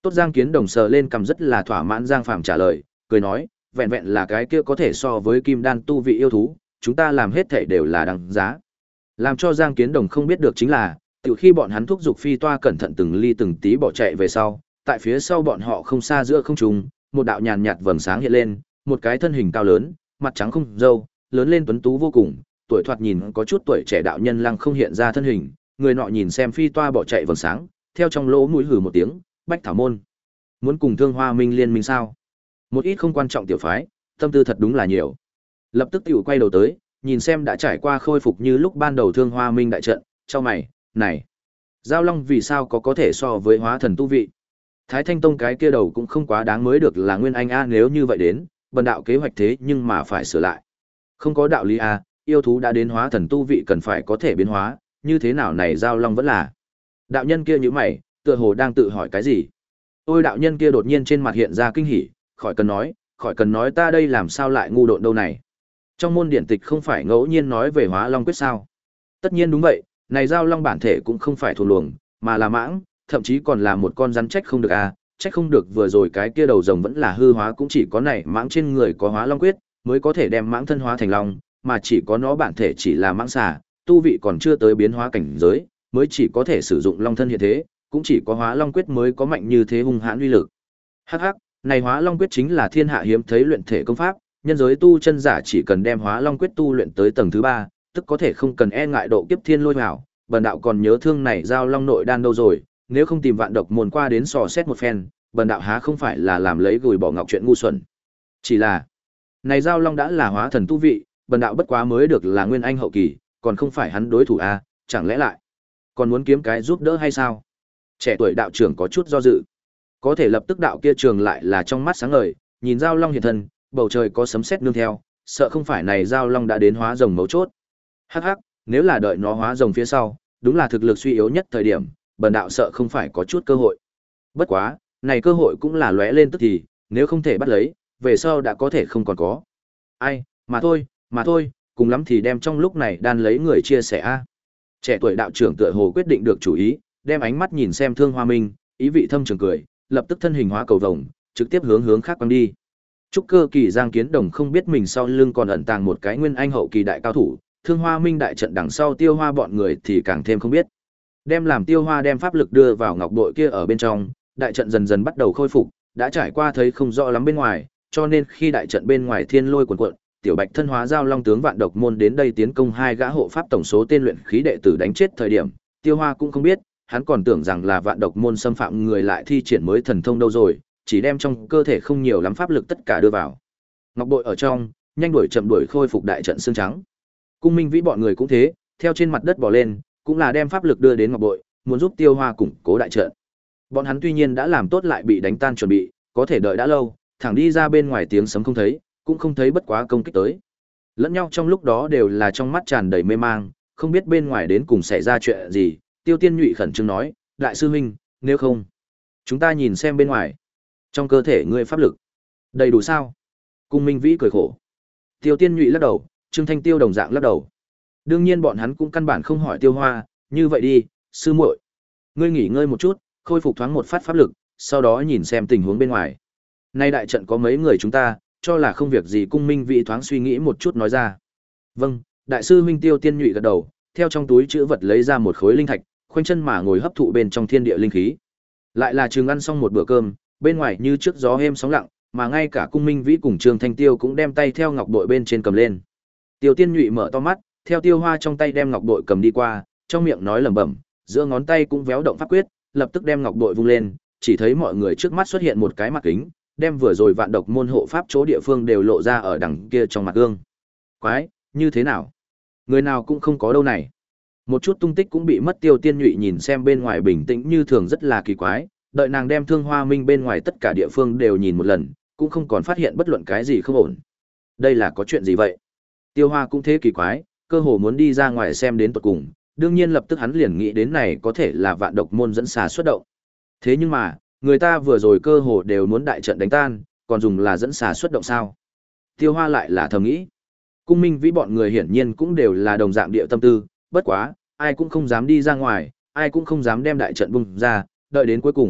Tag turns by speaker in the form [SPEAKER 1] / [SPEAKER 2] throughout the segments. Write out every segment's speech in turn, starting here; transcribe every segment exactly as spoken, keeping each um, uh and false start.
[SPEAKER 1] Tốt Giang Kiến Đồng sờ lên cầm rất là thỏa mãn Giang Phàm trả lời, cười nói, vẹn vẹn là cái kia có thể so với kim đan tu vị yêu thú, chúng ta làm hết thảy đều là đằng giá. Làm cho Giang Kiến Đồng không biết được chính là, từ khi bọn hắn thúc giục phi toa cẩn thận từng ly từng tí bỏ chạy về sau, tại phía sau bọn họ không xa giữa không trung, một đạo nhàn nhạt vầng sáng hiện lên, một cái thân hình cao lớn, mặt trắng không râu, lớn lên tuấn tú vô cùng, tuổi thoạt nhìn có chút tuổi trẻ đạo nhân lăng không hiện ra thân hình, người nọ nhìn xem phi toa bỏ chạy vầng sáng, theo trong lỗ mũi hừ một tiếng, Bách Thảo môn, muốn cùng Thương Hoa Minh liên minh sao? Một ít không quan trọng tiểu phái, tâm tư thật đúng là nhiều. Lập tức tiểu quay đầu tới, nhìn xem đã trải qua khôi phục như lúc ban đầu Thương Hoa Minh đại trận, cho mày, này, Giao Long vì sao có có thể so với hóa thần tu vị? Thái Thanh Tông cái kia đầu cũng không quá đáng mới được là Nguyên Anh a, nếu như vậy đến, bần đạo kế hoạch thế nhưng mà phải sửa lại. Không có đạo lý a, yêu thú đã đến hóa thần tu vị cần phải có thể biến hóa, như thế nào này Giao Long vẫn là. Đạo nhân kia nhíu mày, tựa hồ đang tự hỏi cái gì. Ôi đạo nhân kia đột nhiên trên mặt hiện ra kinh hỉ, khỏi cần nói, khỏi cần nói ta đây làm sao lại ngu độn đâu này. Trong môn điển tịch không phải ngẫu nhiên nói về Hóa Long quyết sao? Tất nhiên đúng vậy, này Giao Long bản thể cũng không phải thuần luồng, mà là mãng, thậm chí còn là một con rắn, trách không được à, trách không được vừa rồi cái kia đầu rồng vẫn là hư hóa, cũng chỉ có này mãng trên người có Hóa Long quyết mới có thể đem mãng thân hóa thành long, mà chỉ có nó bản thể chỉ là mãng xà, tu vị còn chưa tới biến hóa cảnh giới, mới chỉ có thể sử dụng long thân hiện thế, cũng chỉ có Hóa Long quyết mới có mạnh như thế hung hãn uy lực. Hắc hắc, này Hóa Long quyết chính là thiên hạ hiếm thấy luyện thể công pháp, nhân giới tu chân giả chỉ cần đem Hóa Long quyết tu luyện tới tầng thứ ba, tức có thể không cần e ngại độ kiếp thiên lôi vào. Bần đạo còn nhớ thương này Giao Long nội đan đâu rồi, nếu không tìm Vạn Độc môn qua đến sò xét một phen, bần đạo há không phải là làm lấy gùi bỏ ngọc chuyện ngu xuẩn. Chỉ là, này Giao Long đã là hóa thần tu vị, bần đạo bất quá mới được là nguyên anh hậu kỳ, còn không phải hắn đối thủ a, à, chẳng lẽ lại còn muốn kiếm cái giúp đỡ hay sao? Trẻ tuổi đạo trưởng có chút do dự. Có thể lập tức đạo kia trường lại là trong mắt sáng ngời, nhìn Giao Long hiện thân, bầu trời có sấm sét nương theo, sợ không phải này Giao Long đã đến hóa rồng mấu chốt. Hắc hắc, nếu là đợi nó hóa rồng phía sau, đúng là thực lực suy yếu nhất thời điểm, bần đạo sợ không phải có chút cơ hội. Bất quá, này cơ hội cũng là lóe lên tức thì, nếu không thể bắt lấy, về sau đã có thể không còn có. Ai, mà thôi, mà thôi, cùng lắm thì đem trong lúc này đan lấy người chia sẻ a. Trẻ tuổi đạo trưởng tựa hồ quyết định được chủ ý, đem ánh mắt nhìn xem Thương Hoa Minh, ý vị thâm trường cười, lập tức thân hình hóa cầu vồng, trực tiếp hướng hướng khác quăng đi. Trúc Cơ kỳ Giang Kiến Đồng không biết mình sau lưng còn ẩn tàng một cái nguyên anh hậu kỳ đại cao thủ, Thương Hoa Minh đại trận đằng sau Tiêu Hoa bọn người thì càng thêm không biết. Đem làm Tiêu Hoa đem pháp lực đưa vào ngọc bội kia ở bên trong, đại trận dần dần bắt đầu khôi phục, đã trải qua thấy không rõ lắm bên ngoài, cho nên khi đại trận bên ngoài thiên lôi cuồn cuộn, Tiểu Bạch thân hóa Giao Long tướng Vạn Độc môn đến đây tiến công hai gã hộ pháp tổng số tên luyện khí đệ tử đánh chết thời điểm, Tiêu Hoa cũng không biết, hắn còn tưởng rằng là Vạn Độc môn xâm phạm người lại thi triển mới thần thông đâu rồi, chỉ đem trong cơ thể không nhiều lắm pháp lực tất cả đưa vào. Ngọc bội ở trong, nhanh đuổi chậm đuổi khôi phục đại trận xương trắng. Cung Minh Vĩ bọn người cũng thế, theo trên mặt đất bò lên, cũng là đem pháp lực đưa đến ngọc bội, muốn giúp Tiêu Hoa củng cố đại trận. Bọn hắn tuy nhiên đã làm tốt lại bị đánh tan chuẩn bị, có thể đợi đã lâu, thẳng đi ra bên ngoài tiếng sấm không thấy, cũng không thấy bất quá công kích tới. Lẫn nhau trong lúc đó đều là trong mắt tràn đầy mê mang, không biết bên ngoài đến cùng xảy ra chuyện gì. Tiêu Tiên Nhụy khẩn trương nói, đại sư huynh, nếu không, chúng ta nhìn xem bên ngoài. Trong cơ thể ngươi pháp lực đầy đủ sao? Cung Minh Vĩ cười khổ. Tiêu Tiên Nhụy lắc đầu, Trương Thanh Tiêu đồng dạng lắc đầu. Đương nhiên bọn hắn cũng căn bản không hỏi Tiêu Hoa, như vậy đi, sư muội, ngươi nghỉ ngơi một chút, khôi phục thoáng một phát pháp lực, sau đó nhìn xem tình huống bên ngoài. Nay đại trận có mấy người chúng ta, cho là không việc gì. Cung Minh Vĩ thoáng suy nghĩ một chút nói ra. Vâng, đại sư huynh. Tiêu Tiên Nhụy gật đầu, theo trong túi chữ vật lấy ra một khối linh thạch, khoanh chân mà ngồi hấp thụ bên trong thiên địa linh khí. Lại là chừng ăn xong một bữa cơm, bên ngoài như trước gió êm sóng lặng, mà ngay cả Cung Minh Vĩ cùng Trương Thanh Tiêu cũng đem tay theo ngọc bội bên trên cầm lên. Tiêu Tiên Nhụy mở to mắt, theo Tiêu Hoa trong tay đem ngọc bội cầm đi qua, trong miệng nói lẩm bẩm, giữa ngón tay cũng véo động pháp quyết, lập tức đem ngọc bội vung lên, chỉ thấy mọi người trước mắt xuất hiện một cái mặt kính, đem vừa rồi Vạn Độc môn hộ pháp chỗ địa phương đều lộ ra ở đằng kia trong mặt gương. Quái, như thế nào? Người nào cũng không có đâu này. Một chút tung tích cũng bị mất. Tiêu Tiên Nhụy nhìn xem bên ngoài bình tĩnh như thường rất là kỳ quái, đợi nàng đem Thương Hoa Minh bên ngoài tất cả địa phương đều nhìn một lần, cũng không còn phát hiện bất luận cái gì không ổn. Đây là có chuyện gì vậy? Tiêu Hoa cũng thế kỳ quái, cơ hồ muốn đi ra ngoài xem đến tận cùng, đương nhiên lập tức hắn liền nghĩ đến này có thể là Vạn Độc môn dẫn xà xuất động. Thế nhưng mà, người ta vừa rồi cơ hồ đều muốn đại trận đánh tan, còn dùng là dẫn xà xuất động sao? Tiêu Hoa lại là thầm nghĩ. Cung Minh Vĩ bọn người hiển nhiên cũng đều là đồng dạng địa tâm tư, bất quá, ai cũng không dám đi ra ngoài, ai cũng không dám đem đại trận bung ra, đợi đến cuối cùng,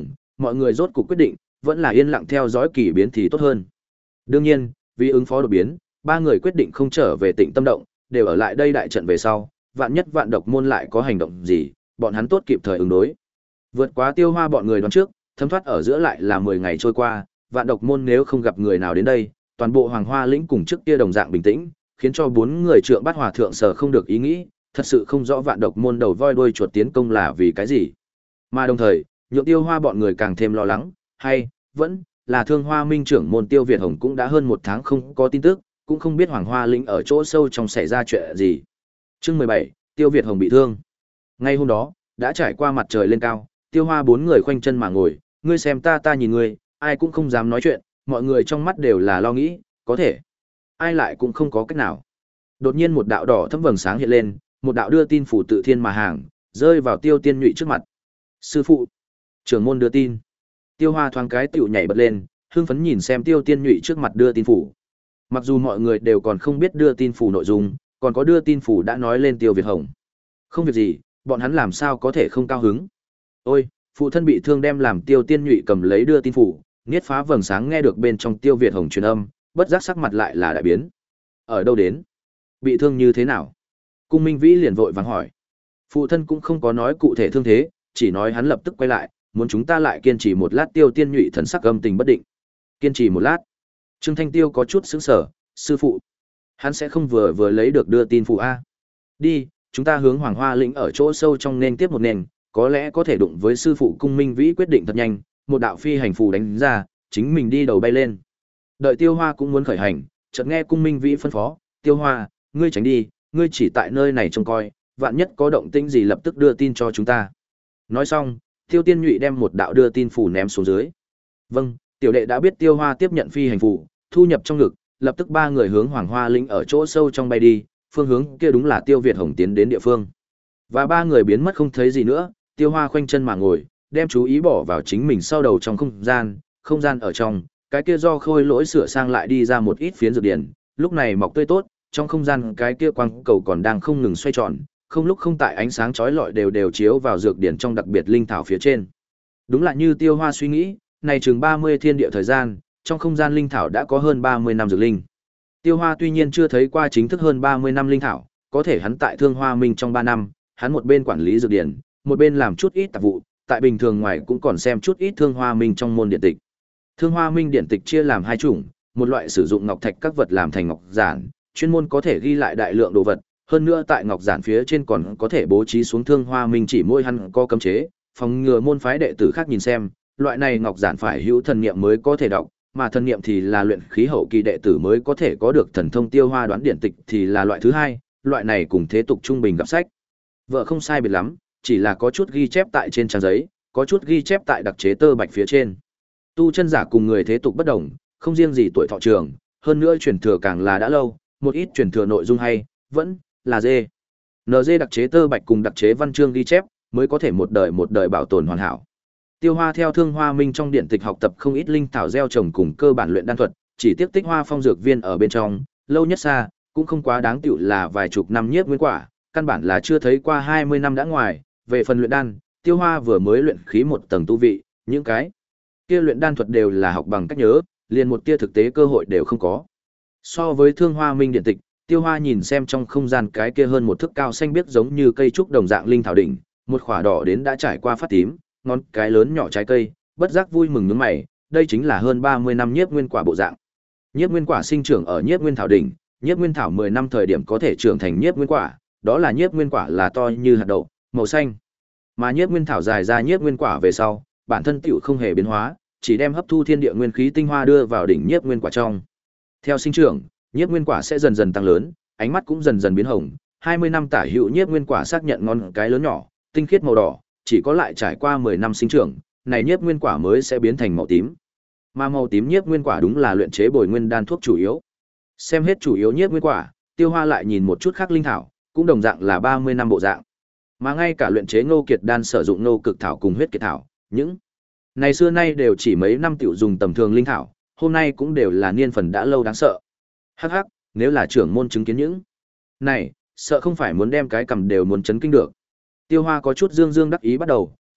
[SPEAKER 1] mọi người rốt cuộc quyết định, vẫn là yên lặng theo dõi kỳ biến thì tốt hơn. Đương nhiên, vì ứng phó đột biến, ba người quyết định không trở về Tịnh Tâm Động, đều ở lại đây đại trận về sau, vạn nhất vạn độc môn lại có hành động gì, bọn hắn tốt kịp thời ứng đối. Vượt quá Tiêu Hoa bọn người đoán trước, thấm thoát ở giữa lại là mười ngày trôi qua, vạn độc môn nếu không gặp người nào đến đây, toàn bộ Hoàng Hoa lĩnh cùng trước kia đồng dạng bình tĩnh, khiến cho bốn người trượng bát hòa thượng sở không được ý nghĩ, thật sự không rõ vạn độc môn đầu voi đuôi chuột tiến công là vì cái gì. Mà đồng thời, nhượng Tiêu Hoa bọn người càng thêm lo lắng, hay vẫn là Thương Hoa Minh trưởng môn Tiêu Việt Hồng cũng đã hơn một tháng không có tin tức, cũng không biết Hoàng Hoa lĩnh ở chỗ sâu trong xảy ra chuyện gì. Chương mười bảy, Tiêu Việt Hồng bị thương. Ngay hôm đó, đã trải qua mặt trời lên cao, Tiêu Hoa bốn người khoanh chân mà ngồi, ngươi xem ta ta nhìn ngươi, ai cũng không dám nói chuyện, mọi người trong mắt đều là lo nghĩ, có thể, ai lại cũng không có cách nào. Đột nhiên một đạo đỏ thấm vầng sáng hiện lên, một đạo đưa tin phủ tự thiên mà hàng, rơi vào Tiêu Tiên Nhụy trước mặt. Sư phụ, trưởng môn đưa tin. Tiêu Hoa thoáng cái tiểu nhảy bật lên, hưng phấn nhìn xem Tiêu Tiên Nhụy trước mặt đưa tin phủ. Mặc dù mọi người đều còn không biết đưa tin phủ nội dung, còn có đưa tin phủ đã nói lên Tiêu Việt Hồng. Không việc gì, bọn hắn làm sao có thể không cao hứng. Ôi, phụ thân bị thương đem làm Tiêu Tiên Nhụy cầm lấy đưa tin phủ, niết phá vầng sáng nghe được bên trong Tiêu Việt Hồng truyền âm, bất giác sắc mặt lại là đại biến. Ở đâu đến? Bị thương như thế nào? Cung Minh Vĩ liền vội vàng hỏi. Phụ thân cũng không có nói cụ thể thương thế, chỉ nói hắn lập tức quay lại, muốn chúng ta lại kiên trì một lát. Tiêu Tiên Nhụy thần sắc âm tình bất định. Kiên trì một lát? Trương Thanh Tiêu có chút sững sờ, sư phụ, hắn sẽ không vừa vừa lấy được đưa tin phụ a? Đi, chúng ta hướng Hoàng Hoa lĩnh ở chỗ sâu trong nên tiếp một nền, có lẽ có thể đụng với sư phụ. Cung Minh Vĩ quyết định thật nhanh, một đạo phi hành phù đánh ra, chính mình đi đầu bay lên. Đợi Tiêu Hoa cũng muốn khởi hành, chợt nghe Cung Minh Vĩ phân phó, Tiêu Hoa, ngươi tránh đi, ngươi chỉ tại nơi này trông coi, vạn nhất có động tĩnh gì lập tức đưa tin cho chúng ta. Nói xong, Tiêu Tiên Nhụy đem một đạo đưa tin phù ném xuống dưới. Vâng, tiểu đệ đã biết. Tiêu Hoa tiếp nhận phi hành phù, thu nhập trong ngực, lập tức ba người hướng Hoàng Hoa lĩnh ở chỗ sâu trong bay đi, phương hướng kia đúng là Tiêu Việt Hồng tiến đến địa phương. Và ba người biến mất không thấy gì nữa, Tiêu Hoa khoanh chân mà ngồi, đem chú ý bỏ vào chính mình sau đầu trong không gian, không gian ở trong, cái kia do khôi lỗi sửa sang lại đi ra một ít phiến dược điển, lúc này mọc tươi tốt, trong không gian cái kia quang cầu còn đang không ngừng xoay tròn, không lúc không tại ánh sáng chói lọi đều đều chiếu vào dược điển trong đặc biệt linh thảo phía trên. Đúng là như Tiêu Hoa suy nghĩ, này chừng ba mươi thiên địa thời gian, trong không gian linh thảo đã có hơn ba mươi năm dược linh. Tiêu Hoa tuy nhiên chưa thấy qua chính thức hơn ba mươi năm linh thảo, có thể hắn tại Thương Hoa Minh trong ba năm, hắn một bên quản lý dược điển, một bên làm chút ít tạp vụ, tại bình thường ngoài cũng còn xem chút ít Thương Hoa Minh trong môn điện tịch. Thương Hoa Minh điện tịch chia làm hai chủng, một loại sử dụng ngọc thạch các vật làm thành ngọc giản, chuyên môn có thể ghi lại đại lượng đồ vật, hơn nữa tại ngọc giản phía trên còn có thể bố trí xuống Thương Hoa Minh chỉ mỗi hắn có cấm chế, phòng ngừa môn phái đệ tử khác nhìn xem, loại này ngọc giản phải hữu thần niệm mới có thể đọc, mà thần niệm thì là luyện khí hậu kỳ đệ tử mới có thể có được thần thông. Tiêu Hoa đoán điện tịch thì là loại thứ hai, loại này cùng thế tục trung bình gặp sách vợ không sai biệt lắm, chỉ là có chút ghi chép tại trên trang giấy, có chút ghi chép tại đặc chế tơ bạch phía trên. Tu chân giả cùng người thế tục bất đồng, không riêng gì tuổi thọ trường, hơn nữa truyền thừa càng là đã lâu, một ít truyền thừa nội dung hay vẫn là dê nd đặc chế tơ bạch cùng đặc chế văn chương ghi chép mới có thể một đời một đời bảo tồn hoàn hảo. Tiêu Hoa theo Thương Hoa Minh trong điện tịch học tập không ít linh thảo gieo trồng cùng cơ bản luyện đan thuật, chỉ tiếc tích hoa phong dược viên ở bên trong, lâu nhất xa, cũng không quá đáng tiểu là vài chục năm nhiếp nguyên quả, căn bản là chưa thấy qua hai mươi năm đã ngoài. Về phần luyện đan, Tiêu Hoa vừa mới luyện khí một tầng tu vị, những cái kia luyện đan thuật đều là học bằng cách nhớ, liền một tia thực tế cơ hội đều không có. So với Thương Hoa Minh điện tịch, Tiêu Hoa nhìn xem trong không gian cái kia hơn một thước cao xanh biếc giống như cây trúc đồng dạng linh thảo đỉnh, một khỏa đỏ đến đã trải qua phát tím, ngón cái lớn nhỏ trái cây, bất giác vui mừng nhướng mày, đây chính là hơn ba mươi năm nhiếp nguyên quả bộ dạng. Nhiếp nguyên quả sinh trưởng ở nhiếp nguyên thảo đỉnh, nhiếp nguyên thảo mười năm thời điểm có thể trưởng thành nhiếp nguyên quả, đó là nhiếp nguyên quả là to như hạt đậu, màu xanh. Mà nhiếp nguyên thảo dài ra nhiếp nguyên quả về sau, bản thân tiểu không hề biến hóa, chỉ đem hấp thu thiên địa nguyên khí tinh hoa đưa vào đỉnh nhiếp nguyên quả trong. Theo sinh trưởng, nhiếp nguyên quả sẽ dần dần tăng lớn, ánh mắt cũng dần dần biến hồng, hai mươi năm tả hữu nhiếp nguyên quả xác nhận ngón cái lớn nhỏ, tinh khiết màu đỏ, chỉ có lại trải qua mười năm sinh trưởng, này nhiếp nguyên quả mới sẽ biến thành màu tím. Mà màu tím nhiếp nguyên quả đúng là luyện chế bồi nguyên đan thuốc chủ yếu. Xem hết chủ yếu nhiếp nguyên quả, Tiêu Hoa lại nhìn một chút khác linh thảo, cũng đồng dạng là ba mươi năm bộ dạng. Mà ngay cả luyện chế Ngô Kiệt đan sử dụng Ngô Cực thảo cùng huyết kiệt thảo, những này xưa nay đều chỉ mấy năm tiểu dùng tầm thường linh thảo, hôm nay cũng đều là niên phần đã lâu đáng sợ. Hắc hắc, nếu là trưởng môn chứng kiến những này, sợ không phải muốn đem cái cầm đều muốn chấn kinh được. Tiêu Hoa có chút dương dương đắc ý bắt đầu,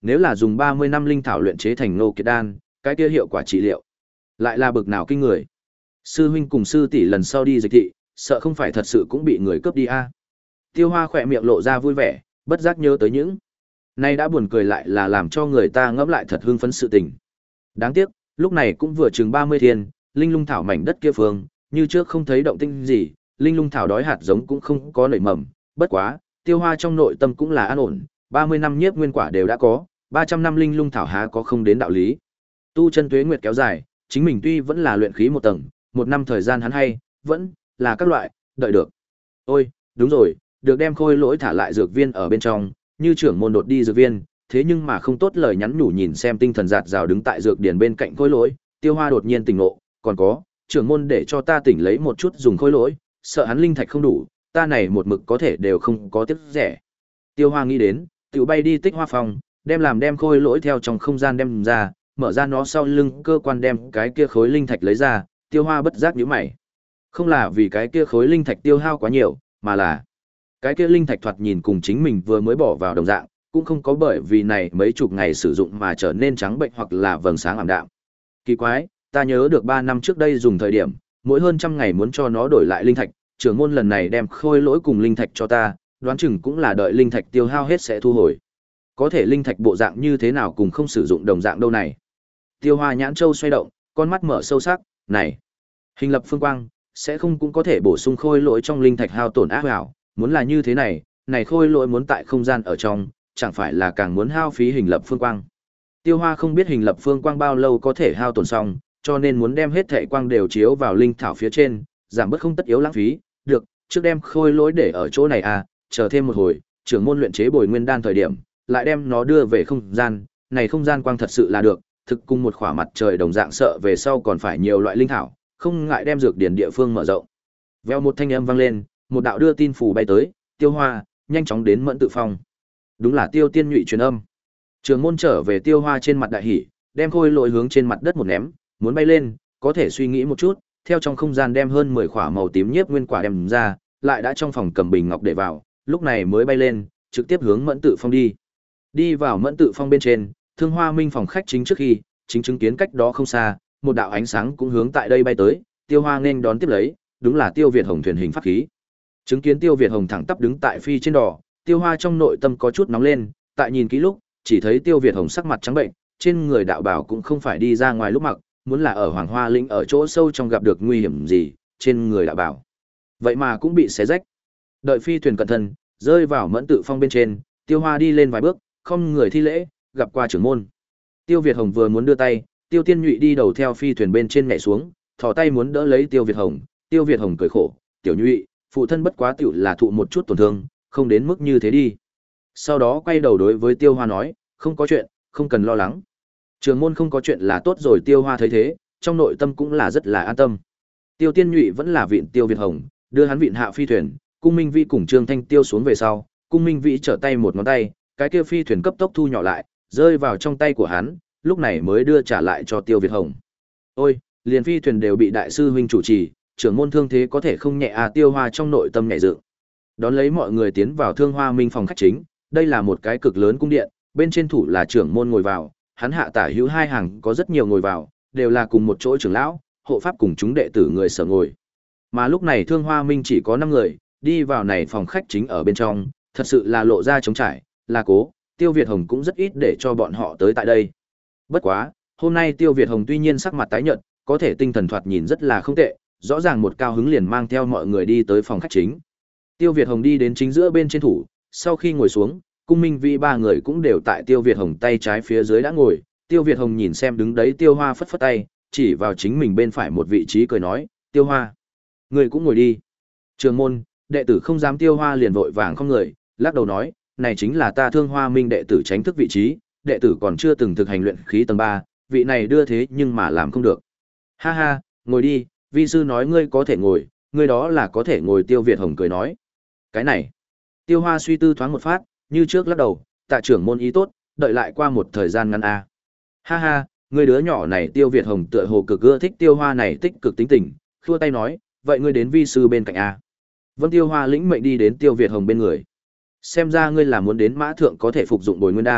[SPEAKER 1] Nếu là dùng ba mươi năm linh thảo luyện chế thành nô kiệt đan, cái kia hiệu quả trị liệu lại là bực nào kinh người. Sư huynh cùng sư tỷ lần sau đi dịch thị, sợ không phải thật sự cũng bị người cướp đi a. Tiêu Hoa khỏe miệng lộ ra vui vẻ, bất giác nhớ tới những nay đã buồn cười lại là làm cho người ta ngẫm lại thật hưng phấn sự tình. Đáng tiếc, lúc này cũng vừa chừng ba mươi thiên, linh lung thảo mảnh đất kia phương, như trước không thấy động tĩnh gì, linh lung thảo đói hạt giống cũng không có nảy mầm, bất quá, Tiêu Hoa trong nội tâm cũng là an ổn, ba mươi năm nhiếp nguyên quả đều đã có, ba trăm năm linh lung thảo há có không đến đạo lý. Tu chân tuế nguyệt kéo dài, chính mình tuy vẫn là luyện khí một tầng, một năm thời gian hắn hay, vẫn là các loại, đợi được. Ôi, đúng rồi, được đem khôi lỗi thả lại dược viên ở bên trong, như trưởng môn đột đi dược viên, thế nhưng mà không tốt lời nhắn nhủ nhìn xem tinh thần giạt rào đứng tại dược điển bên cạnh khôi lỗi, Tiêu Hoa đột nhiên tỉnh ngộ, còn có, trưởng môn để cho ta tỉnh lấy một chút dùng khôi lỗi, sợ hắn linh thạch không đủ, ta này một mực có thể đều không có tiếp rẻ. Tiêu Hoa nghĩ đến, tiểu bay đi Tích Hoa phòng, đem làm đem khôi lỗi theo trong không gian đem ra, mở ra nó sau lưng cơ quan đem cái kia khối linh thạch lấy ra, Tiêu Hoa bất giác nhíu mày. Không là vì cái kia khối linh thạch tiêu hao quá nhiều, mà là cái kia linh thạch thoạt nhìn cùng chính mình vừa mới bỏ vào đồng dạng, cũng không có bởi vì này mấy chục ngày sử dụng mà trở nên trắng bệnh hoặc là vầng sáng ảm đạm. Kỳ quái, ta nhớ được ba năm trước đây dùng thời điểm, mỗi hơn trăm ngày muốn cho nó đổi lại linh thạch, trưởng môn lần này đem khôi lỗi cùng linh thạch cho ta, đoán chừng cũng là đợi linh thạch tiêu hao hết sẽ thu hồi. Có thể linh thạch bộ dạng như thế nào cùng không sử dụng đồng dạng đâu này. Tiêu Hoa nhãn châu xoay động, con mắt mở sâu sắc, này, hình lập phương quang, sẽ không cũng có thể bổ sung khôi lỗi trong linh thạch hao tổn ác ảo, muốn là như thế này, này khôi lỗi muốn tại không gian ở trong, chẳng phải là càng muốn hao phí hình lập phương quang. Tiêu Hoa không biết hình lập phương quang bao lâu có thể hao tổn xong, cho nên muốn đem hết thể quang đều chiếu vào linh thảo phía trên, giảm bớt không tất yếu lãng phí, được, trước đem khôi lỗi để ở chỗ này à, chờ thêm một hồi, trưởng môn luyện chế bồi nguyên đan thời điểm, lại đem nó đưa về không gian, này không gian quang thật sự là được, thực cùng một khỏa mặt trời đồng dạng sợ về sau còn phải nhiều loại linh thảo, không ngại đem dược điển địa phương mở rộng. Vèo một thanh âm vang lên, một đạo đưa tin phù bay tới, Tiêu Hoa, nhanh chóng đến Mẫn Tự Phong. Đúng là Tiêu Tiên Nhụy truyền âm. Trường môn trở về Tiêu Hoa trên mặt đại hỉ, đem khôi lỗi hướng trên mặt đất một ném, muốn bay lên, có thể suy nghĩ một chút, theo trong không gian đem hơn mười khỏa màu tím nhiếp nguyên quả đem ra, lại đã trong phòng cầm bình ngọc để vào, lúc này mới bay lên, trực tiếp hướng Mẫn Tự Phong đi. Đi vào Mẫn Tự Phong bên trên, Thương Hoa Minh phòng khách chính trước khi, chính chứng kiến cách đó không xa, một đạo ánh sáng cũng hướng tại đây bay tới, Tiêu Hoa nên đón tiếp lấy, đúng là Tiêu Việt Hồng thuyền hình pháp khí. Chứng kiến Tiêu Việt Hồng thẳng tắp đứng tại phi trên đỏ, Tiêu Hoa trong nội tâm có chút nóng lên, tại nhìn kỹ lúc, chỉ thấy Tiêu Việt Hồng sắc mặt trắng bệnh, trên người đạo bào cũng không phải đi ra ngoài lúc mặc, muốn là ở Hoàng Hoa Lĩnh ở chỗ sâu trong gặp được nguy hiểm gì, trên người đạo bào vậy mà cũng bị xé rách. Đợi phi thuyền cẩn thận, rơi vào Mẫn Tự Phong bên trên, Tiêu Hoa đi lên vài bước, không người thi lễ, gặp qua trưởng môn. Tiêu Việt Hồng vừa muốn đưa tay, Tiêu Tiên Nhụy đi đầu theo phi thuyền bên trên nhảy xuống, thò tay muốn đỡ lấy Tiêu Việt Hồng, Tiêu Việt Hồng cười khổ, "Tiểu Nhụy, phụ thân bất quá tiểu là thụ một chút tổn thương, không đến mức như thế đi." Sau đó quay đầu đối với Tiêu Hoa nói, "Không có chuyện, không cần lo lắng." Trường môn không có chuyện là tốt rồi. Tiêu Hoa thấy thế, trong nội tâm cũng là rất là an tâm. Tiêu Tiên Nhụy vẫn là vịn Tiêu Việt Hồng, đưa hắn vịn hạ phi thuyền, Cung Minh Vĩ cùng Trương Thanh Tiêu xuống về sau, Cung Minh Vĩ trở tay một ngón tay, cái kia phi thuyền cấp tốc thu nhỏ lại, rơi vào trong tay của hắn, lúc này mới đưa trả lại cho Tiêu Việt Hồng. Ôi, liền phi thuyền đều bị đại sư huynh chủ trì, trưởng môn thương thế có thể không nhẹ à. Tiêu Hoa trong nội tâm nhẹ dự. Đón lấy mọi người tiến vào Thương Hoa Minh phòng khách chính, đây là một cái cực lớn cung điện, bên trên thủ là trưởng môn ngồi vào, hắn hạ tả hữu hai hàng có rất nhiều ngồi vào, đều là cùng một chỗ trưởng lão, hộ pháp cùng chúng đệ tử người sở ngồi. Mà lúc này Thương Hoa Minh chỉ có năm người, đi vào này phòng khách chính ở bên trong, thật sự là lộ ra trống trải, là cố, Tiêu Việt Hồng cũng rất ít để cho bọn họ tới tại đây. Bất quá, hôm nay Tiêu Việt Hồng tuy nhiên sắc mặt tái nhợt, có thể tinh thần thoạt nhìn rất là không tệ, rõ ràng một cao hứng liền mang theo mọi người đi tới phòng khách chính. Tiêu Việt Hồng đi đến chính giữa bên trên thủ, sau khi ngồi xuống, Cung Minh Vĩ ba người cũng đều tại Tiêu Việt Hồng tay trái phía dưới đã ngồi. Tiêu Việt Hồng nhìn xem đứng đấy Tiêu Hoa phất phất tay, chỉ vào chính mình bên phải một vị trí cười nói, "Tiêu Hoa, người cũng ngồi đi." Trường môn, đệ tử không dám. Tiêu Hoa liền vội vàng không người, lắc đầu nói, "Này chính là ta Thương Hoa Minh đệ tử tránh thức vị trí, đệ tử còn chưa từng thực hành luyện khí tầng ba, vị này đưa thế nhưng mà làm không được." "Ha ha, ngồi đi, vi sư nói ngươi có thể ngồi, ngươi đó là có thể ngồi." Tiêu Việt Hồng cười nói. "Cái này." Tiêu Hoa suy tư thoáng một phát, như trước lắc đầu, "Tạ trưởng môn ý tốt, đợi lại qua một thời gian ngắn a." "Ha ha, ngươi đứa nhỏ này." Tiêu Việt Hồng tựa hồ cực ưa thích Tiêu Hoa này tích cực tính tình, khua tay nói, "Vậy ngươi đến vi sư bên cạnh a." Vâng. Tiêu Hoa lĩnh mệnh đi đến Tiêu Việt Hồng bên người. "Xem ra ngươi là muốn đến Mã Thượng có thể phục dụng bồi nguyên đan,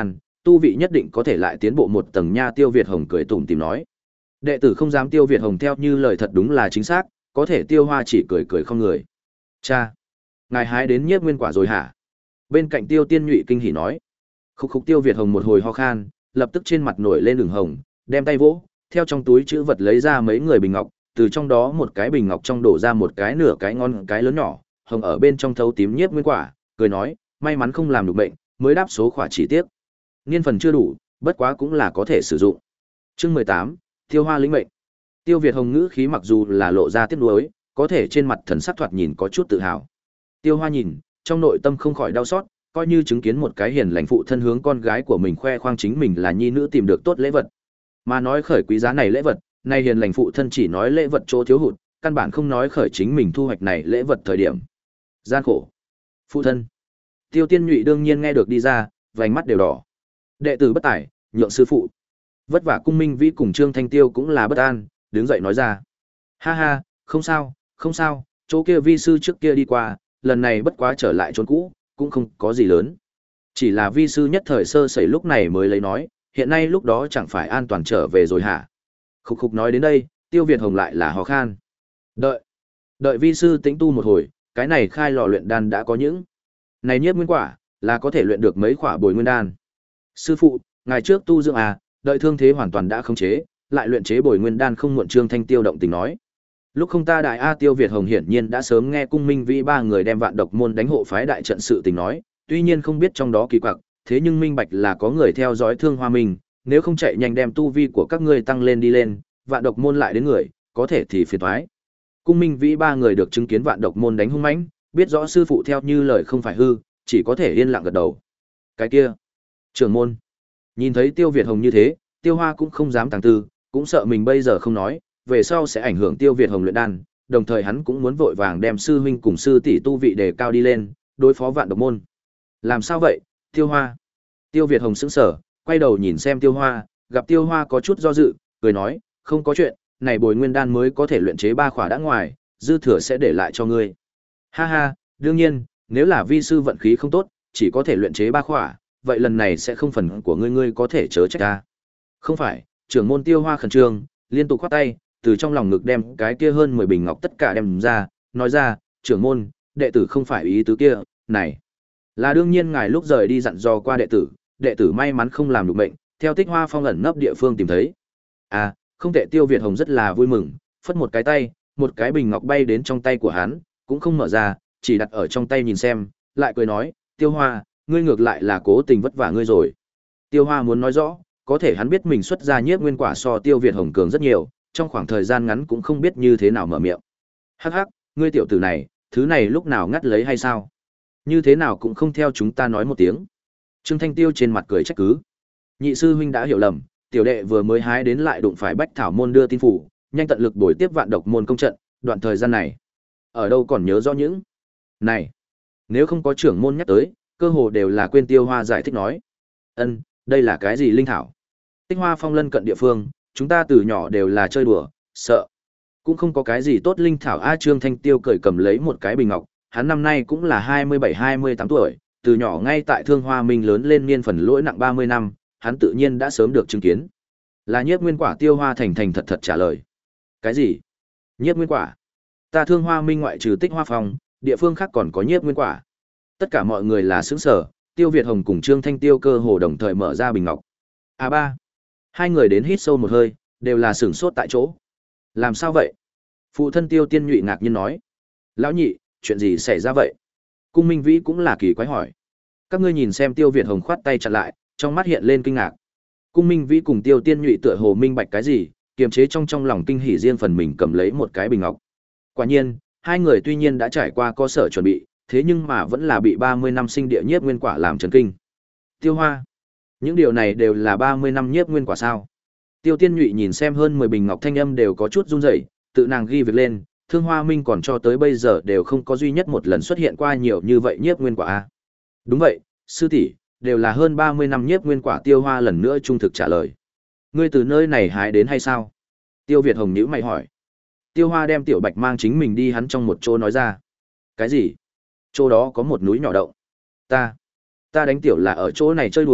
[SPEAKER 1] tu vị nhất định có thể lại tiến bộ một tầng nha. Tiêu Việt Hồng cười tủm tỉm nói. Đệ tử không dám. Tiêu Việt Hồng theo như lời thật đúng là chính xác, có thể Tiêu Hoa chỉ cười cười không người. Cha, ngài hái đến nhiếp nguyên quả rồi hả? Bên cạnh Tiêu Tiên Nhụy kinh hỉ nói. Khúc khúc. Tiêu Việt Hồng một hồi ho khan, lập tức trên mặt nổi lên đường hồng, đem tay vỗ, theo trong túi chữ vật lấy ra mấy người bình ngọc, từ trong đó một cái bình ngọc trong đổ ra một cái nửa cái ngon cái lớn nhỏ, hồng ở bên trong thấu tím nhiếp nguyên quả, cười nói, may mắn không làm được bệnh, mới đáp số khỏa chỉ tiếc. Niên phần chưa đủ, bất quá cũng là có thể sử dụng. Chương mười tám, Tiêu Hoa lĩnh mệnh. Tiêu Việt Hồng ngữ khí mặc dù là lộ ra tiếc nuối, có thể trên mặt thần sắc thoạt nhìn có chút tự hào. Tiêu Hoa nhìn, trong nội tâm không khỏi đau xót, coi như chứng kiến một cái hiền lành phụ thân hướng con gái của mình khoe khoang chính mình là nhi nữ tìm được tốt lễ vật. Mà nói khởi quý giá này lễ vật, nay hiền lành phụ thân chỉ nói lễ vật chỗ thiếu hụt, căn bản không nói khởi chính mình thu hoạch này lễ vật thời điểm. Gian khổ. Phụ thân. Tiêu Tiên Nhụy đương nhiên nghe được đi ra, vành mắt đều đỏ. Đệ tử bất tài, nhượng sư phụ. Vất vả Cung Minh Vĩ cùng Trương Thanh Tiêu cũng là bất an, đứng dậy nói ra. Ha ha, không sao, không sao, chỗ kia vi sư trước kia đi qua, lần này bất quá trở lại chốn cũ, cũng không có gì lớn. Chỉ là vi sư nhất thời sơ sẩy lúc này mới lấy nói, hiện nay lúc đó chẳng phải an toàn trở về rồi hả? Khục khục nói đến đây, Tiêu Việt Hồng lại là hò khan. Đợi, đợi vi sư tĩnh tu một hồi, cái này khai lò luyện đan đã có những. Này nhiếp nguyên quả, là có thể luyện được mấy khỏa bồi nguyên đan. Sư phụ, ngày trước tu dưỡng à, đợi thương thế hoàn toàn đã khống chế, lại luyện chế bồi nguyên đan không muộn. Trương Thanh Tiêu động tình nói. Lúc không ta đại A. Tiêu Việt Hồng hiển nhiên đã sớm nghe Cung Minh Vĩ ba người đem vạn độc môn đánh hộ phái đại trận sự tình nói, tuy nhiên không biết trong đó kỳ quặc, thế nhưng minh bạch là có người theo dõi Thương Hoa Minh, nếu không chạy nhanh đem tu vi của các ngươi tăng lên đi lên, vạn độc môn lại đến người, có thể thì phiền toái. Cung Minh Vĩ ba người được chứng kiến vạn độc môn đánh hung mãnh, biết rõ sư phụ theo như lời không phải hư, chỉ có thể yên lặng gật đầu. Cái kia, trưởng môn. Nhìn thấy Tiêu Việt Hồng như thế, Tiêu Hoa cũng không dám tàng tư, cũng sợ mình bây giờ không nói, về sau sẽ ảnh hưởng Tiêu Việt Hồng luyện đan, đồng thời hắn cũng muốn vội vàng đem sư huynh cùng sư tỷ tu vị đề cao đi lên, đối phó vạn độc môn. Làm sao vậy, Tiêu Hoa? Tiêu Việt Hồng sững sờ, quay đầu nhìn xem Tiêu Hoa, gặp Tiêu Hoa có chút do dự, cười nói, không có chuyện, này bồi nguyên đan mới có thể luyện chế ba khỏa đã ngoài, dư thừa sẽ để lại cho ngươi. Ha ha, đương nhiên, nếu là vi sư vận khí không tốt, chỉ có thể luyện chế ba khỏa, vậy lần này sẽ không phần của ngươi ngươi có thể chớ trách ta. Không phải, trưởng môn. Tiêu Hoa khẩn trương, liên tục khoát tay, từ trong lòng ngực đem cái kia hơn mười bình ngọc tất cả đem ra, nói ra, trưởng môn, đệ tử không phải ý tứ kia, này. Là đương nhiên ngài lúc rời đi dặn dò qua đệ tử, đệ tử may mắn không làm được bệnh, theo Tích Hoa Phong ẩn nấp địa phương tìm thấy. À, không tệ. Tiêu Việt Hồng rất là vui mừng, phất một cái tay, một cái bình ngọc bay đến trong tay của hắn, cũng không mở ra, chỉ đặt ở trong tay nhìn xem, lại cười nói, Tiêu Hoa, ngươi ngược lại là cố tình vất vả ngươi rồi. Tiêu Hoa muốn nói rõ, có thể hắn biết mình xuất ra nhiếp nguyên quả so Tiêu Việt Hồng cường rất nhiều, trong khoảng thời gian ngắn cũng không biết như thế nào mở miệng. Hắc hắc, ngươi tiểu tử này, thứ này lúc nào ngắt lấy hay sao? Như thế nào cũng không theo chúng ta nói một tiếng. Trương Thanh Tiêu trên mặt cười trách cứ. Nhị sư huynh đã hiểu lầm, tiểu đệ vừa mới hái đến lại đụng phải Bách Thảo môn đưa tin phủ, nhanh tận lực bồi tiếp vạn độc môn công trận, đoạn thời gian này. Ở đâu còn nhớ rõ những. Này, nếu không có trưởng môn nhắc tới, cơ hồ đều là quên. Tiêu Hoa giải thích nói. Ân, đây là cái gì linh thảo? Tích Hoa Phong lân cận địa phương, chúng ta từ nhỏ đều là chơi đùa, sợ. Cũng không có cái gì tốt linh thảo. A. Trương Thanh Tiêu cười cầm lấy một cái bình ngọc, hắn năm nay cũng là hai mươi bảy hai mươi tám tuổi, từ nhỏ ngay tại Thương Hoa Minh lớn lên, niên phần lỗi nặng ba mươi năm, hắn tự nhiên đã sớm được chứng kiến. Là nhiếp nguyên quả. Tiêu Hoa thành thành thật thật trả lời. Cái gì? Nhiếp nguyên quả? Ta Thương Hoa Minh ngoại trừ Tích Hoa Phong, địa phương khác còn có nhiếp nguyên quả. Tất cả mọi người là sững sờ, Tiêu Việt Hồng cùng Trương Thanh Tiêu cơ hồ đồng thời mở ra bình ngọc. A ba. Hai người đến hít sâu một hơi, đều là sửng sốt tại chỗ. Làm sao vậy? Phụ thân Tiêu Tiên Nhụy ngạc nhiên nói. Lão nhị, chuyện gì xảy ra vậy? Cung Minh Vĩ cũng là kỳ quái hỏi. Các ngươi nhìn xem. Tiêu Việt Hồng khoát tay chặn lại, trong mắt hiện lên kinh ngạc. Cung Minh Vĩ cùng Tiêu Tiên Nhụy tựa hồ minh bạch cái gì, kiềm chế trong trong lòng kinh hỉ riêng phần mình cầm lấy một cái bình ngọc. Quả nhiên, hai người tuy nhiên đã trải qua có sở chuẩn bị, thế nhưng mà vẫn là bị ba mươi năm sinh địa nhiếp nguyên quả làm chấn kinh. Tiêu Hoa, những điều này đều là ba mươi năm nhiếp nguyên quả sao? Tiêu Tiên Nhụy nhìn xem hơn mười bình ngọc, thanh âm đều có chút run rẩy, tự nàng ghi việc lên, Thương Hoa Minh còn cho tới bây giờ đều không có duy nhất một lần xuất hiện qua nhiều như vậy nhiếp nguyên quả a. Đúng vậy, sư tỷ, đều là hơn ba mươi năm nhiếp nguyên quả. Tiêu Hoa lần nữa trung thực trả lời. Ngươi từ nơi này hái đến hay sao? Tiêu Việt Hồng nhíu mày hỏi. Tiêu Hoa đem Tiểu Bạch mang chính mình đi hắn trong một chỗ nói ra. Cái gì? Chỗ đó có một núi nhỏ động. Ta, ta đánh tiểu là ở chỗ này chơi đùa,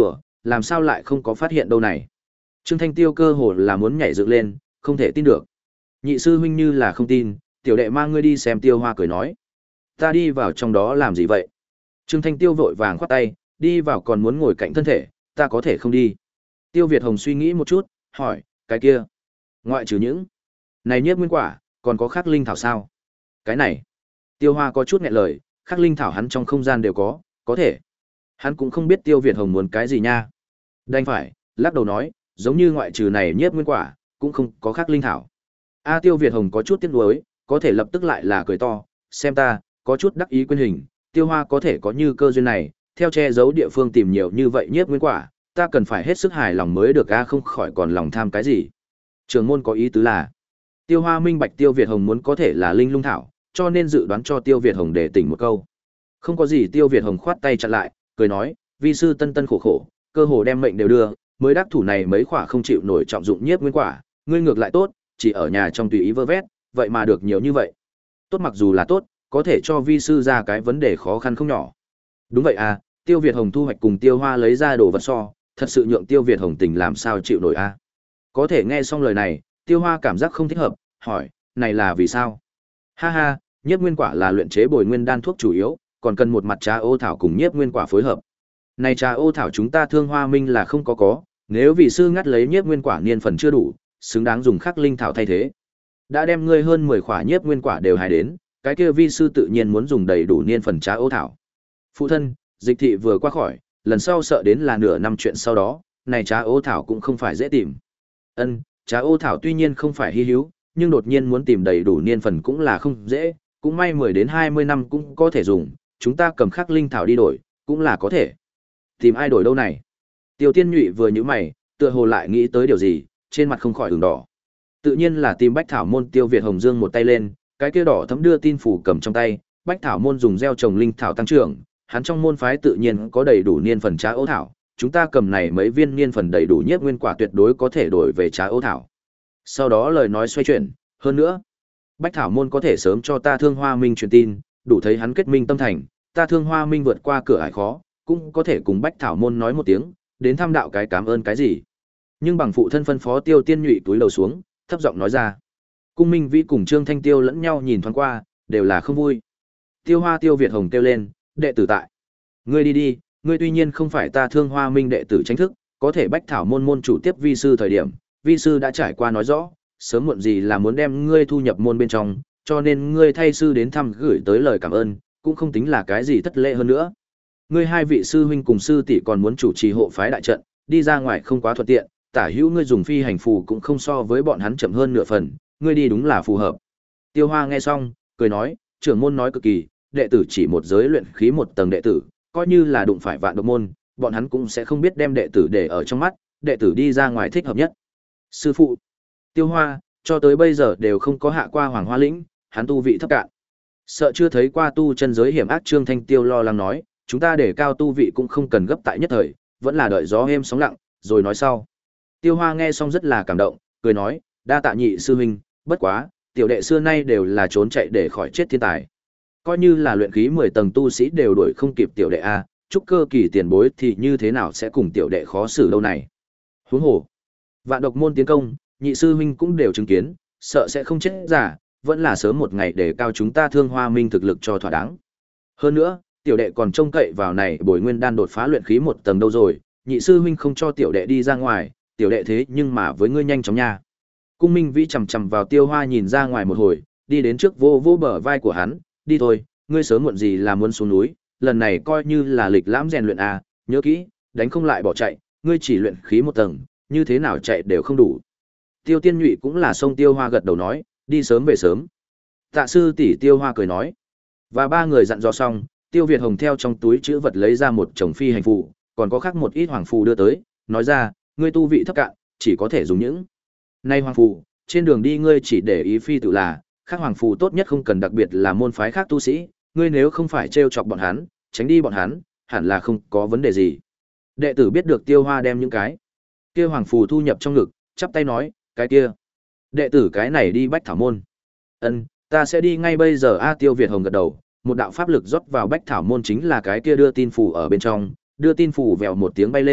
[SPEAKER 1] làm sao lại không có phát hiện đâu này. Trương Thanh Tiêu cơ hồ là muốn nhảy dựng lên, không thể tin được. Nhị sư huynh như là không tin, tiểu đệ mang ngươi đi xem. Tiêu Hoa cười nói. Ta đi vào trong đó làm gì vậy? Trương Thanh Tiêu vội vàng khoát tay, đi vào còn muốn ngồi cạnh thân thể, ta có thể không đi. Tiêu Việt Hồng suy nghĩ một chút, hỏi, cái kia, ngoại trừ những này nhiếp nguyên quả, còn có khắc linh thảo sao? Cái này, Tiêu Hoa có chút nghẹn lời, khắc linh thảo hắn trong không gian đều có, có thể. Hắn cũng không biết Tiêu Việt Hồng muốn cái gì nha. Đành phải, lắc đầu nói, giống như ngoại trừ này nhiếp nguyên quả, cũng không có khắc linh thảo. A Tiêu Việt Hồng có chút tiếc nuối, có thể lập tức lại là cười to, xem ta, có chút đắc ý quên hình, Tiêu Hoa có thể có như cơ duyên này, theo che giấu địa phương tìm nhiều như vậy nhiếp nguyên quả, ta cần phải hết sức hài lòng mới được, a không khỏi còn lòng tham cái gì. Trường môn có ý tứ là, Tiêu Hoa minh bạch Tiêu Việt Hồng muốn có thể là linh lung thảo, cho nên dự đoán cho Tiêu Việt Hồng để tỉnh một câu. Không có gì. Tiêu Việt Hồng khoát tay chặn lại, cười nói, vi sư tân tân khổ khổ, cơ hồ đem mệnh đều đưa, mới đắc thủ này mấy quả không chịu nổi trọng dụng nhiếp nguyên quả, ngươi ngược lại tốt, chỉ ở nhà trong tùy ý vơ vét, vậy mà được nhiều như vậy. Tốt mặc dù là tốt, có thể cho vi sư ra cái vấn đề khó khăn không nhỏ. Đúng vậy à, Tiêu Việt Hồng thu hoạch cùng Tiêu Hoa lấy ra đồ vật so, thật sự nhượng Tiêu Việt Hồng tình làm sao chịu nổi a. À? Có thể nghe xong lời này, Tiêu Hoa cảm giác không thích hợp, hỏi, này là vì sao? Ha ha, nhiếp nguyên quả là luyện chế bồi nguyên đan thuốc chủ yếu, còn cần một mặt trà ô thảo cùng nhiếp nguyên quả phối hợp. Này trà ô thảo chúng ta Thương Hoa Minh là không có có, nếu vị sư ngắt lấy nhiếp nguyên quả niên phần chưa đủ, xứng đáng dùng khắc linh thảo thay thế. Đã đem ngươi hơn mười quả nhiếp nguyên quả đều hài đến, cái kia vi sư tự nhiên muốn dùng đầy đủ niên phần trà ô thảo. Phụ thân, dịch thị vừa qua khỏi, lần sau sợ đến là nửa năm chuyện sau đó, này trà ô thảo cũng không phải dễ tìm. Ân, trà ô thảo tuy nhiên không phải hy hữu, nhưng đột nhiên muốn tìm đầy đủ niên phần cũng là không dễ, cũng may mười đến hai mươi năm cũng có thể dùng, chúng ta cầm khắc linh thảo đi đổi, cũng là có thể. Tìm ai đổi đâu này? Tiêu Tiên Nhụy vừa nhíu mày, tựa hồ lại nghĩ tới điều gì, trên mặt không khỏi ửng đỏ. Tự nhiên là tìm Bách Thảo môn. Tiêu Việt Hồng dương một tay lên, cái kia đỏ thấm đưa tin phủ cầm trong tay, Bách Thảo môn dùng gieo trồng linh thảo tăng trưởng, hắn trong môn phái tự nhiên có đầy đủ niên phần trà ô thảo, chúng ta cầm này mấy viên niên phần đầy đủ nhiếp nguyên quả tuyệt đối có thể đổi về trà ô thảo. Sau đó lời nói xoay chuyển, hơn nữa, Bách Thảo môn có thể sớm cho ta Thương Hoa Minh truyền tin, đủ thấy hắn kết minh tâm thành, ta Thương Hoa Minh vượt qua cửa ải khó, cũng có thể cùng Bách Thảo môn nói một tiếng, đến thăm đạo cái cảm ơn cái gì. Nhưng bằng phụ thân phân phó, Tiêu Tiên Nhụy túi lầu xuống, thấp giọng nói ra. Cung Minh Vĩ cùng Trương Thanh Tiêu lẫn nhau nhìn thoáng qua, đều là không vui. Tiêu Hoa Tiêu Việt Hồng kêu lên, đệ tử tại. Ngươi đi đi, ngươi tuy nhiên không phải ta Thương Hoa Minh đệ tử chính thức, có thể Bách Thảo môn môn chủ tiếp vi sư thời điểm, vi sư đã trải qua nói rõ, sớm muộn gì là muốn đem ngươi thu nhập môn bên trong, cho nên ngươi thay sư đến thăm gửi tới lời cảm ơn, cũng không tính là cái gì thất lễ hơn nữa. Ngươi hai vị sư huynh cùng sư tỷ còn muốn chủ trì hộ phái đại trận, đi ra ngoài không quá thuận tiện, tả hữu ngươi dùng phi hành phù cũng không so với bọn hắn chậm hơn nửa phần, ngươi đi đúng là phù hợp. Tiêu Hoa nghe xong, cười nói, trưởng môn nói cực kỳ, đệ tử chỉ một giới luyện khí một tầng đệ tử, coi như là đụng phải vạn độc môn, bọn hắn cũng sẽ không biết đem đệ tử để ở trong mắt, đệ tử đi ra ngoài thích hợp nhất. Sư phụ, Tiêu Hoa, cho tới bây giờ đều không có hạ qua Hoàng Hoa lĩnh, hắn tu vị thấp cạn. Sợ chưa thấy qua tu chân giới hiểm ác. Trương Thanh Tiêu lo lắng nói, chúng ta để cao tu vị cũng không cần gấp tại nhất thời, vẫn là đợi gió êm sóng lặng, rồi nói sau. Tiêu Hoa nghe xong rất là cảm động, cười nói, đa tạ nhị sư huynh, bất quá, tiểu đệ xưa nay đều là trốn chạy để khỏi chết thiên tài. Coi như là luyện khí mười tầng tu sĩ đều đuổi không kịp tiểu đệ a, trúc cơ kỳ tiền bối thì như thế nào sẽ cùng tiểu đệ khó xử đâu này. Huống hồ, vạn độc môn tiến công, nhị sư huynh cũng đều chứng kiến, sợ sẽ không chết giả, vẫn là sớm một ngày để cao chúng ta Thương Hoa Minh thực lực cho thỏa đáng. Hơn nữa, tiểu đệ còn trông cậy vào này bồi nguyên đan đột phá luyện khí một tầng đâu rồi, nhị sư huynh không cho tiểu đệ đi ra ngoài, tiểu đệ thế nhưng mà với ngươi nhanh chóng nha. Cung Minh Vĩ chằm chằm vào Tiêu Hoa nhìn ra ngoài một hồi, đi đến trước vô vô bờ vai của hắn, đi thôi, ngươi sớm muộn gì là muốn xuống núi, lần này coi như là lịch lãm rèn luyện à, nhớ kỹ, đánh không lại bỏ chạy, ngươi chỉ luyện khí một tầng, như thế nào chạy đều không đủ. Tiêu Tiên Nhụy cũng là xông Tiêu Hoa gật đầu nói, đi sớm về sớm. Tạ sư tỷ. Tiêu Hoa cười nói. Và ba người dặn dò xong, Tiêu Việt Hồng theo trong túi chữ vật lấy ra một chồng phi hành phù, còn có khác một ít hoàng phù đưa tới, nói ra, ngươi tu vị thấp cạn, chỉ có thể dùng những này hoàng phù, trên đường đi ngươi chỉ để ý phi tự là, khác hoàng phù tốt nhất không cần, đặc biệt là môn phái khác tu sĩ, ngươi nếu không phải trêu chọc bọn hắn, tránh đi bọn hắn, hẳn là không có vấn đề gì. Đệ tử biết được. Tiêu Hoa đem những cái kia hoàng phù thu nhập trong ngực, chắp tay nói, cái kia, đệ tử cái này đi Bách Thảo môn. Ân, ta sẽ đi ngay bây giờ. A Tiêu Việt Hồng gật đầu, một đạo pháp lực rót vào Bách Thảo môn, chính là cái kia đưa tin phù ở bên trong, đưa tin phù vèo một tiếng bay lên,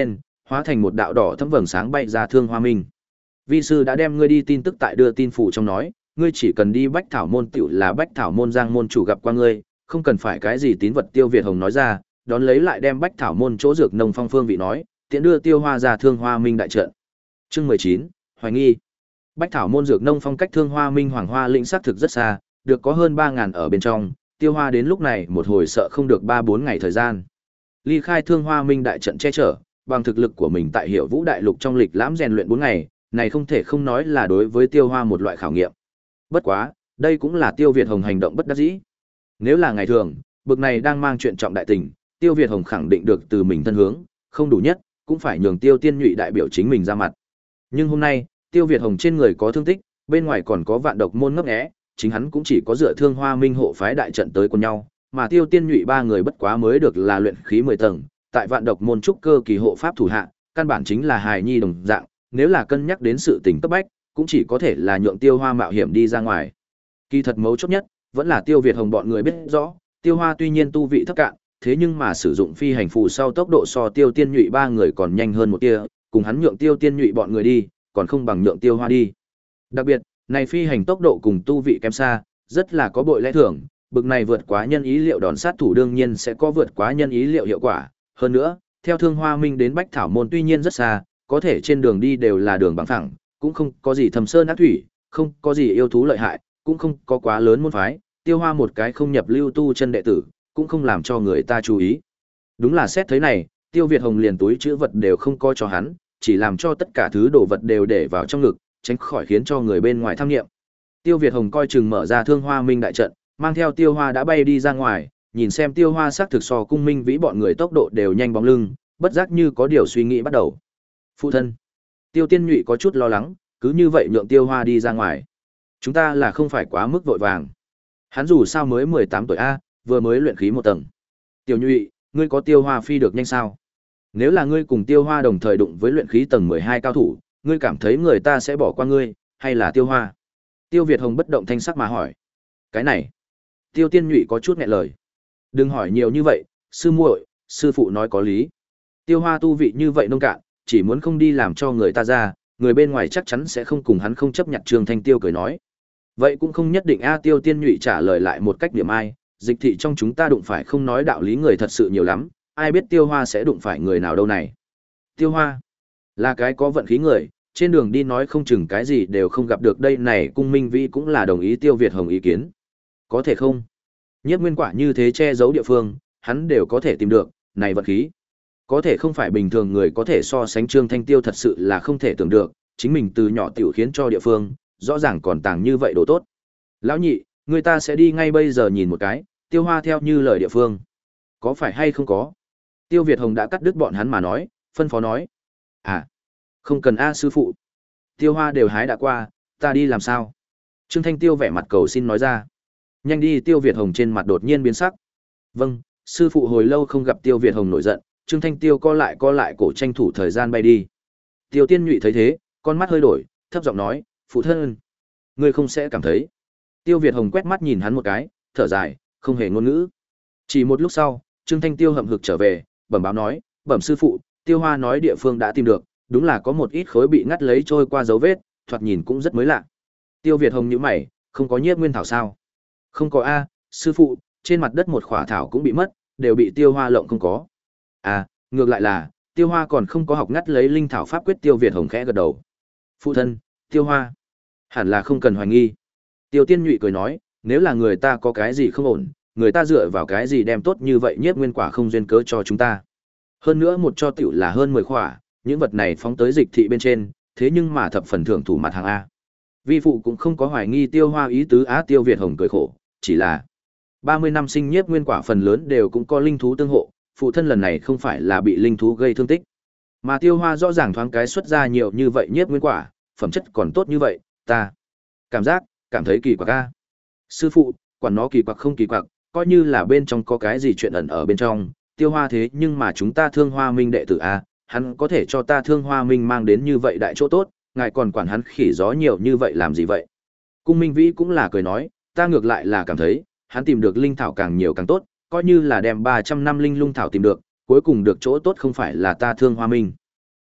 [SPEAKER 1] hóa thành một đạo đỏ thấm vầng sáng bay ra Thương Hoa Minh. Vi sư đã đem ngươi đi tin tức tại đưa tin phủ trong nói, ngươi chỉ cần đi Bách Thảo môn tiểu là Bách Thảo môn Giang môn chủ gặp qua ngươi, không cần phải cái gì tín vật. Tiêu Việt Hồng nói ra, đón lấy lại đem Bách Thảo môn chỗ dược nông phong phương vị nói, tiện đưa Tiêu Hoa ra Thương Hoa Minh đại trận. Chương mười chín, hoài nghi. Bách Thảo môn dược nông phong cách Thương Hoa Minh Hoàng Hoa lĩnh xác thực rất xa, được có hơn ba ngàn ở bên trong, Tiêu Hoa đến lúc này một hồi sợ không được ba bốn ngày thời gian. Ly khai Thương Hoa Minh đại trận che chở, bằng thực lực của mình tại Hiểu Vũ đại lục trong lịch lãm rèn luyện bốn ngày, này không thể không nói là đối với Tiêu Hoa một loại khảo nghiệm. Bất quá, đây cũng là Tiêu Việt Hồng hành động bất đắc dĩ. Nếu là ngày thường, bực này đang mang chuyện trọng đại tình, Tiêu Việt Hồng khẳng định được từ mình thân hướng, không đủ nhất, cũng phải nhường Tiêu Tiên Nhụy đại biểu chính mình ra mặt. Nhưng hôm nay, Tiêu Việt Hồng trên người có thương tích, bên ngoài còn có vạn độc môn ngấp nghé, chính hắn cũng chỉ có dựa Thương Hoa Minh hộ phái đại trận tới cùng nhau, mà Tiêu Tiên Nhụy ba người bất quá mới được là luyện khí mười tầng, tại vạn độc môn trúc cơ kỳ hộ pháp thủ hạ, căn bản chính là hài nhi đồng dạng, nếu là cân nhắc đến sự tình cấp bách, cũng chỉ có thể là nhượng Tiêu Hoa mạo hiểm đi ra ngoài. Kỳ thật mấu chốt nhất, vẫn là Tiêu Việt Hồng bọn người biết rõ, Tiêu Hoa tuy nhiên tu vị thấp cạn, thế nhưng mà sử dụng phi hành phù sau tốc độ so Tiêu Tiên Nhụy ba người còn nhanh hơn một tia, cùng hắn nhượng Tiêu Tiên Nhụy bọn người đi, còn không bằng nhượng Tiêu Hoa đi. Đặc biệt, này phi hành tốc độ cùng tu vị kém xa, rất là có bội lẽ thường, bực này vượt quá nhân ý liệu đòn sát thủ đương nhiên sẽ có vượt quá nhân ý liệu hiệu quả. Hơn nữa, theo Thương Hoa Minh đến Bách Thảo môn tuy nhiên rất xa, có thể trên đường đi đều là đường bằng phẳng, cũng không có gì thâm sơn ác thủy, không có gì yêu thú lợi hại, cũng không có quá lớn môn phái, Tiêu Hoa một cái không nhập lưu tu chân đệ tử, cũng không làm cho người ta chú ý. Đúng là xét thấy này, Tiêu Việt Hồng liền túi chữ vật đều không có cho hắn, chỉ làm cho tất cả thứ đồ vật đều để vào trong ngực, tránh khỏi khiến cho người bên ngoài tham nghiệm. Tiêu Việt Hồng coi chừng mở ra Thương Hoa Minh đại trận, mang theo Tiêu Hoa đã bay đi ra ngoài, nhìn xem Tiêu Hoa xác thực so Cung Minh Vĩ bọn người tốc độ đều nhanh bóng lưng, bất giác như có điều suy nghĩ bắt đầu. Phụ thân. Tiêu Tiên Nhụy có chút lo lắng, cứ như vậy nhượng Tiêu Hoa đi ra ngoài. Chúng ta là không phải quá mức vội vàng. Hắn dù sao mới mười tám tuổi a, vừa mới luyện khí một tầng. Tiểu Nhụy, ngươi có Tiêu Hoa phi được nhanh sao? Nếu là ngươi cùng Tiêu Hoa đồng thời đụng với luyện khí tầng mười hai cao thủ, ngươi cảm thấy người ta sẽ bỏ qua ngươi, hay là Tiêu Hoa? Tiêu Việt Hồng bất động thanh sắc mà hỏi. Cái này. Tiêu Tiên Nhụy có chút nghẹn lời. Đừng hỏi nhiều như vậy, sư muội, sư phụ nói có lý. Tiêu Hoa tu vị như vậy nông cạn, chỉ muốn không đi làm cho người ta ra, người bên ngoài chắc chắn sẽ không cùng hắn không chấp nhận. Trương Thanh Tiêu cười nói. Vậy cũng không nhất định a. Tiêu Tiên Nhụy trả lời lại một cách điểm ai, dịch thị trong chúng ta đụng phải không nói đạo lý người thật sự nhiều lắm, ai biết Tiêu Hoa sẽ đụng phải người nào đâu này. Tiêu Hoa là cái có vận khí người, trên đường đi nói không chừng cái gì đều không gặp được đây này. Cung Minh Vĩ cũng là đồng ý Tiêu Việt Hồng ý kiến. Có thể không? Nhiếp nguyên quả như thế che giấu địa phương, hắn đều có thể tìm được, này vận khí. Có thể không phải bình thường người có thể so sánh. Trương Thanh Tiêu thật sự là không thể tưởng được, chính mình từ nhỏ tiểu khiến cho địa phương, rõ ràng còn tàng như vậy đồ tốt. Lão nhị, người ta sẽ đi ngay bây giờ nhìn một cái, Tiêu Hoa theo như lời địa phương. Có phải hay không có? Tiêu Việt Hồng đã cắt đứt bọn hắn mà nói, phân phó nói. À, không cần a sư phụ. Tiêu Hoa đều hái đã qua, ta đi làm sao? Trương Thanh Tiêu vẻ mặt cầu xin nói ra. Nhanh đi. Tiêu Việt Hồng trên mặt đột nhiên biến sắc. Vâng, sư phụ. Hồi lâu không gặp Tiêu Việt Hồng nổi giận, Trương Thanh Tiêu co lại co lại cổ tranh thủ thời gian bay đi. Tiêu Tiên Nhụy thấy thế, con mắt hơi đổi, thấp giọng nói, phụ thân, ngươi không sẽ cảm thấy. Tiêu Việt Hồng quét mắt nhìn hắn một cái, thở dài, không hề ngôn ngữ. Chỉ một lúc sau, Trương Thanh Tiêu hậm hực trở về, bẩm báo nói, bẩm sư phụ, Tiêu Hoa nói địa phương đã tìm được, đúng là có một ít khối bị ngắt lấy trôi qua dấu vết, thoạt nhìn cũng rất mới lạ. Tiêu Việt Hồng nhíu mày, không có nhiếp nguyên thảo sao? Không có a, sư phụ, trên mặt đất một khỏa thảo cũng bị mất, đều bị Tiêu Hoa lộng không có. À, ngược lại là, Tiêu Hoa còn không có học ngắt lấy linh thảo pháp quyết. Tiêu Việt Hồng khẽ gật đầu. Phụ thân, Tiêu Hoa, hẳn là không cần hoài nghi. Tiêu Tiên Nhụy cười nói, nếu là người ta có cái gì không ổn, người ta dựa vào cái gì đem tốt như vậy nhiếp nguyên quả không duyên cớ cho chúng ta. Hơn nữa một cho tiểu là hơn mười khỏa, những vật này phóng tới dịch thị bên trên, thế nhưng mà thập phần thưởng thủ mặt hàng A. Vi phụ cũng không có hoài nghi Tiêu Hoa ý tứ á. Tiêu Việt Hồng cười khổ, chỉ là ba mươi năm sinh nhiếp nguyên quả phần lớn đều cũng có linh thú tương hộ, phụ thân lần này không phải là bị linh thú gây thương tích. Mà Tiêu Hoa rõ ràng thoáng cái xuất ra nhiều như vậy nhiếp nguyên quả, phẩm chất còn tốt như vậy, ta cảm giác, cảm thấy kỳ quặc a. Sư phụ, quản nó kỳ quặc không kỳ quặc, coi như là bên trong có cái gì chuyện ẩn ở bên trong, Tiêu Hoa thế nhưng mà chúng ta Thương Hoa Minh đệ tử a, hắn có thể cho ta Thương Hoa Minh mang đến như vậy đại chỗ tốt, ngài còn quản hắn khỉ gió nhiều như vậy làm gì vậy? Cung Minh Vĩ cũng là cười nói, ta ngược lại là cảm thấy, hắn tìm được linh thảo càng nhiều càng tốt, coi như là đem ba trăm năm linh lung thảo tìm được, cuối cùng được chỗ tốt không phải là ta Thương Hoa Minh.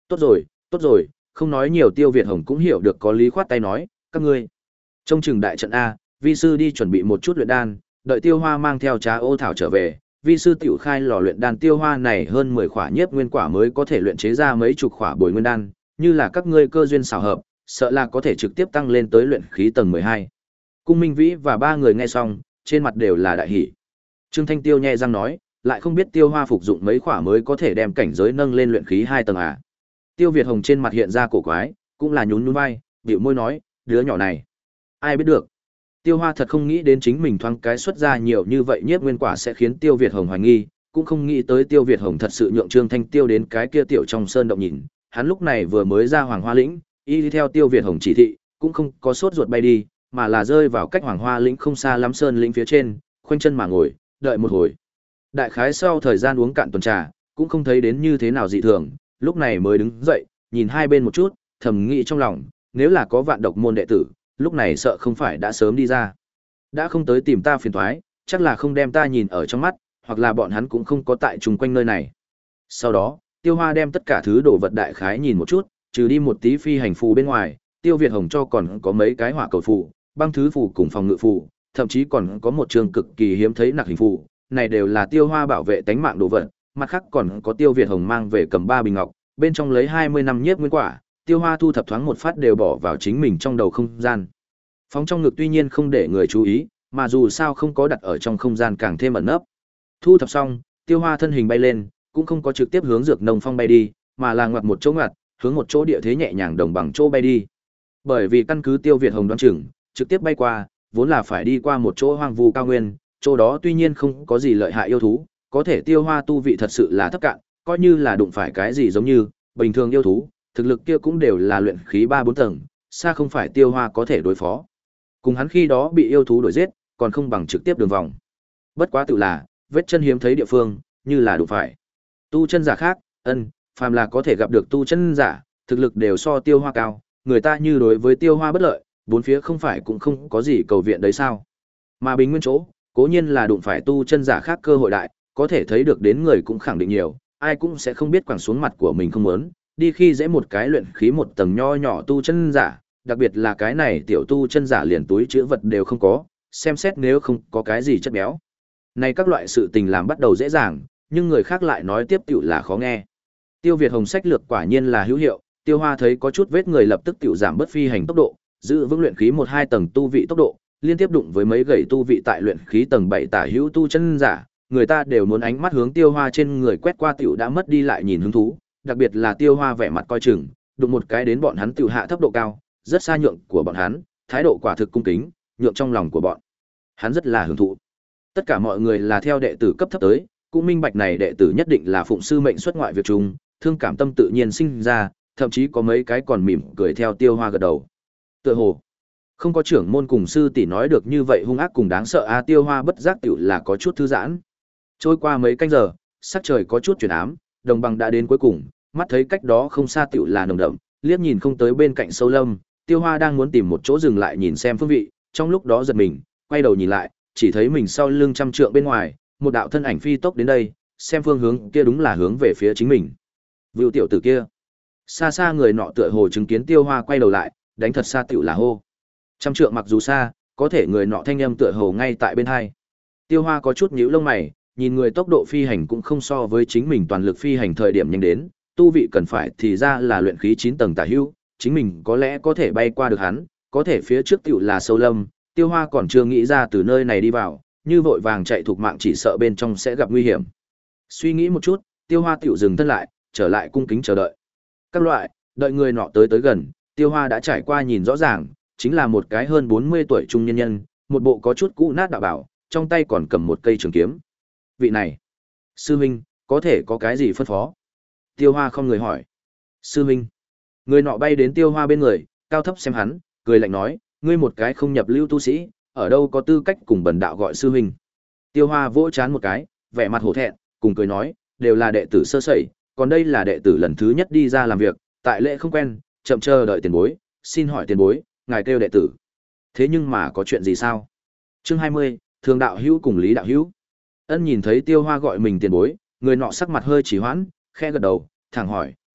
[SPEAKER 1] Tốt rồi, tốt rồi, không nói nhiều. Tiêu Việt Hồng cũng hiểu được có lý, khoát tay nói, các ngươi trông chừng đại trận a, vi sư đi chuẩn bị một chút luyện đan, đợi Tiêu Hoa mang theo trà ô thảo trở về, vi sư tiểu khai lò luyện đan. Tiêu Hoa này hơn mười khỏa nhiếp nguyên quả mới có thể luyện chế ra mấy chục khỏa bồi nguyên đan, như là các ngươi cơ duyên xảo hợp, sợ là có thể trực tiếp tăng lên tới luyện khí tầng mười hai. Cung Minh Vĩ và ba người nghe xong, trên mặt đều là đại hỉ. Trương Thanh Tiêu nhẹ răng nói, lại không biết Tiêu Hoa phục dụng mấy khỏa mới có thể đem cảnh giới nâng lên luyện khí hai tầng à? Tiêu Việt Hồng trên mặt hiện ra cổ quái, cũng là nhún nhún vai, bĩu môi nói, đứa nhỏ này, ai biết được. Tiêu Hoa thật không nghĩ đến chính mình thoáng cái xuất ra nhiều như vậy nhiếp nguyên quả sẽ khiến Tiêu Việt Hồng hoài nghi, cũng không nghĩ tới Tiêu Việt Hồng thật sự nhượng Trương Thanh Tiêu đến cái kia tiểu trong sơn động nhìn. Hắn lúc này vừa mới ra Hoàng Hoa lĩnh, y đi theo Tiêu Việt Hồng chỉ thị, cũng không có sốt ruột bay đi, mà là rơi vào cách Hoàng Hoa lĩnh không xa lắm sơn lĩnh phía trên, khoanh chân mà ngồi, đợi một hồi. Đại khái sau thời gian uống cạn tuần trà, cũng không thấy đến như thế nào dị thường, lúc này mới đứng dậy, nhìn hai bên một chút, thầm nghĩ trong lòng, nếu là có vạn độc môn đệ tử, lúc này sợ không phải đã sớm đi ra. Đã không tới tìm ta phiền toái, chắc là không đem ta nhìn ở trong mắt, hoặc là bọn hắn cũng không có tại chung quanh nơi này. Sau đó, Tiêu Hoa đem tất cả thứ đồ vật đại khái nhìn một chút, trừ đi một tí phi hành phù bên ngoài, Tiêu Việt Hồng cho còn có mấy cái hỏa cầu phù, băng thứ phù cùng phòng ngự phù, thậm chí còn có một trường cực kỳ hiếm thấy nặc hình phù, này đều là Tiêu Hoa bảo vệ tánh mạng đồ vật. Mặt khác còn có Tiêu Việt Hồng mang về cầm ba bình ngọc, bên trong lấy hai mươi năm nhiếp nguyên quả, Tiêu Hoa thu thập thoáng một phát đều bỏ vào chính mình trong đầu không gian. Phóng trong ngực tuy nhiên không để người chú ý, mà dù sao không có đặt ở trong không gian càng thêm ẩn nấp. Thu thập xong, Tiêu Hoa thân hình bay lên, cũng không có trực tiếp hướng Dược Nông Phong bay đi, mà là ngoặt một chỗ ngoặt, hướng một chỗ địa thế nhẹ nhàng đồng bằng chỗ bay đi. Bởi vì căn cứ Tiêu Việt Hồng đoán chừng, trực tiếp bay qua, vốn là phải đi qua một chỗ hoang vu cao nguyên, chỗ đó tuy nhiên không có gì lợi hại yêu thú, có thể Tiêu Hoa tu vị thật sự là thấp cạn, coi như là đụng phải cái gì giống như bình thường yêu thú, thực lực kia cũng đều là luyện khí ba bốn tầng, xa không phải Tiêu Hoa có thể đối phó. Cùng hắn khi đó bị yêu thú đuổi giết, còn không bằng trực tiếp đường vòng. Bất quá tự là, vết chân hiếm thấy địa phương, như là đụng phải. Tu chân giả khác, ân, phàm là có thể gặp được tu chân giả, thực lực đều so Tiêu Hoa cao, người ta như đối với Tiêu Hoa bất lợi, bốn phía không phải cũng không có gì cầu viện đấy sao? Mà bình nguyên chỗ, cố nhiên là đụng phải tu chân giả khác cơ hội đại, có thể thấy được đến người cũng khẳng định nhiều, ai cũng sẽ không biết quẳng xuống mặt của mình không muốn, đi khi dễ một cái luyện khí một tầng nho nhỏ tu chân giả, đặc biệt là cái này tiểu tu chân giả liền túi chứa vật đều không có, xem xét nếu không có cái gì chất béo. Này các loại sự tình làm bắt đầu dễ dàng, nhưng người khác lại nói tiếp tiểu là khó nghe. Tiêu Việt Hồng sách lược quả nhiên là hữu hiệu, Tiêu Hoa thấy có chút vết người lập tức tiểu giảm bớt phi hành tốc độ, giữ vững luyện khí một hai tầng tu vị tốc độ, liên tiếp đụng với mấy gậy tu vị tại luyện khí tầng bảy tả hữu tu chân giả, người ta đều muốn ánh mắt hướng Tiêu Hoa trên người quét qua tiểu đã mất đi lại nhìn hứng thú, đặc biệt là Tiêu Hoa vẻ mặt coi chừng, đụng một cái đến bọn hắn tiểu hạ thấp độ cao, rất xa nhượng của bọn hắn, thái độ quả thực cung kính, nhượng trong lòng của bọn hắn rất là hưởng thụ. Tất cả mọi người là theo đệ tử cấp thấp tới, cũng minh bạch này đệ tử nhất định là phụng sư mệnh xuất ngoại việc chung, thương cảm tâm tự nhiên sinh ra, thậm chí có mấy cái còn mỉm cười theo Tiêu Hoa gật đầu. Tựa hồ không có trưởng môn cùng sư tỷ nói được như vậy hung ác cùng đáng sợ a. Tiêu Hoa bất giác tiểu là có chút thư giãn. Trôi qua mấy canh giờ, sắc trời có chút chuyển ám, đồng bằng đã đến cuối cùng, mắt thấy cách đó không xa tiểu là nồng đậm, liếc nhìn không tới bên cạnh sâu lâm, Tiêu Hoa đang muốn tìm một chỗ dừng lại nhìn xem phương vị, trong lúc đó giật mình, quay đầu nhìn lại, chỉ thấy mình sau lưng trăm trượng bên ngoài, một đạo thân ảnh phi tốc đến đây, xem phương hướng kia đúng là hướng về phía chính mình. Vưu tiểu tử kia. Xa xa người nọ tựa hồ chứng kiến Tiêu Hoa quay đầu lại, đánh thật xa tiểu là hô. Trăm trượng mặc dù xa, có thể người nọ thanh âm tựa hồ ngay tại bên hai. Tiêu Hoa có chút nhíu lông mày, nhìn người tốc độ phi hành cũng không so với chính mình toàn lực phi hành thời điểm nhanh đến, tu vị cần phải thì ra là luyện khí chín tầng tả hữu, chính mình có lẽ có thể bay qua được hắn, có thể phía trước tiểu là sâu lâm, Tiêu Hoa còn chưa nghĩ ra từ nơi này đi vào, như vội vàng chạy thục mạng chỉ sợ bên trong sẽ gặp nguy hiểm. Suy nghĩ một chút, Tiêu Hoa tiểu dừng thân lại, trở lại cung kính chờ đợi. Các loại, đợi người nọ tới tới gần, Tiêu Hoa đã trải qua nhìn rõ ràng, chính là một cái hơn bốn mươi tuổi trung nhân nhân, một bộ có chút cũ nát đạo bảo, trong tay còn cầm một cây trường kiếm. Vị này, sư huynh, có thể có cái gì phân phó? Tiêu Hoa không người hỏi. Sư huynh. Người nọ bay đến Tiêu Hoa bên người, cao thấp xem hắn, cười lạnh nói, ngươi một cái không nhập lưu tu sĩ, ở đâu có tư cách cùng bần đạo gọi sư huynh. Tiêu Hoa vỗ chán một cái, vẻ mặt hổ thẹn, cùng cười nói, đều là đệ tử sơ sẩy, còn đây là đệ tử lần thứ nhất đi ra làm việc, tại lễ không quen, chậm chờ đợi tiền bối, xin hỏi tiền bối, ngài kêu đệ tử. Thế nhưng mà có chuyện gì sao? Chương hai mươi, Thường đạo hữu cùng Lý đạo hữu. Ân nhìn thấy Tiêu Hoa gọi mình tiền bối, người nọ sắc mặt hơi chỉ hoãn, khẽ gật đầu, thẳng hỏi,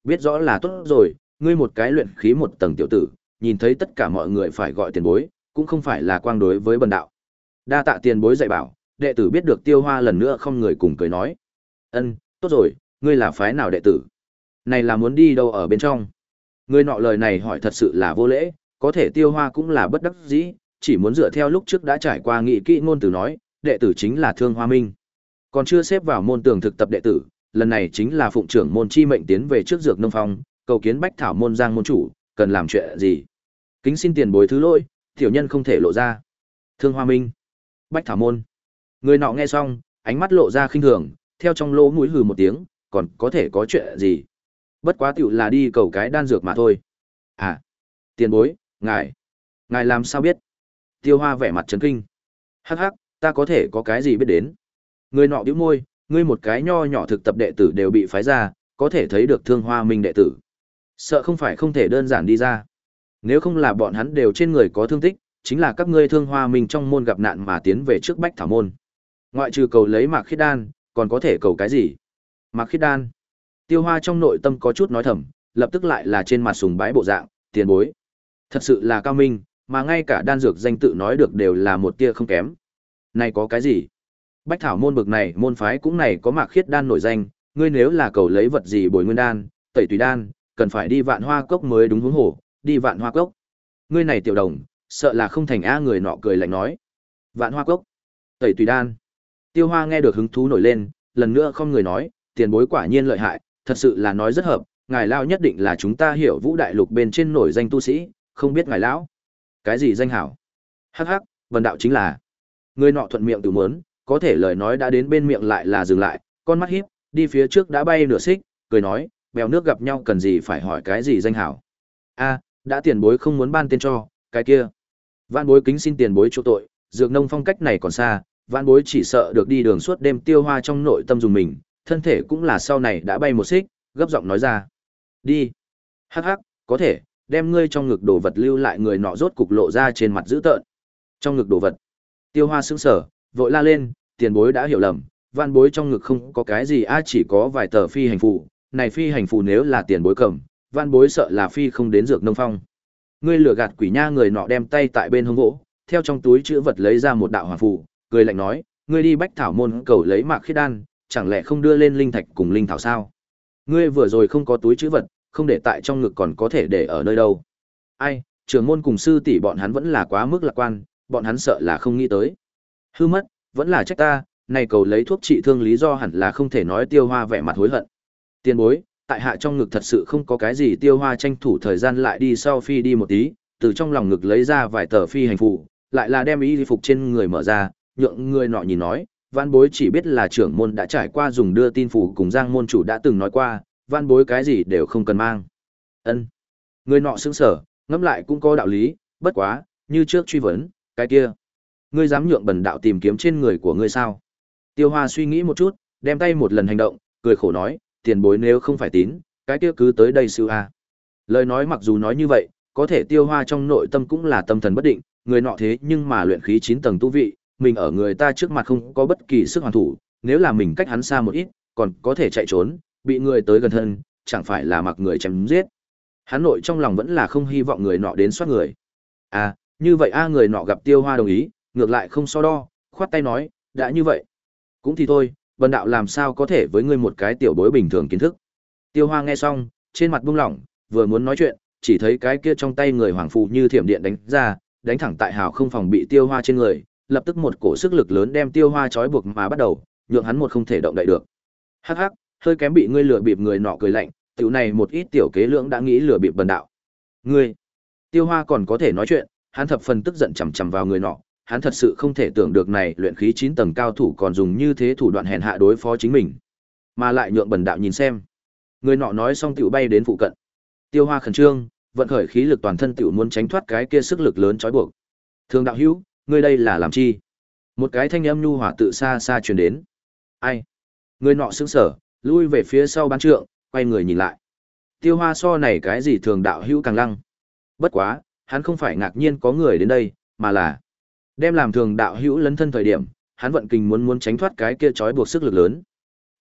[SPEAKER 1] biết rõ là tốt rồi, ngươi một cái luyện khí một tầng tiểu tử, nhìn thấy tất cả mọi người phải gọi tiền bối, cũng không phải là quang đối với bần đạo. Đa tạ tiền bối dạy bảo, đệ tử biết được Tiêu Hoa lần nữa không người cùng cười nói. Ân, tốt rồi, ngươi là phái nào đệ tử? Này là muốn đi đâu ở bên trong? Người nọ lời này hỏi thật sự là vô lễ, có thể Tiêu Hoa cũng là bất đắc dĩ, chỉ muốn dựa theo lúc trước đã trải qua nghị kỹ ngôn từ nói, đệ tử chính là Thương Hoa Minh. Còn chưa xếp vào môn tường thực tập đệ tử, lần này chính là phụng trưởng môn chi mệnh tiến về trước Dược Nông Phong, cầu kiến Bách Thảo môn Giang môn chủ, cần làm chuyện gì? Kính xin tiền bối thứ lỗi, tiểu nhân không thể lộ ra. Thương Hoa Minh, Bách Thảo môn. Người nọ nghe xong, ánh mắt lộ ra khinh thường, theo trong lỗ mũi hừ một tiếng, còn có thể có chuyện gì? Bất quá tiểu là đi cầu cái đan dược mà thôi. À, tiền bối, ngài, ngài làm sao biết? Tiêu Hoa vẻ mặt chấn kinh. Hắc hắc, ta có thể có cái gì biết đến? Người nọ bĩu môi, ngươi một cái nho nhỏ thực tập đệ tử đều bị phái ra, có thể thấy được Thương Hoa Minh đệ tử. Sợ không phải không thể đơn giản đi ra. Nếu không là bọn hắn đều trên người có thương tích, chính là các ngươi Thương Hoa Minh trong môn gặp nạn mà tiến về trước Bách Thảo môn. Ngoại trừ cầu lấy Mạc Khiết đan, còn có thể cầu cái gì? Mạc Khiết đan. Tiêu Hoa trong nội tâm có chút nói thầm, lập tức lại là trên mặt sùng bái bộ dạng, tiền bối. Thật sự là cao minh, mà ngay cả đan dược danh tự nói được đều là một tia không kém. Này có cái gì? Bách Thảo môn bực này, môn phái cũng này có Mạc Khiết đan nổi danh, ngươi nếu là cầu lấy vật gì bồi nguyên đan, tẩy tùy đan, cần phải đi Vạn Hoa cốc mới đúng huống hồ, đi Vạn Hoa cốc. Ngươi này tiểu đồng, sợ là không thành a. Người nọ cười lạnh nói. Vạn Hoa cốc, tẩy tùy đan. Tiêu Hoa nghe được hứng thú nổi lên, lần nữa không người nói, tiền bối quả nhiên lợi hại, thật sự là nói rất hợp, ngài lão nhất định là chúng ta hiểu Vũ đại lục bên trên nổi danh tu sĩ, không biết ngài lão. Cái gì danh hảo? Hắc hắc, vần đạo chính là. Người nọ thuận miệng từ muốn, có thể lời nói đã đến bên miệng lại là dừng lại, con mắt híp, đi phía trước đã bay nửa xích, cười nói, bèo nước gặp nhau cần gì phải hỏi cái gì danh hảo. A, đã tiền bối không muốn ban tên cho, cái kia. Vạn bối kính xin tiền bối chỗ tội, Dược Nông Phong cách này còn xa, vạn bối chỉ sợ được đi đường suốt đêm. Tiêu Hoa trong nội tâm dùng mình, thân thể cũng là sau này đã bay một xích, gấp giọng nói ra. Đi. Hắc hắc, có thể, đem ngươi trong ngực đồ vật lưu lại. Người nọ rốt cục lộ ra trên mặt dữ tợn. Trong ngực đồ vật. Tiêu Hoa sững sờ, vội la lên, tiền bối đã hiểu lầm, vạn bối trong ngực không có cái gì a, chỉ có vài tờ phi hành phù, này phi hành phù nếu là tiền bối cầm, vạn bối sợ là phi không đến Dược Nông Phong. Ngươi lừa gạt quỷ nha. Người nọ đem tay tại bên hông gỗ, theo trong túi chữ vật lấy ra một đạo hoàng phù, cười lạnh nói, ngươi đi Bách Thảo môn cầu lấy Mạc Khiết đan, chẳng lẽ không đưa lên linh thạch cùng linh thảo sao? Ngươi vừa rồi không có túi chữ vật, không để tại trong ngực còn có thể để ở nơi đâu? Ai, trưởng môn cùng sư tỷ bọn hắn vẫn là quá mức lạc quan, bọn hắn sợ là không nghĩ tới. Hư mất, vẫn là trách ta, này cầu lấy thuốc trị thương lý do hẳn là không thể nói. Tiêu Hoa vẻ mặt hối hận. Tiền bối, tại hạ trong ngực thật sự không có cái gì. Tiêu Hoa tranh thủ thời gian lại đi sau phi đi một tí, từ trong lòng ngực lấy ra vài tờ phi hành phù, lại là đem y phục trên người mở ra, nhượng người nọ nhìn nói, Vạn bối chỉ biết là trưởng môn đã trải qua dùng đưa tin phù cùng Giang môn chủ đã từng nói qua, Vạn bối cái gì đều không cần mang. Ân. Người nọ sững sờ, ngẫm lại cũng có đạo lý, bất quá, như trước truy vấn, cái kia, ngươi dám nhượng bần đạo tìm kiếm trên người của ngươi sao? Tiêu Hoa suy nghĩ một chút, đem tay một lần hành động, cười khổ nói, tiền bối nếu không phải tín, cái kia cứ tới đây sư a. Lời nói mặc dù nói như vậy, có thể Tiêu Hoa trong nội tâm cũng là tâm thần bất định, người nọ thế nhưng mà luyện khí chín tầng tu vị, mình ở người ta trước mặt không có bất kỳ sức hoàn thủ, nếu là mình cách hắn xa một ít, còn có thể chạy trốn, bị người tới gần thân, chẳng phải là mặc người chém giết. Hắn nội trong lòng vẫn là không hy vọng người nọ đến soát người. À, như vậy a. Người nọ gặp Tiêu Hoa đồng ý, ngược lại không so đo, khoát tay nói, đã như vậy, cũng thì thôi, bần đạo làm sao có thể với ngươi một cái tiểu bối bình thường kiến thức. Tiêu Hoa nghe xong, trên mặt buông lỏng, vừa muốn nói chuyện, chỉ thấy cái kia trong tay người hoàng phù như thiểm điện đánh ra, đánh thẳng tại hào không phòng bị Tiêu Hoa trên người, lập tức một cổ sức lực lớn đem Tiêu Hoa trói buộc mà bắt đầu, nhượng hắn một không thể động đậy được. Hắc hắc, hơi kém bị ngươi lừa bịp. Người nọ cười lạnh, tiểu này một ít tiểu kế lưỡng đã nghĩ lừa bịp bần đạo. Ngươi, Tiêu Hoa còn có thể nói chuyện, hắn thập phần tức giận chằm chằm vào người nọ, hắn thật sự không thể tưởng được này luyện khí chín tầng cao thủ còn dùng như thế thủ đoạn hèn hạ đối phó chính mình, mà lại nhượng bần đạo nhìn xem. Người nọ nói xong tiểu bay đến phụ cận. Tiêu Hoa khẩn trương, vận khởi khí lực toàn thân tiểu muốn tránh thoát cái kia sức lực lớn trói buộc. Thường đạo hữu, ngươi đây là làm chi? Một cái thanh âm nhu hòa tự xa xa truyền đến. Ai? Người nọ sững sờ, lui về phía sau bán trượng, quay người nhìn lại. Tiêu Hoa so này cái gì thường đạo hữu càng lăng. Bất quá, hắn không phải ngạc nhiên có người đến đây, mà là đem làm thường đạo hữu lấn thân thời điểm, hắn vận kình muốn muốn tránh thoát cái kia trói buộc sức lực lớn.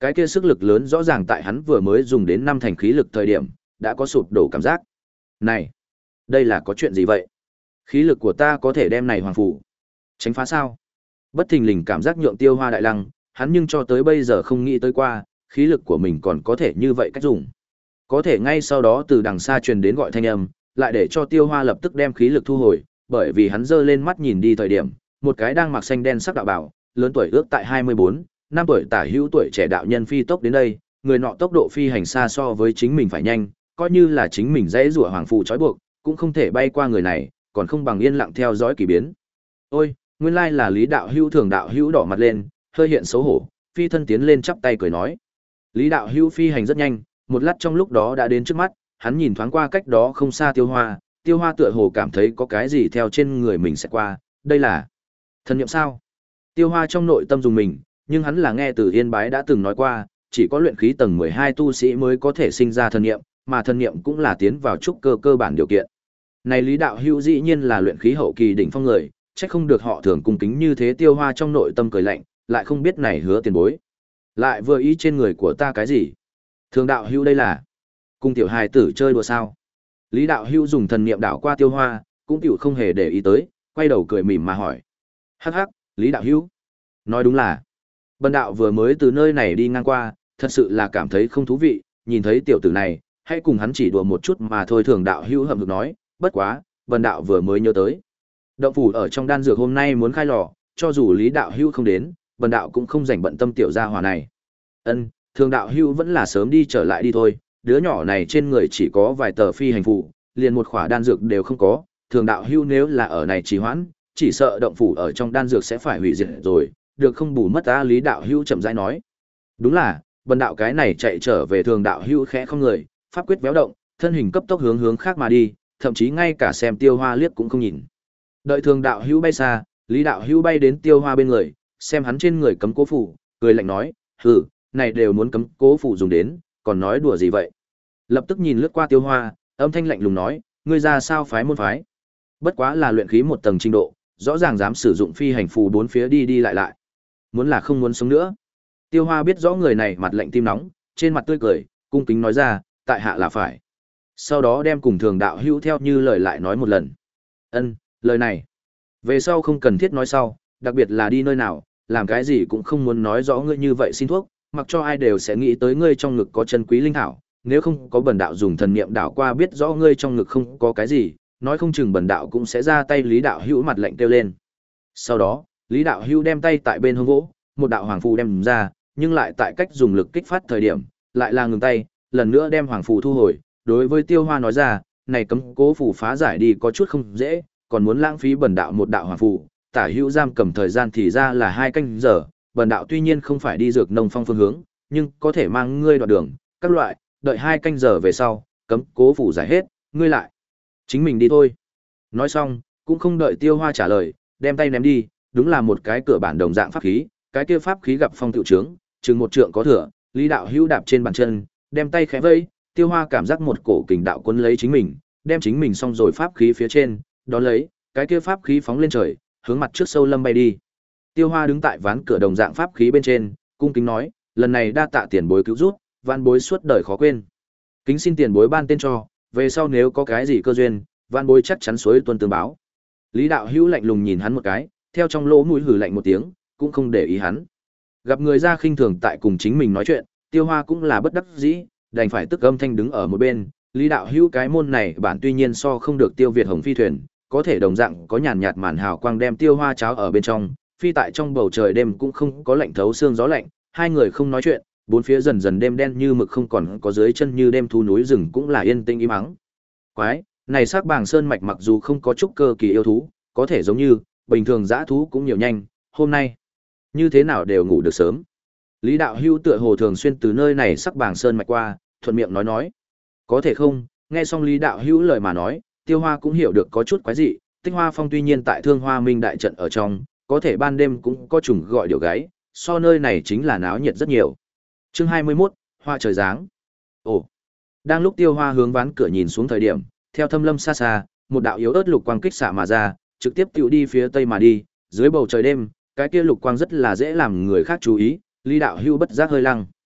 [SPEAKER 1] Cái kia sức lực lớn rõ ràng tại hắn vừa mới dùng đến năm thành khí lực thời điểm, đã có sụp đổ cảm giác. Này, đây là có chuyện gì vậy? Khí lực của ta có thể đem này hoàng phủ tránh phá sao? Bất thình lình cảm giác nhượng Tiêu Hoa đại lăng, hắn nhưng cho tới bây giờ không nghĩ tới qua, khí lực của mình còn có thể như vậy cách dùng. Có thể ngay sau đó từ đằng xa truyền đến gọi thanh âm, lại để cho Tiêu Hoa lập tức đem khí lực thu hồi, bởi vì hắn giơ lên mắt nhìn đi thời điểm, một cái đang mặc xanh đen sắc đạo bảo, lớn tuổi ước tại hai mươi bốn, năm tuổi tả hữu tuổi trẻ đạo nhân phi tốc đến đây, người nọ tốc độ phi hành xa so với chính mình phải nhanh, coi như là chính mình dễ rủa hoàng phù trói buộc, cũng không thể bay qua người này, còn không bằng yên lặng theo dõi kỳ biến. Ôi, nguyên lai là Lý đạo hữu. Thường đạo hữu đỏ mặt lên, hơi hiện xấu hổ, phi thân tiến lên chắp tay cười nói. Lý đạo hữu phi hành rất nhanh, một lát trong lúc đó đã đến trước mắt, hắn nhìn thoáng qua cách đó không xa Tiêu Hoa, Tiêu Hoa tựa hồ cảm thấy có cái gì theo trên người mình sẽ qua, đây là thần niệm sao? Tiêu Hoa trong nội tâm dùng mình, nhưng hắn là nghe từ Yên Bái đã từng nói qua, chỉ có luyện khí tầng mười hai tu sĩ mới có thể sinh ra thần niệm, mà thần niệm cũng là tiến vào trúc cơ cơ bản điều kiện. Này Lý đạo hữu dĩ nhiên là luyện khí hậu kỳ đỉnh phong người, chắc không được họ thường cung kính như thế. Tiêu Hoa trong nội tâm cười lạnh, lại không biết này hứa tiền bối lại vừa ý trên người của ta cái gì. Thường đạo hữu đây là cùng tiểu hài tử chơi đùa sao? Lý đạo hữu dùng thần niệm đảo qua Tiêu Hoa, cũng tiểu không hề để ý tới, quay đầu cười mỉm mà hỏi. Hắc hắc, Lý đạo hữu, nói đúng là bần đạo vừa mới từ nơi này đi ngang qua, thật sự là cảm thấy không thú vị, nhìn thấy tiểu tử này, hãy cùng hắn chỉ đùa một chút mà thôi. Thường đạo hữu hậm hực nói, bất quá, bần đạo vừa mới nhớ tới, động phủ ở trong đan dược hôm nay muốn khai lò, cho dù Lý đạo hữu không đến, bần đạo cũng không rảnh bận tâm tiểu gia hỏa này. Ân, Thường đạo hữu vẫn là sớm đi trở lại đi thôi, đứa nhỏ này trên người chỉ có vài tờ phi hành phụ, liền một khỏa đan dược đều không có, Thường đạo hữu nếu là ở này trì hoãn, chỉ sợ động phủ ở trong đan dược sẽ phải hủy diệt rồi, được không bù mất ta. Lý đạo hữu chậm rãi nói. Đúng là, bần đạo cái này chạy trở về. Thường đạo hữu khẽ không người, pháp quyết véo động, thân hình cấp tốc hướng hướng khác mà đi, thậm chí ngay cả xem Tiêu Hoa liếc cũng không nhìn. Đợi Thường đạo hữu bay xa, Lý đạo hữu bay đến Tiêu Hoa bên người, xem hắn trên người cấm cố phủ, cười lạnh nói, hừ, này đều muốn cấm cố phủ dùng đến, còn nói đùa gì vậy? Lập tức nhìn lướt qua Tiêu Hoa, âm thanh lạnh lùng nói, ngươi ra sao phái môn phái? Bất quá là luyện khí một tầng trình độ, rõ ràng dám sử dụng phi hành phù bốn phía đi đi lại lại. Muốn là không muốn sống nữa. Tiêu Hoa biết rõ người này mặt lạnh tim nóng, trên mặt tươi cười, cung kính nói ra, tại hạ là phải. Sau đó đem cùng Thường đạo hữu theo như lời lại nói một lần. Ân, lời này về sau không cần thiết nói sau, đặc biệt là đi nơi nào, làm cái gì cũng không muốn nói rõ ngươi như vậy xin thuốc, mặc cho ai đều sẽ nghĩ tới ngươi trong ngực có chân quý linh thảo, nếu không có bần đạo dùng thần niệm đảo qua biết rõ ngươi trong ngực không có cái gì, nói không chừng bần đạo cũng sẽ ra tay. Lý đạo hữu mặt lạnh kêu lên. Sau đó, Lý đạo hữu đem tay tại bên hông gỗ, một đạo hoàng phù đem ra, nhưng lại tại cách dùng lực kích phát thời điểm, lại là ngừng tay, lần nữa đem hoàng phù thu hồi, đối với Tiêu Hoa nói ra, này cấm cố phù phá giải đi có chút không dễ, còn muốn lãng phí bần đạo một đạo hoàng phù, tả hữu giam cầm thời gian thì ra là hai canh giờ, bần đạo tuy nhiên không phải đi dược nông phong phương hướng, nhưng có thể mang ngươi đoạn đường, các loại, đợi hai canh giờ về sau, cấm cố phù giải hết, ngươi lại chính mình đi thôi. Nói xong, cũng không đợi Tiêu Hoa trả lời, đem tay ném đi, đúng là một cái cửa bản đồng dạng pháp khí, cái kia pháp khí gặp phong tiểu trướng, chừng một trượng có thừa, Lý đạo hữu đạp trên bàn chân, đem tay khẽ vẫy, Tiêu Hoa cảm giác một cổ kình đạo cuốn lấy chính mình, đem chính mình xong rồi pháp khí phía trên, đón lấy, cái kia pháp khí phóng lên trời, hướng mặt trước sâu lâm bay đi. Tiêu Hoa đứng tại ván cửa đồng dạng pháp khí bên trên, cung kính nói, lần này đa tạ tiền bối cứu giúp, van bối suốt đời khó quên. Kính xin tiền bối ban tên cho, về sau nếu có cái gì cơ duyên, van bối chắc chắn suối tuân tương báo. Lý đạo hữu lạnh lùng nhìn hắn một cái, theo trong lỗ mũi hừ lạnh một tiếng, cũng không để ý hắn. Gặp người ra khinh thường tại cùng chính mình nói chuyện, Tiêu Hoa cũng là bất đắc dĩ, đành phải tức âm thanh đứng ở một bên. Lý đạo hữu cái môn này bản tuy nhiên so không được Tiêu Việt Hồng phi thuyền, có thể đồng dạng có nhàn nhạt màn hào quang đem Tiêu Hoa cháo ở bên trong, phi tại trong bầu trời đêm cũng không có lạnh thấu xương gió lạnh, hai người không nói chuyện, bốn phía dần dần đêm đen như mực không còn có dưới chân như đêm thu núi rừng cũng là yên tĩnh im ắng. Quái, này Sắc Bàng Sơn mạch mặc dù không có chút cơ kỳ yêu thú, có thể giống như bình thường dã thú cũng nhiều nhanh, hôm nay như thế nào đều ngủ được sớm. Lý đạo hữu tựa hồ thường xuyên từ nơi này Sắc Bàng Sơn mạch qua, thuận miệng nói nói. Có thể không, nghe xong Lý đạo hữu lời mà nói, Tiêu Hoa cũng hiểu được có chút quái dị, Tích Hoa Phong tuy nhiên tại Thương Hoa Minh đại trận ở trong, có thể ban đêm cũng có trùng gọi điệu gáy, so nơi này chính là náo nhiệt rất nhiều. Chương hai mươi mốt, Hoa trời giáng. Ồ. Đang lúc Tiêu Hoa hướng ván cửa nhìn xuống thời điểm, theo thâm lâm xa xa, một đạo yếu ớt lục quang kích xạ mà ra, trực tiếp tựu đi phía tây mà đi, dưới bầu trời đêm, cái kia lục quang rất là dễ làm người khác chú ý, Lý đạo hữu bất giác hơi lăng.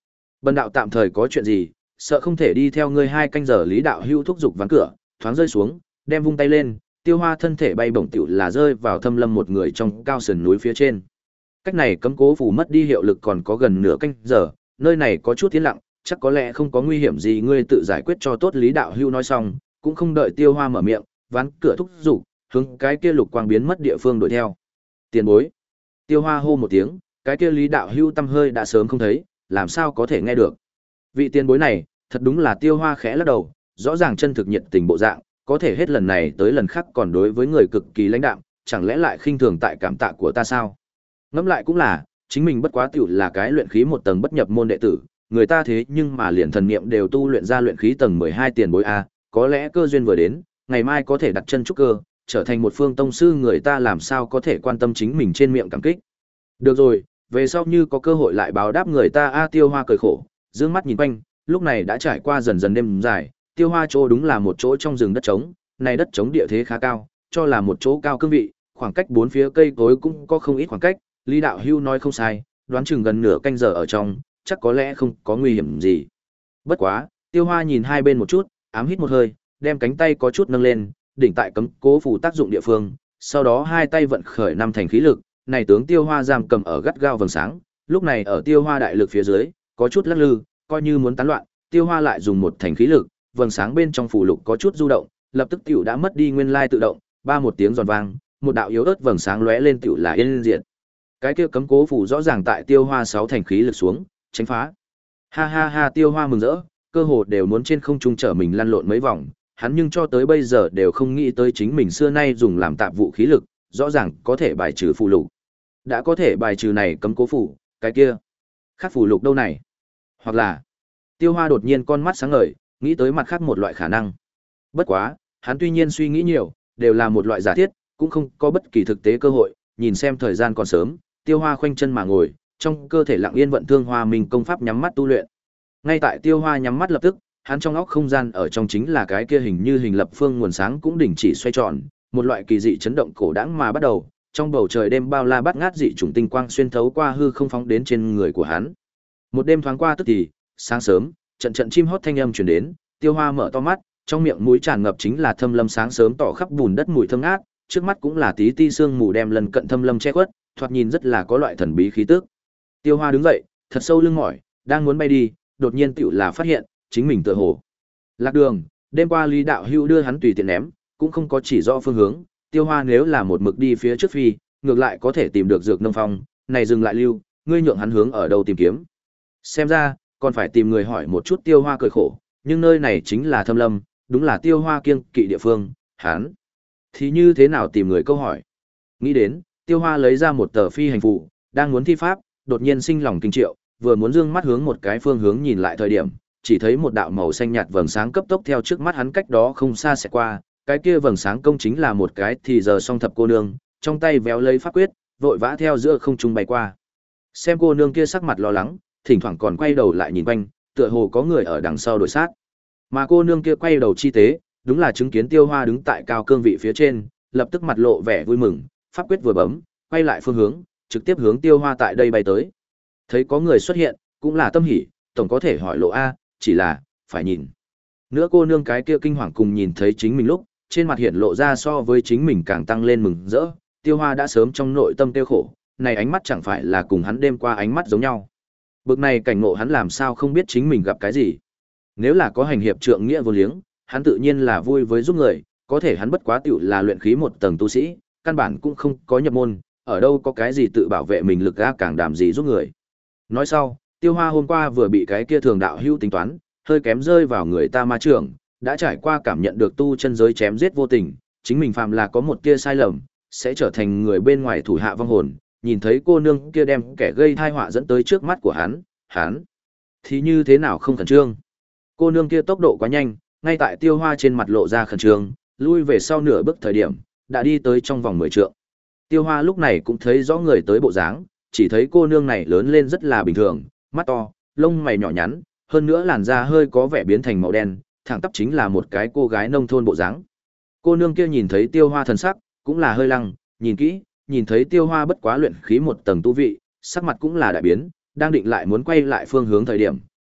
[SPEAKER 1] Bần đạo tạm thời có chuyện gì, sợ không thể đi theo ngươi hai canh giờ. Lý đạo hưu thúc giục ván cửa, thoáng rơi xuống, đem vung tay lên, Tiêu Hoa thân thể bay bổng tiểu là rơi vào thâm lâm một người trong cao sườn núi phía trên. Cách này cấm cố phủ mất đi hiệu lực còn có gần nửa canh giờ, nơi này có chút tiến lặng, chắc có lẽ không có nguy hiểm gì, ngươi tự giải quyết cho tốt. Lý đạo hưu nói xong, cũng không đợi Tiêu Hoa mở miệng, ván cửa thúc giục, hướng cái kia lục quang biến mất địa phương đuổi theo. Tiền bối. Tiêu Hoa hô một tiếng, cái kia Lý đạo hưu tâm hơi đã sớm không thấy, làm sao có thể nghe được. Vị tiền bối này, thật đúng là Tiêu Hoa khẽ lắc đầu, rõ ràng chân thực nhiệt tình bộ dạng, có thể hết lần này tới lần khác còn đối với người cực kỳ lãnh đạm, chẳng lẽ lại khinh thường tại cảm tạ của ta sao? Ngẫm lại cũng là, chính mình bất quá tiểu là cái luyện khí một tầng bất nhập môn đệ tử, người ta thế nhưng mà liền thần niệm đều tu luyện ra luyện khí tầng mười hai tiền bối a, có lẽ cơ duyên vừa đến, ngày mai có thể đặt chân trúc cơ, trở thành một phương tông sư, người ta làm sao có thể quan tâm chính mình trên miệng cảm kích. Được rồi, về sau như có cơ hội lại báo đáp người ta a. Tiêu Hoa cười khổ, dương mắt nhìn quanh, lúc này đã trải qua dần dần đêm dài, Tiêu Hoa chỗ đúng là một chỗ trong rừng đất trống, này đất trống địa thế khá cao, cho là một chỗ cao cương vị, khoảng cách bốn phía cây cối cũng có không ít khoảng cách. Lý đạo hưu nói không sai, đoán chừng gần nửa canh giờ ở trong, chắc có lẽ không có nguy hiểm gì. Bất quá, Tiêu Hoa nhìn hai bên một chút, ám hít một hơi, đem cánh tay có chút nâng lên, đỉnh tại cấm cố phù tác dụng địa phương, sau đó hai tay vận khởi năm thành khí lực, này tướng Tiêu Hoa giam cầm ở gắt gao vầng sáng, lúc này ở Tiêu Hoa đại lực phía dưới, có chút lắc lư, coi như muốn tán loạn, Tiêu Hoa lại dùng một thành khí lực, vầng sáng bên trong phù lục có chút du động, lập tức tiểu đã mất đi nguyên lai tự động, ba một tiếng giòn vang, một đạo yếu ớt vầng sáng lóe lên tiểu là yên diệt. Cái kia cấm cố phù rõ ràng tại Tiêu Hoa sáu thành khí lực xuống, tránh phá. Ha ha ha, Tiêu Hoa mừng rỡ, cơ hồ đều muốn trên không trung trở mình lăn lộn mấy vòng, hắn nhưng cho tới bây giờ đều không nghĩ tới chính mình xưa nay dùng làm tạp vụ khí lực, rõ ràng có thể bài trừ phù lục. Đã có thể bài trừ này cấm cố phù, cái kia khác phù lục đâu này? Hoặc là Tiêu Hoa đột nhiên con mắt sáng ngời, nghĩ tới mặt khác một loại khả năng. Bất quá, hắn tuy nhiên suy nghĩ nhiều, đều là một loại giả thiết, cũng không có bất kỳ thực tế cơ hội, nhìn xem thời gian còn sớm, Tiêu Hoa khoanh chân mà ngồi, trong cơ thể lặng yên vận thương hoa minh công pháp nhắm mắt tu luyện. Ngay tại Tiêu Hoa nhắm mắt lập tức, hắn trong óc không gian ở trong chính là cái kia hình như hình lập phương nguồn sáng cũng đình chỉ xoay tròn, một loại kỳ dị chấn động cổ đãng mà bắt đầu, trong bầu trời đêm bao la bát ngát dị chủng tinh quang xuyên thấu qua hư không phóng đến trên người của hắn. Một đêm thoáng qua tức thì, sáng sớm, trận trận chim hót thanh âm truyền đến, Tiêu Hoa mở to mắt, trong miệng mũi tràn ngập chính là thâm lâm sáng sớm tỏ khắp bùn đất mùi thơm ngát, trước mắt cũng là tí ti sương mù đem lần cận thâm lâm che khuất, thoạt nhìn rất là có loại thần bí khí tức. Tiêu Hoa đứng dậy, thật sâu lưng mỏi, đang muốn bay đi, đột nhiên tựu là phát hiện, chính mình tựa hồ lạc đường. Đêm qua Lý đạo hưu đưa hắn tùy tiện ném, cũng không có chỉ rõ phương hướng. Tiêu Hoa nếu là một mực đi phía trước phi, ngược lại có thể tìm được dược nông phong, này dừng lại lưu, ngươi nhượng hắn hướng ở đâu tìm kiếm? Xem ra, còn phải tìm người hỏi một chút. Tiêu Hoa cười khổ, nhưng nơi này chính là thâm lâm, đúng là Tiêu Hoa kiêng kỵ địa phương, hắn thì như thế nào tìm người câu hỏi? Nghĩ đến, Tiêu Hoa lấy ra một tờ phi hành phù, đang muốn thi pháp, đột nhiên sinh lòng kinh triệu, vừa muốn dương mắt hướng một cái phương hướng nhìn lại thời điểm, chỉ thấy một đạo màu xanh nhạt vầng sáng cấp tốc theo trước mắt hắn cách đó không xa sẽ qua, cái kia vầng sáng công chính là một cái thì giờ song thập cô nương, trong tay véo lấy pháp quyết, vội vã theo giữa không trung bay qua. Xem cô nương kia sắc mặt lo lắng, thỉnh thoảng còn quay đầu lại nhìn quanh, tựa hồ có người ở đằng sau đuổi sát. Mà cô nương kia quay đầu chi tế, đúng là chứng kiến Tiêu Hoa đứng tại cao cương vị phía trên, lập tức mặt lộ vẻ vui mừng, pháp quyết vừa bấm, quay lại phương hướng, trực tiếp hướng Tiêu Hoa tại đây bay tới. Thấy có người xuất hiện, cũng là tâm hỉ, tổng có thể hỏi lộ a, chỉ là phải nhìn. Nữa cô nương cái kia kinh hoàng cùng nhìn thấy chính mình lúc, trên mặt hiện lộ ra so với chính mình càng tăng lên mừng rỡ. Tiêu Hoa đã sớm trong nội tâm tiêu khổ, này ánh mắt chẳng phải là cùng hắn đêm qua ánh mắt giống nhau. Bực này cảnh ngộ hắn làm sao không biết chính mình gặp cái gì. Nếu là có hành hiệp trượng nghĩa vô liếng, hắn tự nhiên là vui với giúp người, có thể hắn bất quá tiểu là luyện khí một tầng tu sĩ, căn bản cũng không có nhập môn, ở đâu có cái gì tự bảo vệ mình lực a, càng đảm gì giúp người. Nói sau, Tiêu Hoa hôm qua vừa bị cái kia thường đạo hữu tính toán, hơi kém rơi vào người ta ma trưởng, đã trải qua cảm nhận được tu chân giới chém giết vô tình, chính mình phàm là có một tia sai lầm, sẽ trở thành người bên ngoài thủ hạ vong hồn, nhìn thấy cô nương kia đem kẻ gây tai họa dẫn tới trước mắt của hắn, hắn thì như thế nào không khẩn trương. Cô nương kia tốc độ quá nhanh, ngay tại Tiêu Hoa trên mặt lộ ra khẩn trương, lui về sau nửa bước thời điểm, đã đi tới trong vòng mười trượng. Tiêu Hoa lúc này cũng thấy rõ người tới bộ dáng, chỉ thấy cô nương này lớn lên rất là bình thường, mắt to, lông mày nhỏ nhắn, hơn nữa làn da hơi có vẻ biến thành màu đen, thẳng tắp chính là một cái cô gái nông thôn bộ dáng. Cô nương kia nhìn thấy Tiêu Hoa thần sắc, cũng là hơi lăng, nhìn kỹ, nhìn thấy Tiêu Hoa bất quá luyện khí một tầng tu vị, sắc mặt cũng là đại biến, đang định lại muốn quay lại phương hướng thời điểm,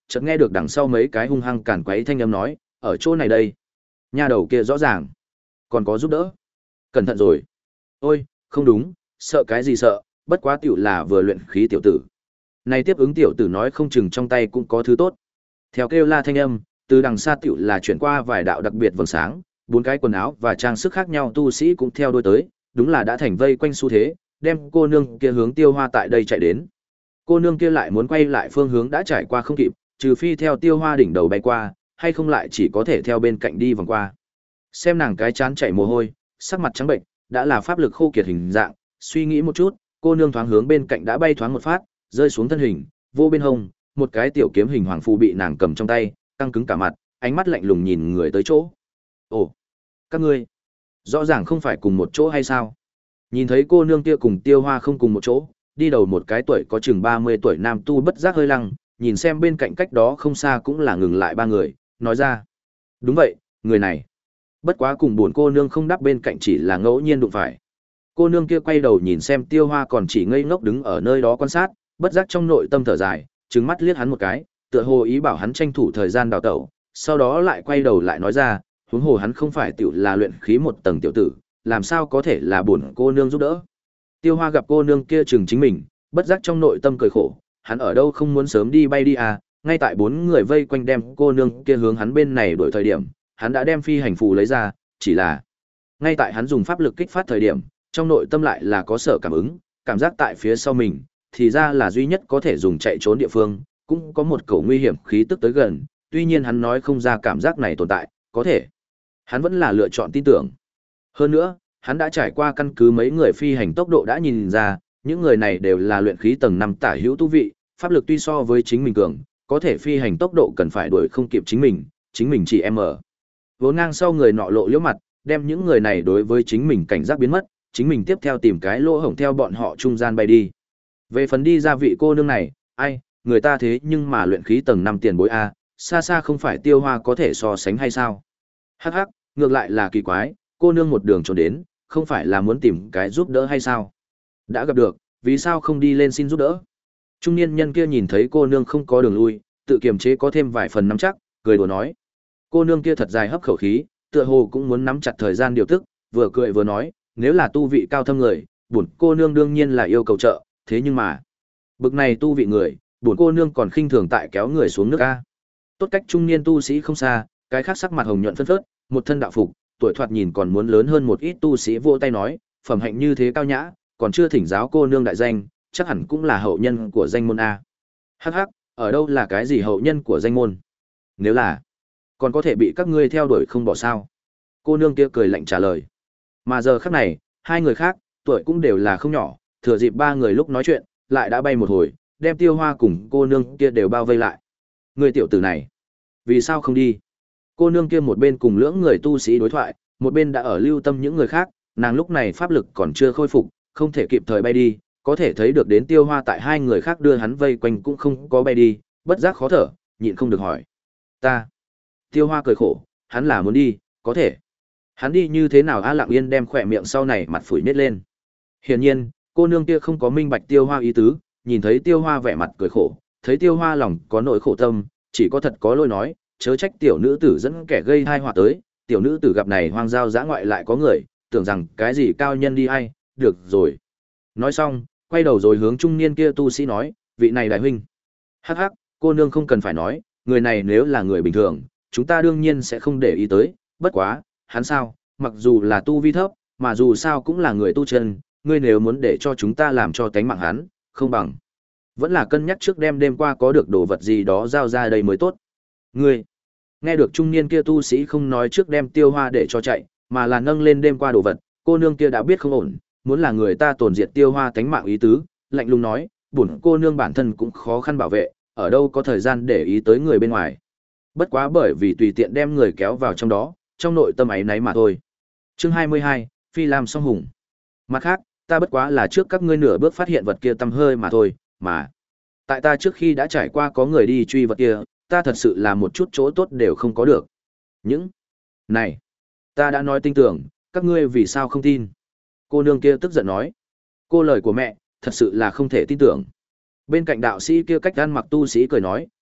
[SPEAKER 1] chợt nghe được đằng sau mấy cái hung hăng càn quấy thanh âm nói, ở chỗ này đây. Nha đầu kia rõ ràng. Còn có giúp đỡ. Cẩn thận rồi. Ôi, không đúng, sợ cái gì sợ, bất quá tiểu là vừa luyện khí tiểu tử. Này tiếp ứng tiểu tử nói không chừng trong tay cũng có thứ tốt. Theo kêu la thanh âm, từ đằng xa tiểu là chuyển qua vài đạo đặc biệt vầng sáng, bốn cái quần áo và trang sức khác nhau tu sĩ cũng theo đuôi tới, đúng là đã thành vây quanh xu thế, đem cô nương kia hướng Tiêu Hoa tại đây chạy đến. Cô nương kia lại muốn quay lại phương hướng đã trải qua không kịp, trừ phi theo Tiêu Hoa đỉnh đầu bay qua, hay không lại chỉ có thể theo bên cạnh đi vòng qua. Xem nàng cái chán chảy mồ hôi, sắc mặt trắng bệnh, đã là pháp lực khô kiệt hình dạng, suy nghĩ một chút, cô nương thoáng hướng bên cạnh đã bay thoáng một phát, rơi xuống thân hình, vô bên hông, một cái tiểu kiếm hình hoàng phù bị nàng cầm trong tay, căng cứng cả mặt, ánh mắt lạnh lùng nhìn người tới chỗ. Ồ, các ngươi, rõ ràng không phải cùng một chỗ hay sao? Nhìn thấy cô nương kia cùng Tiêu Hoa không cùng một chỗ, đi đầu một cái tuổi có chừng ba mươi tuổi nam tu bất giác hơi lăng, nhìn xem bên cạnh cách đó không xa cũng là ngừng lại ba người, nói ra. Đúng vậy, người này. Bất quá cùng buồn cô nương không đáp bên cạnh chỉ là ngẫu nhiên đụng phải. Cô nương kia quay đầu nhìn xem Tiêu Hoa còn chỉ ngây ngốc đứng ở nơi đó quan sát, bất giác trong nội tâm thở dài, trừng mắt liếc hắn một cái, tựa hồ ý bảo hắn tranh thủ thời gian đào tẩu, sau đó lại quay đầu lại nói ra, huống hồ hắn không phải tiểu là luyện khí một tầng tiểu tử, làm sao có thể là buồn cô nương giúp đỡ. Tiêu Hoa gặp cô nương kia chừng chính mình, bất giác trong nội tâm cười khổ, hắn ở đâu không muốn sớm đi bay đi à, ngay tại bốn người vây quanh đem cô nương kia hướng hắn bên này đổi thời điểm, hắn đã đem phi hành phù lấy ra, chỉ là ngay tại hắn dùng pháp lực kích phát thời điểm, trong nội tâm lại là có sở cảm ứng, cảm giác tại phía sau mình, thì ra là duy nhất có thể dùng chạy trốn địa phương, cũng có một cổ nguy hiểm khí tức tới gần, tuy nhiên hắn nói không ra cảm giác này tồn tại, có thể hắn vẫn là lựa chọn tin tưởng. Hơn nữa, hắn đã trải qua căn cứ mấy người phi hành tốc độ đã nhìn ra, những người này đều là luyện khí tầng năm tả hữu tu vị, pháp lực tuy so với chính mình cường, có thể phi hành tốc độ cần phải đuổi không kịp chính mình, chính mình chỉ em ở. Vốn ngang sau người nọ lộ liễu mặt, đem những người này đối với chính mình cảnh giác biến mất, chính mình tiếp theo tìm cái lỗ hổng theo bọn họ trung gian bay đi. Về phần đi ra vị cô nương này, ai, người ta thế nhưng mà luyện khí tầng năm tiền bối a, xa xa không phải Tiêu Hoa có thể so sánh hay sao? Hắc hắc, ngược lại là kỳ quái, cô nương một đường trốn đến, không phải là muốn tìm cái giúp đỡ hay sao? Đã gặp được, vì sao không đi lên xin giúp đỡ? Trung niên nhân kia nhìn thấy cô nương không có đường lui, tự kiềm chế có thêm vài phần nắm chắc, cười đùa nói. Cô nương kia thật dài hấp khẩu khí, tựa hồ cũng muốn nắm chặt thời gian điều tức, vừa cười vừa nói, nếu là tu vị cao thâm người, bổn cô nương đương nhiên là yêu cầu trợ, thế nhưng mà, bực này tu vị người, bổn cô nương còn khinh thường tại kéo người xuống nước a. Tốt cách trung niên tu sĩ không xa, cái khác sắc mặt hồng nhuận phân phớt, một thân đạo phục, tuổi thoạt nhìn còn muốn lớn hơn một ít tu sĩ vỗ tay nói, phẩm hạnh như thế cao nhã, còn chưa thỉnh giáo cô nương đại danh, chắc hẳn cũng là hậu nhân của danh môn a. Hắc hắc, ở đâu là cái gì hậu nhân của danh môn? Nếu là, còn có thể bị các ngươi theo đuổi không bỏ sao? Cô nương kia cười lạnh trả lời. Mà giờ khắc này, hai người khác, tuổi cũng đều là không nhỏ, thừa dịp ba người lúc nói chuyện, lại đã bay một hồi, đem Tiêu Hoa cùng cô nương kia đều bao vây lại. Người tiểu tử này, vì sao không đi? Cô nương kia một bên cùng lưỡng người tu sĩ đối thoại, một bên đã ở lưu tâm những người khác, nàng lúc này pháp lực còn chưa khôi phục, không thể kịp thời bay đi, có thể thấy được đến Tiêu Hoa tại hai người khác đưa hắn vây quanh cũng không có bay đi, bất giác khó thở, nhịn không được hỏi. Ta. Tiêu Hoa cười khổ, hắn là muốn đi, có thể. Hắn đi như thế nào A Lặng Yên đem khỏe miệng sau này mặt phủi nết lên. Hiển nhiên, cô nương kia không có minh bạch Tiêu Hoa ý tứ, nhìn thấy Tiêu Hoa vẻ mặt cười khổ, thấy Tiêu Hoa lòng có nỗi khổ tâm, chỉ có thật có lỗi nói, chớ trách tiểu nữ tử dẫn kẻ gây tai họa tới, tiểu nữ tử gặp này hoang giao dã ngoại lại có người, tưởng rằng cái gì cao nhân đi ai, được rồi. Nói xong, quay đầu rồi hướng trung niên kia tu sĩ nói, vị này đại huynh. Hắc hắc, cô nương không cần phải nói, người này nếu là người bình thường, chúng ta đương nhiên sẽ không để ý tới, bất quá, hắn sao, mặc dù là tu vi thấp, mà dù sao cũng là người tu chân, ngươi nếu muốn để cho chúng ta làm cho tánh mạng hắn, không bằng. Vẫn là cân nhắc trước đêm đêm qua có được đồ vật gì đó giao ra đây mới tốt. Ngươi, nghe được trung niên kia tu sĩ không nói trước đem Tiêu Hoa để cho chạy, mà là nâng lên đêm qua đồ vật, cô nương kia đã biết không ổn, muốn là người ta tổn diệt Tiêu Hoa tánh mạng ý tứ, lạnh lùng nói, bổn cô nương bản thân cũng khó khăn bảo vệ, ở đâu có thời gian để ý tới người bên ngoài. Bất quá bởi vì tùy tiện đem người kéo vào trong đó, trong nội tâm ấy nấy mà thôi. Chương hai mươi hai, Phi Lam song hùng. Mặt khác, ta bất quá là trước các ngươi nửa bước phát hiện vật kia tăm hơi mà thôi, mà tại ta trước khi đã trải qua có người đi truy vật kia, ta thật sự là một chút chỗ tốt đều không có được. Những này, ta đã nói tin tưởng, các ngươi vì sao không tin? Cô nương kia tức giận nói. Cô lời của mẹ, thật sự là không thể tin tưởng. Bên cạnh đạo sĩ kia cách ăn mặc tu sĩ cười nói,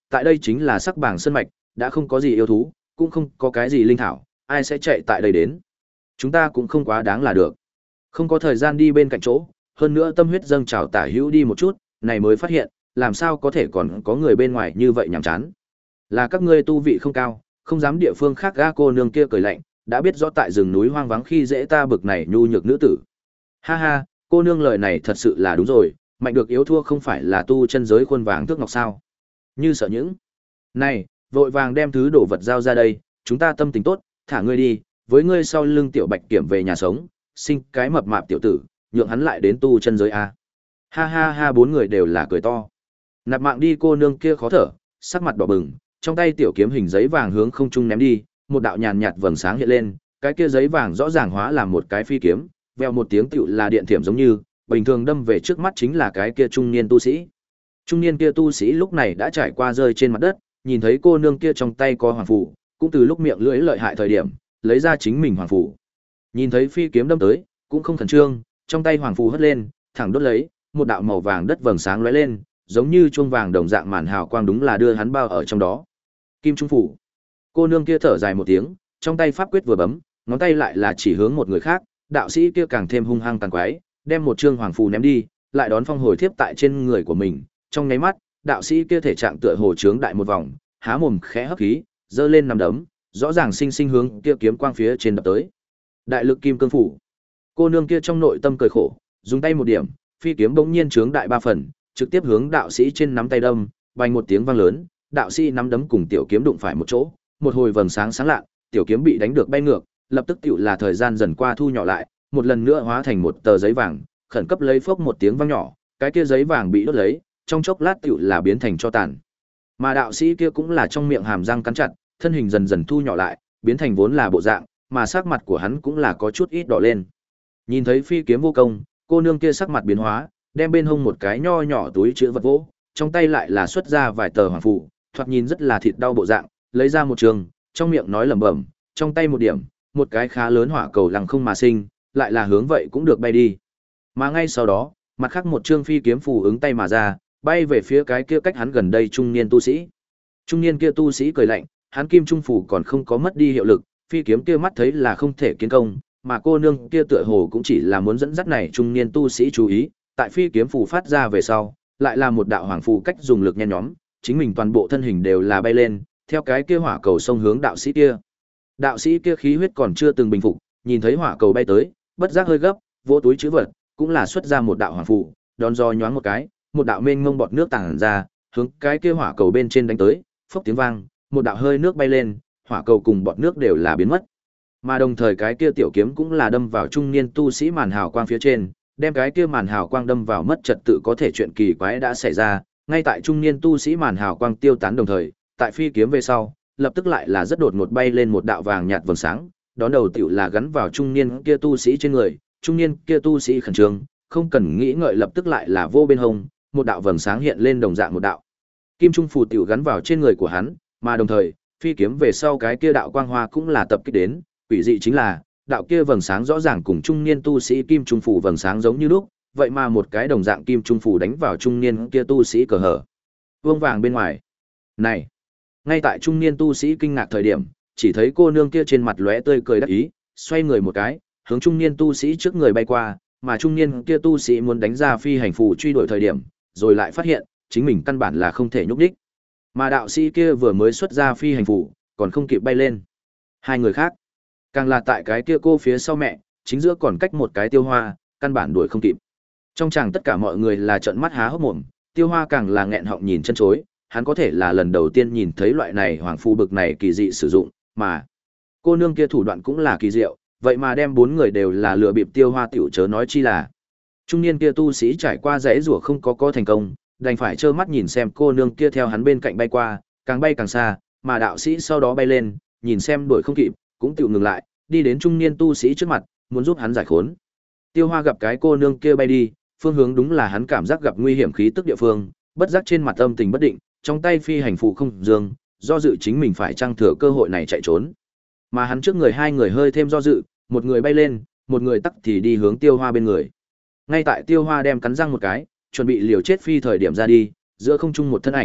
[SPEAKER 1] tại đây chính là sắc bảng sơn mạch, đã không có gì yêu thú, cũng không có cái gì linh thảo, ai sẽ chạy tại đây đến. Chúng ta cũng không quá đáng là được. Không có thời gian đi bên cạnh chỗ, hơn nữa tâm huyết dâng trào tả hữu đi một chút, này mới phát hiện, làm sao có thể còn có người bên ngoài như vậy nhàm chán. Là các ngươi tu vị không cao, không dám địa phương khác. Ga cô nương kia cười lạnh, đã biết rõ tại rừng núi hoang vắng khi dễ ta bực này nhu nhược nữ tử. Ha ha, cô nương lời này thật sự là đúng rồi, mạnh được yếu thua không phải là tu chân giới khuôn vàng thước ngọc sao? Như sợ những. Này, vội vàng đem thứ đồ vật giao ra đây, chúng ta tâm tình tốt, thả ngươi đi, với ngươi sau lưng tiểu bạch kiểm về nhà sống, sinh cái mập mạp tiểu tử, nhượng hắn lại đến tu chân giới a. Ha ha ha, bốn người đều là cười to. Nạp mạng đi, cô nương kia khó thở, sắc mặt đỏ bừng, trong tay tiểu kiếm hình giấy vàng hướng không trung ném đi, một đạo nhàn nhạt vầng sáng hiện lên, cái kia giấy vàng rõ ràng hóa làm một cái phi kiếm, vèo một tiếng tựu là điện thiểm giống như, bình thường đâm về trước mắt chính là cái kia trung niên tu sĩ. Trung niên kia tu sĩ lúc này đã trải qua rơi trên mặt đất, nhìn thấy cô nương kia trong tay có hoàng phù, cũng từ lúc miệng lưỡi lợi hại thời điểm, lấy ra chính mình hoàng phù. Nhìn thấy phi kiếm đâm tới, cũng không khẩn trương, trong tay hoàng phù hất lên, thẳng đốt lấy, một đạo màu vàng đất vầng sáng lóe lên, giống như chuông vàng đồng dạng màn hào quang, đúng là đưa hắn bao ở trong đó. Kim trung phủ. Cô nương kia thở dài một tiếng, trong tay pháp quyết vừa bấm, ngón tay lại là chỉ hướng một người khác, đạo sĩ kia càng thêm hung hăng tàn quái, đem một trương hoàng phù ném đi, lại đón phong hồi thiếp tại trên người của mình, trong nháy mắt, đạo sĩ kia thể trạng tựa hồ trướng đại một vòng, há mồm khẽ hấp khí, giơ lên nằm đấm, rõ ràng sinh sinh hướng kia kiếm quang phía trên đập tới. Đại lực kim cương phủ. Cô nương kia trong nội tâm cười khổ, dùng tay một điểm, phi kiếm bỗng nhiên trướng đại ba phần, trực tiếp hướng đạo sĩ trên nắm tay đâm, vang một tiếng vang lớn, đạo sĩ nắm đấm cùng tiểu kiếm đụng phải một chỗ, một hồi vầng sáng sáng lạ, tiểu kiếm bị đánh được bay ngược, lập tức tựu là thời gian dần qua thu nhỏ lại, một lần nữa hóa thành một tờ giấy vàng, khẩn cấp lấy phốc một tiếng vang nhỏ, cái kia giấy vàng bị đốt lấy, trong chốc lát tựu là biến thành tro tàn. Mà đạo sĩ kia cũng là trong miệng hàm răng cắn chặt, thân hình dần dần thu nhỏ lại, biến thành vốn là bộ dạng, mà sắc mặt của hắn cũng là có chút ít đỏ lên. Nhìn thấy phi kiếm vô công, cô nương kia sắc mặt biến hóa, đem bên hông một cái nho nhỏ túi chứa vật vỗ, trong tay lại là xuất ra vài tờ hoàng phù, thoạt nhìn rất là thịt đau bộ dạng, lấy ra một trường, trong miệng nói lẩm bẩm, trong tay một điểm, một cái khá lớn hỏa cầu lằng không mà sinh, lại là hướng vậy cũng được bay đi. Mà ngay sau đó, mặt khác một trương phi kiếm phù ứng tay mà ra, bay về phía cái kia cách hắn gần đây trung niên tu sĩ. Trung niên kia tu sĩ cười lạnh, hắn kim trung phù còn không có mất đi hiệu lực, phi kiếm kia mắt thấy là không thể kiến công, mà cô nương kia tựa hồ cũng chỉ là muốn dẫn dắt này trung niên tu sĩ chú ý, tại phi kiếm phù phát ra về sau, lại là một đạo hoàng phù cách dùng lực nhen nhóm, chính mình toàn bộ thân hình đều là bay lên, theo cái kia hỏa cầu xông hướng đạo sĩ kia. Đạo sĩ kia khí huyết còn chưa từng bình phục, nhìn thấy hỏa cầu bay tới, bất giác hơi gấp, vỗ túi trữ vật, cũng là xuất ra một đạo hoàng phù, đón do nhoáng một cái, một đạo mênh mông bọt nước tản ra, hướng cái kia hỏa cầu bên trên đánh tới, phốc tiếng vang, một đạo hơi nước bay lên, hỏa cầu cùng bọt nước đều là biến mất. Mà đồng thời cái kia tiểu kiếm cũng là đâm vào trung niên tu sĩ màn hào quang phía trên, đem cái kia màn hào quang đâm vào, mất trật tự có thể chuyện kỳ quái đã xảy ra, ngay tại trung niên tu sĩ màn hào quang tiêu tán đồng thời, tại phi kiếm về sau, lập tức lại là rất đột ngột bay lên một đạo vàng nhạt vầng sáng, đón đầu tiểu là gắn vào trung niên kia tu sĩ trên người, trung niên kia tu sĩ khẩn trương, không cần nghĩ ngợi lập tức lại là vô bên hông, một đạo vầng sáng hiện lên đồng dạng một đạo kim trung phù tiểu gắn vào trên người của hắn, mà đồng thời, phi kiếm về sau cái kia đạo quang hoa cũng là tập kích đến, quỷ dị chính là, đạo kia vầng sáng rõ ràng cùng trung niên tu sĩ kim trung phù vầng sáng giống như lúc, vậy mà một cái đồng dạng kim trung phù đánh vào trung niên kia tu sĩ cờ hở vương vàng bên ngoài. Này, ngay tại trung niên tu sĩ kinh ngạc thời điểm, chỉ thấy cô nương kia trên mặt lóe tươi cười đắc ý, xoay người một cái, hướng trung niên tu sĩ trước người bay qua, mà trung niên kia tu sĩ muốn đánh ra phi hành phù truy đuổi thời điểm, rồi lại phát hiện, chính mình căn bản là không thể nhúc nhích. Mà đạo sĩ kia vừa mới xuất ra phi hành phù, còn không kịp bay lên. Hai người khác, càng là tại cái kia cô phía sau mẹ, chính giữa còn cách một cái Tiêu Hoa, căn bản đuổi không kịp. Trong chàng tất cả mọi người là trợn mắt há hốc mồm, Tiêu Hoa càng là nghẹn họng nhìn chân chối, hắn có thể là lần đầu tiên nhìn thấy loại này hoàng phù bực này kỳ dị sử dụng, mà cô nương kia thủ đoạn cũng là kỳ diệu, vậy mà đem bốn người đều là lừa bịp Tiêu Hoa tiểu chớ nói chi là. Trung niên kia tu sĩ trải qua dãy rủa không có có thành công, đành phải trơ mắt nhìn xem cô nương kia theo hắn bên cạnh bay qua, càng bay càng xa, mà đạo sĩ sau đó bay lên, nhìn xem đuổi không kịp, cũng tự ngừng lại, đi đến trung niên tu sĩ trước mặt, muốn giúp hắn giải khốn. Tiêu Hoa gặp cái cô nương kia bay đi, phương hướng đúng là hắn cảm giác gặp nguy hiểm khí tức địa phương, bất giác trên mặt âm tình bất định, trong tay phi hành phù không dương, do dự chính mình phải trang thừa cơ hội này chạy trốn. Mà hắn trước người hai người hơi thêm do dự, một người bay lên, một người tắc thì đi hướng Tiêu Hoa bên người. Ngay tại Tiêu Hoa đem cắn răng một cái, chuẩn bị liều chết phi thời điểm ra đi, giữa không trung một thân ảnh,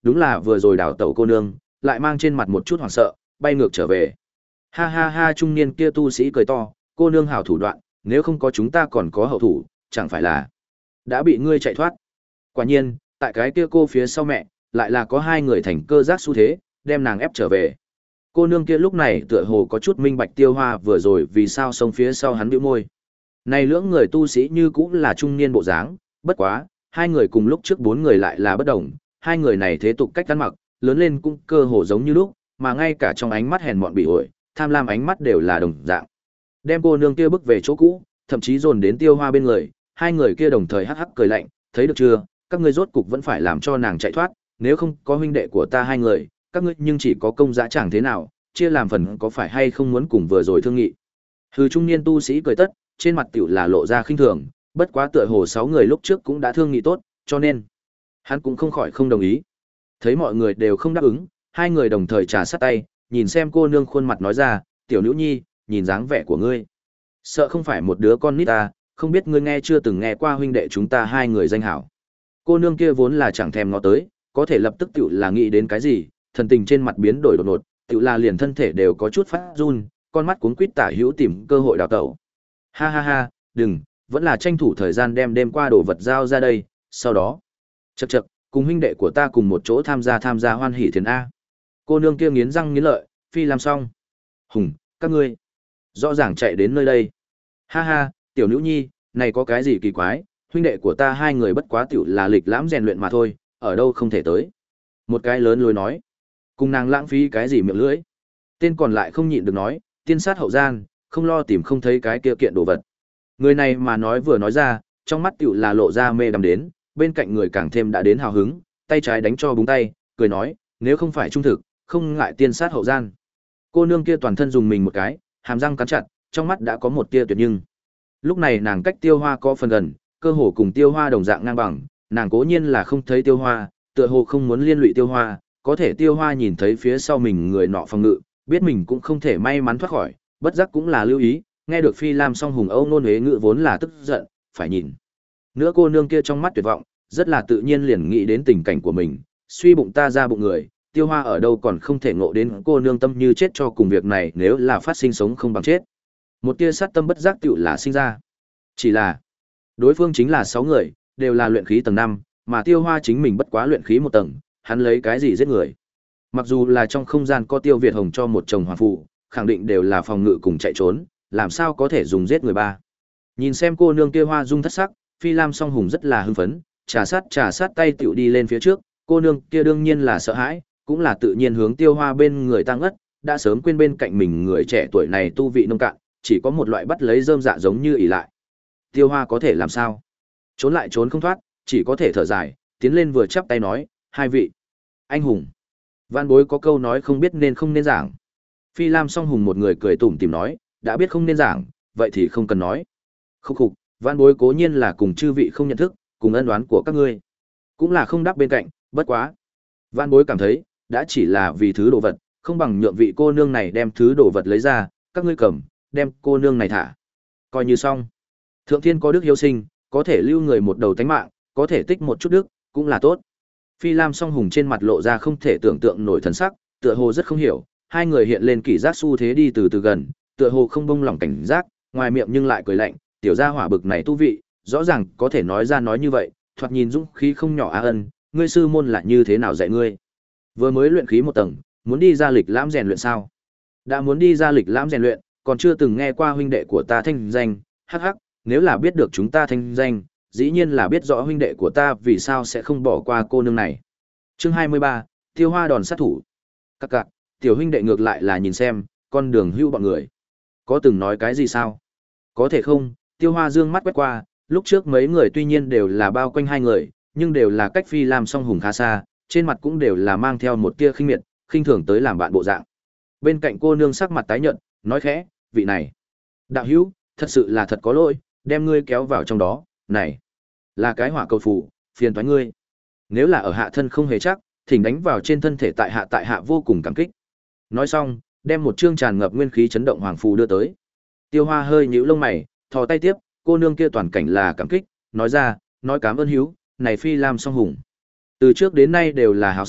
[SPEAKER 1] đúng là vừa rồi đào tẩu cô nương, lại mang trên mặt một chút hoảng sợ, bay ngược trở về. Ha ha ha, trung niên kia tu sĩ cười to, cô nương hảo thủ đoạn, nếu không có chúng ta còn có hậu thủ, chẳng phải là đã bị ngươi chạy thoát. Quả nhiên, tại cái kia cô phía sau mẹ, lại là có hai người thành cơ giác xu thế, đem nàng ép trở về. Cô nương kia lúc này tựa hồ có chút minh bạch Tiêu Hoa vừa rồi vì sao xông phía sau hắn bĩu môi. Này lưỡng người tu sĩ như cũng là trung niên bộ dáng, bất quá, hai người cùng lúc trước bốn người lại là bất đồng, hai người này thế tục cách ăn mặc, lớn lên cũng cơ hồ giống như lúc, mà ngay cả trong ánh mắt hèn mọn bị ổi, tham lam ánh mắt đều là đồng dạng. Đem cô nương kia bước về chỗ cũ, thậm chí dồn đến Tiêu Hoa bên người, hai người kia đồng thời hắc hắc cười lạnh, thấy được chưa, các ngươi rốt cục vẫn phải làm cho nàng chạy thoát, nếu không có huynh đệ của ta hai người, các ngươi nhưng chỉ có công dã chẳng thế nào, chia làm phần có phải hay không muốn cùng vừa rồi thương nghị. Hư trung niên tu sĩ cười tất, trên mặt tiểu là lộ ra khinh thường, bất quá tựa hồ sáu người lúc trước cũng đã thương nghị tốt, cho nên hắn cũng không khỏi không đồng ý. Thấy mọi người đều không đáp ứng, hai người đồng thời trà sát tay, nhìn xem cô nương khuôn mặt nói ra, tiểu nữ nhi, nhìn dáng vẻ của ngươi, sợ không phải một đứa con nít ta, không biết ngươi nghe chưa từng nghe qua huynh đệ chúng ta hai người danh hảo. Cô nương kia vốn là chẳng thèm ngó tới, có thể lập tức tiểu là nghĩ đến cái gì, thần tình trên mặt biến đổi đột ngột, tiểu là liền thân thể đều có chút phát run, con mắt cuống quýt tả hữu tìm cơ hội đào tẩu. Ha ha ha, đừng, vẫn là tranh thủ thời gian đem đêm qua đồ vật giao ra đây, sau đó, chậc chậc, cùng huynh đệ của ta cùng một chỗ tham gia tham gia hoan hỷ thiền a. Cô nương kia nghiến răng nghiến lợi, phi làm xong. Hùng, các ngươi, rõ ràng chạy đến nơi đây. Ha ha, tiểu nữ nhi, này có cái gì kỳ quái, huynh đệ của ta hai người bất quá tiểu là lịch lãm rèn luyện mà thôi, ở đâu không thể tới. Một cái lớn lối nói, cùng nàng lãng phí cái gì miệng lưỡi. Tên còn lại không nhịn được nói, tiên sát hậu gian, không lo tìm không thấy cái kia kiện đồ vật. Người này mà nói vừa nói ra, trong mắt tiểu là lộ ra mê đắm đến, bên cạnh người càng thêm đã đến hào hứng, tay trái đánh cho búng tay, cười nói, nếu không phải trung thực, không ngại tiên sát hậu gian. Cô nương kia toàn thân dùng mình một cái, hàm răng cắn chặt, trong mắt đã có một tia tuyệt nhưng. Lúc này nàng cách Tiêu Hoa có phần gần, cơ hồ cùng Tiêu Hoa đồng dạng ngang bằng, nàng cố nhiên là không thấy Tiêu Hoa, tựa hồ không muốn liên lụy Tiêu Hoa, có thể Tiêu Hoa nhìn thấy phía sau mình người nọ phòng ngự, biết mình cũng không thể may mắn thoát khỏi, bất giác cũng là lưu ý, nghe được Phi Lam song hùng âu nôn huế ngữ vốn là tức giận, phải nhìn. Nữa cô nương kia trong mắt tuyệt vọng, rất là tự nhiên liền nghĩ đến tình cảnh của mình, suy bụng ta ra bụng người, Tiêu Hoa ở đâu còn không thể ngộ đến cô nương tâm như chết cho cùng việc này, nếu là phát sinh sống không bằng chết. Một tia sát tâm bất giác tựu là sinh ra. Chỉ là, đối phương chính là sáu người, đều là luyện khí tầng năm, mà Tiêu Hoa chính mình bất quá luyện khí một tầng, hắn lấy cái gì giết người? Mặc dù là trong không gian có Tiêu Việt Hồng cho một chồng hoàng phụ, khẳng định đều là phòng ngự cùng chạy trốn, làm sao có thể dùng giết người ba. Nhìn xem cô nương kia hoa dung thất sắc, Phi Lam song hùng rất là hưng phấn, trà sát trà sát tay tiểu đi lên phía trước, cô nương kia đương nhiên là sợ hãi, cũng là tự nhiên hướng Tiêu Hoa bên người tăng ất, đã sớm quên bên cạnh mình người trẻ tuổi này tu vị nông cạn, chỉ có một loại bắt lấy rơm dạ giống như ỷ lại. Tiêu Hoa có thể làm sao? Trốn lại trốn không thoát, chỉ có thể thở dài, tiến lên vừa chắp tay nói, hai vị anh hùng. Văn bối có câu nói không biết nên không nên giảng. Phi Lam song hùng một người cười tủm tỉm nói, đã biết không nên giảng, vậy thì không cần nói. Khúc khục, văn bối cố nhiên là cùng chư vị không nhận thức, cùng ân oán của các ngươi, cũng là không đáp bên cạnh, bất quá. Văn bối cảm thấy, đã chỉ là vì thứ đồ vật, không bằng nhượng vị cô nương này đem thứ đồ vật lấy ra, các ngươi cầm, đem cô nương này thả. Coi như xong. Thượng thiên có đức hiếu sinh, có thể lưu người một đầu tánh mạng, có thể tích một chút đức, cũng là tốt. Phi Lam song hùng trên mặt lộ ra không thể tưởng tượng nổi thần sắc, tựa hồ rất không hiểu, hai người hiện lên kỳ giác xu thế đi từ từ gần, tựa hồ không bông lỏng cảnh giác, ngoài miệng nhưng lại cười lạnh, tiểu gia hỏa bực này tu vị, rõ ràng có thể nói ra nói như vậy, thoạt nhìn dũng khí không nhỏ a ân, ngươi sư môn là như thế nào dạy ngươi? Vừa mới luyện khí một tầng, muốn đi ra lịch lãm rèn luyện sao? Đã muốn đi ra lịch lãm rèn luyện, còn chưa từng nghe qua huynh đệ của ta thanh danh, hắc hắc, nếu là biết được chúng ta thanh danh, dĩ nhiên là biết rõ huynh đệ của ta vì sao sẽ không bỏ qua cô nương này. Chương hai mươi ba, Tiêu Hoa đòn sát thủ. Các cạc, tiểu huynh đệ ngược lại là nhìn xem, con đường hưu bọn người. Có từng nói cái gì sao? Có thể không? Tiêu Hoa dương mắt quét qua, lúc trước mấy người tuy nhiên đều là bao quanh hai người, nhưng đều là cách Phi Lam song hùng khá xa, trên mặt cũng đều là mang theo một tia khinh miệt, khinh thường tới làm bạn bộ dạng. Bên cạnh cô nương sắc mặt tái nhợt, nói khẽ, vị này, đạo hữu, thật sự là thật có lỗi, đem ngươi kéo vào trong đó, này, là cái hỏa cầu phù, phiền toái ngươi. Nếu là ở hạ thân không hề chắc, thỉnh đánh vào trên thân thể tại hạ tại hạ vô cùng cảm kích. Nói xong, đem một chương tràn ngập nguyên khí chấn động hoàng phù đưa tới. Tiêu Hoa hơi nhíu lông mày, thò tay tiếp, cô nương kia toàn cảnh là cảm kích, nói ra, nói cảm ơn hiếu, này Phi Lam song hùng. Từ trước đến nay đều là háo sắc,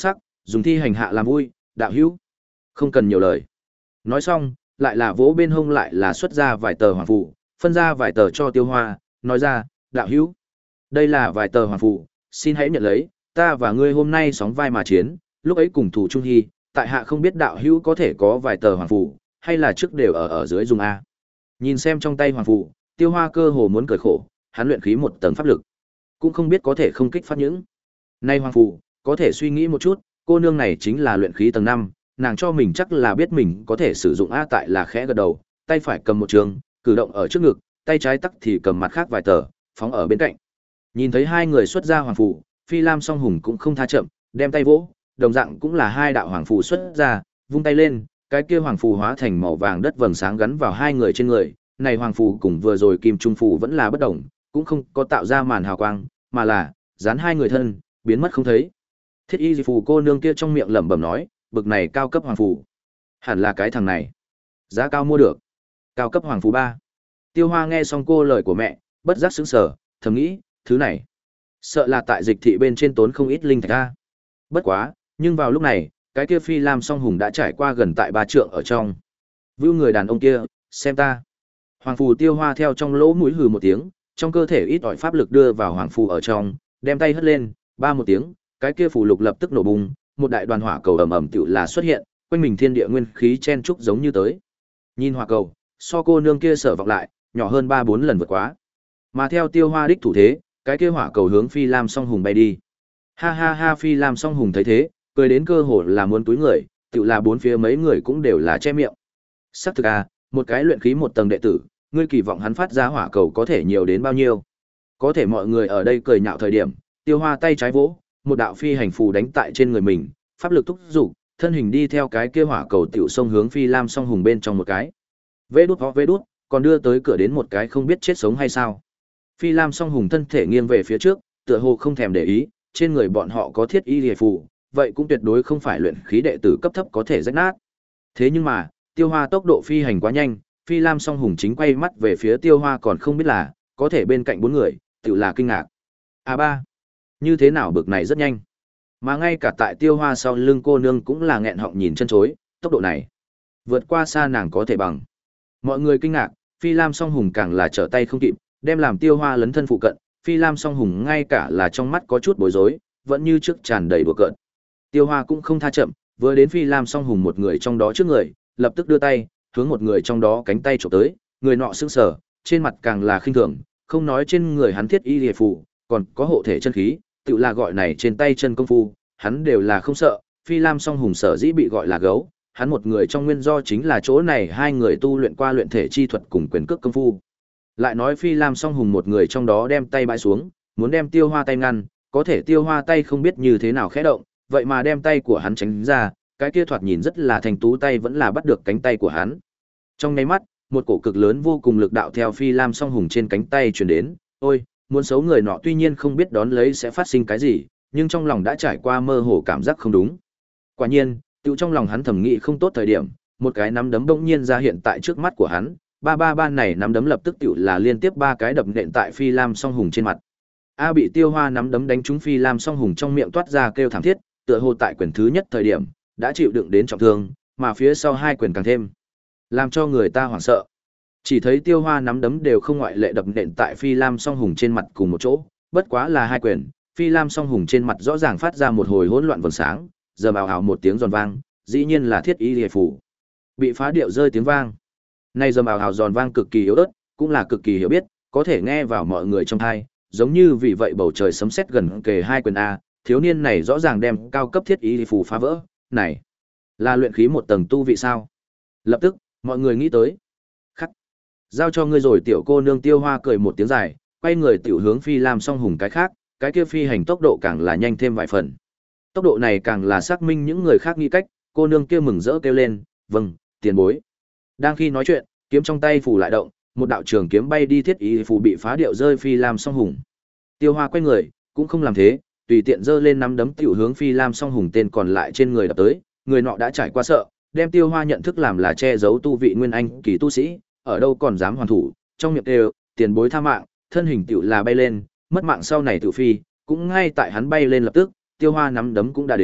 [SPEAKER 1] dùng thi hành hạ làm vui, đạo hữu. Không cần nhiều lời. Nói xong, lại là vỗ bên hông lại là xuất ra vài tờ hoàng phù, phân ra vài tờ cho Tiêu Hoa, nói ra, đạo hữu. Đây là vài tờ hoàng phù, xin hãy nhận lấy, ta và ngươi hôm nay sóng vai mà chiến, lúc ấy cùng thủ Trung Hy, tại hạ không biết đạo hữu có thể có vài tờ hoàng phù, hay là trước đều ở ở dưới dùng A. Nhìn xem trong tay hoàng phù, Tiêu Hoa cơ hồ muốn cười khổ, hắn luyện khí một tầng pháp lực, cũng không biết có thể không kích phát những. Nay hoàng phù, có thể suy nghĩ một chút, cô nương này chính là luyện khí tầng năm, nàng cho mình chắc là biết mình có thể sử dụng A, tại là khẽ gật đầu, tay phải cầm một trường, cử động ở trước ngực, tay trái tắc thì cầm mặt khác vài tờ, phóng ở bên cạnh. Nhìn thấy hai người xuất ra hoàng phù, Phi Lam Song Hùng cũng không tha chậm, đem tay vỗ, đồng dạng cũng là hai đạo hoàng phù xuất ra, vung tay lên, cái kia hoàng phù hóa thành màu vàng đất vầng sáng gắn vào hai người trên người, này hoàng phù cùng vừa rồi kim trung phù vẫn là bất động, cũng không có tạo ra màn hào quang, mà là dán hai người thân, biến mất không thấy. Thiết Y phù cô nương kia trong miệng lẩm bẩm nói, bực này cao cấp hoàng phù, hẳn là cái thằng này, giá cao mua được, cao cấp hoàng phù ba. Tiêu Hoa nghe xong cô lời của mẹ, bất giác sững sờ, thầm nghĩ, thứ này, sợ là tại dịch thị bên trên tốn không ít linh thạch a. Bất quá, nhưng vào lúc này, cái kia Phi Lam Song Hùng đã trải qua gần tại ba trượng ở trong. Vưu người đàn ông kia, xem ta. Hoàng phù Tiêu Hoa theo trong lỗ mũi hừ một tiếng, trong cơ thể ít ỏi pháp lực đưa vào hoàng phù ở trong, đem tay hất lên, ba một tiếng, cái kia phù lục lập tức nổ bùng, một đại đoàn hỏa cầu ầm ầm tựu là xuất hiện, quanh mình thiên địa nguyên khí chen trúc giống như tới. Nhìn hỏa cầu, so cô nương kia sở vọng lại, nhỏ hơn ba bốn lần vượt quá. Mà theo Tiêu Hoa đích thủ thế, cái kia hỏa cầu hướng Phi Lam Song Hùng bay đi. Ha ha ha, Phi Lam Song Hùng thấy thế, cười đến cơ hồ là muốn túi người, tựu là bốn phía mấy người cũng đều là che miệng. Sắc thực à, một cái luyện khí một tầng đệ tử, ngươi kỳ vọng hắn phát ra hỏa cầu có thể nhiều đến bao nhiêu? Có thể mọi người ở đây cười nhạo thời điểm, Tiêu Hoa tay trái vỗ, một đạo phi hành phù đánh tại trên người mình, pháp lực thúc dục, thân hình đi theo cái kia hỏa cầu tiểu sông hướng Phi Lam Song Hùng bên trong một cái. Vê đút ho vê đút, còn đưa tới cửa đến một cái không biết chết sống hay sao. Phi Lam Song Hùng thân thể nghiêng về phía trước, tựa hồ không thèm để ý, trên người bọn họ có thiết y liề phù, vậy cũng tuyệt đối không phải luyện khí đệ tử cấp thấp có thể rách nát. Thế nhưng mà, Tiêu Hoa tốc độ phi hành quá nhanh, Phi Lam Song Hùng chính quay mắt về phía Tiêu Hoa còn không biết là, có thể bên cạnh bốn người, tự là kinh ngạc. A ba, như thế nào bực này rất nhanh. Mà ngay cả tại Tiêu Hoa sau lưng cô nương cũng là nghẹn họng nhìn chân chối, tốc độ này vượt qua xa nàng có thể bằng. Mọi người kinh ngạc, Phi Lam Song Hùng càng là trở tay không kịp, đem làm Tiêu Hoa lấn thân phụ cận, Phi Lam Song Hùng ngay cả là trong mắt có chút bối rối, vẫn như trước tràn đầy đùa cợt. Tiêu Hoa cũng không tha chậm, vừa đến Phi Lam Song Hùng một người trong đó trước người, lập tức đưa tay, hướng một người trong đó cánh tay chụp tới, người nọ sững sờ, trên mặt càng là khinh thường, không nói trên người hắn thiết y liề phù, còn có hộ thể chân khí, tự là gọi này trên tay chân công phu, hắn đều là không sợ. Phi Lam Song Hùng sở dĩ bị gọi là gấu, hắn một người trong nguyên do chính là chỗ này hai người tu luyện qua luyện thể chi thuật cùng quyền cước công phu. Lại nói Phi Lam Song Hùng một người trong đó đem tay bãi xuống, muốn đem Tiêu Hoa tay ngăn, có thể Tiêu Hoa tay không biết như thế nào khẽ động, vậy mà đem tay của hắn tránh ra, cái kia thoạt nhìn rất là thành tú tay vẫn là bắt được cánh tay của hắn. Trong nháy mắt, một cổ cực lớn vô cùng lực đạo theo Phi Lam Song Hùng trên cánh tay truyền đến, ôi, muốn xấu người nọ tuy nhiên không biết đón lấy sẽ phát sinh cái gì, nhưng trong lòng đã trải qua mơ hồ cảm giác không đúng. Quả nhiên, tự trong lòng hắn thầm nghĩ không tốt thời điểm, một cái nắm đấm bỗng nhiên ra hiện tại trước mắt của hắn, ba ba ba này nắm đấm lập tức tự là liên tiếp ba cái đập nện tại Phi Lam Song Hùng trên mặt. A bị Tiêu Hoa nắm đấm đánh trúng Phi Lam Song Hùng trong miệng toát ra kêu thảm thiết, tựa hồ tại quyền thứ nhất thời điểm đã chịu đựng đến trọng thương, mà phía sau hai quyền càng thêm làm cho người ta hoảng sợ. Chỉ thấy Tiêu Hoa nắm đấm đều không ngoại lệ đập nện tại Phi Lam Song Hùng trên mặt cùng một chỗ, bất quá là hai quyền, Phi Lam Song Hùng trên mặt rõ ràng phát ra một hồi hỗn loạn vầng sáng, giờ bào hào một tiếng giòn vang, dĩ nhiên là thiết y liệt phủ bị phá điệu rơi tiếng vang. Nay giờ bào hào giòn vang cực kỳ yếu ớt, cũng là cực kỳ hiểu biết, có thể nghe vào mọi người trong tai, giống như vì vậy bầu trời sấm sét gần kề hai quyền a, thiếu niên này rõ ràng đem cao cấp thiết y phù phá vỡ, này là luyện khí một tầng tu vị sao? Lập tức, mọi người nghĩ tới. Khắc, giao cho ngươi rồi. Tiểu cô nương Tiêu Hoa cười một tiếng dài, quay người tiểu hướng Phi Lam Song Hùng cái khác, cái kia phi hành tốc độ càng là nhanh thêm vài phần. Tốc độ này càng là xác minh những người khác nghĩ cách, cô nương kia mừng rỡ kêu lên, "Vâng, tiền bối." Đang khi nói chuyện, kiếm trong tay phủ lại động, một đạo trường kiếm bay đi thiết y phù bị phá điệu rơi Phi Lam Song Hùng. Tiêu Hoa quay người, cũng không làm thế, tùy tiện giơ lên nắm đấm tiểu hướng Phi Lam Song Hùng tên còn lại trên người đập tới, người nọ đã trải qua sợ, đem Tiêu Hoa nhận thức làm là che giấu tu vị nguyên anh kỳ tu sĩ, ở đâu còn dám hoàn thủ, trong miệng đều, tiền bối tha mạng, thân hình tiểu là bay lên, mất mạng sau này tiểu phi, cũng ngay tại hắn bay lên lập tức, Tiêu Hoa nắm đấm cũng đã đến,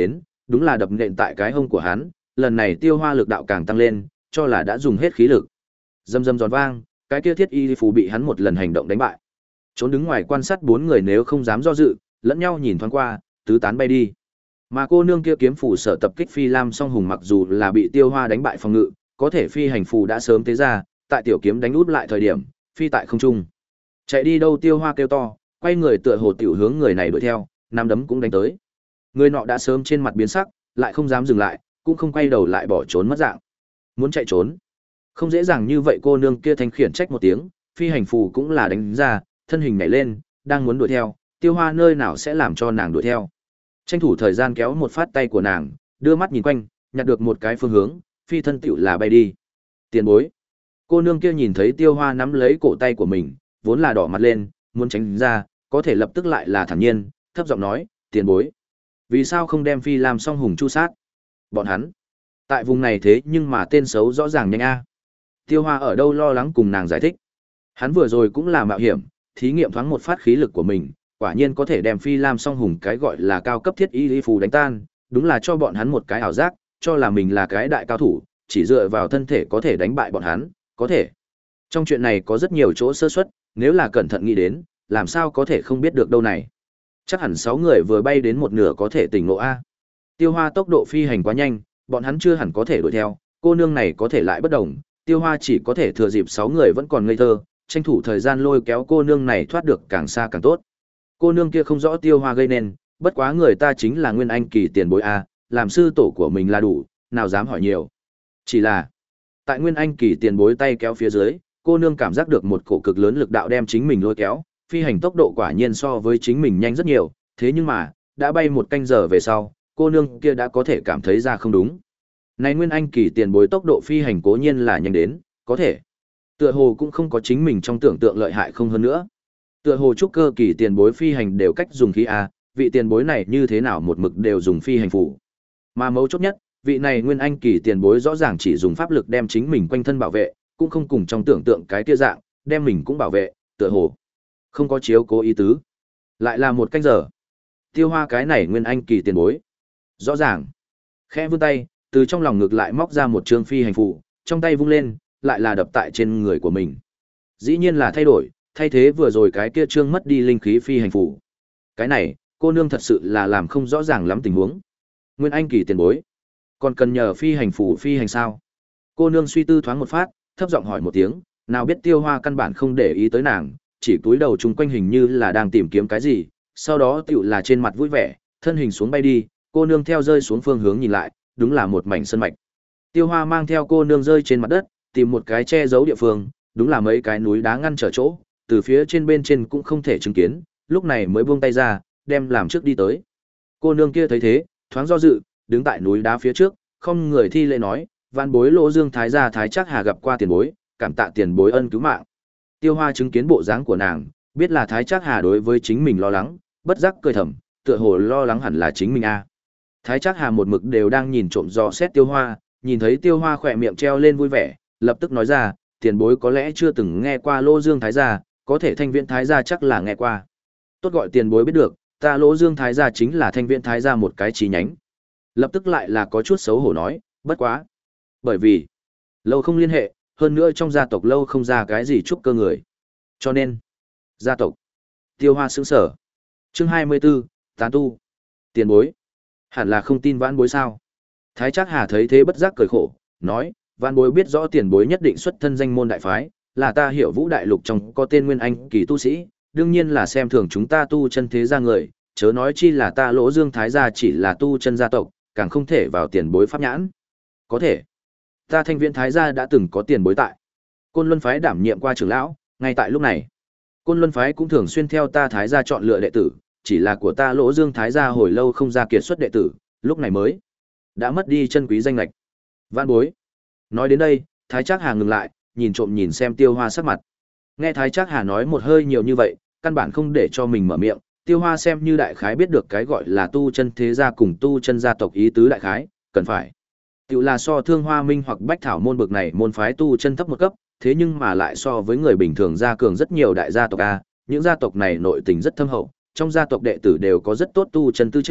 [SPEAKER 1] đúng là đập nện tại cái hông của hắn, lần này Tiêu Hoa lực đạo càng tăng lên, cho là đã dùng hết khí lực. Rầm rầm giòn vang, cái kia thiết y phù bị hắn một lần hành động đánh bại. Trốn đứng ngoài quan sát bốn người nếu không dám do dự, lẫn nhau nhìn thoáng qua, tứ tán bay đi. Mà cô nương kia kiếm phù sở tập kích Phi Lam song hùng mặc dù là bị Tiêu Hoa đánh bại phòng ngự, có thể phi hành phù đã sớm tế ra, tại tiểu kiếm đánh út lại thời điểm, phi tại không trung. Chạy đi đâu Tiêu Hoa kêu to, quay người tựa hồ tiểu hướng người này đuổi theo, năm đấm cũng đánh tới. Người nọ đã sớm trên mặt biến sắc, lại không dám dừng lại, cũng không quay đầu lại bỏ trốn mất dạng. Muốn chạy trốn, không dễ dàng như vậy. Cô nương kia thanh khiển trách một tiếng, phi hành phù cũng là đánh ra, thân hình nhảy lên, đang muốn đuổi theo, Tiêu Hoa nơi nào sẽ làm cho nàng đuổi theo. Tranh thủ thời gian kéo một phát tay của nàng, đưa mắt nhìn quanh, nhặt được một cái phương hướng, phi thân tựu là bay đi. Tiền bối. Cô nương kia nhìn thấy Tiêu Hoa nắm lấy cổ tay của mình, vốn là đỏ mặt lên, muốn tránh ra, có thể lập tức lại là thản nhiên, thấp giọng nói, tiền bối. Vì sao không đem Phi Lam song hùng chu sát? Bọn hắn. Tại vùng này thế nhưng mà tên xấu rõ ràng nhanh a. Tiêu Hoa ở đâu lo lắng cùng nàng giải thích. Hắn vừa rồi cũng là mạo hiểm, thí nghiệm thoáng một phát khí lực của mình, quả nhiên có thể đem Phi Lam song hùng cái gọi là cao cấp thiết y lý phù đánh tan, đúng là cho bọn hắn một cái ảo giác, cho là mình là cái đại cao thủ, chỉ dựa vào thân thể có thể đánh bại bọn hắn, có thể. Trong chuyện này có rất nhiều chỗ sơ suất, nếu là cẩn thận nghĩ đến, làm sao có thể không biết được đâu này. Chắc hẳn sáu người vừa bay đến một nửa có thể tỉnh ngộ a. Tiêu Hoa tốc độ phi hành quá nhanh, bọn hắn chưa hẳn có thể đuổi theo, cô nương này có thể lại bất đồng, Tiêu Hoa chỉ có thể thừa dịp sáu người vẫn còn ngây thơ, tranh thủ thời gian lôi kéo cô nương này thoát được càng xa càng tốt. Cô nương kia không rõ Tiêu Hoa gây nên, bất quá người ta chính là Nguyên Anh kỳ tiền bối a, làm sư tổ của mình là đủ, nào dám hỏi nhiều. Chỉ là, tại Nguyên Anh kỳ tiền bối tay kéo phía dưới, cô nương cảm giác được một cổ cực lớn lực đạo đem chính mình lôi kéo, phi hành tốc độ quả nhiên so với chính mình nhanh rất nhiều, thế nhưng mà, đã bay một canh giờ về sau, cô nương kia đã có thể cảm thấy ra không đúng. Này Nguyên Anh kỳ tiền bối tốc độ phi hành cố nhiên là nhanh đến, có thể. Tựa hồ cũng không có chính mình trong tưởng tượng lợi hại không hơn nữa. Tựa hồ trúc cơ kỳ tiền bối phi hành đều cách dùng khí a, vị tiền bối này như thế nào một mực đều dùng phi hành phù. Mà mấu chốt nhất, vị này Nguyên Anh kỳ tiền bối rõ ràng chỉ dùng pháp lực đem chính mình quanh thân bảo vệ, cũng không cùng trong tưởng tượng cái kia dạng, đem mình cũng bảo vệ, tựa hồ không có chiếu cố ý tứ. Lại là một canh giờ. Tiêu Hoa cái này Nguyên Anh kỳ tiền bối. Rõ ràng. Khẽ vươn tay, từ trong lòng ngực lại móc ra một trương phi hành phù, trong tay vung lên, lại là đập tại trên người của mình. Dĩ nhiên là thay đổi, thay thế vừa rồi cái kia trương mất đi linh khí phi hành phù. Cái này, cô nương thật sự là làm không rõ ràng lắm tình huống. Nguyên Anh kỳ tiền bối, còn cần nhờ phi hành phù phi hành sao? Cô nương suy tư thoáng một phát, thấp giọng hỏi một tiếng, nào biết Tiêu Hoa căn bản không để ý tới nàng, chỉ cúi đầu chung quanh hình như là đang tìm kiếm cái gì, sau đó tựu là trên mặt vui vẻ, thân hình xuống bay đi, cô nương theo rơi xuống phương hướng nhìn lại, đúng là một mảnh sơn mạch. Tiêu Hoa mang theo cô nương rơi trên mặt đất, tìm một cái che giấu địa phương, đúng là mấy cái núi đá ngăn trở chỗ, từ phía trên bên trên cũng không thể chứng kiến, lúc này mới buông tay ra, đem làm trước đi tới. Cô nương kia thấy thế, thoáng do dự, đứng tại núi đá phía trước, không người thi lễ nói, vạn bối Lỗ Dương Thái gia Thái Trác Hà gặp qua tiền bối, cảm tạ tiền bối ân cứu mạng. Tiêu Hoa chứng kiến bộ dáng của nàng, biết là Thái Trác Hà đối với chính mình lo lắng, bất giác cười thầm, tựa hồ lo lắng hẳn là chính mình a. Thái Trác Hà một mực đều đang nhìn trộm dò xét Tiêu Hoa, nhìn thấy Tiêu Hoa khỏe miệng treo lên vui vẻ, lập tức nói ra, tiền bối có lẽ chưa từng nghe qua Lỗ Dương Thái gia, có thể Thanh Viễn Thái gia chắc là nghe qua. Tốt gọi tiền bối biết được, ta Lỗ Dương Thái gia chính là Thanh Viễn Thái gia một cái chi nhánh. Lập tức lại là có chút xấu hổ nói, bất quá. Bởi vì, lâu không liên hệ, hơn nữa trong gia tộc lâu không ra cái gì trúc cơ người. Cho nên, gia tộc. Tiêu Hoa sững sở. Chương hai mươi 24, tán tu. Tiền bối. Hẳn là không tin vãn bối sao. Thái Trác Hà thấy thế bất giác cười khổ, nói, vãn bối biết rõ tiền bối nhất định xuất thân danh môn đại phái, là ta hiểu vũ đại lục trong có tên Nguyên Anh kỳ tu sĩ, đương nhiên là xem thường chúng ta tu chân thế gia người, chớ nói chi là ta Lỗ Dương Thái gia chỉ là tu chân gia tộc, càng không thể vào tiền bối pháp nhãn. Có thể, ta Thanh Viễn Thái gia đã từng có tiền bối tại. Côn Luân phái đảm nhiệm qua trưởng lão, ngay tại lúc này, Côn Luân phái cũng thường xuyên theo ta Thái gia chọn lựa đệ tử, chỉ là của ta Lỗ Dương Thái gia hồi lâu không ra kiệt xuất đệ tử, lúc này mới đã mất đi chân quý danh lệch. Vãn bối. Nói đến đây, Thái Trác Hà ngừng lại, nhìn trộm nhìn xem Tiêu Hoa sắc mặt. Nghe Thái Trác Hà nói một hơi nhiều như vậy, căn bản không để cho mình mở miệng, Tiêu Hoa xem như đại khái biết được cái gọi là tu chân thế gia cùng tu chân gia tộc ý tứ đại khái, cần phải. Tiểu là so Thương Hoa Minh hoặc Bách Thảo môn bực này môn phái tu chân thấp một cấp, thế nhưng mà lại so với người bình thường gia cường rất nhiều đại gia tộc a, những gia tộc này nội tình rất thâm hậu, trong gia tộc đệ tử đều có rất tốt tu chân tư chất,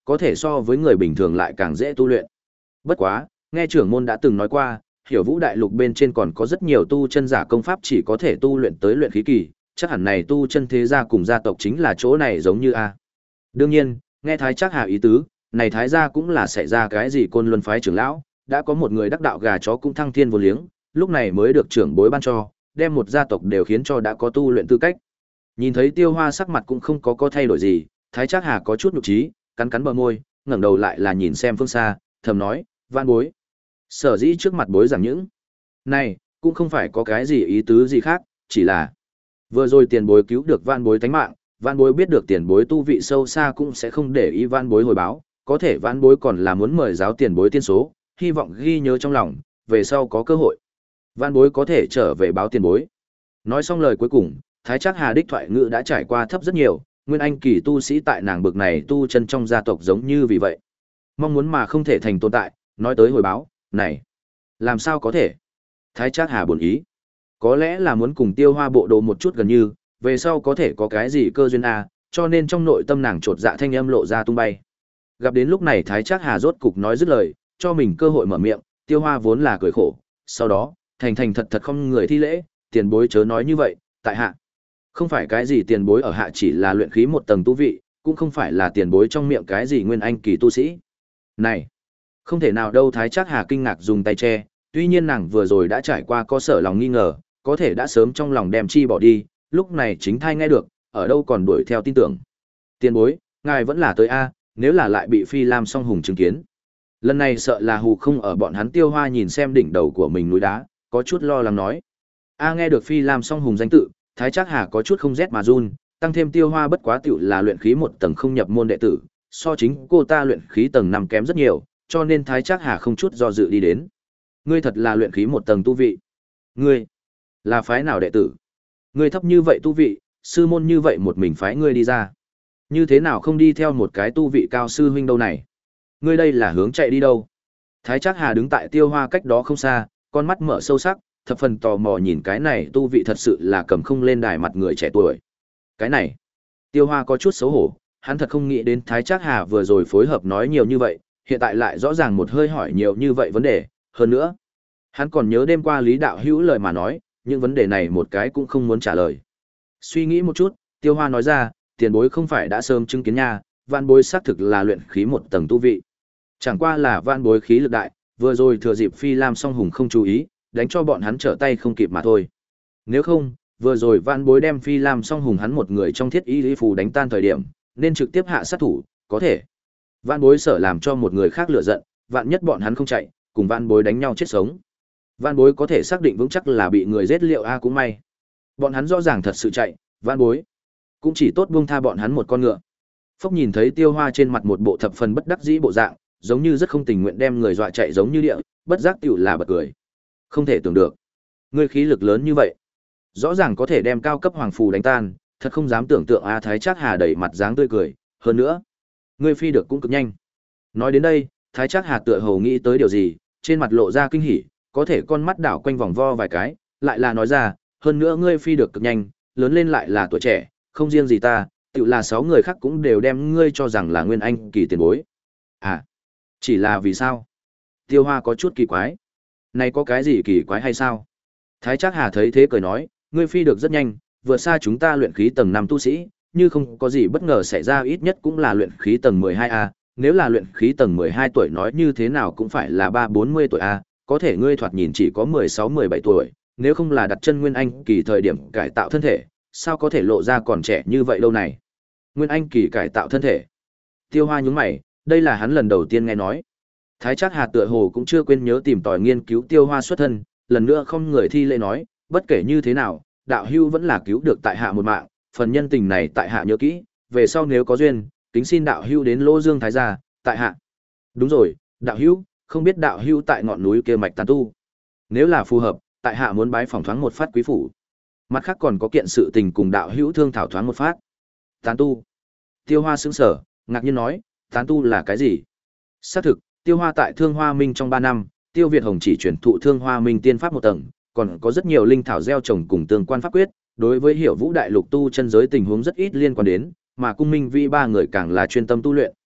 [SPEAKER 1] có thể so với người bình thường lại càng dễ tu luyện. Bất quá, nghe trưởng môn đã từng nói qua, Hiểu Vũ đại lục bên trên còn có rất nhiều tu chân giả công pháp chỉ có thể tu luyện tới luyện khí kỳ, chắc hẳn này tu chân thế gia cùng gia tộc chính là chỗ này giống như a. Đương nhiên, nghe Thái Trác Hà ý tứ, này Thái gia cũng là xảy ra cái gì Côn Luân phái trưởng lão, đã có một người đắc đạo gà chó cũng thăng thiên vô liếng, lúc này mới được trưởng bối ban cho, đem một gia tộc đều khiến cho đã có tu luyện tư cách. Nhìn thấy Tiêu Hoa sắc mặt cũng không có có thay đổi gì, Thái Trác Hà có chút nhục trí, cắn cắn bờ môi, ngẩng đầu lại là nhìn xem phương xa, thầm nói, "Vạn bối." Sở dĩ trước mặt bối giảng những này, cũng không phải có cái gì ý tứ gì khác, chỉ là vừa rồi tiền bối cứu được vạn bối tánh mạng, vạn bối biết được tiền bối tu vị sâu xa cũng sẽ không để ý vạn bối hồi báo, có thể vạn bối còn là muốn mời giáo tiền bối tiên số, hy vọng ghi nhớ trong lòng, về sau có cơ hội, vạn bối có thể trở về báo tiền bối. Nói xong lời cuối cùng, Thái Trác Hà đích thoại ngữ đã trải qua thấp rất nhiều, nguyên anh kỳ tu sĩ tại nàng bực này tu chân trong gia tộc giống như vì vậy. Mong muốn mà không thể thành tồn tại, nói tới hồi báo, này, làm sao có thể? Thái Trác Hà buồn ý. Có lẽ là muốn cùng Tiêu Hoa bộ đồ một chút gần như, về sau có thể có cái gì cơ duyên a, cho nên trong nội tâm nàng trột dạ thanh âm lộ ra tung bay. Gặp đến lúc này Thái Trác Hà rốt cục nói dứt lời, cho mình cơ hội mở miệng, Tiêu Hoa vốn là cười khổ, sau đó, thành thành thật thật không người thi lễ, tiền bối chớ nói như vậy, tại hạ. Không phải cái gì tiền bối ở hạ chỉ là luyện khí một tầng tu vị, cũng không phải là tiền bối trong miệng cái gì nguyên anh kỳ tu sĩ. Này, không thể nào đâu. Thái Trác Hà kinh ngạc dùng tay che, tuy nhiên nàng vừa rồi đã trải qua có sở lòng nghi ngờ, có thể đã sớm trong lòng đem chi bỏ đi, lúc này chính thai nghe được, ở đâu còn đuổi theo tin tưởng. Tiền bối, ngài vẫn là tới a, nếu là lại bị Phi Lam Song Hùng chứng kiến. Lần này sợ là hù không ở bọn hắn. Tiêu Hoa nhìn xem đỉnh đầu của mình núi đá, có chút lo lắng nói. A nghe được Phi Lam Song Hùng danh tự, Thái Trác Hà có chút không rét mà run, tăng thêm Tiêu Hoa bất quá tiểu là luyện khí một tầng không nhập môn đệ tử, so chính cô ta luyện khí tầng năm kém rất nhiều, cho nên Thái Trác Hà không chút do dự đi đến. Ngươi thật là luyện khí một tầng tu vị? Ngươi là phái nào đệ tử? Ngươi thấp như vậy tu vị, sư môn như vậy một mình phái ngươi đi ra, như thế nào không đi theo một cái tu vị cao sư huynh đâu này? Ngươi đây là hướng chạy đi đâu? Thái Trác Hà đứng tại Tiêu Hoa cách đó không xa, con mắt mở sâu sắc, thập phần tò mò nhìn cái này tu vị thật sự là cầm không lên đài mặt người trẻ tuổi. Cái này, Tiêu Hoa có chút xấu hổ, hắn thật không nghĩ đến Thái Trác Hà vừa rồi phối hợp nói nhiều như vậy, hiện tại lại rõ ràng một hơi hỏi nhiều như vậy vấn đề, hơn nữa, hắn còn nhớ đêm qua Lý đạo hữu lời mà nói, những vấn đề này một cái cũng không muốn trả lời. Suy nghĩ một chút, Tiêu Hoa nói ra, tiền bối không phải đã sớm chứng kiến nha, vạn bối xác thực là luyện khí một tầng tu vị. Chẳng qua là vạn bối khí lực đại, vừa rồi thừa dịp Phi Lam Song Hùng không chú ý, đánh cho bọn hắn trở tay không kịp mà thôi. Nếu không, vừa rồi vạn bối đem Phi Lam Song Hùng hắn một người trong thiết y lý phù đánh tan thời điểm, nên trực tiếp hạ sát thủ, có thể. Vạn bối sợ làm cho một người khác lựa giận, vạn nhất bọn hắn không chạy, cùng vạn bối đánh nhau chết sống. Vạn bối có thể xác định vững chắc là bị người giết liệu a cũng may. Bọn hắn rõ ràng thật sự chạy, vạn bối cũng chỉ tốt buông tha bọn hắn một con ngựa. Phốc nhìn thấy Tiêu Hoa trên mặt một bộ thập phần bất đắc dĩ bộ dạng, giống như rất không tình nguyện đem người dọa chạy giống như địa, bất giác tiểu là bật cười. Không thể tưởng được, ngươi khí lực lớn như vậy, rõ ràng có thể đem cao cấp hoàng phù đánh tan, thật không dám tưởng tượng a. Thái Trác Hà đẩy mặt dáng tươi cười, hơn nữa, ngươi phi được cũng cực nhanh. Nói đến đây, Thái Trác Hà tựa hồ nghĩ tới điều gì, trên mặt lộ ra kinh hỉ, có thể con mắt đảo quanh vòng vo vài cái, lại là nói ra, hơn nữa ngươi phi được cực nhanh, lớn lên lại là tuổi trẻ, không riêng gì ta, tự là sáu người khác cũng đều đem ngươi cho rằng là nguyên anh kỳ tiền bối. À, chỉ là vì sao? Tiêu Hoa có chút kỳ quái. Này có cái gì kỳ quái hay sao? Thái Trác Hà thấy thế cười nói, ngươi phi được rất nhanh, vượt xa chúng ta luyện khí tầng năm tu sĩ, như không có gì bất ngờ xảy ra ít nhất cũng là luyện khí tầng mười hai a, nếu là luyện khí tầng mười hai tuổi nói như thế nào cũng phải là ba bốn mươi tuổi a, có thể ngươi thoạt nhìn chỉ có mười sáu mười bảy tuổi, nếu không là đặt chân nguyên anh kỳ thời điểm cải tạo thân thể, sao có thể lộ ra còn trẻ như vậy đâu này? Nguyên anh kỳ cải tạo thân thể? Tiêu Hoa nhướng mày, đây là hắn lần đầu tiên nghe nói. Thái Trác Hà tựa hồ cũng chưa quên nhớ tìm tòi nghiên cứu Tiêu Hoa xuất thân, lần nữa không người thi lễ nói, bất kể như thế nào, đạo hữu vẫn là cứu được tại hạ một mạng, phần nhân tình này tại hạ nhớ kỹ, về sau nếu có duyên, kính xin đạo hữu đến Lô Dương Thái gia, tại hạ. Đúng rồi, đạo hữu, không biết đạo hữu tại ngọn núi kia mạch tán tu. Nếu là phù hợp, tại hạ muốn bái phỏng thoáng một phát quý phủ. Mặt khác còn có kiện sự tình cùng đạo hữu thương thảo thoáng một phát. Tán tu? Tiêu Hoa sững sờ, ngạc nhiên nói, tán tu là cái gì? Xác thực, Tiêu Hoa tại Thương Hoa Minh trong ba năm, Tiêu Việt Hồng chỉ truyền thụ Thương Hoa Minh tiên pháp một tầng, còn có rất nhiều linh thảo gieo trồng cùng tương quan pháp quyết, đối với Hiểu Vũ đại lục tu chân giới tình huống rất ít liên quan đến, mà Cung Minh Vi ba người càng là chuyên tâm tu luyện,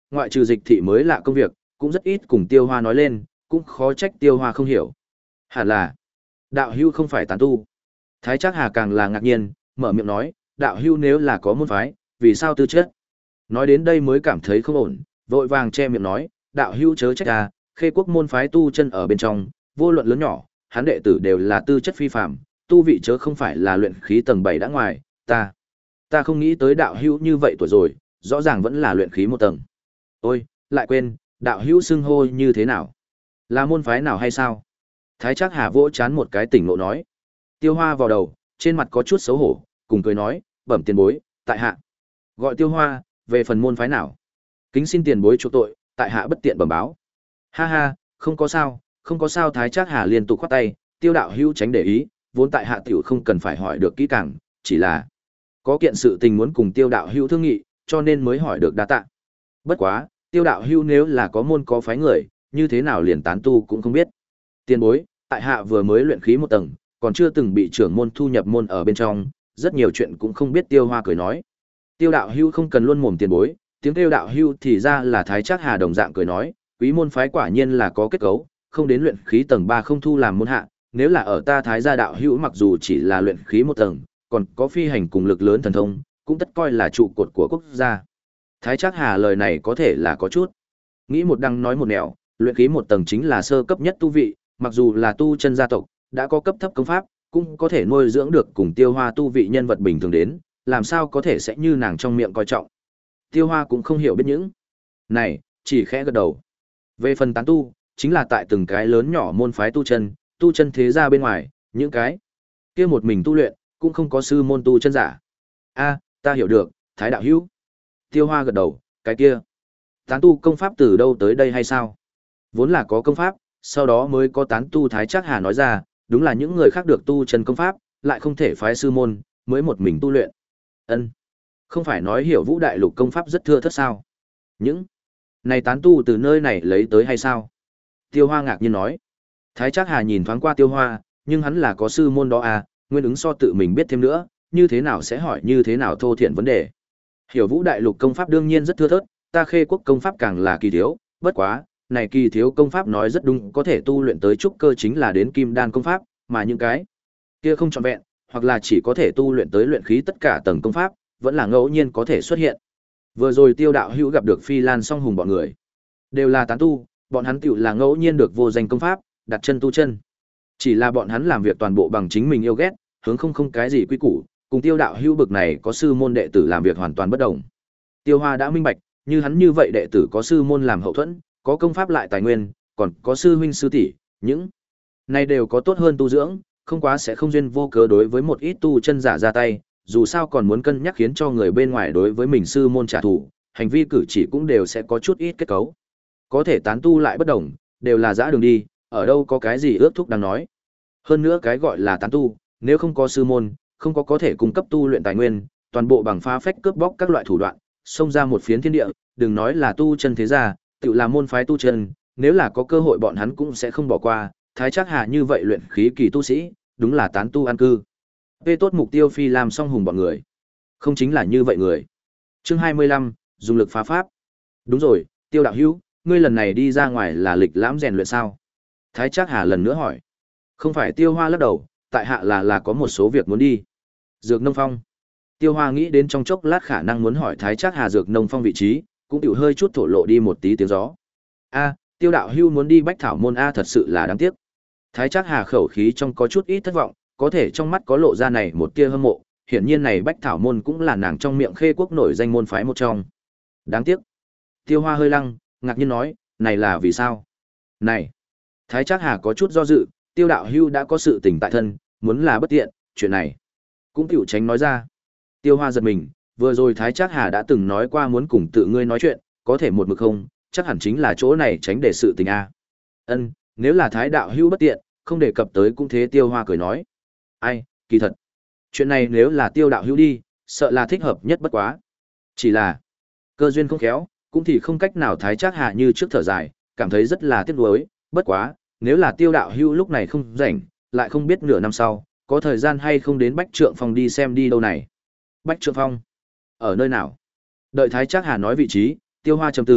[SPEAKER 1] ngoại trừ dịch thị mới lạ công việc, cũng rất ít cùng Tiêu Hoa nói lên, cũng khó trách Tiêu Hoa không hiểu. Hẳn là, đạo hưu không phải tán tu. Thái Trác Hà càng là ngạc nhiên, mở miệng nói, đạo hưu nếu là có môn phái, vì sao tư chất? Nói đến đây mới cảm thấy không ổn, vội vàng che miệng nói, đạo hưu chớ trách ta, Khê Quốc môn phái tu chân ở bên trong, vô luận lớn nhỏ, hắn đệ tử đều là tư chất phi phàm, tu vị chớ không phải là luyện khí tầng bảy đã ngoài, ta, ta không nghĩ tới đạo hưu như vậy tuổi rồi, rõ ràng vẫn là luyện khí một tầng. Ôi, lại quên, đạo hưu xưng hô như thế nào? Là môn phái nào hay sao? Thái Trác Hà vỗ chán một cái tỉnh ngộ nói. Tiêu Hoa vào đầu, trên mặt có chút xấu hổ, cùng cười nói, bẩm tiền bối, tại hạ. Gọi Tiêu Hoa, về phần môn phái nào? Kính xin tiền bối chỗ tội, tại hạ bất tiện bẩm báo. Ha ha, không có sao, không có sao. Thái Trác Hà liên tục khoát tay, Tiêu đạo hữu tránh để ý, vốn tại hạ tiểu không cần phải hỏi được kỹ càng, chỉ là có kiện sự tình muốn cùng Tiêu đạo hữu thương nghị, cho nên mới hỏi được đa tạ. Bất quá, Tiêu đạo hữu nếu là có môn có phái người, như thế nào liền tán tu cũng không biết. Tiền bối, tại hạ vừa mới luyện khí một tầng, còn chưa từng bị trưởng môn thu nhập môn ở bên trong, rất nhiều chuyện cũng không biết. Tiêu Hoa cười nói. Tiêu đạo hưu không cần luôn mồm tiền bối, tiếng Tiêu đạo hưu thì ra là Thái Trác Hà đồng dạng cười nói, quý môn phái quả nhiên là có kết cấu, không đến luyện khí tầng ba không thu làm môn hạ, nếu là ở ta Thái gia đạo hữu mặc dù chỉ là luyện khí một tầng, còn có phi hành cùng lực lớn thần thông, cũng tất coi là trụ cột của quốc gia. Thái Trác Hà lời này có thể là có chút nghĩ một đằng nói một nẻo, luyện khí một tầng chính là sơ cấp nhất tu vị, mặc dù là tu chân gia tộc, đã có cấp thấp công pháp, cũng có thể nuôi dưỡng được cùng Tiêu Hoa tu vị nhân vật bình thường đến, làm sao có thể sẽ như nàng trong miệng coi trọng. Tiêu Hoa cũng không hiểu biết những này, chỉ khẽ gật đầu. Về phần tán tu, chính là tại từng cái lớn nhỏ môn phái tu chân, tu chân thế gia bên ngoài, những cái kia một mình tu luyện, cũng không có sư môn tu chân giả. A, ta hiểu được, Thái đạo hữu. Tiêu Hoa gật đầu, cái kia, tán tu công pháp từ đâu tới đây hay sao? Vốn là có công pháp, sau đó mới có tán tu. Thái Trác Hà nói ra, đúng là những người khác được tu chân công pháp, lại không thể phái sư môn, mới một mình tu luyện. Ân, không phải nói Hiểu Vũ đại lục công pháp rất thưa thớt sao? Những này tán tu từ nơi này lấy tới hay sao? Tiêu Hoa ngạc nhiên nói. Thái Trác Hà nhìn thoáng qua Tiêu Hoa, nhưng hắn là có sư môn đó à, nguyên ứng so tự mình biết thêm nữa, như thế nào sẽ hỏi như thế nào thô thiện vấn đề. Hiểu Vũ đại lục công pháp đương nhiên rất thưa thớt, ta Khê Quốc công pháp càng là kỳ thiếu, bất quá, này kỳ thiếu công pháp nói rất đúng, có thể tu luyện tới trúc cơ chính là đến kim đan công pháp, mà những cái kia không trọn vẹn, hoặc là chỉ có thể tu luyện tới luyện khí tất cả tầng công pháp, vẫn là ngẫu nhiên có thể xuất hiện. Vừa rồi Tiêu đạo hữu gặp được Phi Lan Song Hùng bọn người, đều là tán tu, bọn hắn tiểu là ngẫu nhiên được vô danh công pháp, đặt chân tu chân. Chỉ là bọn hắn làm việc toàn bộ bằng chính mình yêu ghét, hướng không không cái gì quy củ, cùng Tiêu đạo hữu bực này có sư môn đệ tử làm việc hoàn toàn bất đồng. Tiêu Hoa đã minh bạch, như hắn như vậy đệ tử có sư môn làm hậu thuẫn, có công pháp lại tài nguyên, còn có sư huynh sư tỷ, những này đều có tốt hơn tu dưỡng, không quá sẽ không duyên vô cớ đối với một ít tu chân giả ra tay, dù sao còn muốn cân nhắc khiến cho người bên ngoài đối với mình sư môn trả thù, hành vi cử chỉ cũng đều sẽ có chút ít kết cấu. Có thể tán tu lại bất đồng, đều là dã đường đi, ở đâu có cái gì ước thúc đang nói. Hơn nữa cái gọi là tán tu, nếu không có sư môn, không có có thể cung cấp tu luyện tài nguyên, toàn bộ bằng phá phách cướp bóc các loại thủ đoạn, xông ra một phiến thiên địa, đừng nói là tu chân thế gia, tự là môn phái tu chân, nếu là có cơ hội bọn hắn cũng sẽ không bỏ qua. Thái Trác Hà như vậy luyện khí kỳ tu sĩ, đúng là tán tu an cư. Vê tốt mục tiêu Phi làm Song Hùng bọn người, không chính là như vậy người. Chương hai mươi lăm, dùng lực phá pháp. Đúng rồi, Tiêu đạo hữu, ngươi lần này đi ra ngoài là lịch lãm rèn luyện sao? Thái Trác Hà lần nữa hỏi. Không phải. Tiêu Hoa lắc đầu, tại hạ là là có một số việc muốn đi. Dược Nông Phong. Tiêu Hoa nghĩ đến trong chốc lát khả năng muốn hỏi Thái Trác Hà Dược Nông Phong vị trí, cũng tiểu hơi chút thổ lộ đi một tí tiếng gió. A, Tiêu đạo hưu muốn đi Bách Thảo môn a, thật sự là đáng tiếc. Thái Trác Hà khẩu khí trong có chút ít thất vọng, có thể trong mắt có lộ ra này một tia hâm mộ, hiển nhiên này Bách Thảo môn cũng là nàng trong miệng Khê Quốc nổi danh môn phái một trong. Đáng tiếc. Tiêu Hoa hơi lăng, ngạc nhiên nói, này là vì sao? Này. Thái Trác Hà có chút do dự, Tiêu đạo hưu đã có sự tình tại thân, muốn là bất tiện, chuyện này cũng tiểu tránh nói ra. Tiêu Hoa giật mình, vừa rồi Thái Trác Hà đã từng nói qua muốn cùng tự ngươi nói chuyện, có thể một mực không, chắc hẳn chính là chỗ này tránh để sự tình a. Ân, nếu là Thái đạo hữu bất tiện, không đề cập tới cũng thế. Tiêu Hoa cười nói. Ai, kỳ thật, chuyện này nếu là Tiêu đạo hữu đi, sợ là thích hợp nhất bất quá. Chỉ là, cơ duyên không khéo, cũng thì không cách nào. Thái Trác Hà như trước thở dài, cảm thấy rất là tiếc nuối, bất quá, nếu là Tiêu đạo hữu lúc này không rảnh, lại không biết nửa năm sau, có thời gian hay không đến Bách Trượng Phong đi xem đi đâu này. Bách Trượng Phong? Ở nơi nào? Đợi Thái Trác Hà nói vị trí, Tiêu Hoa trầm tư,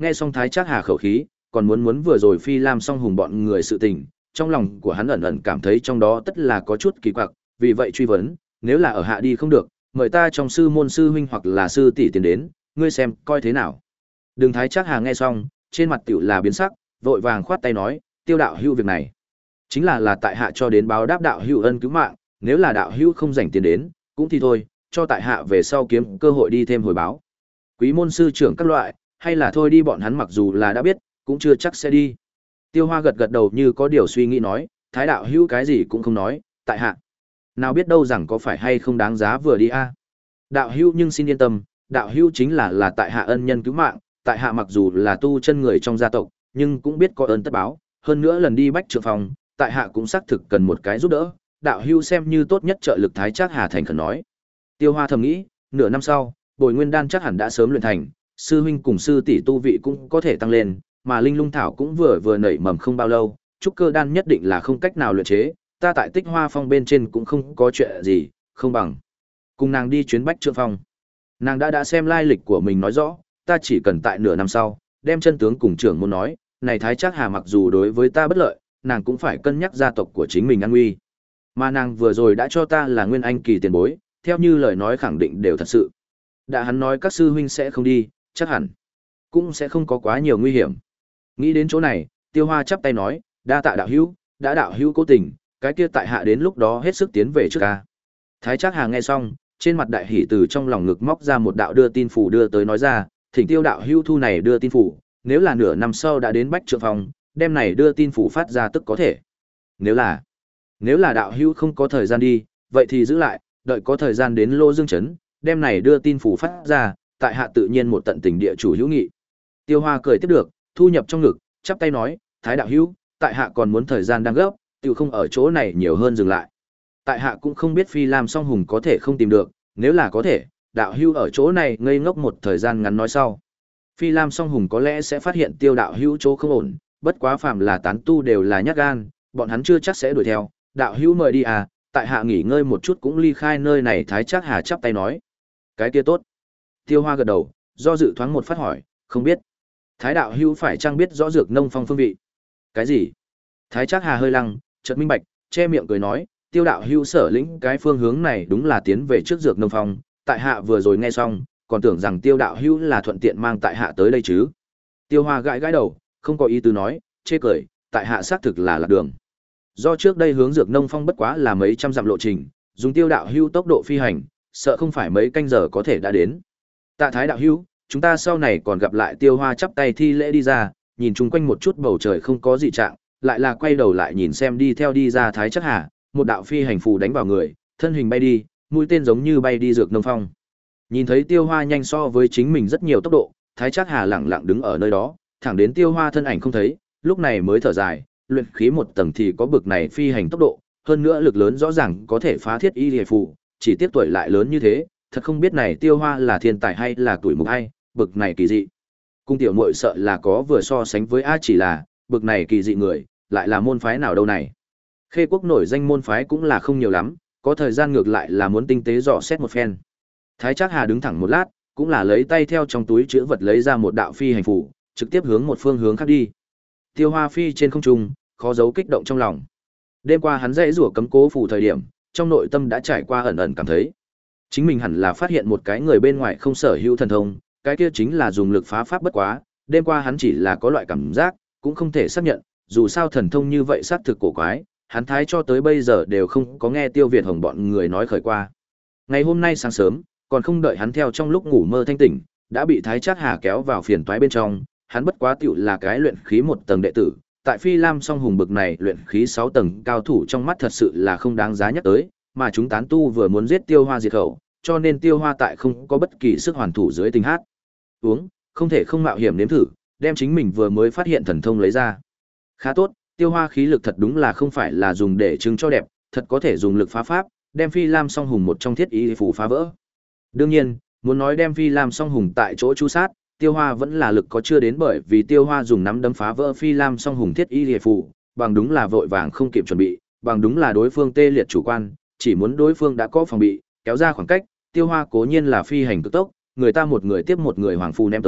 [SPEAKER 1] Nghe xong Thái Trác Hà khẩu khí, còn muốn muốn vừa rồi Phi Lam song hùng bọn người sự tình, trong lòng của hắn ẩn ẩn cảm thấy trong đó tất là có chút kỳ quặc, vì vậy truy vấn, nếu là ở hạ đi không được, mời ta trong sư môn sư huynh hoặc là sư tỷ tiền đến, ngươi xem coi thế nào. Đường Thái Trác Hà nghe xong, trên mặt tiểu là biến sắc, vội vàng khoát tay nói, Tiêu đạo hữu việc này, chính là là tại hạ cho đến báo đáp đạo hữu ân cứu mạng, nếu là đạo hữu không rảnh tiền đến, cũng thì thôi, cho tại hạ về sau kiếm cơ hội đi thêm hồi báo. Quý môn sư trưởng các loại, hay là thôi đi, bọn hắn mặc dù là đã biết, cũng chưa chắc sẽ đi. Tiêu Hoa gật gật đầu như có điều suy nghĩ nói, Thái đạo hữu cái gì cũng không nói, tại hạ nào biết đâu rằng có phải hay không đáng giá vừa đi a. Đạo hữu nhưng xin yên tâm, đạo hữu chính là là tại hạ ân nhân cứu mạng, tại hạ mặc dù là tu chân người trong gia tộc, nhưng cũng biết có ơn tất báo, hơn nữa lần đi bách trượng phòng, tại hạ cũng xác thực cần một cái giúp đỡ, đạo hữu xem như tốt nhất trợ lực. Thái Trác Hà thành khẩn nói. Tiêu Hoa thầm nghĩ, nửa năm sau, Bồi Nguyên đan chắc hẳn đã sớm luyện thành, sư huynh cùng sư tỷ tu vị cũng có thể tăng lên, mà linh lung thảo cũng vừa vừa nảy mầm không bao lâu, trúc cơ đan nhất định là không cách nào luyện chế, ta tại Tích Hoa Phong bên trên cũng không có chuyện gì, không bằng cùng nàng đi chuyến bách trượng phong. Nàng đã đã xem lai lịch của mình nói rõ, ta chỉ cần tại nửa năm sau, đem chân tướng cùng trưởng môn nói, này Thái Trác Hà mặc dù đối với ta bất lợi, nàng cũng phải cân nhắc gia tộc của chính mình an nguy. Mà nàng vừa rồi đã cho ta là nguyên anh kỳ tiền bối, theo như lời nói khẳng định đều thật sự. Đã hắn nói các sư huynh sẽ không đi, chắc hẳn cũng sẽ không có quá nhiều nguy hiểm. Nghĩ đến chỗ này, Tiêu Hoa chắp tay nói, đa tạ đạo hữu, đã đạo hữu cố tình, cái kia tại hạ đến lúc đó hết sức tiến về trước ca. Thái Trác Hà nghe xong, trên mặt đại hỉ từ trong lòng ngực móc ra một đạo đưa tin phủ đưa tới nói ra, thỉnh Tiêu đạo hữu thu này đưa tin phủ, nếu là nửa năm sau đã đến bách trượng phòng, đem này đưa tin phủ phát ra tức có thể. Nếu là nếu là đạo hữu không có thời gian đi, vậy thì giữ lại, đợi có thời gian đến Lô Dương trấn, đem này đưa tin phủ phát ra, tại hạ tự nhiên một tận tình địa chủ hữu nghị. Tiêu Hoa cười tiếp được, thu nhập trong ngực, chắp tay nói, Thái đạo hữu, tại hạ còn muốn thời gian đang gấp, tiểu không ở chỗ này nhiều hơn dừng lại. Tại hạ cũng không biết Phi Lam song hùng có thể không tìm được, nếu là có thể, đạo hữu ở chỗ này ngây ngốc một thời gian ngắn nói sau. Phi Lam song hùng có lẽ sẽ phát hiện Tiêu đạo hữu chỗ không ổn, bất quá phàm là tán tu đều là nhát gan, bọn hắn chưa chắc sẽ đuổi theo, đạo hữu mời đi à, tại hạ nghỉ ngơi một chút cũng ly khai nơi này. Thái Trác Hà chắp tay nói, cái kia tốt. Tiêu Hoa gật đầu, do dự thoáng một phát hỏi, không biết Thái đạo hữu phải chăng biết rõ Dược Nông Phong phương vị? Cái gì? Thái Trác Hà hơi lăng, chợt minh bạch, che miệng cười nói, Tiêu đạo hữu sở lĩnh cái phương hướng này đúng là tiến về trước Dược Nông Phong, tại hạ vừa rồi nghe xong, còn tưởng rằng Tiêu đạo hữu là thuận tiện mang tại hạ tới đây chứ. Tiêu Hoa gãi gãi đầu, không có ý tứ nói, chê cười, tại hạ xác thực là lạc đường. Do trước đây hướng Dược Nông Phong bất quá là mấy trăm dặm lộ trình, dùng Tiêu đạo hữu tốc độ phi hành, sợ không phải mấy canh giờ có thể đã đến. Tạ Thái đạo hữu, chúng ta sau này còn gặp lại. Tiêu Hoa chắp tay thi lễ đi ra, nhìn chung quanh một chút bầu trời không có gì trạng, lại là quay đầu lại nhìn xem đi theo đi ra Thái Trác Hà, một đạo phi hành phù đánh vào người, thân hình bay đi, mũi tên giống như bay đi Dược Nông Phong. Nhìn thấy Tiêu Hoa nhanh so với chính mình rất nhiều tốc độ, Thái Trác Hà lẳng lặng đứng ở nơi đó, thẳng đến Tiêu Hoa thân ảnh không thấy, lúc này mới thở dài, luyện khí một tầng thì có bực này phi hành tốc độ, hơn nữa lực lớn rõ ràng có thể phá thiết y liệt phù, chỉ tiếc tuổi lại lớn như thế, thật không biết này Tiêu Hoa là thiên tài hay là tuổi mục hay, bực này kỳ dị. Cung tiểu muội sợ là có vừa so sánh với a, chỉ là bực này kỳ dị người, lại là môn phái nào đâu này? Khê Quốc nổi danh môn phái cũng là không nhiều lắm, có thời gian ngược lại là muốn tinh tế dò xét một phen. Thái Trác Hà đứng thẳng một lát, cũng là lấy tay theo trong túi chứa vật lấy ra một đạo phi hành phù, trực tiếp hướng một phương hướng khác đi. Tiêu Hoa phi trên không trung, khó giấu kích động trong lòng. Đêm qua hắn dãy rủa cấm cố phù thời điểm, trong nội tâm đã trải qua ẩn ẩn cảm thấy, chính mình hẳn là phát hiện một cái người bên ngoài không sở hữu thần thông, cái kia chính là dùng lực phá pháp bất quá, đêm qua hắn chỉ là có loại cảm giác, cũng không thể xác nhận, dù sao thần thông như vậy xác thực cổ quái, hắn thái cho tới bây giờ đều không có nghe Tiêu Việt Hồng bọn người nói khởi qua. Ngày hôm nay sáng sớm, còn không đợi hắn theo trong lúc ngủ mơ thanh tỉnh, đã bị Thái Trác Hà kéo vào phiền toái bên trong, hắn bất quá tiểu là cái luyện khí một tầng đệ tử, tại Phi Lam song hùng bực này luyện khí sáu tầng cao thủ trong mắt thật sự là không đáng giá nhắc tới, mà chúng tán tu vừa muốn giết Tiêu Hoa diệt khẩu, cho nên Tiêu Hoa tại không có bất kỳ sức hoàn thủ dưới tình hát uống, không thể không mạo hiểm nếm thử, đem chính mình vừa mới phát hiện thần thông lấy ra. Khá tốt, Tiêu Hoa khí lực thật đúng là không phải là dùng để trưng cho đẹp, thật có thể dùng lực phá pháp, đem Phi Lam song hùng một trong thiết y phù phá vỡ. Đương nhiên, muốn nói đem Phi Lam song hùng tại chỗ chu sát, Tiêu Hoa vẫn là lực có chưa đến, bởi vì Tiêu Hoa dùng nắm đấm phá vỡ Phi Lam song hùng thiết y liệt phù, bằng đúng là vội vàng không kịp chuẩn bị, bằng đúng là đối phương tê liệt chủ quan, chỉ muốn đối phương đã có phòng bị, kéo ra khoảng cách, Tiêu Hoa cố nhiên là phi hành cực tốc, người ta một người tiếp một người hoàng phù ném tới,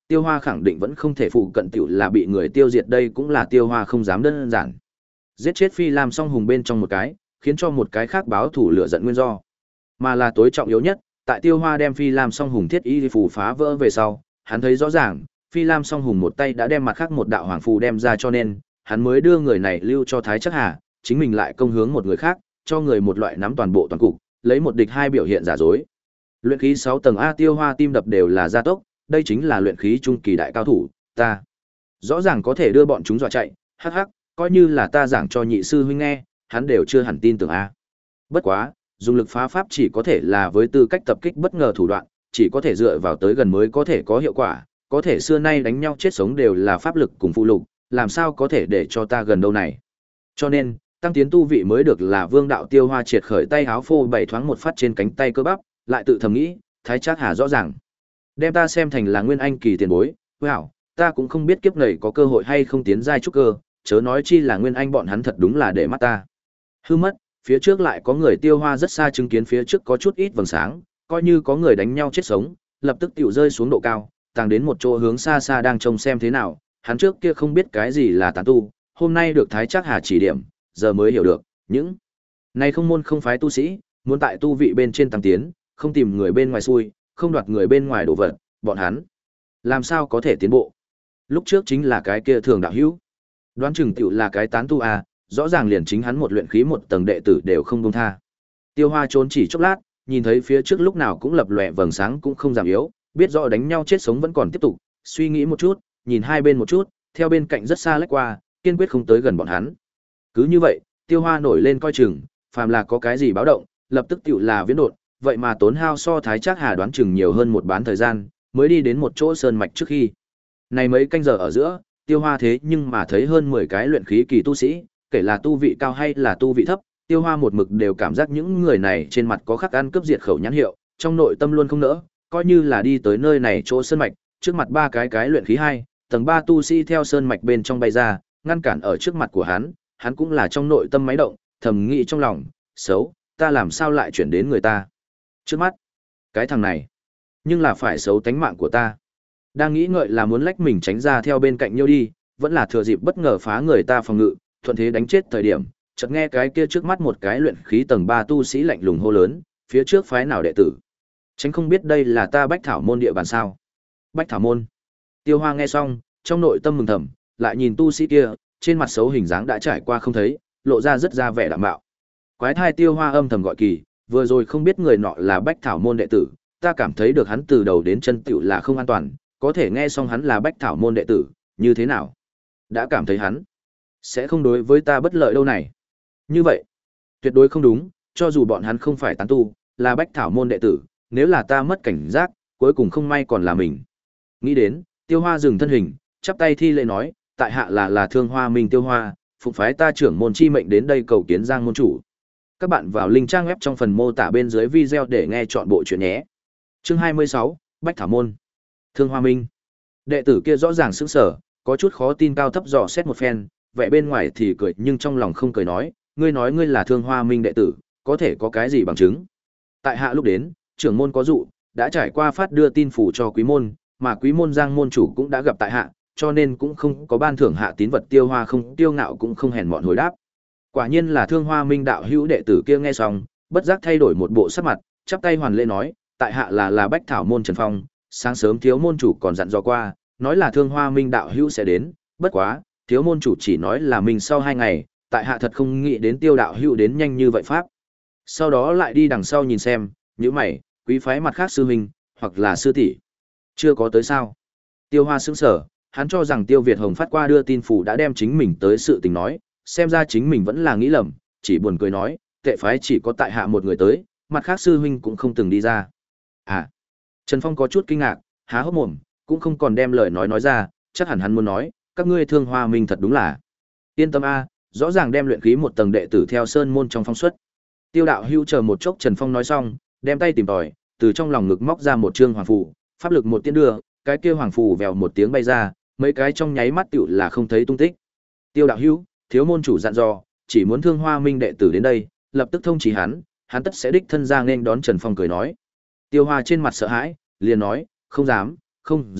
[SPEAKER 1] Tiêu Hoa khẳng định vẫn không thể phụ cận tiểu là bị người tiêu diệt, đây cũng là Tiêu Hoa không dám đơn giản giết chết Phi Lam Song Hùng bên trong một cái, khiến cho một cái khác báo thủ lửa giận nguyên do. Mà là tối trọng yếu nhất, tại Tiêu Hoa đem Phi Lam Song Hùng thiết y phù phá vỡ về sau, hắn thấy rõ ràng, Phi Lam Song Hùng một tay đã đem mặt khác một đạo hoàng phù đem ra, cho nên hắn mới đưa người này lưu cho Thái Chắc Hà, chính mình lại công hướng một người khác, cho người một loại nắm toàn bộ toàn cục, lấy một địch hai biểu hiện giả dối. Luyện khí sáu tầng A, Tiêu Hoa tim đập đều là gia tốc, đây chính là luyện khí trung kỳ đại cao thủ, ta rõ ràng có thể đưa bọn chúng dọa chạy, hắc hắc, coi như là ta giảng cho nhị sư huynh nghe, hắn đều chưa hẳn tin tưởng a. Bất quá, dùng lực phá pháp chỉ có thể là với tư cách tập kích bất ngờ thủ đoạn, chỉ có thể dựa vào tới gần mới có thể có hiệu quả, có thể xưa nay đánh nhau chết sống đều là pháp lực cùng phụ lục, làm sao có thể để cho ta gần đâu này. Cho nên, tăng tiến tu vị mới được là Vương đạo. Tiêu Hoa triệt khởi tay háo phô bày thoáng một phát trên cánh tay cơ bắp, lại tự thầm nghĩ, Thái Trác Hà rõ ràng đem ta xem thành là nguyên anh kỳ tiền bối, wow, ta cũng không biết kiếp này có cơ hội hay không tiến giai trúc cơ, chớ nói chi là nguyên anh, bọn hắn thật đúng là để mắt ta. Hư mất, phía trước lại có người. Tiêu Hoa rất xa chứng kiến phía trước có chút ít vầng sáng, coi như có người đánh nhau chết sống, lập tức tiểu rơi xuống độ cao, tàng đến một chỗ hướng xa xa đang trông xem thế nào. Hắn trước kia không biết cái gì là tán tu, hôm nay được Thái Trác Hà chỉ điểm, giờ mới hiểu được, những này không môn không phái tu sĩ, muốn tại tu vị bên trên tăng tiến, không tìm người bên ngoài xui, không đoạt người bên ngoài đồ vật, bọn hắn làm sao có thể tiến bộ. Lúc trước chính là cái kia Thường đạo hữu, đoán chừng tiểu là cái tán tu à, rõ ràng liền chính hắn một luyện khí một tầng đệ tử đều không buông tha. Tiêu Hoa trốn chỉ chốc lát, nhìn thấy phía trước lúc nào cũng lập lòe vầng sáng cũng không giảm yếu, biết rõ đánh nhau chết sống vẫn còn tiếp tục, suy nghĩ một chút, nhìn hai bên một chút, theo bên cạnh rất xa lách qua, kiên quyết không tới gần bọn hắn. Cứ như vậy, Tiêu Hoa nổi lên coi chừng, phàm là có cái gì báo động, lập tức tiểu là viễn đột, vậy mà tốn hao so Thái Trác Hà đoán chừng nhiều hơn một bán thời gian, mới đi đến một chỗ sơn mạch trước khi. Này mấy canh giờ ở giữa, Tiêu Hoa thế nhưng mà thấy hơn mười cái luyện khí kỳ tu sĩ, kể là tu vị cao hay là tu vị thấp, Tiêu Hoa một mực đều cảm giác những người này trên mặt có khắc ăn cướp diệt khẩu nhãn hiệu, trong nội tâm luôn không nỡ, coi như là đi tới nơi này chỗ sơn mạch, trước mặt ba cái cái luyện khí hai tầng ba tu sĩ theo sơn mạch bên trong bay ra, ngăn cản ở trước mặt của hắn, hắn cũng là trong nội tâm máy động, thầm nghĩ trong lòng, xấu, ta làm sao lại chuyển đến người ta trước mắt, cái thằng này nhưng là phải xấu tánh mạng của ta. Đang nghĩ ngợi là muốn lách mình tránh ra theo bên cạnh Nhiêu đi, vẫn là thừa dịp bất ngờ phá người ta phòng ngự, thuận thế đánh chết thời điểm, chợt nghe cái kia trước mắt một cái luyện khí tầng ba tu sĩ lạnh lùng hô lớn, phía trước phái nào đệ tử? Tránh không biết đây là ta Bách Thảo môn địa bàn sao? Bách Thảo môn. Tiêu Hoa nghe xong, trong nội tâm mừng thầm, lại nhìn tu sĩ kia, trên mặt xấu hình dáng đã trải qua không thấy, lộ ra rất ra vẻ đạm bạo. Quái thai. Tiêu Hoa âm thầm gọi kỳ, vừa rồi không biết người nọ là Bách Thảo môn đệ tử, ta cảm thấy được hắn từ đầu đến chân tựu là không an toàn, có thể nghe xong hắn là Bách Thảo môn đệ tử, như thế nào? Đã cảm thấy hắn sẽ không đối với ta bất lợi đâu này. Như vậy, tuyệt đối không đúng, cho dù bọn hắn không phải tán tu, là Bách Thảo môn đệ tử, nếu là ta mất cảnh giác, cuối cùng không may còn là mình. Nghĩ đến, Tiêu Hoa dừng thân hình, chắp tay thi lễ nói, tại hạ là là Thương Hoa Minh Tiêu Hoa, phụng phái ta trưởng môn chi mệnh đến đây cầu kiến Giang môn chủ. Các bạn vào link trang web trong phần mô tả bên dưới video để nghe chọn bộ chuyện nhé. Chương hai mươi sáu, Bách Thảo môn. Thương Hoa Minh. Đệ tử kia rõ ràng sững sờ, có chút khó tin, cao thấp dò xét một phen, vẻ bên ngoài thì cười nhưng trong lòng không cười nói, ngươi nói ngươi là Thương Hoa Minh đệ tử, có thể có cái gì bằng chứng? Tại hạ lúc đến, trưởng môn có dụ, đã trải qua phát đưa tin phủ cho quý môn, mà quý môn Giang môn chủ cũng đã gặp tại hạ, cho nên cũng không có ban thưởng hạ tín vật. Tiêu Hoa không tiêu ngạo cũng không hèn mọn hồi đáp. Quả nhiên là Thương Hoa Minh đạo hữu. Đệ tử kia nghe xong, bất giác thay đổi một bộ sắc mặt, chắp tay hoàn lễ nói, tại hạ là là Bách Thảo môn Trần Phong, sáng sớm thiếu môn chủ còn dặn dò qua, nói là Thương Hoa Minh đạo hữu sẽ đến, bất quá, thiếu môn chủ chỉ nói là mình sau hai ngày, tại hạ thật không nghĩ đến Tiêu đạo hữu đến nhanh như vậy pháp. Sau đó lại đi đằng sau nhìn xem, nhíu mày, quý phái mặt khác sư huynh hoặc là sư tỷ chưa có tới sao? Tiêu Hoa sững sờ, hắn cho rằng Tiêu Việt Hồng phát qua đưa tin phủ đã đem chính mình tới sự tình nói, xem ra chính mình vẫn là nghĩ lầm, chỉ buồn cười nói, tệ phái chỉ có tại hạ một người tới, mặt khác sư huynh cũng không từng đi ra. À, Trần Phong có chút kinh ngạc, há hốc mồm, cũng không còn đem lời nói nói ra, chắc hẳn hắn muốn nói, các ngươi Thương Hoa Minh thật đúng là yên tâm a, rõ ràng đem luyện khí một tầng đệ tử theo sơn môn trong phong xuất. Tiêu đạo hữu chờ một chốc. Trần Phong nói xong, đem tay tìm tòi, từ trong lòng ngực móc ra một trương hoàng phù, pháp lực một tiếng đưa, cái kia hoàng phù vèo một tiếng bay ra, mấy cái trong nháy mắt tựu là không thấy tung tích. Tiêu đạo hữu, thiếu môn chủ dặn dò, chỉ muốn Thương Hoa Minh đệ tử đến đây, lập tức thông chỉ hắn, hắn tất sẽ đích thân ra nên đón. Trần Phong cười nói. Tiêu Hoa trên mặt sợ hãi, liền nói, không dám, không dám,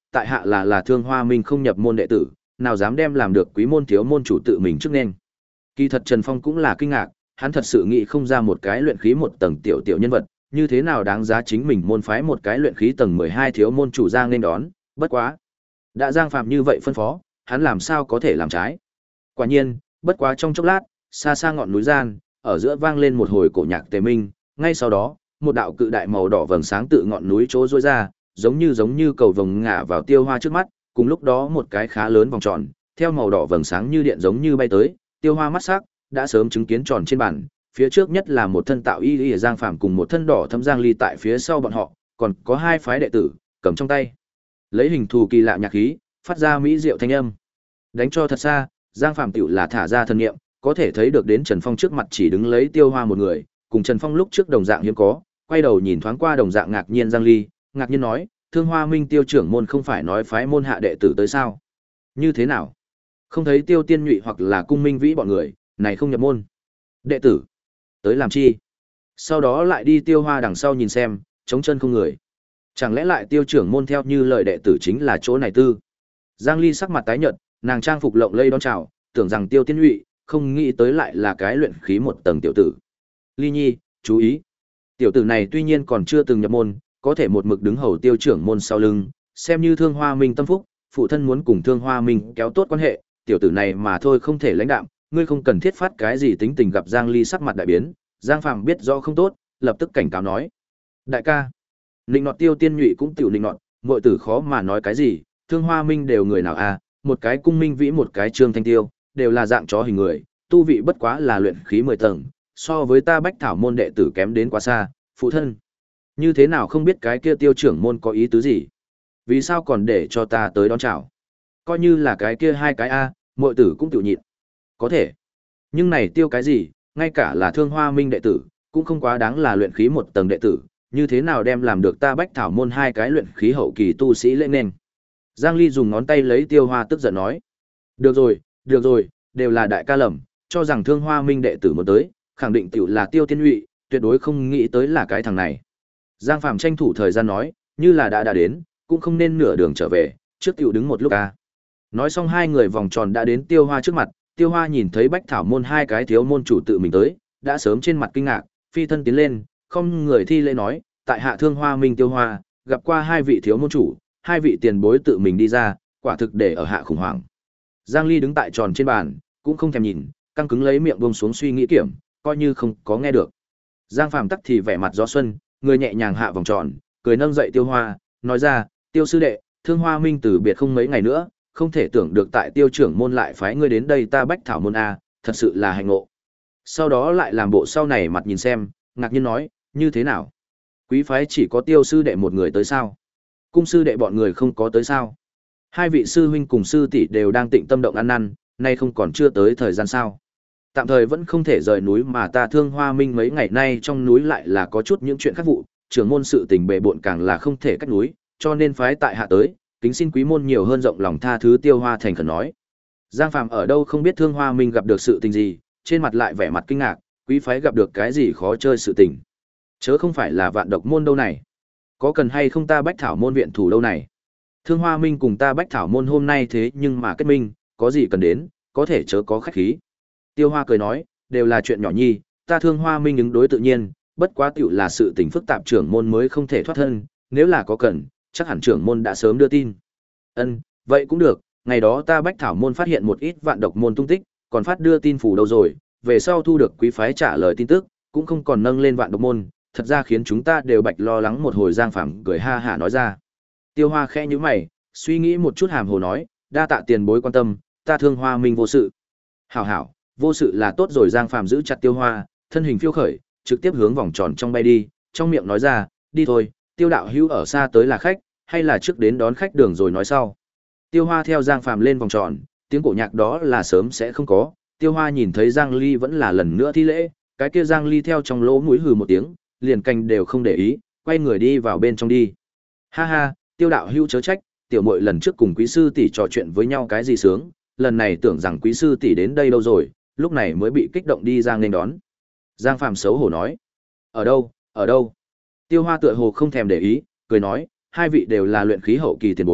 [SPEAKER 1] tại hạ là là Thương Hoa Minh không nhập môn đệ tử, nào dám đem làm được quý môn thiếu môn chủ tự mình trước nên. Kỳ thật Trần Phong cũng là kinh ngạc, hắn thật sự nghĩ không ra một cái luyện khí một tầng tiểu tiểu nhân vật, như thế nào đáng giá chính mình môn phái một cái luyện khí tầng mười hai thiếu môn chủ ra nên đón, bất quá. Đã Giang Phạm như vậy phân phó, hắn làm sao có thể làm trái. Quả nhiên, bất quá trong chốc lát, xa xa ngọn núi gian, ở giữa vang lên một hồi cổ nhạc tề minh, ngay sau đó, một đạo cự đại màu đỏ vầng sáng tự ngọn núi chỗ rũa ra, giống như giống như cầu vồng ngả vào Tiêu Hoa trước mắt, cùng lúc đó một cái khá lớn vòng tròn, theo màu đỏ vầng sáng như điện giống như bay tới, Tiêu Hoa mắt sắc, đã sớm chứng kiến tròn trên bàn, phía trước nhất là một thân tạo y y Giang Phàm cùng một thân đỏ thâm Giang Ly tại phía sau bọn họ, còn có hai phái đệ tử, cầm trong tay lấy hình thù kỳ lạ nhạc khí, phát ra mỹ diệu thanh âm. Đánh cho thật xa, Giang Phàm tiểu là thả ra thần niệm, có thể thấy được đến Trần Phong trước mặt chỉ đứng lấy Tiêu Hoa một người, cùng Trần Phong lúc trước đồng dạng hiếm có, quay đầu nhìn thoáng qua đồng dạng ngạc nhiên Giang Ly, ngạc nhiên nói, Thương Hoa Minh Tiêu trưởng môn không phải nói phái môn hạ đệ tử tới sao? Như thế nào? Không thấy Tiêu Tiên Nhụy hoặc là Cung Minh Vĩ bọn người, này không nhập môn. Đệ tử, tới làm chi? Sau đó lại đi Tiêu Hoa đằng sau nhìn xem, trống chân không người. Chẳng lẽ lại Tiêu trưởng môn theo như lời đệ tử chính là chỗ này tư? Giang Ly sắc mặt tái nhợt, nàng trang phục lộng lây đón chào, tưởng rằng Tiêu Tiên Nhụy, không nghĩ tới lại là cái luyện khí một tầng tiểu tử. Ly Nhi, chú ý. Tiểu tử này tuy nhiên còn chưa từng nhập môn, có thể một mực đứng hầu Tiêu trưởng môn sau lưng, xem như Thương Hoa Minh tâm phúc, phụ thân muốn cùng Thương Hoa Minh kéo tốt quan hệ, tiểu tử này mà thôi không thể lãnh đạm, ngươi không cần thiết phát cái gì tính tình. Gặp Giang Ly sắc mặt đại biến, Giang Phàm biết rõ không tốt, lập tức cảnh cáo nói: "Đại ca." Ninh nọt Tiêu Tiên Nhụy cũng tiểu ninh nọt, muội tử khó mà nói cái gì, Thương Hoa Minh đều người nào à, một cái Cung Minh Vĩ một cái Trương Thanh Tiêu, đều là dạng chó hình người, tu vị bất quá là luyện khí mười tầng, so với ta Bách Thảo môn đệ tử kém đến quá xa, phụ thân. Như thế nào không biết cái kia Tiêu trưởng môn có ý tứ gì? Vì sao còn để cho ta tới đón chào? Coi như là cái kia hai cái a, muội tử cũng tiểu nhịn. Có thể. Nhưng này Tiêu cái gì, ngay cả là Thương Hoa Minh đệ tử, cũng không quá đáng là luyện khí một tầng đệ tử, như thế nào đem làm được ta Bách Thảo môn hai cái luyện khí hậu kỳ tu sĩ lễ nên. Giang Ly dùng ngón tay lấy Tiêu Hoa tức giận nói: "Được rồi, được rồi, đều là đại ca lầm, cho rằng Thương Hoa Minh đệ tử muốn tới, khẳng định tiểu là Tiêu Tiên Nhụy, tuyệt đối không nghĩ tới là cái thằng này." Giang Phàm tranh thủ thời gian nói, như là đã đã đến, cũng không nên nửa đường trở về, trước tiểu đứng một lúc a. Nói xong hai người vòng tròn đã đến Tiêu Hoa trước mặt, Tiêu Hoa nhìn thấy Bách Thảo môn hai cái thiếu môn chủ tự mình tới, đã sớm trên mặt kinh ngạc, phi thân tiến lên, không người thi lễ nói, tại hạ Thương Hoa Minh Tiêu Hoa, gặp qua hai vị thiếu môn chủ, hai vị tiền bối tự mình đi ra, quả thực để ở hạ khủng hoảng. Giang Ly đứng tại tròn trên bàn, cũng không thèm nhìn, căng cứng lấy miệng buông xuống suy nghĩ kiểm, coi như không có nghe được. Giang Phàm tắc thì vẻ mặt gió xuân, người nhẹ nhàng hạ vòng tròn, cười nâng dậy Tiêu Hoa, nói ra, Tiêu sư đệ, Thương Hoa Minh từ biệt không mấy ngày nữa, không thể tưởng được tại Tiêu trưởng môn lại phái ngươi đến đây ta Bách Thảo môn a, thật sự là hạnh ngộ. Sau đó lại làm bộ sau này mặt nhìn xem, ngạc nhiên nói, như thế nào? Quý phái chỉ có Tiêu sư đệ một người tới sao? Cung sư đệ bọn người không có tới sao? Hai vị sư huynh cùng sư tỷ đều đang tịnh tâm động ăn năn, nay không còn chưa tới thời gian sao? Tạm thời vẫn không thể rời núi mà ta Thương Hoa Minh mấy ngày nay trong núi lại là có chút những chuyện khác vụ, trưởng môn sự tình bề bộn càng là không thể cách núi, cho nên phái tại hạ tới, kính xin quý môn nhiều hơn rộng lòng tha thứ. Tiêu Hoa thành khẩn nói. Giang Phàm ở đâu không biết Thương Hoa Minh gặp được sự tình gì, trên mặt lại vẻ mặt kinh ngạc, quý phái gặp được cái gì khó chơi sự tình? Chớ không phải là Vạn Độc môn đâu này? Có cần hay không ta Bách Thảo môn viện thủ đâu này? Thương Hoa Minh cùng ta Bách Thảo môn hôm nay thế nhưng mà kết minh, có gì cần đến, có thể chớ có khách khí. Tiêu Hoa cười nói, đều là chuyện nhỏ nhi, ta Thương Hoa Minh ứng đối tự nhiên, bất quá tiểu là sự tình phức tạp trưởng môn mới không thể thoát thân, nếu là có cần, chắc hẳn trưởng môn đã sớm đưa tin. Ân, vậy cũng được, ngày đó ta Bách Thảo môn phát hiện một ít Vạn Độc môn tung tích, còn phát đưa tin phủ đâu rồi, về sau thu được quý phái trả lời tin tức, cũng không còn nâng lên Vạn Độc môn, thật ra khiến chúng ta đều bạch lo lắng một hồi. Giang Phàm cười ha hả nói ra. Tiêu Hoa khẽ nhíu mày, suy nghĩ một chút hàm hồ nói, đa tạ tiền bối quan tâm, ta Thương Hoa Minh vô sự. Hảo hảo, vô sự là tốt rồi. Giang Phàm giữ chặt Tiêu Hoa, thân hình phiêu khởi, trực tiếp hướng vòng tròn trong bay đi, trong miệng nói ra, đi thôi, Tiêu đạo hữu ở xa tới là khách, hay là trước đến đón khách đường rồi nói sau. Tiêu Hoa theo Giang Phàm lên vòng tròn, tiếng cổ nhạc đó là sớm sẽ không có. Tiêu Hoa nhìn thấy Giang Ly vẫn là lần nữa thi lễ, cái kia Giang Ly theo trong lỗ mũi hừ một tiếng, liền canh đều không để ý, quay người đi vào bên trong đi. Ha ha, Tiêu đạo hữu chớ trách, tiểu muội lần trước cùng quý sư tỷ trò chuyện với nhau cái gì sướng, lần này tưởng rằng quý sư tỷ đến đây đâu rồi, lúc này mới bị kích động đi ra nghênh đón. Giang Phàm xấu hổ nói, ở đâu, ở đâu? Tiêu Hoa tựa hồ không thèm để ý, cười nói, hai vị đều là luyện khí hậu kỳ tiền bối,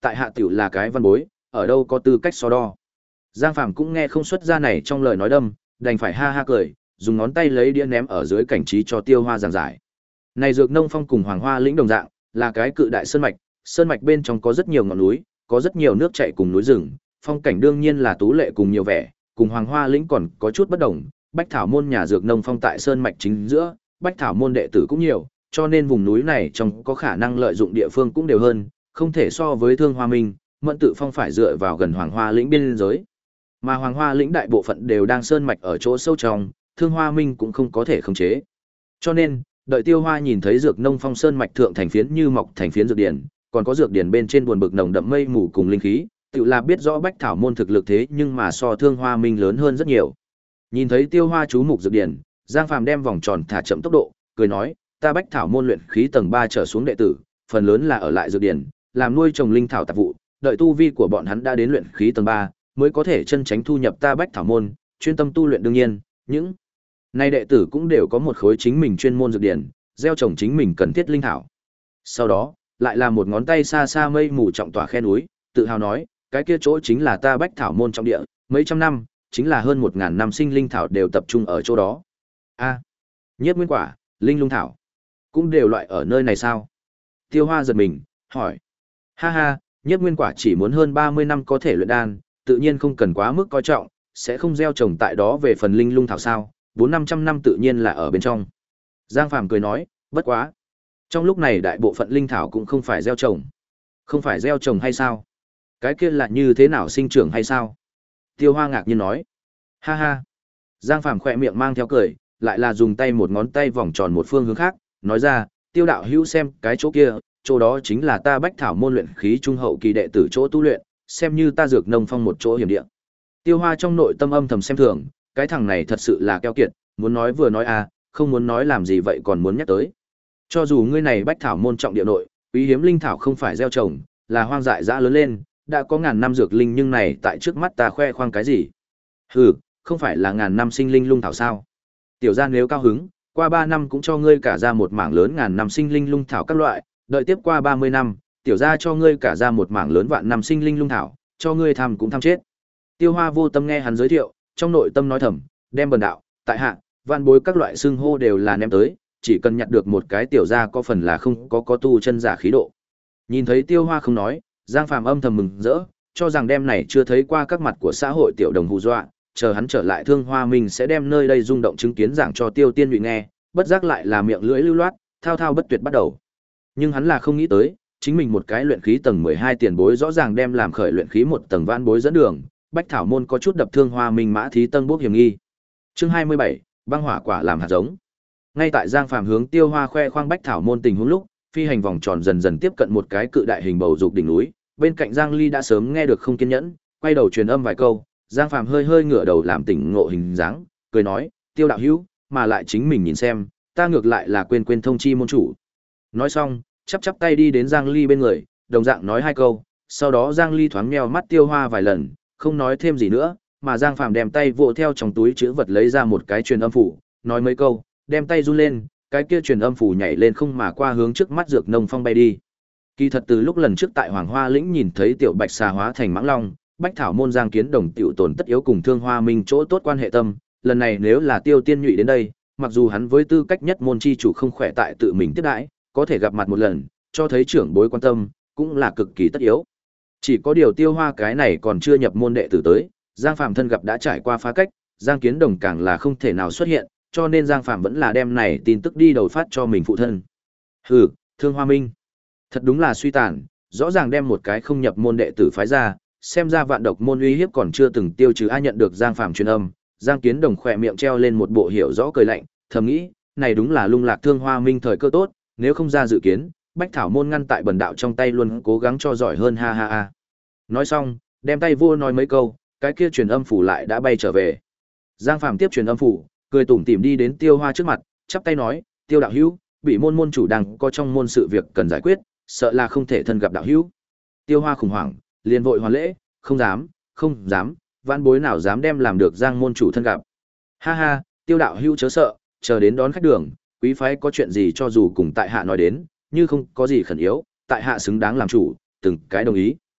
[SPEAKER 1] tại hạ tiểu là cái văn bối, ở đâu có tư cách so đo. Giang Phàm cũng nghe không xuất ra này trong lời nói đâm, đành phải ha ha cười, dùng ngón tay lấy đĩa ném ở dưới cảnh trí cho Tiêu Hoa giảng giải. Này Dược Nông Phong cùng Hoàng Hoa lĩnh đồng dạng, là cái cự đại sơn mạch, sơn mạch bên trong có rất nhiều ngọn núi, có rất nhiều nước chảy cùng núi rừng, phong cảnh đương nhiên là tú lệ cùng nhiều vẻ, cùng Hoàng Hoa lĩnh còn có chút bất đồng. Bách Thảo môn nhà Dược Nông Phong tại sơn mạch chính giữa, Bách Thảo môn đệ tử cũng nhiều, cho nên vùng núi này trong có khả năng lợi dụng địa phương cũng đều hơn, không thể so với Thương Hoa Minh, Mẫn Tự Phong phải dựa vào gần Hoàng Hoa lĩnh biên giới. Mà Hoàng Hoa lĩnh đại bộ phận đều đang sơn mạch ở chỗ sâu trong, Thương Hoa Minh cũng không có thể khống chế. Cho nên, đợi Tiêu Hoa nhìn thấy Dược Nông Phong sơn mạch thượng thành phiến như mọc thành phiến dược điển, còn có dược điển bên trên buồn bực nồng đậm mây mù cùng linh khí, tự là biết rõ Bách Thảo môn thực lực thế nhưng mà so Thương Hoa Minh lớn hơn rất nhiều. Nhìn thấy Tiêu Hoa chú mục dược điển, Giang Phàm đem vòng tròn thả chậm tốc độ, cười nói, ta Bách Thảo môn luyện khí tầng ba trở xuống đệ tử, phần lớn là ở lại dược điển, làm nuôi trồng linh thảo tạp vụ, đợi tu vi của bọn hắn đã đến luyện khí tầng ba, mới có thể chân tránh thu nhập ta Bách Thảo môn, chuyên tâm tu luyện đương nhiên, những nay đệ tử cũng đều có một khối chính mình chuyên môn dược điển, gieo trồng chính mình cần thiết linh thảo. Sau đó, lại là một ngón tay xa xa mây mù trọng tỏa khe núi, tự hào nói, cái kia chỗ chính là ta Bách Thảo môn trọng địa, mấy trăm năm, chính là hơn một ngàn năm sinh linh thảo đều tập trung ở chỗ đó. A, Nhiếp Nguyên Quả, Linh Lung Thảo, cũng đều loại ở nơi này sao? Tiêu Hoa giật mình, hỏi. Ha ha, Nhiếp Nguyên Quả chỉ muốn hơn ba mươi năm có thể luyện đan, tự nhiên không cần quá mức coi trọng, sẽ không gieo trồng tại đó về phần Linh Lung Thảo sao, bốn năm trăm năm tự nhiên là ở bên trong. Giang Phàm cười nói, bất quá. Trong lúc này đại bộ phận linh thảo cũng không phải gieo trồng. Không phải gieo trồng hay sao? Cái kia là như thế nào sinh trưởng hay sao? Tiêu Hoa ngạc nhiên nói. Ha ha. Giang Phàm khỏe miệng mang theo cười, lại là dùng tay một ngón tay vòng tròn một phương hướng khác, nói ra, Tiêu đạo hữu xem cái chỗ kia, chỗ đó chính là ta Bách Thảo môn luyện khí trung hậu kỳ đệ tử chỗ tu luyện, xem như ta Dược Nông Phong một chỗ hiểm địa. Tiêu Hoa trong nội tâm âm thầm xem thường, cái thằng này thật sự là keo kiệt, muốn nói vừa nói à, không muốn nói làm gì vậy còn muốn nhắc tới. Cho dù ngươi này Bách Thảo môn trọng địa nội, quý hiếm linh thảo không phải gieo trồng, là hoang dại dã lớn lên, đã có ngàn năm dược linh nhưng này tại trước mắt ta khoe khoang cái gì? Hừ, không phải là ngàn năm sinh linh lung thảo sao? Tiểu gia nếu cao hứng, qua ba năm cũng cho ngươi cả ra một mảng lớn ngàn năm sinh linh lung thảo các loại, đợi tiếp qua ba mươi năm, tiểu gia cho ngươi cả ra một mảng lớn vạn năm sinh linh lung thảo, cho ngươi tham cũng tham chết. Tiêu Hoa vô tâm nghe hắn giới thiệu, trong nội tâm nói thầm, đem bần đạo, tại hạ, vạn bối các loại xương hô đều là ném tới, chỉ cần nhặt được một cái tiểu gia có phần là không có có tu chân giả khí độ. Nhìn thấy Tiêu Hoa không nói, Giang Phàm âm thầm mừng rỡ, cho rằng đêm này chưa thấy qua các mặt của xã hội tiểu đồng hù dọa, chờ hắn trở lại Thương Hoa Minh sẽ đem nơi đây rung động chứng kiến giảng cho Tiêu Tiên Nhụy nghe, bất giác lại là miệng lưỡi lưu loát, thao thao bất tuyệt bắt đầu. Nhưng hắn là không nghĩ tới, chính mình một cái luyện khí tầng mười hai tiền bối rõ ràng đem làm khởi luyện khí một tầng vãn bối dẫn đường, Bách Thảo môn có chút đập Thương Hoa Minh mã thí tân bốc hiểm nghi. Chương hai mươi bảy, băng hỏa quả làm hạt giống. Ngay tại Giang Phàm hướng Tiêu Hoa khoe khoang Bách Thảo môn tình huống lúc, phi hành vòng tròn dần dần tiếp cận một cái cự đại hình bầu dục đỉnh núi, bên cạnh Giang Ly đã sớm nghe được không kiên nhẫn, quay đầu truyền âm vài câu, Giang Phàm hơi hơi ngửa đầu làm tỉnh ngộ hình dáng, cười nói, Tiêu đạo hữu, mà lại chính mình nhìn xem, ta ngược lại là quên quên thông chi môn chủ. Nói xong, chắp chắp tay đi đến Giang Ly bên người, đồng dạng nói hai câu, sau đó Giang Ly thoáng nheo mắt Tiêu Hoa vài lần, không nói thêm gì nữa, mà Giang Phàm đem tay vỗ theo trong túi chữ vật lấy ra một cái truyền âm phủ, nói mấy câu, đem tay run lên, cái kia truyền âm phủ nhảy lên không mà qua hướng trước mắt Dược Nông Phong bay đi. Kỳ thật từ lúc lần trước tại Hoàng Hoa lĩnh nhìn thấy tiểu Bạch xà hóa thành mãng long, Bách Thảo môn Giang Kiến Đồng tiểu tồn tất yếu cùng Thương Hoa Minh chỗ tốt quan hệ tâm, lần này nếu là Tiêu Tiên Nhụy đến đây, mặc dù hắn với tư cách nhất môn chi chủ không khỏe tại tự mình tiếp đãi, có thể gặp mặt một lần, cho thấy trưởng bối quan tâm, cũng là cực kỳ tất yếu. Chỉ có điều Tiêu Hoa cái này còn chưa nhập môn đệ tử tới, Giang Phàm thân gặp đã trải qua phá cách, Giang Kiến Đồng càng là không thể nào xuất hiện, cho nên Giang Phàm vẫn là đem này tin tức đi đầu phát cho mình phụ thân. Hừ, Thương Hoa Minh, thật đúng là suy tàn, rõ ràng đem một cái không nhập môn đệ tử phái ra, xem ra vạn độc môn uy hiếp còn chưa từng tiêu trừ. Ai nhận được Giang Phàm truyền âm, Giang Kiến Đồng khỏe miệng treo lên một bộ hiểu rõ cười lạnh, thầm nghĩ, này đúng là lung lạc Thương Hoa Minh thời cơ tốt, nếu không ra dự kiến, Bách Thảo môn ngăn tại bần đạo trong tay luôn cố gắng cho giỏi hơn ha ha ha. Nói xong, đem tay vua nói mấy câu, cái kia truyền âm phủ lại đã bay trở về. Giang Phàm tiếp truyền âm phủ, cười tủm tỉm đi đến Tiêu Hoa trước mặt, chắp tay nói, Tiêu đạo hữu, bị môn môn chủ đang có trong môn sự việc cần giải quyết, sợ là không thể thân gặp đạo hữu. Tiêu Hoa khủng hoảng, liền vội hoàn lễ, không dám, không dám, vãn bối nào dám đem làm được Giang môn chủ thân gặp. Ha ha, Tiêu đạo hữu chớ sợ, chờ đến đón khách đường, quý phái có chuyện gì cho dù cùng tại hạ nói đến, như không có gì khẩn yếu, tại hạ xứng đáng làm chủ, từng cái đồng ý.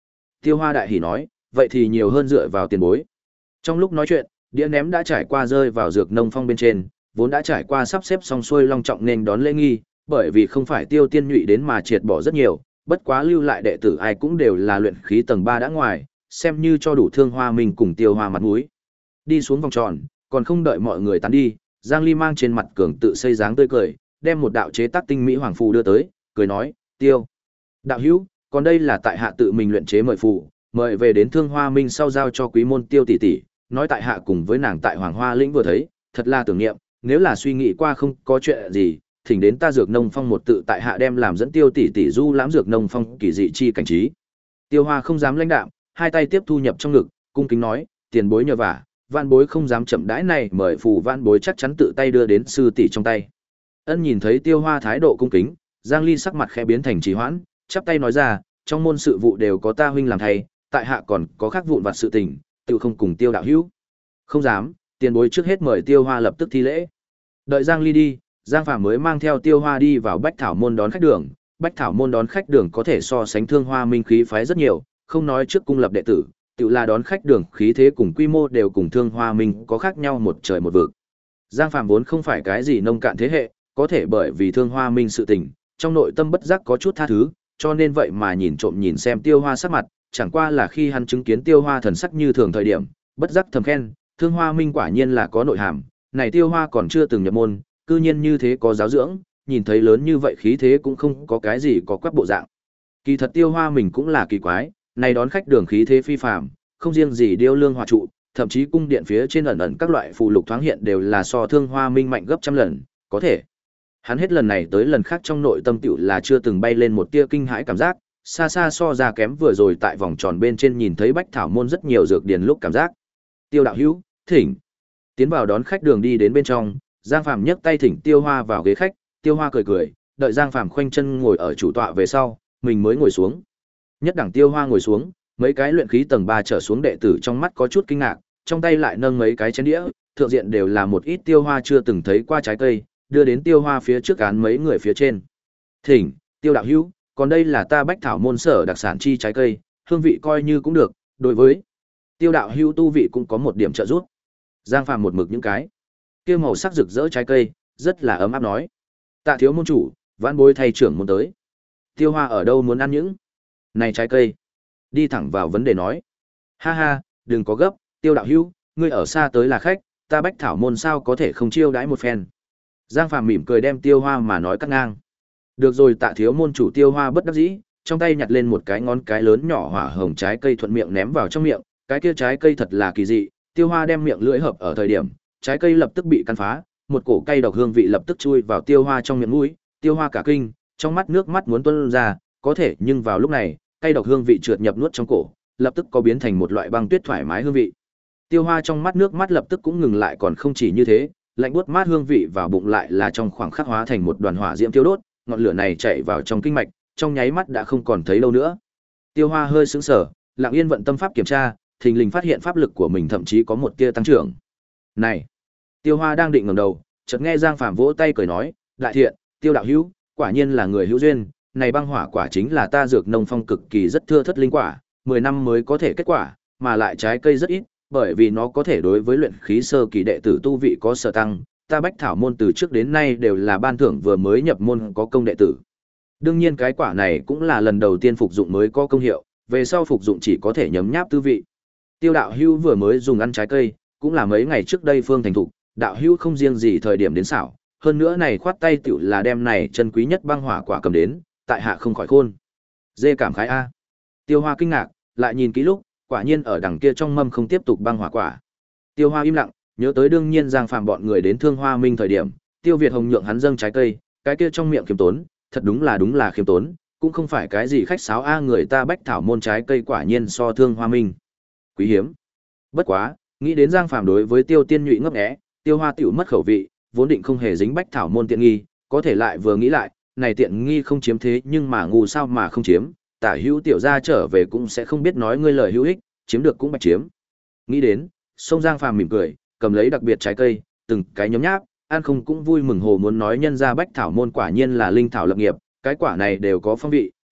[SPEAKER 1] Tiêu Hoa đại hỉ nói, vậy thì nhiều hơn dựa vào tiền bối. Trong lúc nói chuyện, đĩa ném đã trải qua rơi vào dược nông phong bên trên, vốn đã trải qua sắp xếp xong xuôi long trọng nên đón lễ nghi, bởi vì không phải Tiêu Tiên Nhụy đến mà triệt bỏ rất nhiều, bất quá lưu lại đệ tử ai cũng đều là luyện khí tầng ba đã ngoài, xem như cho đủ Thương Hoa Minh cùng Tiêu Hoa mặt mũi. Đi xuống vòng tròn, còn không đợi mọi người tán đi, Giang Ly mang trên mặt cường tự xây dáng tươi cười, đem một đạo chế tác tinh mỹ hoàng phù đưa tới, cười nói, "Tiêu đạo hữu, còn đây là tại hạ tự mình luyện chế mời phù, mời về đến Thương Hoa Minh sau giao cho quý môn Tiêu tỷ tỷ, nói tại hạ cùng với nàng tại Hoàng Hoa lĩnh vừa thấy, thật là tưởng niệm, nếu là suy nghĩ qua không có chuyện gì, thỉnh đến ta Dược Nông Phong một tự tại hạ đem làm dẫn Tiêu tỷ tỷ du lãm Dược Nông Phong kỳ dị chi cảnh trí." Tiêu Hoa không dám lãnh đạm, hai tay tiếp thu nhập trong ngực, cung kính nói, "Tiền bối nhờ vả, vạn bối không dám chậm đãi này, mời phù vạn bối chắc chắn tự tay đưa đến sư tỷ trong tay." Ân nhìn thấy Tiêu Hoa thái độ cung kính, Giang Ly sắc mặt khẽ biến thành trì hoãn, chắp tay nói ra, "Trong môn sự vụ đều có ta huynh làm thay, tại hạ còn có khác vụn vặt sự tình, tự không cùng Tiêu đạo hữu." "Không dám." Tiền bối trước hết mời Tiêu Hoa lập tức thi lễ. Đợi Giang Ly đi, Giang Phàm mới mang theo Tiêu Hoa đi vào Bách Thảo môn đón khách đường. Bách Thảo môn đón khách đường có thể so sánh Thương Hoa Minh khí phái rất nhiều, không nói trước cung lập đệ tử, tự là đón khách đường khí thế cùng quy mô đều cùng Thương Hoa Minh có khác nhau một trời một vực. Giang Phàm vốn không phải cái gì nông cạn thế hệ, có thể bởi vì Thương Hoa Minh sự tình, trong nội tâm bất giác có chút tha thứ, cho nên vậy mà nhìn trộm nhìn xem Tiêu Hoa sắc mặt, chẳng qua là khi hắn chứng kiến Tiêu Hoa thần sắc như thường thời điểm, bất giác thầm khen, Thương Hoa Minh quả nhiên là có nội hàm, này Tiêu Hoa còn chưa từng nhập môn, cư nhiên như thế có giáo dưỡng, nhìn thấy lớn như vậy khí thế cũng không có cái gì có quắc bộ dạng. Kỳ thật Tiêu Hoa mình cũng là kỳ quái, này đón khách đường khí thế phi phàm, không riêng gì điêu lương hòa trụ, thậm chí cung điện phía trên ẩn ẩn các loại phù lục thoáng hiện đều là so Thương Hoa Minh mạnh gấp trăm lần, có thể. Hắn hết lần này tới lần khác trong nội tâm tiểu là chưa từng bay lên một tia kinh hãi cảm giác, xa xa so ra kém vừa rồi tại vòng tròn bên trên nhìn thấy Bách Thảo môn rất nhiều dược điển lúc cảm giác. Tiêu đạo hữu, thỉnh. Tiến vào đón khách đường đi đến bên trong, Giang Phàm nhấc tay thỉnh Tiêu Hoa vào ghế khách, Tiêu Hoa cười cười, đợi Giang Phàm khoanh chân ngồi ở chủ tọa về sau, mình mới ngồi xuống. Nhất đẳng Tiêu Hoa ngồi xuống, mấy cái luyện khí tầng ba trở xuống đệ tử trong mắt có chút kinh ngạc, trong tay lại nâng mấy cái chén đĩa, thượng diện đều là một ít Tiêu Hoa chưa từng thấy qua trái cây, đưa đến Tiêu Hoa phía trước án mấy người phía trên. "Thỉnh, Tiêu đạo hữu, còn đây là ta Bách Thảo môn sở đặc sản chi trái cây, hương vị coi như cũng được, đối với Tiêu đạo hữu tu vị cũng có một điểm trợ giúp." Giang Phàm một mực những cái kia màu sắc rực rỡ trái cây, rất là ấm áp nói. "Tạ thiếu môn chủ, vãn bối thay trưởng môn tới." Tiêu Hoa ở đâu muốn ăn những này trái cây, đi thẳng vào vấn đề nói. "Ha ha, đừng có gấp, Tiêu đạo hữu, ngươi ở xa tới là khách, ta Bách Thảo môn sao có thể không chiêu đãi một phen." Giang Phàm mỉm cười đem Tiêu Hoa mà nói cắt ngang. "Được rồi." Tạ thiếu môn chủ Tiêu Hoa bất đắc dĩ, trong tay nhặt lên một cái ngón cái lớn nhỏ hỏa hồng trái cây thuận miệng ném vào trong miệng, cái kia trái cây thật là kỳ dị, Tiêu Hoa đem miệng lưỡi hợp ở thời điểm, trái cây lập tức bị căn phá, một cổ cay độc hương vị lập tức chui vào Tiêu Hoa trong miệng mũi, Tiêu Hoa cả kinh, trong mắt nước mắt muốn tuôn ra, có thể nhưng vào lúc này, cay độc hương vị trượt nhập nuốt trong cổ, lập tức có biến thành một loại băng tuyết thoải mái hương vị. Tiêu Hoa trong mắt nước mắt lập tức cũng ngừng lại, còn không chỉ như thế, lạnh buốt mát hương vị vào bụng lại là trong khoảng khắc hóa thành một đoàn hỏa diễm thiêu đốt, ngọn lửa này chạy vào trong kinh mạch, trong nháy mắt đã không còn thấy đâu nữa. Tiêu Hoa hơi sững sờ, lặng yên vận tâm pháp kiểm tra, thình lình phát hiện pháp lực của mình thậm chí có một tia tăng trưởng. "Này!" Tiêu Hoa đang định ngẩng đầu, chợt nghe Giang Phàm vỗ tay cười nói, "Đại thiện, Tiêu đạo hữu, quả nhiên là người hữu duyên, này băng hỏa quả chính là ta Dược Nông Phong cực kỳ rất thưa thất linh quả, mười năm mới có thể kết quả, mà lại trái cây rất ít, bởi vì nó có thể đối với luyện khí sơ kỳ đệ tử tu vị có sở tăng, ta Bách Thảo môn từ trước đến nay đều là ban thưởng vừa mới nhập môn có công đệ tử. Đương nhiên cái quả này cũng là lần đầu tiên phục dụng mới có công hiệu, về sau phục dụng chỉ có thể nhấm nháp tư vị." Tiêu đạo hữu vừa mới dùng ăn trái cây, cũng là mấy ngày trước đây phương thành thục, đạo hữu không riêng gì thời điểm đến xảo, hơn nữa này khoát tay tiểu là đem này chân quý nhất băng hỏa quả cầm đến, tại hạ không khỏi khôn. Dê cảm khái a. Tiêu Hoa kinh ngạc, lại nhìn kỹ lúc, quả nhiên ở đằng kia trong mâm không tiếp tục băng hỏa quả. Tiêu Hoa im lặng, nhớ tới đương nhiên Giang Phàm bọn người đến Thương Hoa Minh thời điểm, Tiêu Việt Hồng nhượng hắn dâng trái cây, cái kia trong miệng khiêm tốn, thật đúng là đúng là khiêm tốn, cũng không phải cái gì khách sáo a, người ta Bách Thảo môn trái cây quả nhiên so Thương Hoa Minh quý hiếm. Bất quá, nghĩ đến Giang Phàm đối với Tiêu Tiên Nhụy ngấp nghé, Tiêu Hoa tiểu mất khẩu vị, vốn định không hề dính Bách Thảo môn tiện nghi, có thể lại vừa nghĩ lại, này tiện nghi không chiếm thế nhưng mà ngu sao mà không chiếm, tả hữu tiểu gia trở về cũng sẽ không biết nói ngươi lời hữu ích, chiếm được cũng bạch chiếm. Nghĩ đến, sông Giang Phàm mỉm cười, cầm lấy đặc biệt trái cây, từng cái nhấm nháp, ăn không cũng vui mừng hồ muốn nói nhân ra Bách Thảo môn quả nhiên là linh thảo lập nghiệp, cái quả này đều có phong vị,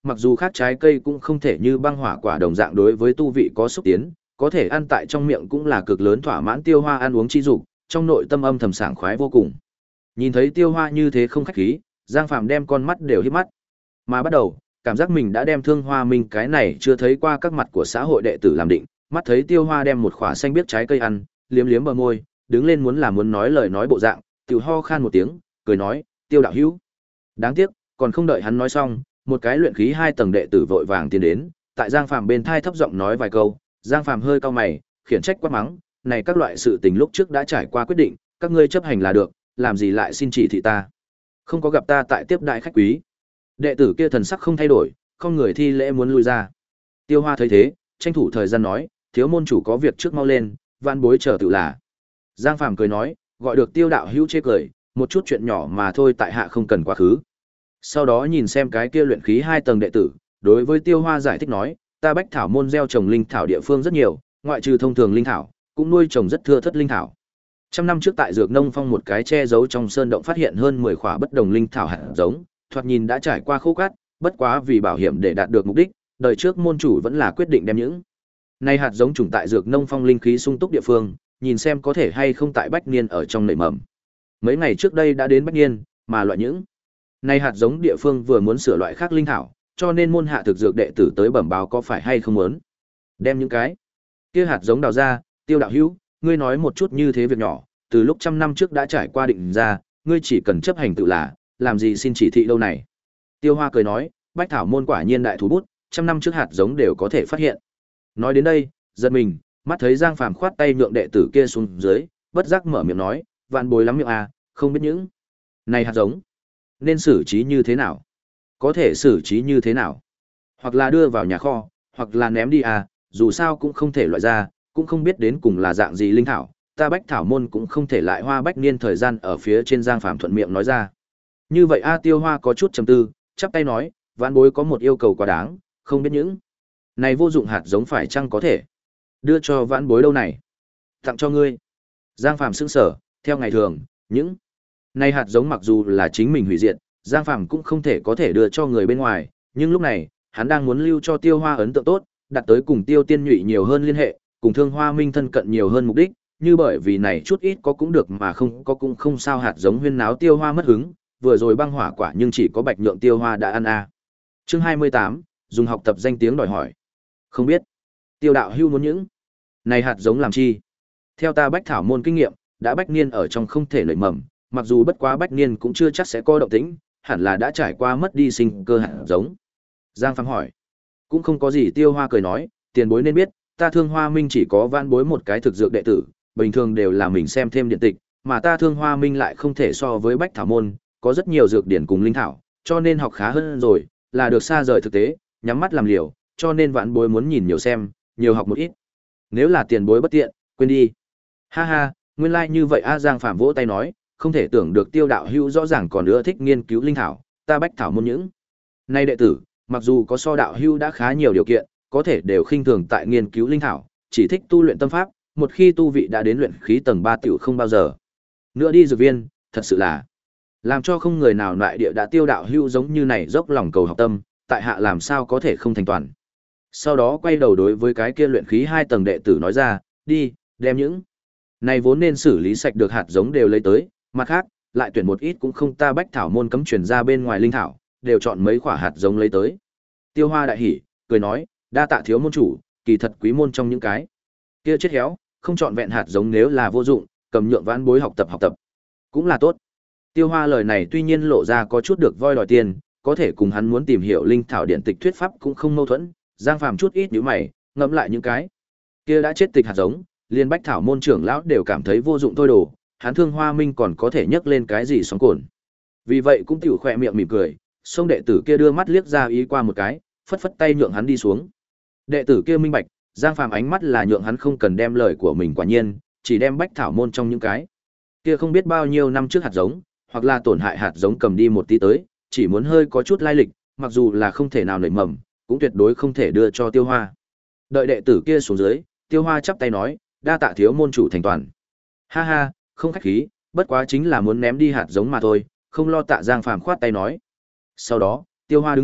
[SPEAKER 1] mặc dù khác trái cây cũng không thể như băng hỏa quả đồng dạng đối với tu vị có xúc tiến, có thể ăn tại trong miệng cũng là cực lớn thỏa mãn tiêu hoa ăn uống chi dục, trong nội tâm âm thầm sảng khoái vô cùng. Nhìn thấy tiêu hoa như thế không khách khí, Giang Phàm đem con mắt đều híp mắt. Mà bắt đầu, cảm giác mình đã đem Thương Hoa Minh cái này chưa thấy qua các mặt của xã hội đệ tử làm định, mắt thấy tiêu hoa đem một khỏa xanh biếc trái cây ăn, liếm liếm bờ môi, đứng lên muốn là muốn nói lời nói bộ dạng, tiểu ho khan một tiếng, cười nói, "Tiêu đạo hữu." Đáng tiếc, còn không đợi hắn nói xong, một cái luyện khí hai tầng đệ tử vội vàng tiến đến, tại Giang Phàm bên thai thấp giọng nói vài câu, Giang Phàm hơi cau mày, khiển trách quát mắng, "Này các loại sự tình lúc trước đã trải qua quyết định, các ngươi chấp hành là được, làm gì lại xin chỉ thị ta? Không có gặp ta tại tiếp đại khách quý." Đệ tử kia thần sắc không thay đổi, không người thi lễ muốn lui ra. Tiêu Hoa thấy thế, tranh thủ thời gian nói, "Thiếu môn chủ có việc trước mau lên, vạn bối chờ tự là." Giang Phàm cười nói, gọi được Tiêu đạo hữu chê cười, một chút chuyện nhỏ mà thôi tại hạ không cần quá khứ. Sau đó nhìn xem cái kia luyện khí hai tầng đệ tử, đối với Tiêu Hoa giải thích nói, ta Bách Thảo môn gieo trồng linh thảo địa phương rất nhiều, ngoại trừ thông thường linh thảo, cũng nuôi trồng rất thưa thớt linh thảo. Trăm năm trước tại Dược Nông Phong một cái che giấu trong sơn động phát hiện hơn mười khỏa bất đồng linh thảo hạt giống, thoạt nhìn đã trải qua khô cát, bất quá vì bảo hiểm để đạt được mục đích, đời trước môn chủ vẫn là quyết định đem những nay hạt giống trùng tại Dược Nông Phong linh khí sung túc địa phương, nhìn xem có thể hay không tại Bách Niên ở trong nảy mầm. Mấy ngày trước đây đã đến Bách Niên, mà loại những nay hạt giống địa phương vừa muốn sửa loại khác linh thảo, cho nên môn hạ thực dược đệ tử tới bẩm báo có phải hay không muốn đem những cái kia hạt giống đào ra. Tiêu đạo hữu, ngươi nói một chút như thế việc nhỏ, từ lúc trăm năm trước đã trải qua định ra, ngươi chỉ cần chấp hành tự là, làm gì xin chỉ thị đâu này. Tiêu Hoa cười nói, Bách Thảo môn quả nhiên đại thú bút, trăm năm trước hạt giống đều có thể phát hiện. Nói đến đây, giật mình, mắt thấy Giang Phàm khoát tay nhượng đệ tử kia xuống dưới, bất giác mở miệng nói, vạn bối lắm miệng à, không biết những này hạt giống nên xử trí như thế nào, có thể xử trí như thế nào, hoặc là đưa vào nhà kho, hoặc là ném đi à, dù sao cũng không thể loại ra, cũng không biết đến cùng là dạng gì linh thảo, ta Bách Thảo môn cũng không thể lại hoa Bách Niên thời gian ở phía trên. Giang Phàm thuận miệng nói ra. Như vậy a Tiêu Hoa có chút trầm tư, chắp tay nói, vạn bối có một yêu cầu quá đáng, không biết những này vô dụng hạt giống phải chăng có thể đưa cho vạn bối đâu này, tặng cho ngươi. Giang Phàm sững sờ, theo ngày thường, những này hạt giống mặc dù là chính mình hủy diệt, Giang Phàm cũng không thể có thể đưa cho người bên ngoài, nhưng lúc này, hắn đang muốn lưu cho Tiêu Hoa ấn tượng tốt, đặt tới cùng Tiêu Tiên Nhụy nhiều hơn liên hệ, cùng Thương Hoa Minh thân cận nhiều hơn mục đích, như bởi vì này chút ít có cũng được mà không có cũng không sao. Hạt giống huyên náo Tiêu Hoa mất hứng, vừa rồi băng hỏa quả nhưng chỉ có Bạch Nhượng Tiêu Hoa đã ăn a. À. Chương hai mươi tám, dùng học tập danh tiếng đòi hỏi. Không biết, Tiêu đạo hưu muốn những này hạt giống làm chi? Theo ta Bách Thảo môn kinh nghiệm, đã Bách Niên ở trong không thể nảy mầm, mặc dù bất quá Bách Niên cũng chưa chắc sẽ có động tĩnh, hẳn là đã trải qua mất đi sinh cơ hạt giống. Giang Phàm hỏi. Cũng không có gì. Tiêu Hoa cười nói, tiền bối nên biết, ta Thương Hoa Minh chỉ có vãn bối một cái thực dược đệ tử, bình thường đều là mình xem thêm điện tịch, mà ta Thương Hoa Minh lại không thể so với Bách Thảo môn, có rất nhiều dược điển cùng linh thảo, cho nên học khá hơn rồi, là được xa rời thực tế, nhắm mắt làm liều, cho nên vãn bối muốn nhìn nhiều xem, nhiều học một ít. Nếu là tiền bối bất tiện, quên đi. Ha ha, nguyên lai like như vậy a. Giang Phàm vỗ tay nói, không thể tưởng được Tiêu đạo hữu rõ ràng còn ưa thích nghiên cứu linh thảo, ta Bách Thảo môn những nay đệ tử, mặc dù có so đạo hữu đã khá nhiều điều kiện, có thể đều khinh thường tại nghiên cứu linh thảo, chỉ thích tu luyện tâm pháp, một khi tu vị đã đến luyện khí tầng ba tiểu không bao giờ nữa đi dược viên, thật sự là làm cho không người nào loại địa đã. Tiêu đạo hữu giống như này dốc lòng cầu học tâm, tại hạ làm sao có thể không thành toàn. Sau đó quay đầu đối với cái kia luyện khí hai tầng đệ tử nói ra, đi, đem những này vốn nên xử lý sạch được hạt giống đều lấy tới, mặt khác, lại tuyển một ít cũng không ta Bách Thảo môn cấm truyền ra bên ngoài linh thảo, đều chọn mấy quả hạt giống lấy tới. Tiêu Hoa đại hỉ, cười nói, đa tạ thiếu môn chủ, kỳ thật quý môn trong những cái kia chết héo, không chọn vẹn hạt giống nếu là vô dụng, cầm nhượng vãn bối học tập học tập, cũng là tốt. Tiêu Hoa lời này tuy nhiên lộ ra có chút được voi đòi tiền, có thể cùng hắn muốn tìm hiểu linh thảo điện tịch thuyết pháp cũng không mâu thuẫn. Giang Phàm chút ít nhíu mày, ngẫm lại những cái kia đã chết tịch hạt giống, liên Bách Thảo môn trưởng lão đều cảm thấy vô dụng thôi đồ, hắn Thương Hoa Minh còn có thể nhấc lên cái gì sóng cồn. Vì vậy cũng tiểu khỏe miệng mỉm cười, xong đệ tử kia đưa mắt liếc ra ý qua một cái, phất phất tay nhượng hắn đi xuống. Đệ tử kia minh bạch, Giang Phàm ánh mắt là nhượng hắn không cần đem lời của mình quả nhiên, chỉ đem Bách Thảo môn trong những cái kia không biết bao nhiêu năm trước hạt giống, hoặc là tổn hại hạt giống cầm đi một tí tới, chỉ muốn hơi có chút lai lịch, mặc dù là không thể nào nảy mầm, cũng tuyệt đối không thể đưa cho Tiêu Hoa. Đợi đệ tử kia xuống dưới, Tiêu Hoa chắp tay nói, đa tạ thiếu môn chủ thành toàn. Ha ha, không khách khí, bất quá chính là muốn ném đi hạt giống mà thôi, không lo tạ. Giang Phàm khoát tay nói. Sau đó, Tiêu Hoa đứng dậy,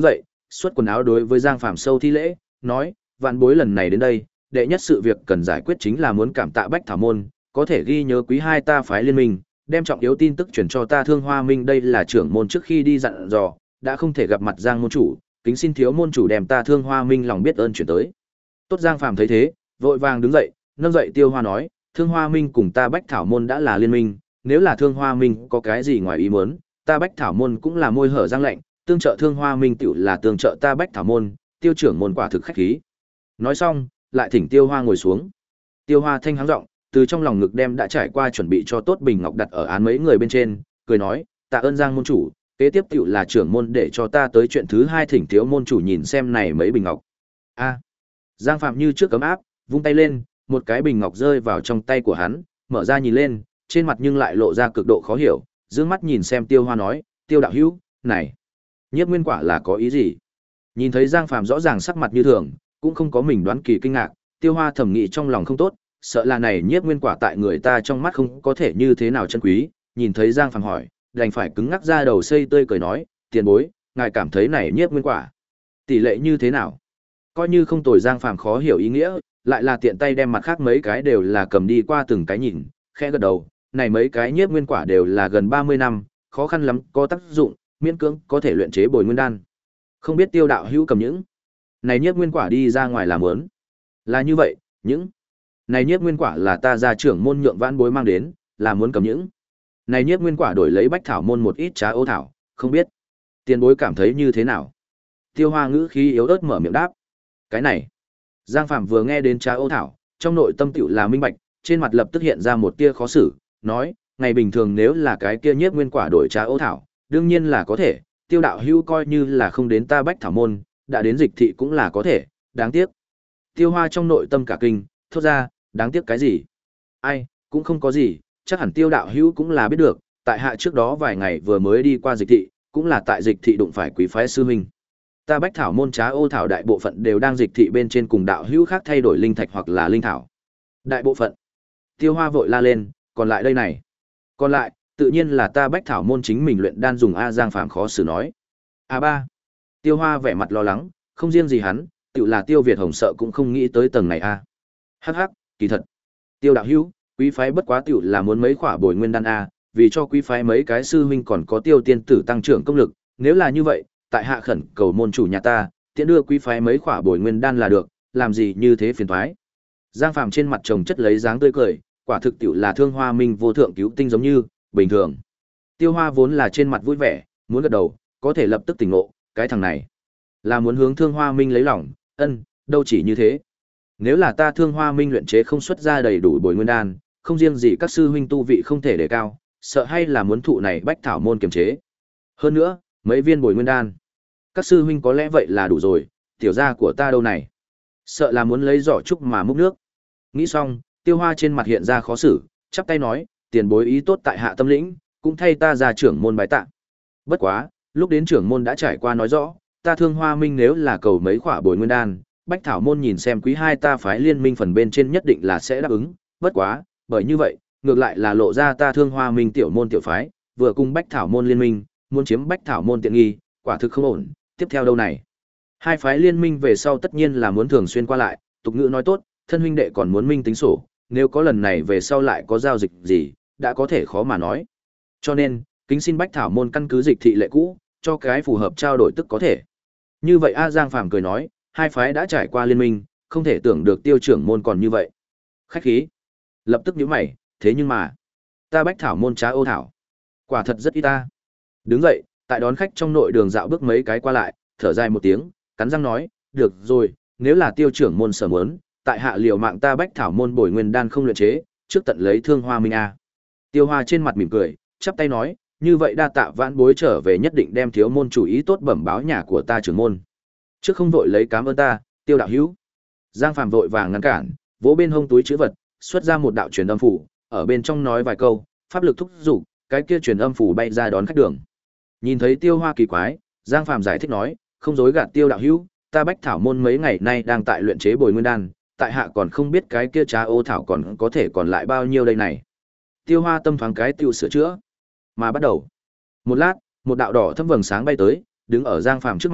[SPEAKER 1] xuất quần áo đối với Giang Phàm sâu thi lễ, nói, vạn bối lần này đến đây, đệ nhất sự việc cần giải quyết chính là muốn cảm tạ Bách Thảo môn, có thể ghi nhớ quý hai ta phái liên minh, đem trọng yếu tin tức truyền cho ta Thương Hoa Minh, đây là trưởng môn trước khi đi dặn dò, đã không thể gặp mặt Giang môn chủ, kính xin thiếu môn chủ đem ta Thương Hoa Minh lòng biết ơn chuyển tới. Tốt. Giang Phàm thấy thế, vội vàng đứng dậy, nâng dậy Tiêu Hoa nói, Thương Hoa Minh cùng ta Bách Thảo môn đã là liên minh, nếu là Thương Hoa Minh có cái gì ngoài ý muốn, ta Bách Thảo môn cũng là môi hở răng lạnh, tương trợ Thương Hoa Minh tựu là tương trợ ta Bách Thảo môn, Tiêu trưởng môn quả thực khách khí. Nói xong, lại thỉnh Tiêu Hoa ngồi xuống. Tiêu Hoa thanh háng giọng, từ trong lòng ngực đem đã trải qua chuẩn bị cho tốt bình ngọc đặt ở án mấy người bên trên, cười nói, tạ ơn Giang môn chủ, kế tiếp tựu là trưởng môn để cho ta tới chuyện thứ hai, thỉnh thiếu môn chủ nhìn xem này mấy bình ngọc. A. Giang Phạm như trước cấm áp, vung tay lên, một cái bình ngọc rơi vào trong tay của hắn, mở ra nhìn lên, trên mặt nhưng lại lộ ra cực độ khó hiểu, dương mắt nhìn xem Tiêu Hoa nói, Tiêu đạo hữu, này, nhiếp nguyên quả là có ý gì? Nhìn thấy Giang Phạm rõ ràng sắc mặt như thường, cũng không có mình đoán kỳ kinh ngạc, Tiêu Hoa thầm nghĩ trong lòng không tốt, sợ là này nhiếp nguyên quả tại người ta trong mắt không có thể như thế nào chân quý, nhìn thấy Giang Phạm hỏi, đành phải cứng ngắc ra đầu xây tươi cười nói, tiền bối, ngài cảm thấy này nhiếp nguyên quả tỷ lệ như thế nào? Coi như không tồi. Giang Phạm khó hiểu ý nghĩa, lại là tiện tay đem mặt khác mấy cái đều là cầm đi qua từng cái nhìn, khẽ gật đầu, này mấy cái nhiếp nguyên quả đều là gần ba mươi năm, khó khăn lắm có tác dụng, miễn cưỡng có thể luyện chế bồi nguyên đan. Không biết Tiêu đạo hữu cầm những này nhiếp nguyên quả đi ra ngoài làm muốn. Là như vậy, những này nhiếp nguyên quả là ta gia trưởng môn nhượng vãn bối mang đến, là muốn cầm những này nhiếp nguyên quả đổi lấy Bách Thảo môn một ít trà ô thảo, không biết tiền bối cảm thấy như thế nào? Tiêu Hoa ngữ khí yếu ớt mở miệng đáp. Cái này, Giang Phạm vừa nghe đến trà ô thảo, trong nội tâm tựu là minh bạch, trên mặt lập tức hiện ra một tia khó xử, nói, ngày bình thường nếu là cái kia nhiếp nguyên quả đổi trà ô thảo, đương nhiên là có thể, Tiêu đạo hữu coi như là không đến ta Bách Thảo môn, đã đến dịch thị cũng là có thể, đáng tiếc. Tiêu Hoa trong nội tâm cả kinh, thốt ra, đáng tiếc cái gì? Ai, cũng không có gì, chắc hẳn Tiêu đạo hữu cũng là biết được, tại hạ trước đó vài ngày vừa mới đi qua dịch thị, cũng là tại dịch thị đụng phải quý phái sư huynh. Ta Bách Thảo môn trá ô thảo đại bộ phận đều đang dịch thị bên trên cùng đạo hữu khác thay đổi linh thạch hoặc là linh thảo. Đại bộ phận. Tiêu Hoa vội la lên, còn lại đây này. Còn lại, tự nhiên là ta Bách Thảo môn chính mình luyện đan dùng. A. Giang Phạm khó xử nói. A ba. Tiêu Hoa vẻ mặt lo lắng, không riêng gì hắn, tự là Tiêu Việt Hồng sợ cũng không nghĩ tới tầng này a. Hắc hắc, kỳ thật. Tiêu đạo hữu, quý phái bất quá tiểu là muốn mấy khỏa bồi nguyên đan a, vì cho quý phái mấy cái sư huynh còn có Tiêu tiên tử tăng trưởng công lực, nếu là như vậy, tại hạ khẩn cầu môn chủ nhà ta, tiện đưa quý phái mấy khỏa bồi nguyên đan là được, làm gì như thế phiền toái. Giang Phạm trên mặt chồng chất lấy dáng tươi cười, quả thực tiểu là Thương Hoa Minh vô thượng cứu tinh giống như bình thường. Tiêu Hoa vốn là trên mặt vui vẻ, muốn gật đầu, có thể lập tức tỉnh ngộ, cái thằng này là muốn hướng Thương Hoa Minh lấy lòng, ân, đâu chỉ như thế. Nếu là ta Thương Hoa Minh luyện chế không xuất ra đầy đủ bồi nguyên đan, không riêng gì các sư huynh tu vị không thể đề cao, sợ hay là muốn thụ này Bách Thảo môn kiềm chế. Hơn nữa, mấy viên bồi nguyên đan, các sư huynh có lẽ vậy là đủ rồi, tiểu gia của ta đâu này, sợ là muốn lấy giỏ trúc mà múc nước. Nghĩ xong, Tiêu Hoa trên mặt hiện ra khó xử, chắp tay nói, tiền bối ý tốt tại hạ tâm lĩnh, cũng thay ta ra trưởng môn bái tạ. Bất quá, lúc đến trưởng môn đã trải qua nói rõ, ta Thương Hoa Minh nếu là cầu mấy khỏa bồi nguyên đan, Bách Thảo môn nhìn xem quý hai ta phái liên minh phần bên trên nhất định là sẽ đáp ứng. Bất quá, bởi như vậy, ngược lại là lộ ra ta Thương Hoa Minh tiểu môn tiểu phái, vừa cùng Bách Thảo môn liên minh, muốn chiếm Bách Thảo môn tiện nghi, quả thực không ổn. Tiếp theo đâu này? Hai phái liên minh về sau tất nhiên là muốn thường xuyên qua lại, tục ngữ nói tốt, thân huynh đệ còn muốn minh tính sổ, nếu có lần này về sau lại có giao dịch gì, đã có thể khó mà nói. Cho nên, kính xin Bách Thảo môn căn cứ dịch thị lệ cũ, cho cái phù hợp trao đổi tức có thể. Như vậy A. Giang Phàm cười nói, hai phái đã trải qua liên minh, không thể tưởng được Tiêu trưởng môn còn như vậy. Khách khí. Lập tức nhíu mày, thế nhưng mà, ta Bách Thảo môn trá ô thảo, quả thật rất ít ta. Đứng dậy, tại đón khách trong nội đường dạo bước mấy cái qua lại, thở dài một tiếng, cắn răng nói, được rồi, nếu là Tiêu trưởng môn sở muốn, tại hạ liều mạng ta Bách Thảo môn bồi nguyên đan không luyện chế, trước tận lấy Thương Hoa Minh a. Tiêu Hoa trên mặt mỉm cười, chắp tay nói, như vậy đa tạ vãn bối trở về nhất định đem thiếu môn chủ ý tốt bẩm báo nhà của ta trưởng môn. Trước không vội lấy cám ơn ta, Tiêu đạo hữu. Giang Phàm vội vàng ngăn cản, vỗ bên hông túi trữ vật, xuất ra một đạo truyền âm phủ, ở bên trong nói vài câu, pháp lực thúc giục, cái kia truyền âm phủ bay ra đón khách đường. Nhìn thấy Tiêu Hoa kỳ quái, Giang Phàm giải thích nói, không dối gạt Tiêu đạo hữu, ta Bách Thảo môn mấy ngày nay đang tại luyện chế bồi nguyên đan, tại hạ còn không biết cái kia trà ô thảo còn có thể còn lại bao nhiêu đây này. Tiêu Hoa tâm thoáng cái tiêu sửa chữa, mà bắt đầu. Một lát, một đạo đỏ thâm vầng sáng bay tới, đứng ở Giang Phàm trước mặt,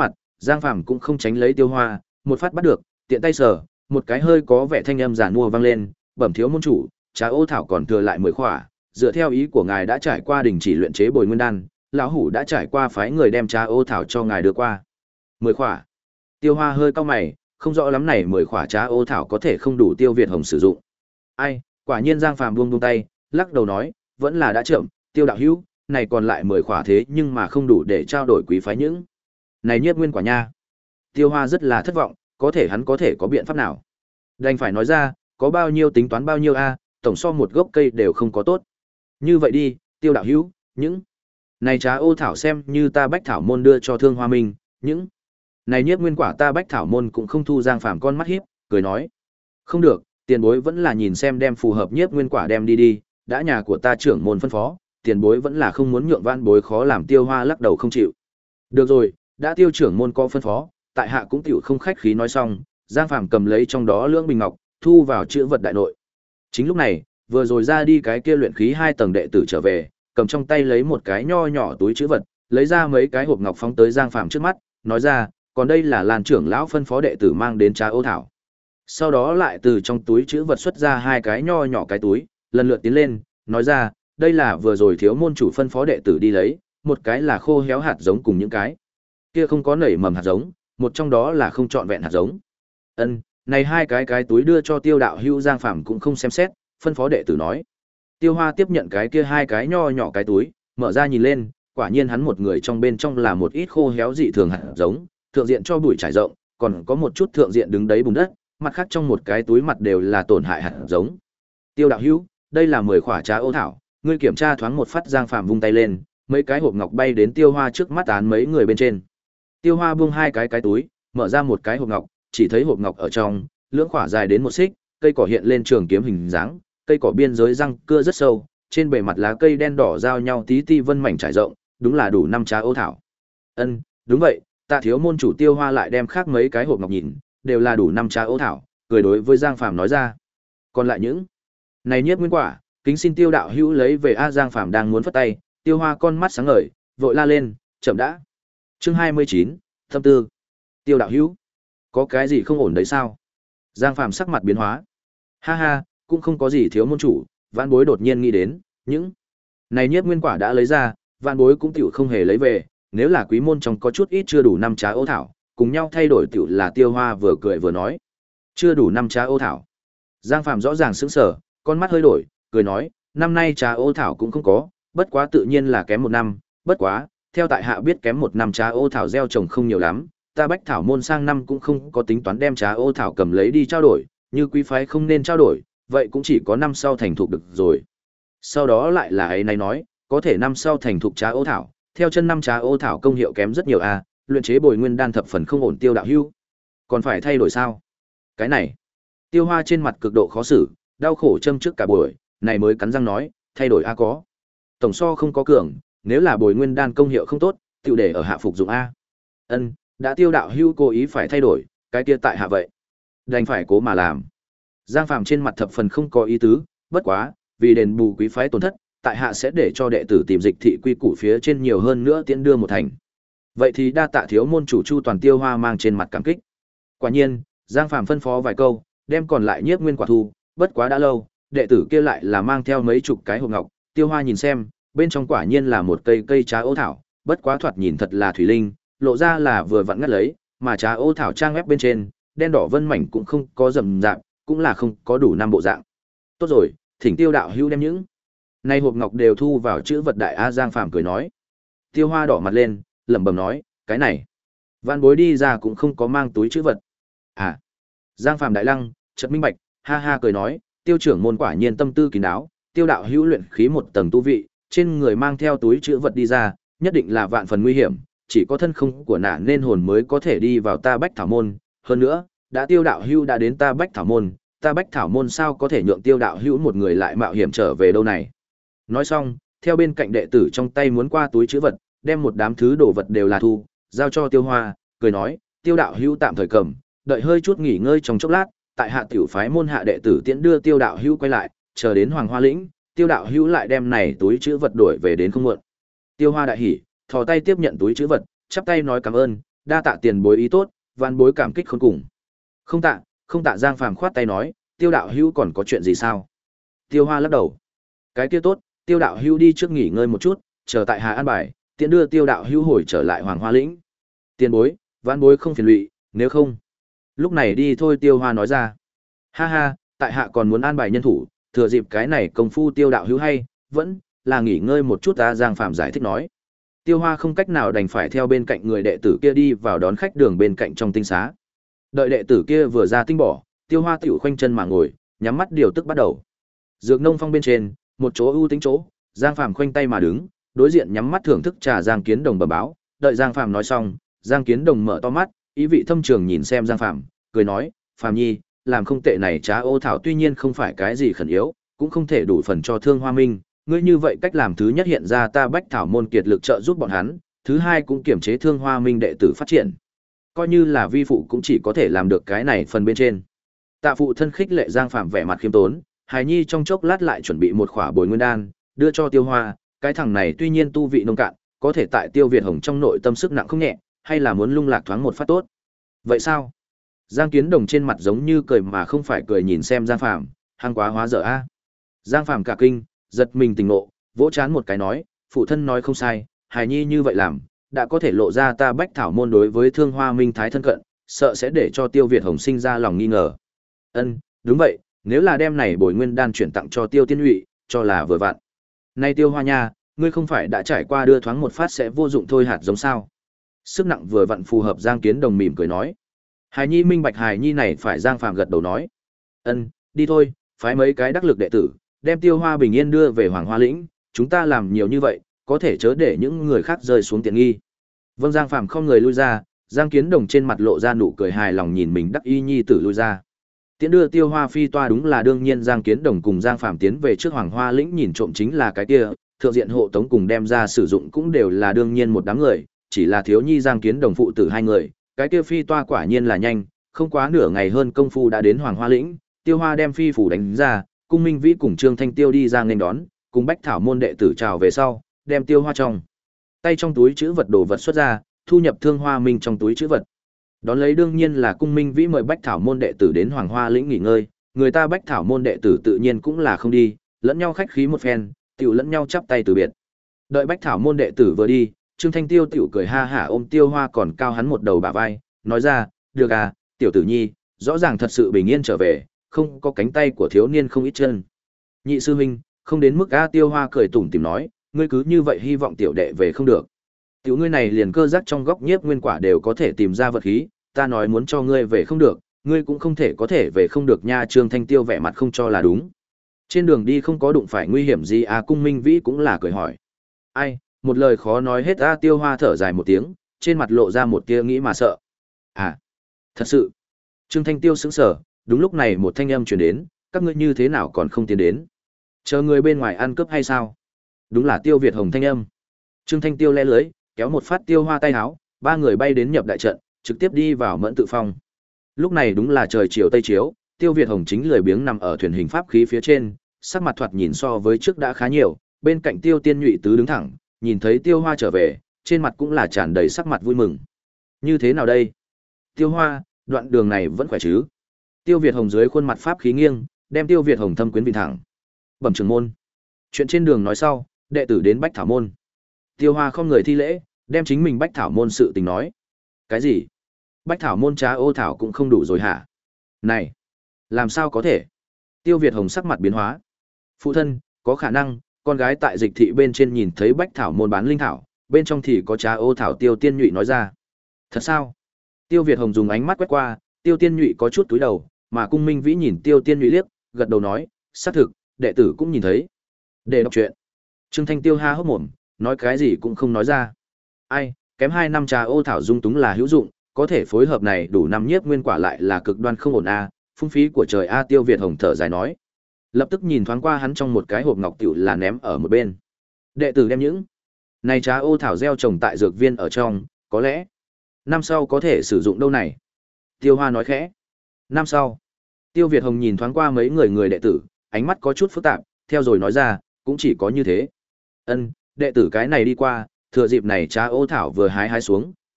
[SPEAKER 1] Giang Phàm cũng không tránh lấy Tiêu Hoa, một phát bắt được, tiện tay sờ, một cái hơi có vẻ thanh âm giản mua vang lên, bẩm thiếu môn chủ, trà ô thảo còn thừa lại mười khỏa, dựa theo ý của ngài đã trải qua đình chỉ luyện chế bồi nguyên đan, lão hủ đã trải qua phái người đem trà ô thảo cho ngài đưa qua. Mười khỏa. Tiêu Hoa hơi cau mày, không rõ lắm này mười khỏa trà ô thảo có thể không đủ Tiêu Việt Hồng sử dụng. Ai, quả nhiên Giang Phàm buông buông tay, lắc đầu nói, vẫn là đã chậm, Tiêu đạo hữu, này còn lại mười khỏa thế nhưng mà không đủ để trao đổi quý phái những. Này nhiếp nguyên quả nha. Tiêu Hoa rất là thất vọng, có thể hắn có thể có biện pháp nào? Đành phải nói ra, có bao nhiêu tính toán bao nhiêu a, tổng so một gốc cây đều không có tốt. Như vậy đi, Tiêu đạo hữu, những này trà ô thảo xem như ta Bách Thảo môn đưa cho Thương Hoa Minh, những này nhiếp nguyên quả ta Bách Thảo môn cũng không thu. Giang Phàm con mắt hiếp, cười nói, không được, tiền bối vẫn là nhìn xem đem phù hợp nhiếp nguyên quả đem đi đi, đã nhà của ta trưởng môn phân phó, tiền bối vẫn là không muốn nhượng vãn bối khó làm. Tiêu Hoa lắc đầu không chịu. Được rồi, đã Tiêu trưởng môn có phân phó, tại hạ cũng tiểu không khách khí nói xong. Giang Phàm cầm lấy trong đó lưỡng bình ngọc, thu vào chữ vật đại nội. Chính lúc này, vừa rồi ra đi cái kia luyện khí hai tầng đệ tử trở về, cầm trong tay lấy một cái nho nhỏ túi chữ vật, lấy ra mấy cái hộp ngọc phóng tới Giang Phàm trước mắt, nói ra, còn đây là Lan trưởng lão phân phó đệ tử mang đến trà ô thảo. Sau đó lại từ trong túi chữ vật xuất ra hai cái nho nhỏ cái túi, lần lượt tiến lên, nói ra, đây là vừa rồi thiếu môn chủ phân phó đệ tử đi lấy, một cái là khô héo hạt giống cùng những cái kia không có nảy mầm hạt giống, một trong đó là không trọn vẹn hạt giống. Ân, này hai cái cái túi đưa cho Tiêu đạo hữu. Giang Phàm cũng không xem xét, phân phó đệ tử nói. Tiêu Hoa tiếp nhận cái kia hai cái nho nhỏ cái túi, mở ra nhìn lên, quả nhiên hắn một người trong bên trong là một ít khô héo dị thường hạt giống, thượng diện cho bụi trải rộng, còn có một chút thượng diện đứng đấy bùn đất, mặt khác trong một cái túi mặt đều là tổn hại hạt giống. Tiêu đạo hữu, đây là mười khỏa trà ô thảo, ngươi kiểm tra thoáng một phát. Giang Phàm vung tay lên, mấy cái hộp ngọc bay đến Tiêu Hoa trước mắt án mấy người bên trên. Tiêu Hoa buông hai cái cái túi, mở ra một cái hộp ngọc, chỉ thấy hộp ngọc ở trong, lưỡng khỏa dài đến một xích, cây cỏ hiện lên trường kiếm hình dáng, cây cỏ biên giới răng cưa rất sâu, trên bề mặt lá cây đen đỏ giao nhau tí ti vân mảnh trải rộng, đúng là đủ năm trà ô thảo. Ân, đúng vậy, Tạ thiếu môn chủ. Tiêu Hoa lại đem khác mấy cái hộp ngọc nhìn, đều là đủ năm trà ô thảo, cười đối với Giang Phàm nói ra. Còn lại những này nhiếp nguyên quả, kính xin Tiêu đạo hữu lấy về a. Giang Phàm đang muốn phất tay, Tiêu Hoa con mắt sáng ngời, vội la lên, chậm đã. Chương hai mươi chín, tâm tư. Tiêu đạo hữu, có cái gì không ổn đấy sao? Giang Phàm sắc mặt biến hóa. Ha ha, cũng không có gì thiếu môn chủ, vãn bối đột nhiên nghĩ đến, những này nhiếp nguyên quả đã lấy ra, vãn bối cũng tiểu không hề lấy về, nếu là quý môn trong có chút ít chưa đủ năm trà ô thảo, cùng nhau thay đổi tiểu là. Tiêu Hoa vừa cười vừa nói, chưa đủ năm trà ô thảo. Giang Phàm rõ ràng sững sờ, con mắt hơi đổi, cười nói, năm nay trà ô thảo cũng không có, bất quá tự nhiên là kém một năm, bất quá, theo tại hạ biết kém một năm trà ô thảo gieo trồng không nhiều lắm, ta Bách Thảo môn sang năm cũng không có tính toán đem trà ô thảo cầm lấy đi trao đổi, như quý phái không nên trao đổi, vậy cũng chỉ có năm sau thành thục được rồi. Sau đó lại là ấy này nói, có thể năm sau thành thục trà ô thảo, theo chân năm trà ô thảo công hiệu kém rất nhiều a, luyện chế bồi nguyên đan thập phần không ổn. Tiêu đạo hữu, còn phải thay đổi sao? Cái này, Tiêu Hoa trên mặt cực độ khó xử, đau khổ châm trước cả buổi, này mới cắn răng nói, thay đổi a có. Tổng so không có cường, nếu là bồi nguyên đan công hiệu không tốt, tiểu để ở hạ phục dụng a. Ân, đã Tiêu đạo hữu cố ý phải thay đổi, cái kia tại hạ vậy, đành phải cố mà làm. Giang Phàm trên mặt thập phần không có ý tứ, bất quá, vì đền bù quý phái tổn thất, tại hạ sẽ để cho đệ tử tìm dịch thị quy củ phía trên nhiều hơn nữa tiễn đưa một thành. Vậy thì đa tạ thiếu môn chủ chu toàn. Tiêu Hoa mang trên mặt cảm kích. Quả nhiên, Giang Phàm phân phó vài câu, đem còn lại nhiếp nguyên quả thu, bất quá đã lâu, đệ tử kia lại là mang theo mấy chục cái hộp ngọc. Tiêu Hoa nhìn xem, bên trong quả nhiên là một cây cây trà ô thảo, bất quá thoạt nhìn thật là thủy linh, lộ ra là vừa vặn ngắt lấy, mà trà ô thảo trang ép bên trên, đen đỏ vân mảnh cũng không có rầm rạp, cũng là không có đủ năm bộ dạng. Tốt rồi, thỉnh Tiêu đạo hữu đem những này hộp ngọc đều thu vào chữ vật đại a. Giang Phàm cười nói. Tiêu Hoa đỏ mặt lên, lẩm bẩm nói, cái này, vạn bối đi ra cũng không có mang túi chữ vật. À, Giang Phàm đại lăng, chợt minh bạch, ha ha cười nói, Tiêu trưởng môn quả nhiên tâm tư kín đáo, Tiêu đạo hữu luyện khí một tầng tu vị, trên người mang theo túi chữ vật đi ra, nhất định là vạn phần nguy hiểm, chỉ có thân không của nả nên hồn mới có thể đi vào ta Bách Thảo môn, hơn nữa, đã Tiêu đạo hữu đã đến ta Bách Thảo môn, ta Bách Thảo môn sao có thể nhượng Tiêu đạo hữu một người lại mạo hiểm trở về đâu này. Nói xong, theo bên cạnh đệ tử trong tay muốn qua túi chữ vật, đem một đám thứ đồ vật đều là thu, giao cho Tiêu Hoa, cười nói, Tiêu đạo hữu tạm thời cầm, đợi hơi chút nghỉ ngơi trong chốc lát, tại hạ tiểu phái môn hạ đệ tử tiễn đưa Tiêu đạo hữu quay lại, chờ đến Hoàng Hoa lĩnh, Tiêu đạo hữu lại đem này túi chữ vật đổi về đến không muộn. Tiêu Hoa đại hỉ, thò tay tiếp nhận túi chữ vật, chắp tay nói cảm ơn, đa tạ tiền bối ý tốt, vạn bối cảm kích khôn cùng. Không tạ, không tạ. Giang Phàm khoát tay nói, Tiêu đạo hữu còn có chuyện gì sao? Tiêu Hoa lắc đầu. Cái kia tốt, Tiêu đạo hữu đi trước nghỉ ngơi một chút, chờ tại Hà an bài, tiện đưa Tiêu đạo hữu hồi trở lại Hoàng Hoa lĩnh. Tiền bối, vạn bối không phiền lụy, nếu không, lúc này đi thôi. Tiêu Hoa nói ra. Ha ha, tại hạ còn muốn an bài nhân thủ, thừa dịp cái này công phu Tiêu đạo hữu hay, vẫn là nghỉ ngơi một chút ta. Giang Phàm giải thích nói. Tiêu Hoa không cách nào đành phải theo bên cạnh người đệ tử kia đi vào đón khách đường bên cạnh trong tinh xá. Đợi đệ tử kia vừa ra tinh bỏ, Tiêu Hoa tiểu khoanh chân mà ngồi, nhắm mắt điều tức bắt đầu. Dược nông phong bên trên, một chỗ ưu tính chỗ, Giang Phàm khoanh tay mà đứng, đối diện nhắm mắt thưởng thức trà. Giang Kiến Đồng bẩm báo, đợi Giang Phàm nói xong, Giang Kiến Đồng mở to mắt, ý vị thâm trường nhìn xem Giang Phàm, cười nói, "Phàm nhi, làm không tệ này trà ô thảo tuy nhiên không phải cái gì khẩn yếu, cũng không thể đủ phần cho Thương Hoa Minh, ngươi như vậy cách làm thứ nhất hiện ra ta Bách Thảo môn kiệt lực trợ giúp bọn hắn, thứ hai cũng kiểm chế Thương Hoa Minh đệ tử phát triển. Coi như là vi phụ cũng chỉ có thể làm được cái này phần bên trên." Tạ phụ thân khích lệ Giang Phàm vẻ mặt khiêm tốn, hài nhi trong chốc lát lại chuẩn bị một khỏa bồi nguyên đan, đưa cho Tiêu Hoa, cái thằng này tuy nhiên tu vị nông cạn, có thể tại Tiêu Việt Hồng trong nội tâm sức nặng không nhẹ, hay là muốn lung lạc thoáng một phát tốt. Vậy sao? Giang Kiến Đồng trên mặt giống như cười mà không phải cười nhìn xem Giang Phàm, hăng quá hóa dở a. Giang Phàm cả kinh, giật mình tỉnh ngộ, vỗ chán một cái nói, phụ thân nói không sai, hài nhi như vậy làm, đã có thể lộ ra ta Bách Thảo môn đối với Thương Hoa Minh thái thân cận, sợ sẽ để cho Tiêu Việt Hồng sinh ra lòng nghi ngờ. Ân, đúng vậy, nếu là đem này bồi nguyên đan chuyển tặng cho Tiêu Tiên Nhụy, cho là vừa vặn. Nay Tiêu Hoa nha, ngươi không phải đã trải qua đưa thoáng một phát sẽ vô dụng thôi hạt giống sao? Sức nặng vừa vặn phù hợp. Giang Kiến Đồng mỉm cười nói. Hài nhi minh bạch. Hài nhi này phải. Giang Phàm gật đầu nói. Ân, đi thôi, phái mấy cái đắc lực đệ tử, đem Tiêu Hoa bình yên đưa về Hoàng Hoa lĩnh, chúng ta làm nhiều như vậy, có thể chớ để những người khác rơi xuống tiện nghi. Vâng. Giang Phàm không người lui ra, Giang Kiến Đồng trên mặt lộ ra nụ cười hài lòng nhìn mình đắc y nhi tử lui ra. Tiễn đưa Tiêu Hoa phi toa đúng là đương nhiên. Giang Kiến Đồng cùng Giang Phàm tiến về trước Hoàng Hoa lĩnh nhìn trộm chính là cái kia, thượng diện hộ tống cùng đem ra sử dụng cũng đều là đương nhiên một đám người, chỉ là thiếu nhi Giang Kiến Đồng phụ tử hai người, cái kia phi toa quả nhiên là nhanh, không quá nửa ngày hơn công phu đã đến Hoàng Hoa lĩnh. Tiêu Hoa đem phi phủ đánh ra, Cung Minh Vĩ cùng Trương Thanh Tiêu đi ra nghênh đón, cùng Bách Thảo môn đệ tử chào về sau, đem Tiêu Hoa trong tay trong túi trữ vật đồ vật xuất ra, thu nhập Thương Hoa Minh trong túi trữ vật. Đón lấy đương nhiên là Cung Minh Vĩ mời Bách Thảo môn đệ tử đến Hoàng Hoa lĩnh nghỉ ngơi, người ta Bách Thảo môn đệ tử tự nhiên cũng là không đi, lẫn nhau khách khí một phen, tiểu lẫn nhau chắp tay từ biệt. Đợi Bách Thảo môn đệ tử vừa đi, Trương Thanh Tiêu tiểu cười ha hả ôm Tiêu Hoa còn cao hắn một đầu bả vai, nói ra, "Được à, tiểu tử nhi, rõ ràng thật sự bình yên trở về, không có cánh tay của thiếu niên không ít chân." Nhị sư huynh, không đến mức a. Tiêu Hoa cười tủm tỉm nói, "Ngươi cứ như vậy hy vọng tiểu đệ về không được. Tiểu ngươi này liền cơ giác trong góc nhiếp nguyên quả đều có thể tìm ra vật khí, ta nói muốn cho ngươi về không được, ngươi cũng không thể có thể về không được nha." Trương Thanh Tiêu vẻ mặt không cho là đúng. Trên đường đi không có đụng phải nguy hiểm gì à? Cung Minh Vĩ cũng là cười hỏi. Ai, một lời khó nói hết a. Tiêu Hoa thở dài một tiếng, trên mặt lộ ra một tia nghĩ mà sợ. À, thật sự. Trương Thanh Tiêu sững sờ, đúng lúc này một thanh âm truyền đến, "Các ngươi như thế nào còn không tiến đến? Chờ người bên ngoài ăn cướp hay sao?" Đúng là Tiêu Việt Hồng thanh âm. Trương Thanh Tiêu le lưới, kéo một phát Tiêu Hoa tay áo, ba người bay đến nhập đại trận, trực tiếp đi vào Mẫn Tự Phong. Lúc này đúng là trời chiều tây chiếu, Tiêu Việt Hồng chính lười biếng nằm ở thuyền hình pháp khí phía trên, sắc mặt thoạt nhìn so với trước đã khá nhiều, bên cạnh Tiêu Tiên Nhụy tứ đứng thẳng, nhìn thấy Tiêu Hoa trở về, trên mặt cũng là tràn đầy sắc mặt vui mừng. "Như thế nào đây? Tiêu Hoa, đoạn đường này vẫn khỏe chứ?" Tiêu Việt Hồng dưới khuôn mặt pháp khí nghiêng, đem Tiêu Việt Hồng thâm quyến bình thẳng. "Bẩm trưởng môn." Chuyện trên đường nói sau, đệ tử đến Bách Thảo môn. Tiêu Hoa không người thi lễ, đem chính mình Bách Thảo môn sự tình nói. "Cái gì? Bách Thảo môn trá ô thảo cũng không đủ rồi hả? Này, làm sao có thể?" Tiêu Việt Hồng sắc mặt biến hóa. "Phụ thân, có khả năng, con gái tại dịch thị bên trên nhìn thấy Bách Thảo môn bán linh thảo, bên trong thì có trá ô thảo." Tiêu Tiên Nhụy nói ra. "Thật sao?" Tiêu Việt Hồng dùng ánh mắt quét qua, Tiêu Tiên Nhụy có chút túi đầu, mà Cung Minh Vĩ nhìn Tiêu Tiên Nhụy liếc, gật đầu nói, "Xác thực, đệ tử cũng nhìn thấy." Để đọc truyện. Trương Thanh Tiêu ha hốc mồm, nói cái gì cũng không nói ra. Ai, kém hai năm trà ô thảo dung túng là hữu dụng, có thể phối hợp này đủ năm nhiếp nguyên quả lại là cực đoan không ổn a, phung phí của trời a. Tiêu Việt Hồng thở dài nói. Lập tức nhìn thoáng qua hắn trong một cái hộp ngọc tiểu là ném ở một bên. Đệ tử đem những này trà ô thảo gieo trồng tại dược viên ở trong, có lẽ năm sau có thể sử dụng đâu này. Tiêu Hoa nói khẽ. Năm sau. Tiêu Việt Hồng nhìn thoáng qua mấy người người đệ tử, ánh mắt có chút phức tạp, theo rồi nói ra, cũng chỉ có như thế. Ân, đệ tử cái này đi qua, thừa dịp này trà ô thảo vừa hái hái xuống,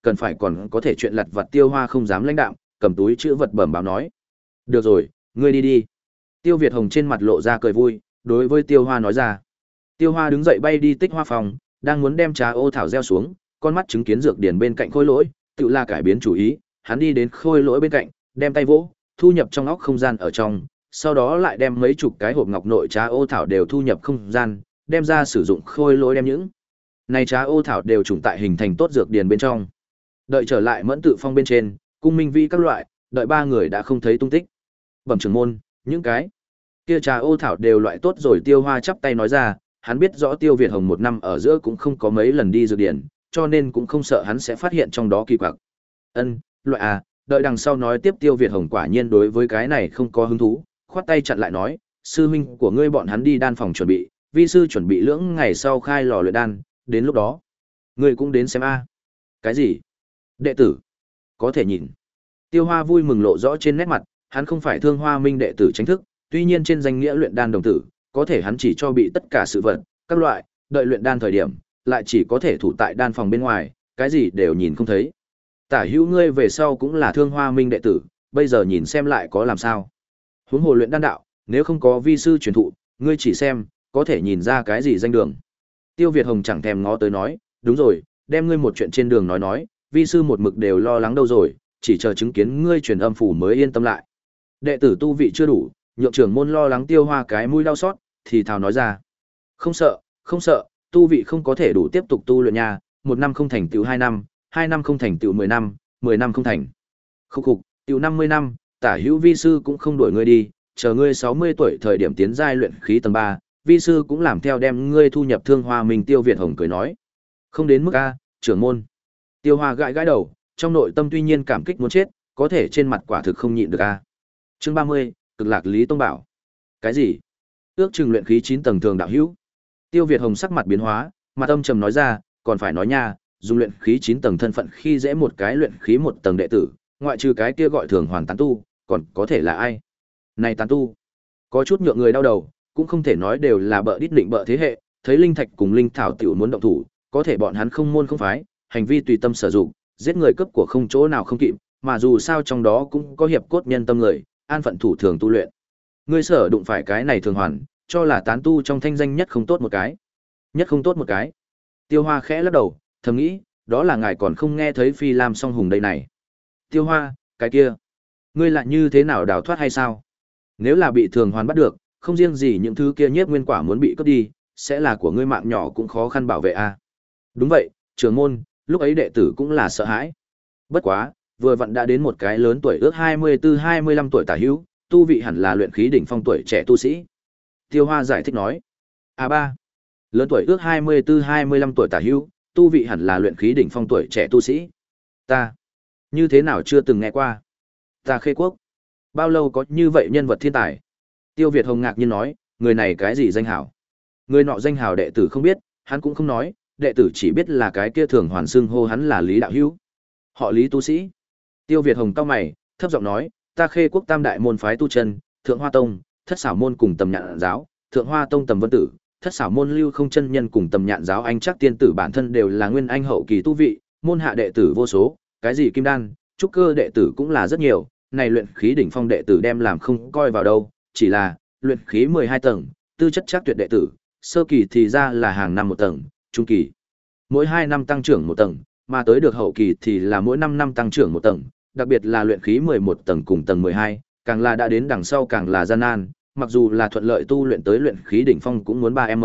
[SPEAKER 1] cần phải còn có thể chuyện lặt vặt Tiêu Hoa không dám lãnh đạm, cầm túi chữ vật bẩm báo nói. Được rồi, ngươi đi đi. Tiêu Việt Hồng trên mặt lộ ra cười vui, đối với Tiêu Hoa nói ra. Tiêu Hoa đứng dậy bay đi Tích Hoa phòng, đang muốn đem trà ô thảo gieo xuống, con mắt chứng kiến dược điển bên cạnh khôi lỗi, tự là cải biến chủ ý, hắn đi đến khôi lỗi bên cạnh, đem tay vỗ, thu nhập trong óc không gian ở trong, sau đó lại đem mấy chục cái hộp ngọc nội trà ô thảo đều thu nhập không gian, đem ra sử dụng khôi lỗi đem những này trà ô thảo đều trùng tại hình thành tốt dược điển bên trong. Đợi trở lại Mẫn Tự Phong bên trên, cung minh vi các loại, đợi ba người đã không thấy tung tích. Bẩm trưởng môn, những cái kia trà ô thảo đều loại tốt rồi. Tiêu Hoa chắp tay nói ra, hắn biết rõ Tiêu Việt Hồng một năm ở giữa cũng không có mấy lần đi dược điển, cho nên cũng không sợ hắn sẽ phát hiện trong đó kỳ quặc. Ân, loại à, đợi đằng sau nói tiếp. Tiêu Việt Hồng quả nhiên đối với cái này không có hứng thú, khoát tay chặn lại nói, sư huynh của ngươi bọn hắn đi đan phòng chuẩn bị, vi sư chuẩn bị lưỡng ngày sau khai lò luyện đan, đến lúc đó, ngươi cũng đến xem a. Cái gì? Đệ tử? Có thể nhìn. Tiêu Hoa vui mừng lộ rõ trên nét mặt, hắn không phải Thương Hoa Minh đệ tử chính thức, tuy nhiên trên danh nghĩa luyện đan đồng tử, có thể hắn chỉ cho bị tất cả sự vật, các loại, đợi luyện đan thời điểm, lại chỉ có thể thủ tại đan phòng bên ngoài, cái gì đều nhìn không thấy. Tả hữu ngươi về sau cũng là Thương Hoa Minh đệ tử, bây giờ nhìn xem lại có làm sao. Huống hồ luyện đan đạo, nếu không có vi sư truyền thụ, ngươi chỉ xem, có thể nhìn ra cái gì danh đường. Tiêu Việt Hồng chẳng thèm ngó tới nói, đúng rồi, đem ngươi một chuyện trên đường nói nói, vi sư một mực đều lo lắng đâu rồi, chỉ chờ chứng kiến ngươi truyền âm phủ mới yên tâm lại. Đệ tử tu vị chưa đủ, nhượng trưởng môn lo lắng. Tiêu Hoa cái mũi đau xót, thì thào nói ra. Không sợ, không sợ, tu vị không có thể đủ tiếp tục tu luyện nha, một năm không thành tựu hai năm, hai năm không thành tựu mười năm, mười năm không thành. Khúc khục, tựu năm mươi năm, tả hữu vi sư cũng không đuổi ngươi đi, chờ ngươi sáu mươi tuổi thời điểm tiến giai luyện khí tầng ba, vi sư cũng làm theo đem ngươi thu nhập Thương Hoa Minh. Tiêu Việt Hồng cười nói. Không đến mức a, trưởng môn. Tiêu Hoa gãi gãi đầu, trong nội tâm tuy nhiên cảm kích muốn chết, có thể trên mặt quả thực không nhịn được a. Chương ba mươi, Cực Lạc Lý Tông bảo. Cái gì? Ước chừng luyện khí chín tầng thường đạo hữu. Tiêu Việt Hồng sắc mặt biến hóa, mặt âm trầm nói ra, còn phải nói nha, dùng luyện khí chín tầng thân phận khi dễ một cái luyện khí một tầng đệ tử, ngoại trừ cái kia gọi thường hoàn tán tu, còn có thể là ai? Này tán tu, có chút nhượng người đau đầu, cũng không thể nói đều là bợ đít định bợ thế hệ, thấy linh thạch cùng linh thảo tiểu muốn động thủ, có thể bọn hắn không môn không phái, hành vi tùy tâm sử dụng, giết người cấp của không chỗ nào không kịp, mà dù sao trong đó cũng có hiệp cốt nhân tâm người, an phận thủ thường tu luyện. Ngươi sở đụng phải cái này thường hoàn, cho là tán tu trong thanh danh nhất không tốt một cái. Nhất không tốt một cái. Tiêu Hoa khẽ lắc đầu, thầm nghĩ, đó là ngài còn không nghe thấy Phi Lam Song Hùng đây này. Tiêu Hoa, cái kia, ngươi lại như thế nào đào thoát hay sao? Nếu là bị thường hoàn bắt được, không riêng gì những thứ kia nhiếp nguyên quả muốn bị cướp đi, sẽ là của ngươi mạng nhỏ cũng khó khăn bảo vệ a. À. Đúng vậy, trưởng môn, lúc ấy đệ tử cũng là sợ hãi. Bất quá, vừa vặn đã đến một cái lớn tuổi ước hai mươi tư hai mươi lăm tuổi tả hữu, tu vị hẳn là luyện khí đỉnh phong tuổi trẻ tu sĩ. Tiêu Hoa giải thích nói. A ba, lớn tuổi ước hai mươi tư hai mươi lăm tuổi tả hữu, tu vị hẳn là luyện khí đỉnh phong tuổi trẻ tu sĩ. Ta, như thế nào chưa từng nghe qua? Ta Khê Quốc, bao lâu có như vậy nhân vật thiên tài? Tiêu Việt Hồng ngạc nhiên nói, người này cái gì danh hảo? Người nọ danh hảo đệ tử không biết, hắn cũng không nói, đệ tử chỉ biết là cái kia thường hoàn xưng hô hắn là Lý đạo hữu. Họ Lý tu sĩ. Tiêu Việt Hồng cau mày, thấp giọng nói, ta Khê Quốc tam đại môn phái tu chân, Thượng Hoa Tông, Thất Xảo môn cùng Tầm Nhạn giáo, Thượng Hoa Tông Tầm Vân tử, Thất Xảo môn Lưu Không chân nhân cùng Tầm Nhạn giáo Anh Trắc tiên tử bản thân đều là nguyên anh hậu kỳ tu vị, môn hạ đệ tử vô số, cái gì kim đan, trúc cơ đệ tử cũng là rất nhiều, này luyện khí đỉnh phong đệ tử đem làm không coi vào đâu, chỉ là luyện khí mười hai tầng, tư chất chắc tuyệt đệ tử, sơ kỳ thì ra là hàng năm một tầng, trung kỳ mỗi hai năm tăng trưởng một tầng, mà tới được hậu kỳ thì là mỗi năm năm tăng trưởng một tầng, đặc biệt là luyện khí mười một tầng cùng tầng mười hai, càng là đã đến đằng sau càng là gian nan, mặc dù là thuận lợi tu luyện tới luyện khí đỉnh phong cũng muốn ba năm.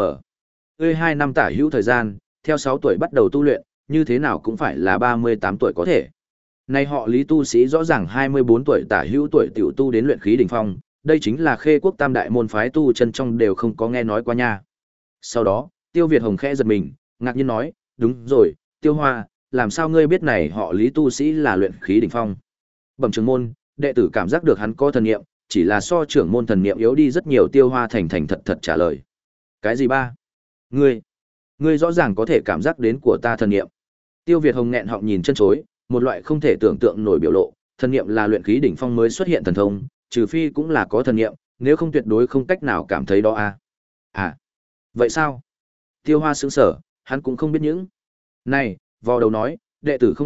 [SPEAKER 1] Ơi hai năm tả hữu thời gian, theo sáu tuổi bắt đầu tu luyện, như thế nào cũng phải là ba mươi tám tuổi có thể. Nay họ Lý tu sĩ rõ ràng hai mươi bốn tuổi tả hữu tuổi tiểu tu đến luyện khí đỉnh phong, đây chính là Khê Quốc tam đại môn phái tu chân trong đều không có nghe nói qua nha. Sau đó, Tiêu Việt Hồng khẽ giật mình, ngạc nhiên nói, đúng rồi, Tiêu Hoa, làm sao ngươi biết này họ Lý tu sĩ là luyện khí đỉnh phong? Bẩm trưởng môn, đệ tử cảm giác được hắn có thần niệm, chỉ là so trưởng môn thần niệm yếu đi rất nhiều. Tiêu Hoa thành thành thật thật trả lời. Cái gì ba? Ngươi, ngươi rõ ràng có thể cảm giác đến của ta thần niệm. Tiêu Việt Hồng nghẹn họng nhìn chân chối, một loại không thể tưởng tượng nổi biểu lộ, thần niệm là luyện khí đỉnh phong mới xuất hiện thần thông, trừ phi cũng là có thần niệm, nếu không tuyệt đối không cách nào cảm thấy đó a. À. à, vậy sao? Tiêu Hoa sững sờ, hắn cũng không biết những này, vò đầu nói, đệ tử không biết,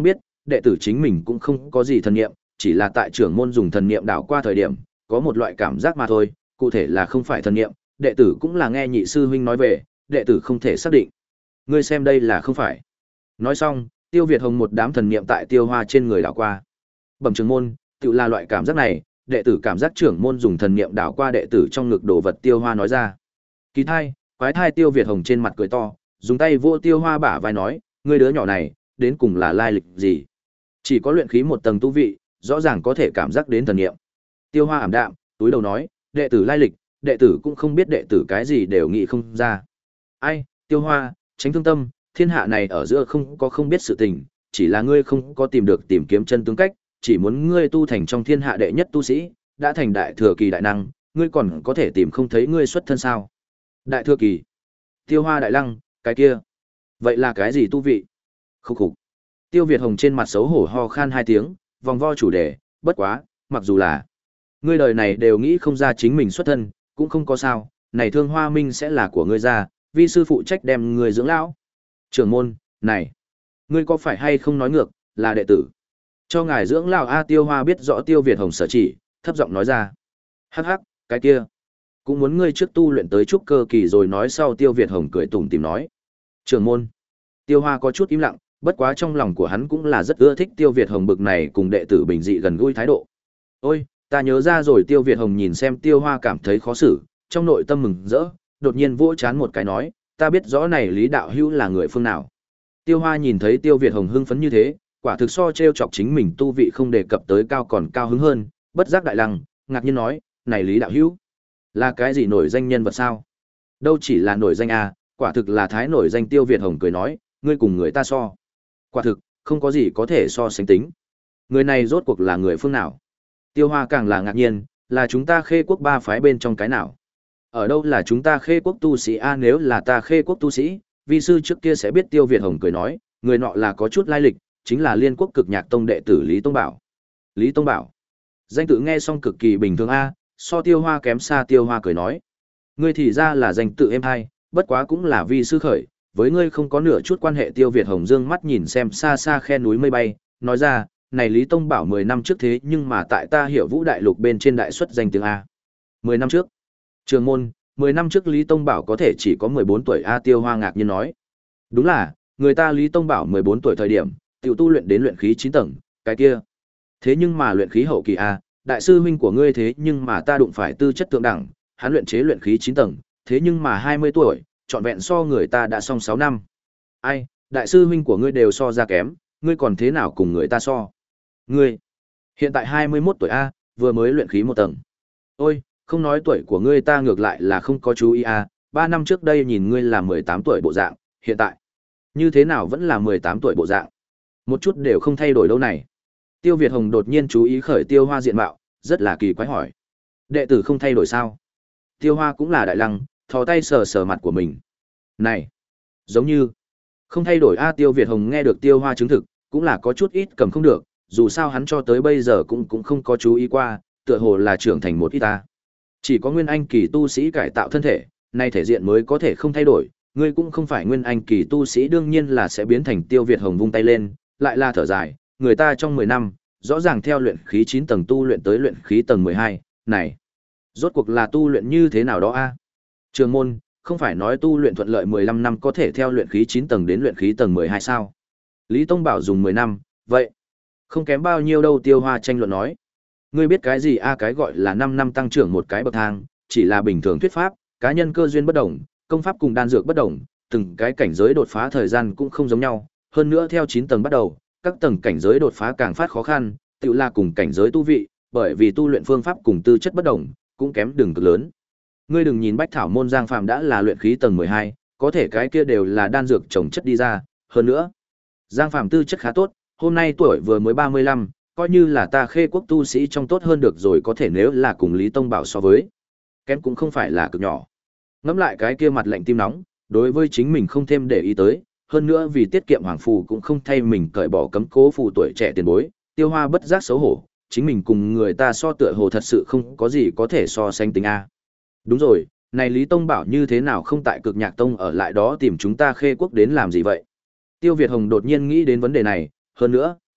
[SPEAKER 1] đệ tử chính mình cũng không có gì thần niệm, chỉ là tại trưởng môn dùng thần niệm đảo qua thời điểm, có một loại cảm giác mà thôi, cụ thể là không phải thần niệm, đệ tử cũng là nghe nhị sư huynh nói về, đệ tử không thể xác định. Ngươi xem đây là không phải. Nói xong, Tiêu Việt Hồng một đám thần niệm tại Tiêu Hoa trên người đảo qua. Bẩm trưởng môn, tự là loại cảm giác này, đệ tử cảm giác trưởng môn dùng thần niệm đảo qua đệ tử trong ngực đồ vật. Tiêu Hoa nói ra. Kỳ thai, quái thai. Tiêu Việt Hồng trên mặt cười to, dùng tay vỗ Tiêu Hoa bả vai nói, ngươi đứa nhỏ này, đến cùng là lai lịch gì? Chỉ có luyện khí một tầng tu vị, rõ ràng có thể cảm giác đến thần niệm. Tiêu Hoa ảm đạm, túi đầu nói, đệ tử lai lịch, đệ tử cũng không biết đệ tử cái gì đều nghĩ không ra. Ai, Tiêu Hoa, tránh thương tâm, thiên hạ này ở giữa không có không biết sự tình, chỉ là ngươi không có tìm được tìm kiếm chân tướng cách, chỉ muốn ngươi tu thành trong thiên hạ đệ nhất tu sĩ, đã thành đại thừa kỳ đại năng, ngươi còn có thể tìm không thấy ngươi xuất thân sao? Đại thừa kỳ? Tiêu Hoa đại lăng, cái kia. Vậy là cái gì tu vị? Khúc khục. Tiêu Việt Hồng trên mặt xấu hổ ho khan hai tiếng, vòng vo chủ đề, bất quá, mặc dù là ngươi đời này đều nghĩ không ra chính mình xuất thân, cũng không có sao, này Thương Hoa Minh sẽ là của ngươi ra, vi sư phụ trách đem ngươi dưỡng lão. Trưởng môn, này, ngươi có phải hay không nói ngược, là đệ tử. Cho ngài dưỡng lão a. Tiêu Hoa biết rõ Tiêu Việt Hồng sở chỉ, thấp giọng nói ra. Hắc hắc, cái kia, cũng muốn ngươi trước tu luyện tới trúc cơ kỳ rồi nói sau. Tiêu Việt Hồng cười tủm tỉm nói. Trưởng môn. Tiêu Hoa có chút im lặng, bất quá trong lòng của hắn cũng là rất ưa thích Tiêu Việt Hồng bực này cùng đệ tử bình dị gần gũi thái độ. Ôi, ta nhớ ra rồi. Tiêu Việt Hồng nhìn xem Tiêu Hoa cảm thấy khó xử, trong nội tâm mừng rỡ, đột nhiên vỗ chán một cái nói, ta biết rõ này Lý đạo hữu là người phương nào. Tiêu Hoa nhìn thấy Tiêu Việt Hồng hưng phấn như thế, quả thực so trêu chọc chính mình tu vị không đề cập tới cao còn cao hứng hơn, bất giác đại lăng, ngạc nhiên nói, này Lý đạo hữu, là cái gì nổi danh nhân vật sao? Đâu chỉ là nổi danh à, quả thực là thái nổi danh. Tiêu Việt Hồng cười nói, ngươi cùng người ta so. Quả thực, không có gì có thể so sánh tính. Người này rốt cuộc là người phương nào? Tiêu Hoa càng là ngạc nhiên, là chúng ta Khê Quốc ba phái bên trong cái nào? Ở đâu là chúng ta Khê Quốc tu sĩ a? Nếu là ta Khê Quốc tu sĩ, vi sư trước kia sẽ biết. Tiêu Việt Hồng cười nói, người nọ là có chút lai lịch, chính là Liên Quốc Cực Nhạc Tông đệ tử Lý Tông Bảo. Lý Tông Bảo? Danh tự nghe xong cực kỳ bình thường a, so Tiêu Hoa kém xa. Tiêu Hoa cười nói, ngươi thì ra là danh tự êm hay, bất quá cũng là vi sư khởi, với ngươi không có nửa chút quan hệ. Tiêu Việt Hồng dương mắt nhìn xem xa xa khe núi mây bay, nói ra, này Lý Tông Bảo mười năm trước thế nhưng mà tại ta Hiểu Vũ đại lục bên trên đại xuất danh tiếng a. mười năm trước? Trường môn, mười năm trước Lý Tông Bảo có thể chỉ có mười bốn tuổi a. Tiêu Hoa ngạc nhiên nói. Đúng là, người ta Lý Tông Bảo mười bốn tuổi thời điểm, tiểu tu luyện đến luyện khí chín tầng, cái kia. Thế nhưng mà luyện khí hậu kỳ a, đại sư huynh của ngươi thế nhưng mà ta đụng phải tư chất thượng đẳng, hắn luyện chế luyện khí chín tầng, thế nhưng mà hai mươi tuổi, trọn vẹn so người ta đã xong sáu năm. Ai, đại sư huynh của ngươi đều so ra kém, ngươi còn thế nào cùng người ta so? Ngươi, hiện tại hai mươi mốt tuổi a, vừa mới luyện khí một tầng. Ôi, không nói tuổi của ngươi ta ngược lại là không có chú ý a, ba năm trước đây nhìn ngươi là mười tám tuổi bộ dạng, hiện tại như thế nào vẫn là mười tám tuổi bộ dạng? Một chút đều không thay đổi đâu này. Tiêu Việt Hồng đột nhiên chú ý khởi Tiêu Hoa diện mạo, rất là kỳ quái hỏi. Đệ tử không thay đổi sao? Tiêu Hoa cũng là đại lăng, thò tay sờ sờ mặt của mình. Này, giống như không thay đổi a. Tiêu Việt Hồng nghe được Tiêu Hoa chứng thực, cũng là có chút ít cầm không được, dù sao hắn cho tới bây giờ cũng cũng không có chú ý qua, tựa hồ là trưởng thành một ít ta. Chỉ có nguyên anh kỳ tu sĩ cải tạo thân thể, nay thể diện mới có thể không thay đổi, ngươi cũng không phải nguyên anh kỳ tu sĩ đương nhiên là sẽ biến thành. Tiêu Việt Hồng vung tay lên, lại là thở dài, người ta trong mười năm, rõ ràng theo luyện khí chín tầng tu luyện tới luyện khí tầng mười hai, này, rốt cuộc là tu luyện như thế nào đó a? Trường môn, không phải nói tu luyện thuận lợi mười lăm năm có thể theo luyện khí chín tầng đến luyện khí tầng mười hai sao? Lý Tông Bảo dùng mười năm, vậy không kém bao nhiêu đâu. Tiêu Hoa tranh luận nói. Ngươi biết cái gì a? Cái gọi là năm năm tăng trưởng một cái bậc thang, chỉ là bình thường thuyết pháp, cá nhân cơ duyên bất đồng, công pháp cùng đan dược bất đồng, từng cái cảnh giới đột phá thời gian cũng không giống nhau, hơn nữa theo chín tầng bắt đầu, các tầng cảnh giới đột phá càng phát khó khăn, tự là cùng cảnh giới tu vị, bởi vì tu luyện phương pháp cùng tư chất bất đồng, cũng kém đường cực lớn. Ngươi đừng nhìn Bách Thảo môn Giang Phàm đã là luyện khí tầng mười hai, có thể cái kia đều là đan dược trồng chất đi ra, hơn nữa, Giang Phàm tư chất khá tốt, hôm nay tuổi vừa mới ba mươi lăm, coi như là ta Khê Quốc tu sĩ trong tốt hơn được rồi, có thể nếu là cùng Lý Tông Bảo so với, kém cũng không phải là cực nhỏ. Ngẫm lại cái kia mặt lạnh tim nóng, đối với chính mình không thêm để ý tới, hơn nữa vì tiết kiệm hoàng phù cũng không thay mình cởi bỏ cấm cố phù tuổi trẻ tiền bối, Tiêu Hoa bất giác xấu hổ, chính mình cùng người ta so tựa hồ thật sự không có gì có thể so sánh tính a. Đúng rồi, này Lý Tông Bảo như thế nào không tại Cực Nhạc Tông ở lại đó tìm chúng ta Khê Quốc đến làm gì vậy? Tiêu Việt Hồng đột nhiên nghĩ đến vấn đề này, hơn nữa,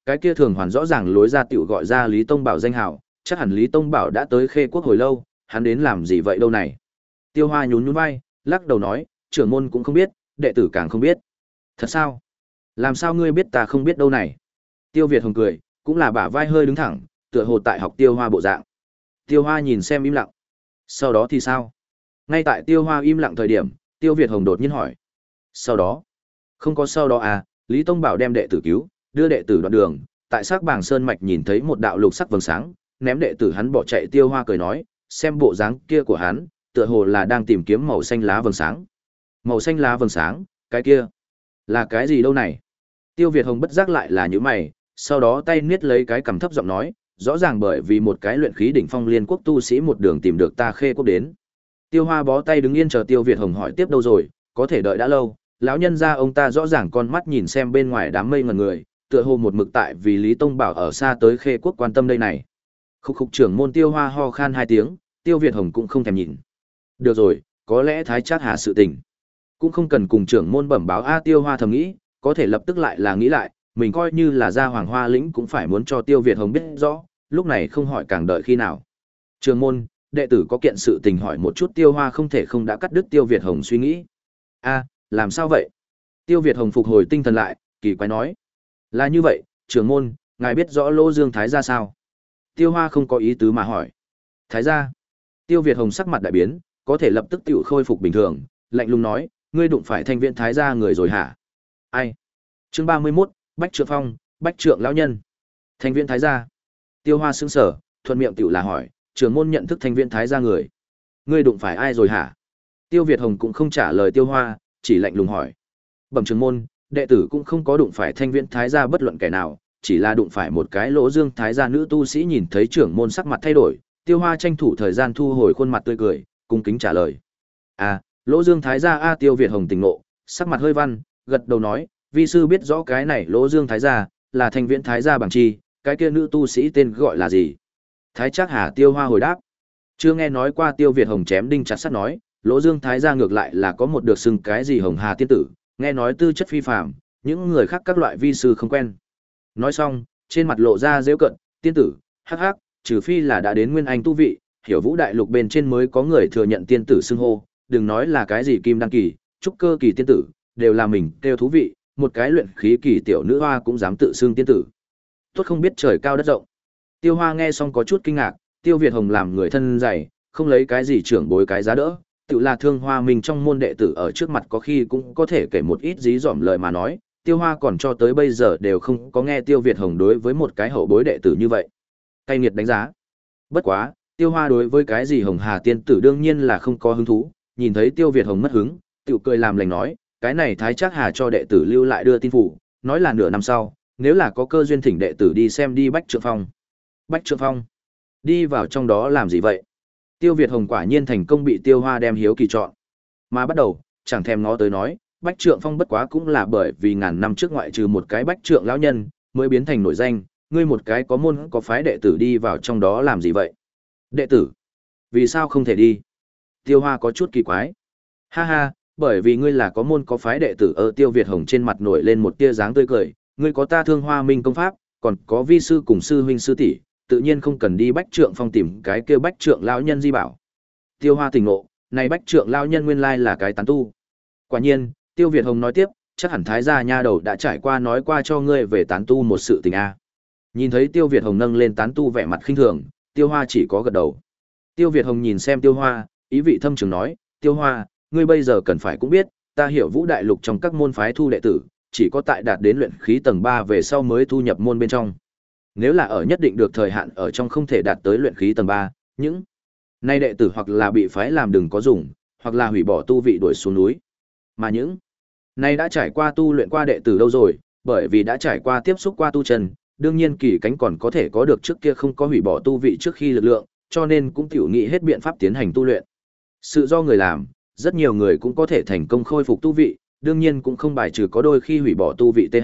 [SPEAKER 1] Cái kia thường hoàn rõ ràng lối ra tiểu gọi ra Lý Tông Bảo danh hào, chắc hẳn Lý Tông Bảo đã tới Khê Quốc hồi lâu, hắn đến làm gì vậy đâu này. Tiêu Hoa nhún nhún vai, lắc đầu nói, trưởng môn cũng không biết, đệ tử càng không biết. Thật sao? Làm sao ngươi biết ta không biết đâu này? Tiêu Việt Hồng cười, cũng là bả vai hơi đứng thẳng, tựa hồ tại học Tiêu Hoa bộ dạng. Tiêu Hoa nhìn xem im lặng. Sau đó thì sao? Ngay tại Tiêu Hoa im lặng thời điểm, Tiêu Việt Hồng đột nhiên hỏi. Sau đó? Không có sau đó à, Lý Tông Bảo đem đệ tử cứu, đưa đệ tử đoạn đường, tại Sắc Bàng Sơn mạch nhìn thấy một đạo lục sắc vầng sáng, ném đệ tử hắn bỏ chạy. Tiêu Hoa cười nói, xem bộ dáng kia của hắn, tựa hồ là đang tìm kiếm màu xanh lá vầng sáng. Màu xanh lá vầng sáng, cái kia là cái gì đâu này? Tiêu Việt Hồng bất giác lại là những mày, sau đó tay niết lấy cái cằm thấp giọng nói, rõ ràng bởi vì một cái luyện khí đỉnh phong liên quốc tu sĩ một đường tìm được ta Khê Quốc đến. Tiêu Hoa bó tay đứng yên chờ Tiêu Việt Hồng hỏi tiếp đâu rồi, có thể đợi đã lâu, lão nhân gia ông ta rõ ràng con mắt nhìn xem bên ngoài đám mây ngần người, tựa hồ một mực tại vì Lý Tông Bảo ở xa tới Khê Quốc quan tâm đây này. Khúc khúc trưởng môn Tiêu Hoa ho khan hai tiếng, Tiêu Việt Hồng cũng không thèm nhìn. Được rồi, có lẽ Thái Trác Hà sự tình cũng không cần cùng trưởng môn bẩm báo a. Tiêu Hoa thầm nghĩ, có thể lập tức lại là nghĩ lại, mình coi như là gia Hoàng Hoa lĩnh cũng phải muốn cho Tiêu Việt Hồng biết rõ, lúc này không hỏi càng đợi khi nào. Trưởng môn, đệ tử có kiện sự tình hỏi một chút. Tiêu Hoa không thể không đã cắt đứt Tiêu Việt Hồng suy nghĩ. A, làm sao vậy? Tiêu Việt Hồng phục hồi tinh thần lại, kỳ quái nói. Là như vậy, trưởng môn, ngài biết rõ Lỗ Dương Thái gia sao? Tiêu Hoa không có ý tứ mà hỏi. Thái gia? Tiêu Việt Hồng sắc mặt đại biến, có thể lập tức tự khôi phục bình thường, lạnh lùng nói, ngươi đụng phải Thanh Viễn Thái gia người rồi hả? Ai? Chương ba mươi mốt, Bách Trượng Phong, Bách Trượng lão nhân. Thanh Viễn Thái gia? Tiêu Hoa sững sờ, thuận miệng tiểu là hỏi, trưởng môn nhận thức Thanh Viễn Thái gia người. Ngươi đụng phải ai rồi hả? Tiêu Việt Hồng cũng không trả lời Tiêu Hoa, chỉ lạnh lùng hỏi. Bẩm trưởng môn, đệ tử cũng không có đụng phải Thanh Viễn Thái gia bất luận kẻ nào, chỉ là đụng phải một cái Lỗ Dương Thái gia nữ tu sĩ. Nhìn thấy trưởng môn sắc mặt thay đổi, Tiêu Hoa tranh thủ thời gian thu hồi khuôn mặt tươi cười, cung kính trả lời. À, Lỗ Dương Thái gia a. Tiêu Việt Hồng tỉnh ngộ, sắc mặt hơi văn, gật đầu nói, vi sư biết rõ cái này Lỗ Dương Thái gia là Thanh Viễn Thái gia bằng chi, cái kia nữ tu sĩ tên gọi là gì? Thái Trác Hà. Tiêu Hoa hồi đáp. Chưa nghe nói qua. Tiêu Việt Hồng chém đinh chặt sắt nói, Lỗ Dương Thái gia ngược lại là có một được xưng cái gì Hồng Hà tiên tử, nghe nói tư chất phi phàm, những người khác các loại vi sư không quen. Nói xong, trên mặt lộ ra giễu cận, tiên tử, hắc hắc, trừ phi là đã đến nguyên anh tu vị, Hiểu Vũ đại lục bên trên mới có người thừa nhận tiên tử xưng hô, đừng nói là cái gì kim đăng kỳ, trúc cơ kỳ tiên tử, đều là mình kêu thú vị, một cái luyện khí kỳ tiểu nữ hoa cũng dám tự xưng tiên tử. Tốt không biết trời cao đất rộng. Tiêu Hoa nghe xong có chút kinh ngạc, Tiêu Việt Hồng làm người thân dày, không lấy cái gì trưởng bối cái giá đỡ, tự là Thương Hoa mình trong môn đệ tử ở trước mặt có khi cũng có thể kể một ít dí dỏm lời mà nói, Tiêu Hoa còn cho tới bây giờ đều không có nghe Tiêu Việt Hồng đối với một cái hậu bối đệ tử như vậy cay nghiệt đánh giá. Bất quá, Tiêu Hoa đối với cái gì Hồng Hà tiên tử đương nhiên là không có hứng thú, nhìn thấy Tiêu Việt Hồng mất hứng, tự cười làm lành nói, cái này Thái Trác Hà cho đệ tử lưu lại đưa tin phủ, nói là nửa năm sau, nếu là có cơ duyên thỉnh đệ tử đi xem đi Bách Trượng Phong. Bách Trượng Phong? Đi vào trong đó làm gì vậy? Tiêu Việt Hồng quả nhiên thành công bị Tiêu Hoa đem hiếu kỳ chọn. Mà bắt đầu, chẳng thèm ngó tới nói, Bách Trượng Phong bất quá cũng là bởi vì ngàn năm trước ngoại trừ một cái Bách Trượng lão nhân, mới biến thành nổi danh, ngươi một cái có môn có phái đệ tử đi vào trong đó làm gì vậy? Đệ tử? Vì sao không thể đi? Tiêu Hoa có chút kỳ quái. Ha ha, bởi vì ngươi là có môn có phái đệ tử. Ở Tiêu Việt Hồng trên mặt nổi lên một tia dáng tươi cười, ngươi có ta Thương Hoa Minh công pháp, còn có vi sư cùng sư huynh sư tỷ, tự nhiên không cần đi Bách Trượng Phong tìm cái kia Bách Trượng lão nhân di bảo. Tiêu Hoa tỉnh ngộ, này Bách Trượng lão nhân nguyên lai là cái tán tu. Quả nhiên, Tiêu Việt Hồng nói tiếp, chắc hẳn Thái gia nha đầu đã trải qua nói qua cho ngươi về tán tu một sự tình a. Nhìn thấy Tiêu Việt Hồng nâng lên tán tu vẻ mặt khinh thường, Tiêu Hoa chỉ có gật đầu. Tiêu Việt Hồng nhìn xem Tiêu Hoa, ý vị thâm trường nói, Tiêu Hoa, ngươi bây giờ cần phải cũng biết, ta Hiểu Vũ đại lục trong các môn phái thu đệ tử, chỉ có tại đạt đến luyện khí tầng ba về sau mới thu nhập môn bên trong. Nếu là ở nhất định được thời hạn ở trong không thể đạt tới luyện khí tầng ba, những nay đệ tử hoặc là bị phái làm đừng có dùng, hoặc là hủy bỏ tu vị đuổi xuống núi. Mà những nay đã trải qua tu luyện qua đệ tử đâu rồi, bởi vì đã trải qua tiếp xúc qua tu chân, đương nhiên kỳ cánh còn có thể có được trước kia không có hủy bỏ tu vị trước khi lực lượng, cho nên cũng tiểu nghị hết biện pháp tiến hành tu luyện. Sự do người làm, rất nhiều người cũng có thể thành công khôi phục tu vị, đương nhiên cũng không bài trừ có đôi khi hủy bỏ tu vị th.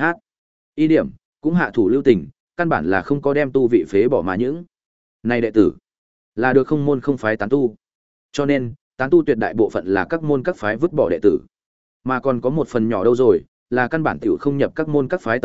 [SPEAKER 1] Y điểm, cũng hạ thủ lưu tình, căn bản là không có đem tu vị phế bỏ mà những này đệ tử là được không môn không phái tán tu. Cho nên, tán tu tuyệt đại bộ phận là các môn các phái vứt bỏ đệ tử. Mà còn có một phần nhỏ đâu rồi, là căn bản tiểu không nhập các môn các phái tầm mắt,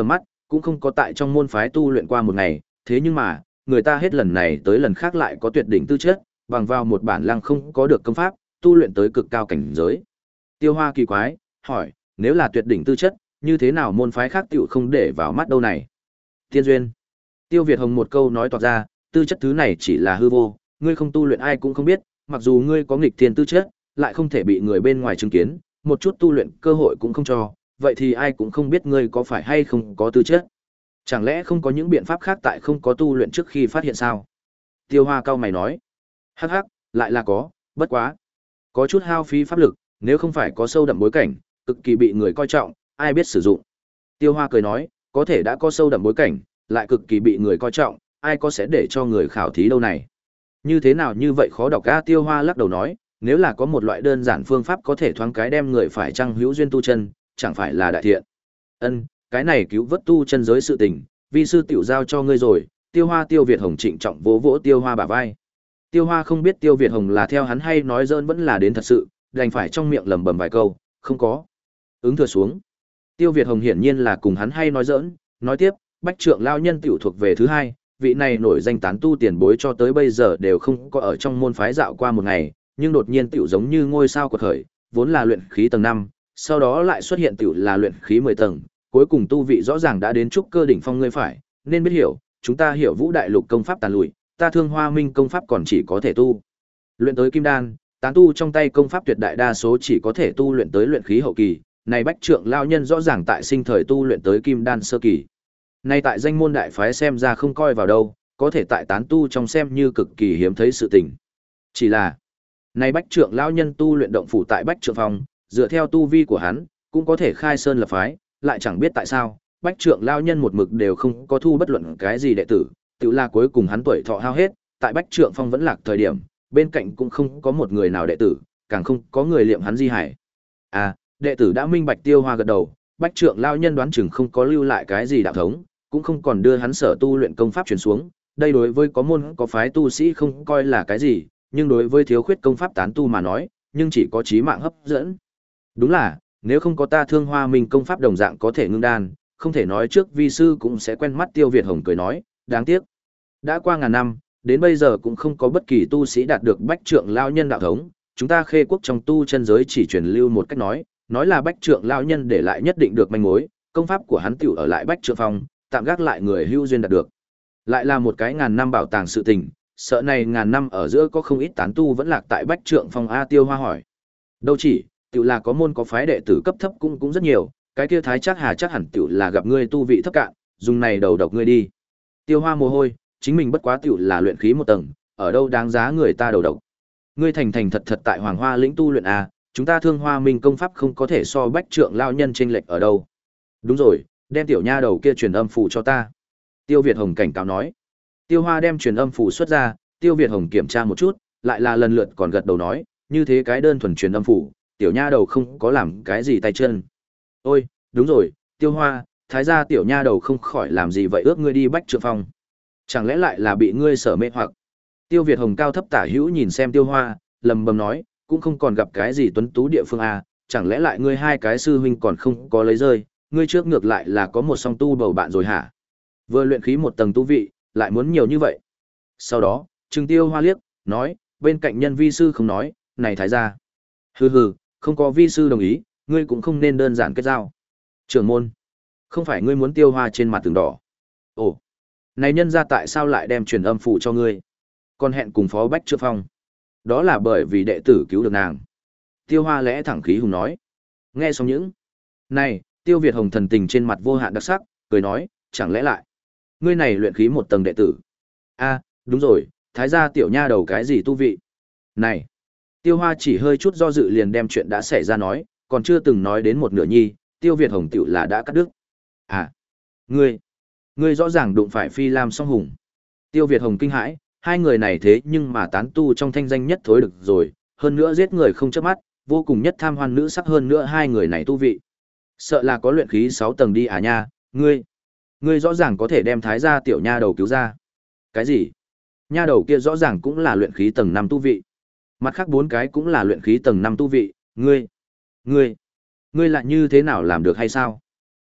[SPEAKER 1] cũng không có tại trong môn phái tu luyện qua một ngày, thế nhưng mà, người ta hết lần này tới lần khác lại có tuyệt đỉnh tư chất, bằng vào một bản lăng không có được công pháp, tu luyện tới cực cao cảnh giới. Tiêu Hoa kỳ quái, hỏi, nếu là tuyệt đỉnh tư chất, như thế nào môn phái khác tiểu không để vào mắt đâu này? Tiên duyên. Tiêu Việt Hồng một câu nói toạc ra, tư chất thứ này chỉ là hư vô, ngươi không tu luyện ai cũng không biết, mặc dù ngươi có nghịch thiên tư chất, lại không thể bị người bên ngoài chứng kiến, một chút tu luyện cơ hội cũng không cho, vậy thì ai cũng không biết ngươi có phải hay không có tư chất. Chẳng lẽ không có những biện pháp khác tại không có tu luyện trước khi phát hiện sao? Tiêu Hoa cao mày nói. Hắc hắc, lại là có, bất quá. Có chút hao phí pháp lực, nếu không phải có sâu đậm bối cảnh, cực kỳ bị người coi trọng, ai biết sử dụng. Tiêu Hoa cười nói, có thể đã có sâu đậm bối cảnh, lại cực kỳ bị người coi trọng, ai có sẽ để cho người khảo thí đâu này. Như thế nào như vậy khó đọc a? Tiêu Hoa lắc đầu nói, nếu là có một loại đơn giản phương pháp có thể thoáng cái đem người phải chăng hữu duyên tu chân, chẳng phải là đại thiện. Ân, cái này cứu vớt tu chân giới sự tình, vi sư tiểu giao cho ngươi rồi. Tiêu Hoa Tiêu Việt Hồng trịnh trọng vỗ vỗ Tiêu Hoa bả vai. Tiêu Hoa không biết Tiêu Việt Hồng là theo hắn hay nói giỡn vẫn là đến thật sự, đành phải trong miệng lẩm bẩm vài câu, không có. Ứng thừa xuống. Tiêu Việt Hồng hiển nhiên là cùng hắn hay nói giỡn, nói tiếp, Bách Trượng lão nhân tiểu thuộc về thứ hai, vị này nổi danh tán tu tiền bối cho tới bây giờ đều không có ở trong môn phái dạo qua một ngày, nhưng đột nhiên tiểu giống như ngôi sao quật khởi, vốn là luyện khí tầng năm, sau đó lại xuất hiện tiểu là luyện khí mười tầng, cuối cùng tu vị rõ ràng đã đến trúc cơ đỉnh phong ngươi phải, nên biết hiểu, chúng ta hiểu Vũ Đại Lục công pháp tàn lùi, ta Thương Hoa Minh công pháp còn chỉ có thể tu luyện tới kim đan, tán tu trong tay công pháp tuyệt đại đa số chỉ có thể tu luyện tới luyện khí hậu kỳ, này Bách Trượng lão nhân rõ ràng tại sinh thời tu luyện tới kim đan sơ kỳ. Nay tại danh môn đại phái xem ra không coi vào đâu, có thể tại tán tu trong xem như cực kỳ hiếm thấy sự tình. Chỉ là, này Bách Trượng lão nhân tu luyện động phủ tại Bách Trượng Phong, dựa theo tu vi của hắn, cũng có thể khai sơn lập phái, lại chẳng biết tại sao, Bách Trượng lão nhân một mực đều không có thu bất luận cái gì đệ tử, tự là cuối cùng hắn tuổi thọ hao hết, tại Bách Trượng Phong vẫn lạc thời điểm, bên cạnh cũng không có một người nào đệ tử, càng không có người liệm hắn di hải. À, đệ tử đã minh bạch. Tiêu Hoa gật đầu, Bách Trượng lão nhân đoán chừng không có lưu lại cái gì đạo thống, cũng không còn đưa hắn sở tu luyện công pháp truyền xuống, đây đối với có môn có phái tu sĩ không coi là cái gì, nhưng đối với thiếu khuyết công pháp tán tu mà nói, nhưng chỉ có chí mạng hấp dẫn. Đúng là, nếu không có ta Thương Hoa Minh công pháp đồng dạng có thể ngưng đan, không thể nói trước vi sư cũng sẽ quen mắt. Tiêu Việt Hồng cười nói, đáng tiếc. Đã qua ngàn năm, đến bây giờ cũng không có bất kỳ tu sĩ đạt được Bách Trượng lão nhân đạo thống, chúng ta Khê Quốc trong tu chân giới chỉ truyền lưu một cách nói, nói là Bách Trượng lão nhân để lại nhất định được manh mối, công pháp của hắn tiểu ở lại Bách Trượng Phong, tạm gác lại người hữu duyên đạt được. Lại là một cái ngàn năm bảo tàng sự tình, sợ này ngàn năm ở giữa có không ít tán tu vẫn lạc tại Bách Trượng Phong a? Tiêu Hoa hỏi. Đâu chỉ, tiểu là có môn có phái đệ tử cấp thấp cũng cũng rất nhiều, cái kia Thái Trác Hà chắc hẳn tiểu là gặp ngươi tu vị thấp cạn, dùng này đầu độc ngươi đi. Tiêu Hoa mồ hôi, chính mình bất quá tiểu là luyện khí một tầng, ở đâu đáng giá người ta đầu độc. Ngươi thành thành thật thật tại Hoàng Hoa lĩnh tu luyện a, chúng ta Thương Hoa Minh công pháp không có thể so Bách Trượng lão nhân chênh lệch ở đâu. Đúng rồi, đem tiểu nha đầu kia truyền âm phù cho ta. Tiêu Việt Hồng cảnh cáo nói. Tiêu Hoa đem truyền âm phù xuất ra, Tiêu Việt Hồng kiểm tra một chút, lại là lần lượt còn gật đầu nói, như thế cái đơn thuần truyền âm phù, tiểu nha đầu không có làm cái gì tay chân. Ôi, đúng rồi, Tiêu Hoa, thái gia tiểu nha đầu không khỏi làm gì vậy ước ngươi đi Bách Trượng Phong. Chẳng lẽ lại là bị ngươi sở mê hoặc? Tiêu Việt Hồng cao thấp tả hữu nhìn xem Tiêu Hoa, lầm bầm nói, cũng không còn gặp cái gì tuấn tú địa phương à, chẳng lẽ lại ngươi hai cái sư huynh còn không có lấy rơi, ngươi trước ngược lại là có một song tu bầu bạn rồi hả? Vừa luyện khí một tầng tu vị, lại muốn nhiều như vậy. Sau đó, Trừng Tiêu Hoa liếc, nói, bên cạnh nhân vi sư không nói, này thái gia. Hừ hừ, không có vi sư đồng ý, ngươi cũng không nên đơn giản kết giao. Trưởng môn, không phải ngươi muốn Tiêu Hoa trên mặt tường đỏ. Ồ, này nhân ra tại sao lại đem truyền âm phụ cho ngươi? Còn hẹn cùng phó Bách Trượng Phong. Đó là bởi vì đệ tử cứu được nàng. Tiêu Hoa lẽ thẳng khí hùng nói. Nghe xong những này, Tiêu Việt Hồng thần tình trên mặt vô hạn đặc sắc, cười nói, chẳng lẽ lại ngươi này luyện khí một tầng đệ tử? A, đúng rồi, thái gia tiểu nha đầu cái gì tu vị? Này, Tiêu Hoa chỉ hơi chút do dự liền đem chuyện đã xảy ra nói, còn chưa từng nói đến một nửa nhi, Tiêu Việt Hồng tiểu là đã cắt đứt. À, ngươi, ngươi rõ ràng đụng phải Phi Lam Song Hùng. Tiêu Việt Hồng kinh hãi, hai người này thế nhưng mà tán tu trong thanh danh nhất thối được rồi, hơn nữa giết người không chớp mắt, vô cùng nhất tham hoan nữ sắc hơn nữa hai người này tu vị. Sợ là có luyện khí sáu tầng đi à nha, ngươi, ngươi rõ ràng có thể đem thái gia tiểu nha đầu cứu ra. Cái gì? Nha đầu kia rõ ràng cũng là luyện khí tầng năm tu vị. Mặt khác bốn cái cũng là luyện khí tầng năm tu vị, ngươi, ngươi, ngươi lại như thế nào làm được hay sao?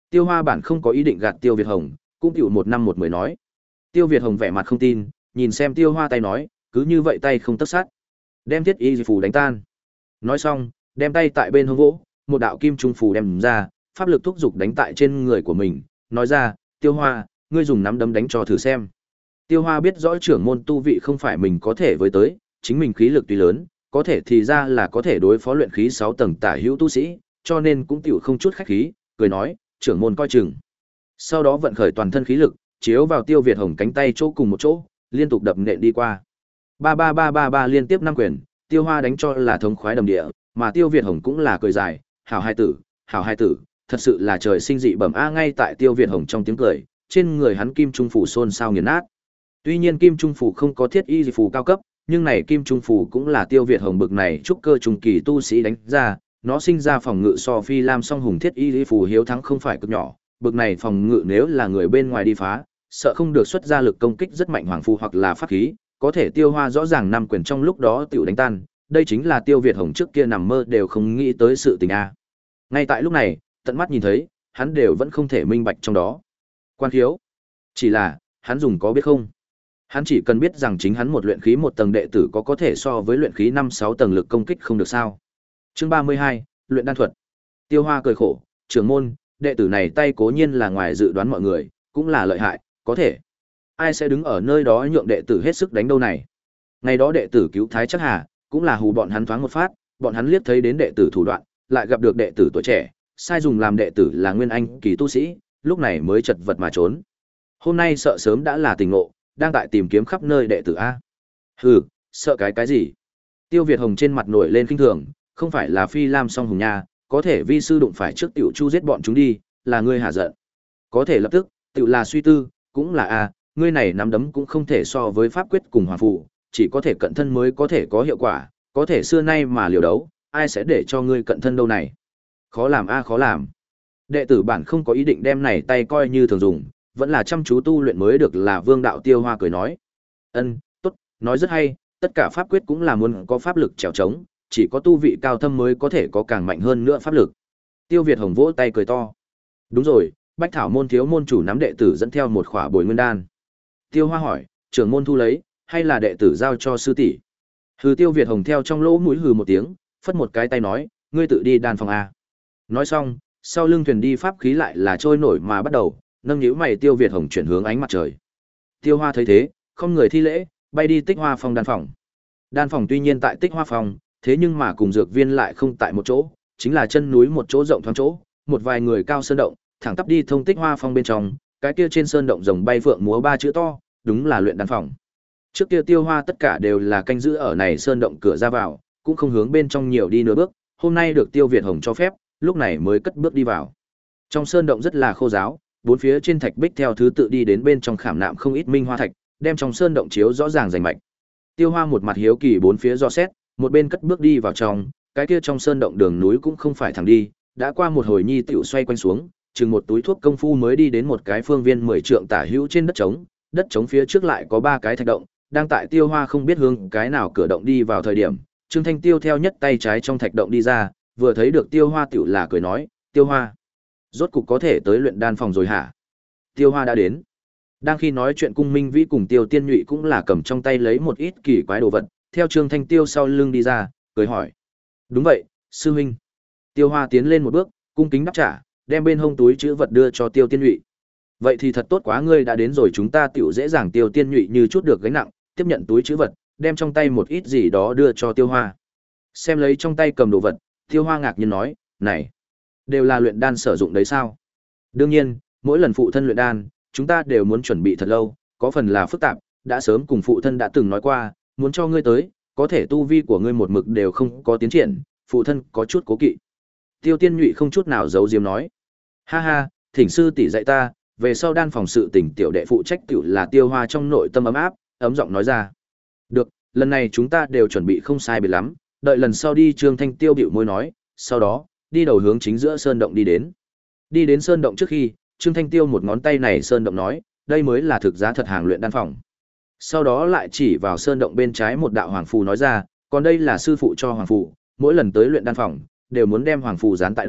[SPEAKER 1] Tiêu Hoa bản không có ý định gạt Tiêu Việt Hồng, cũng chịu một năm một mười nói. Tiêu Việt Hồng vẻ mặt không tin, nhìn xem Tiêu Hoa tay nói, cứ như vậy tay không tấc sắt, đem thiết y phù đánh tan. Nói xong, đem tay tại bên hông vỗ, một đạo kim trung phù đem ra, pháp lực thúc giục đánh tại trên người của mình, nói ra, Tiêu Hoa, ngươi dùng nắm đấm đánh cho thử xem. Tiêu Hoa biết rõ trưởng môn tu vị không phải mình có thể với tới, chính mình khí lực tuy lớn, có thể thì ra là có thể đối phó luyện khí sáu tầng tả hữu tu sĩ, cho nên cũng tiểu không chút khách khí, cười nói, trưởng môn coi chừng. Sau đó vận khởi toàn thân khí lực, chiếu vào Tiêu Việt Hồng cánh tay chỗ cùng một chỗ, liên tục đập nện đi qua. Ba ba ba ba ba liên tiếp năm quyền, Tiêu Hoa đánh cho là thống khoái đầm địa, mà Tiêu Việt Hồng cũng là cười dài, hảo hai tử, hảo hai tử, thật sự là trời sinh dị bẩm a. Ngay tại Tiêu Việt Hồng trong tiếng cười, trên người hắn kim trung phủ xôn xao nghiền nát. Tuy nhiên kim trung phủ không có thiết y gì phù cao cấp, nhưng này kim trung phủ cũng là Tiêu Việt Hồng bực này trúc cơ trùng kỳ tu sĩ đánh ra, nó sinh ra phòng ngự so phi lam song hùng thiết y phù hiếu thắng không phải cực nhỏ, bực này phòng ngự nếu là người bên ngoài đi phá, sợ không được xuất ra lực công kích rất mạnh hoàng phù hoặc là pháp khí, có thể Tiêu Hoa rõ ràng năm quyền trong lúc đó tiểu đánh tan, đây chính là Tiêu Việt Hồng trước kia nằm mơ đều không nghĩ tới sự tình a. Ngay tại lúc này, tận mắt nhìn thấy, hắn đều vẫn không thể minh bạch trong đó. Quan khiếu, chỉ là, hắn dùng có biết không? Hắn chỉ cần biết rằng chính hắn một luyện khí một tầng đệ tử có có thể so với luyện khí năm sáu tầng lực công kích không được sao? Chương ba mươi hai, luyện đan thuật. Tiêu Hoa cười khổ, trưởng môn, đệ tử này tay cố nhiên là ngoài dự đoán mọi người, cũng là lợi hại, có thể ai sẽ đứng ở nơi đó nhượng đệ tử hết sức đánh đâu này? Ngày đó đệ tử cứu Thái Chắc Hà, cũng là hù bọn hắn thoáng một phát, bọn hắn liếc thấy đến đệ tử thủ đoạn, lại gặp được đệ tử tuổi trẻ, sai dùng làm đệ tử là nguyên anh kỳ tu sĩ, lúc này mới chật vật mà trốn. Hôm nay sợ sớm đã là tình ngộ, đang tại tìm kiếm khắp nơi đệ tử a. Hừ, sợ cái cái gì? Tiêu Việt Hồng trên mặt nổi lên kinh thường, không phải là Phi Lam song hùng nha, có thể vi sư đụng phải trước tiểu chu giết bọn chúng đi, là ngươi hả giận. Có thể lập tức, tiểu là suy tư, cũng là a, ngươi này nắm đấm cũng không thể so với pháp quyết cùng hoàng phụ, chỉ có thể cận thân mới có thể có hiệu quả, có thể xưa nay mà liều đấu, ai sẽ để cho ngươi cận thân đâu này? Khó làm a khó làm. Đệ tử bản không có ý định đem này tay coi như thường dùng, vẫn là chăm chú tu luyện mới được là Vương đạo. Tiêu Hoa cười nói. Ân, tốt, nói rất hay, tất cả pháp quyết cũng là muốn có pháp lực trèo trống, chỉ có tu vị cao thâm mới có thể có càng mạnh hơn nữa pháp lực. Tiêu Việt Hồng vỗ tay cười to. Đúng rồi, Bách Thảo môn thiếu môn chủ nắm đệ tử dẫn theo một khỏa bồi nguyên đan. Tiêu Hoa hỏi, trưởng môn thu lấy, hay là đệ tử giao cho sư tỷ? Hừ. Tiêu Việt Hồng theo trong lỗ mũi hừ một tiếng, phất một cái tay nói, ngươi tự đi đan phòng a. Nói xong, sau lưng thuyền đi pháp khí lại là trôi nổi mà bắt đầu, nâng nhíu mày Tiêu Việt Hồng chuyển hướng ánh mặt trời. Tiêu Hoa thấy thế, không người thi lễ, bay đi Tích Hoa phòng đan phòng. Đan phòng tuy nhiên tại Tích Hoa phòng, thế nhưng mà cùng dược viên lại không tại một chỗ, chính là chân núi một chỗ rộng thoáng chỗ, một vài người cao sơn động, thẳng tắp đi thông Tích Hoa phòng bên trong, cái kia trên sơn động rồng bay phượng múa ba chữ to, đúng là luyện đan phòng. Trước kia Tiêu Hoa tất cả đều là canh giữ ở này sơn động cửa ra vào, cũng không hướng bên trong nhiều đi nửa bước, hôm nay được Tiêu Việt Hồng cho phép, lúc này mới cất bước đi vào. Trong sơn động rất là khô ráo, bốn phía trên thạch bích theo thứ tự đi đến bên trong khảm nạm không ít minh hoa thạch, đem trong sơn động chiếu rõ ràng rành mạch. Tiêu Hoa một mặt hiếu kỳ bốn phía dò xét, một bên cất bước đi vào trong, cái kia trong sơn động đường núi cũng không phải thẳng đi, đã qua một hồi nhi tiểu xoay quanh xuống, chừng một túi thuốc công phu mới đi đến một cái phương viên mười trượng tả hữu trên đất trống, đất trống phía trước lại có ba cái thạch động, đang tại Tiêu Hoa không biết hướng cái nào cửa động đi vào thời điểm, Trương Thanh Tiêu theo nhất tay trái trong thạch động đi ra, vừa thấy được Tiêu Hoa tiểu là cười nói, Tiêu Hoa, rốt cục có thể tới luyện đan phòng rồi hả? Tiêu Hoa đã đến. Đang khi nói chuyện Cung Minh Vĩ cùng Tiêu Tiên Nhụy cũng là cầm trong tay lấy một ít kỳ quái đồ vật, theo Trương Thanh Tiêu sau lưng đi ra, cười hỏi. Đúng vậy, sư huynh. Tiêu Hoa tiến lên một bước, cung kính đáp trả, đem bên hông túi chữ vật đưa cho Tiêu Tiên Nhụy. Vậy thì thật tốt quá, ngươi đã đến rồi, chúng ta tiểu dễ dàng. Tiêu Tiên Nhụy như chút được gánh nặng, tiếp nhận túi chữ vật, đem trong tay một ít gì đó đưa cho Tiêu Hoa. Xem lấy trong tay cầm đồ vật, Tiêu Hoa ngạc nhiên nói, này, đều là luyện đan sử dụng đấy sao? Đương nhiên, mỗi lần phụ thân luyện đan, chúng ta đều muốn chuẩn bị thật lâu, có phần là phức tạp, đã sớm cùng phụ thân đã từng nói qua, muốn cho ngươi tới, có thể tu vi của ngươi một mực đều không có tiến triển, phụ thân có chút cố kỵ. Tiêu Tiên Nhụy không chút nào giấu giếm nói, ha ha, thỉnh sư tỷ dạy ta, về sau đan phòng sự tỉnh tiểu đệ phụ trách tiểu là Tiêu Hoa trong nội tâm ấm áp, ấm giọng nói ra. Được, lần này chúng ta đều chuẩn bị không sai biệt lắm, đợi lần sau đi. Trương Thanh Tiêu bĩu môi nói, sau đó, đi đầu hướng chính giữa sơn động đi đến. Đi đến sơn động trước khi, Trương Thanh Tiêu một ngón tay này sơn động nói, đây mới là thực giá thật hàng luyện đan phòng. Sau đó lại chỉ vào sơn động bên trái một đạo hoàng phù nói ra, còn đây là sư phụ cho hoàng phù, mỗi lần tới luyện đan phòng, đều muốn đem hoàng phù dán tại đó,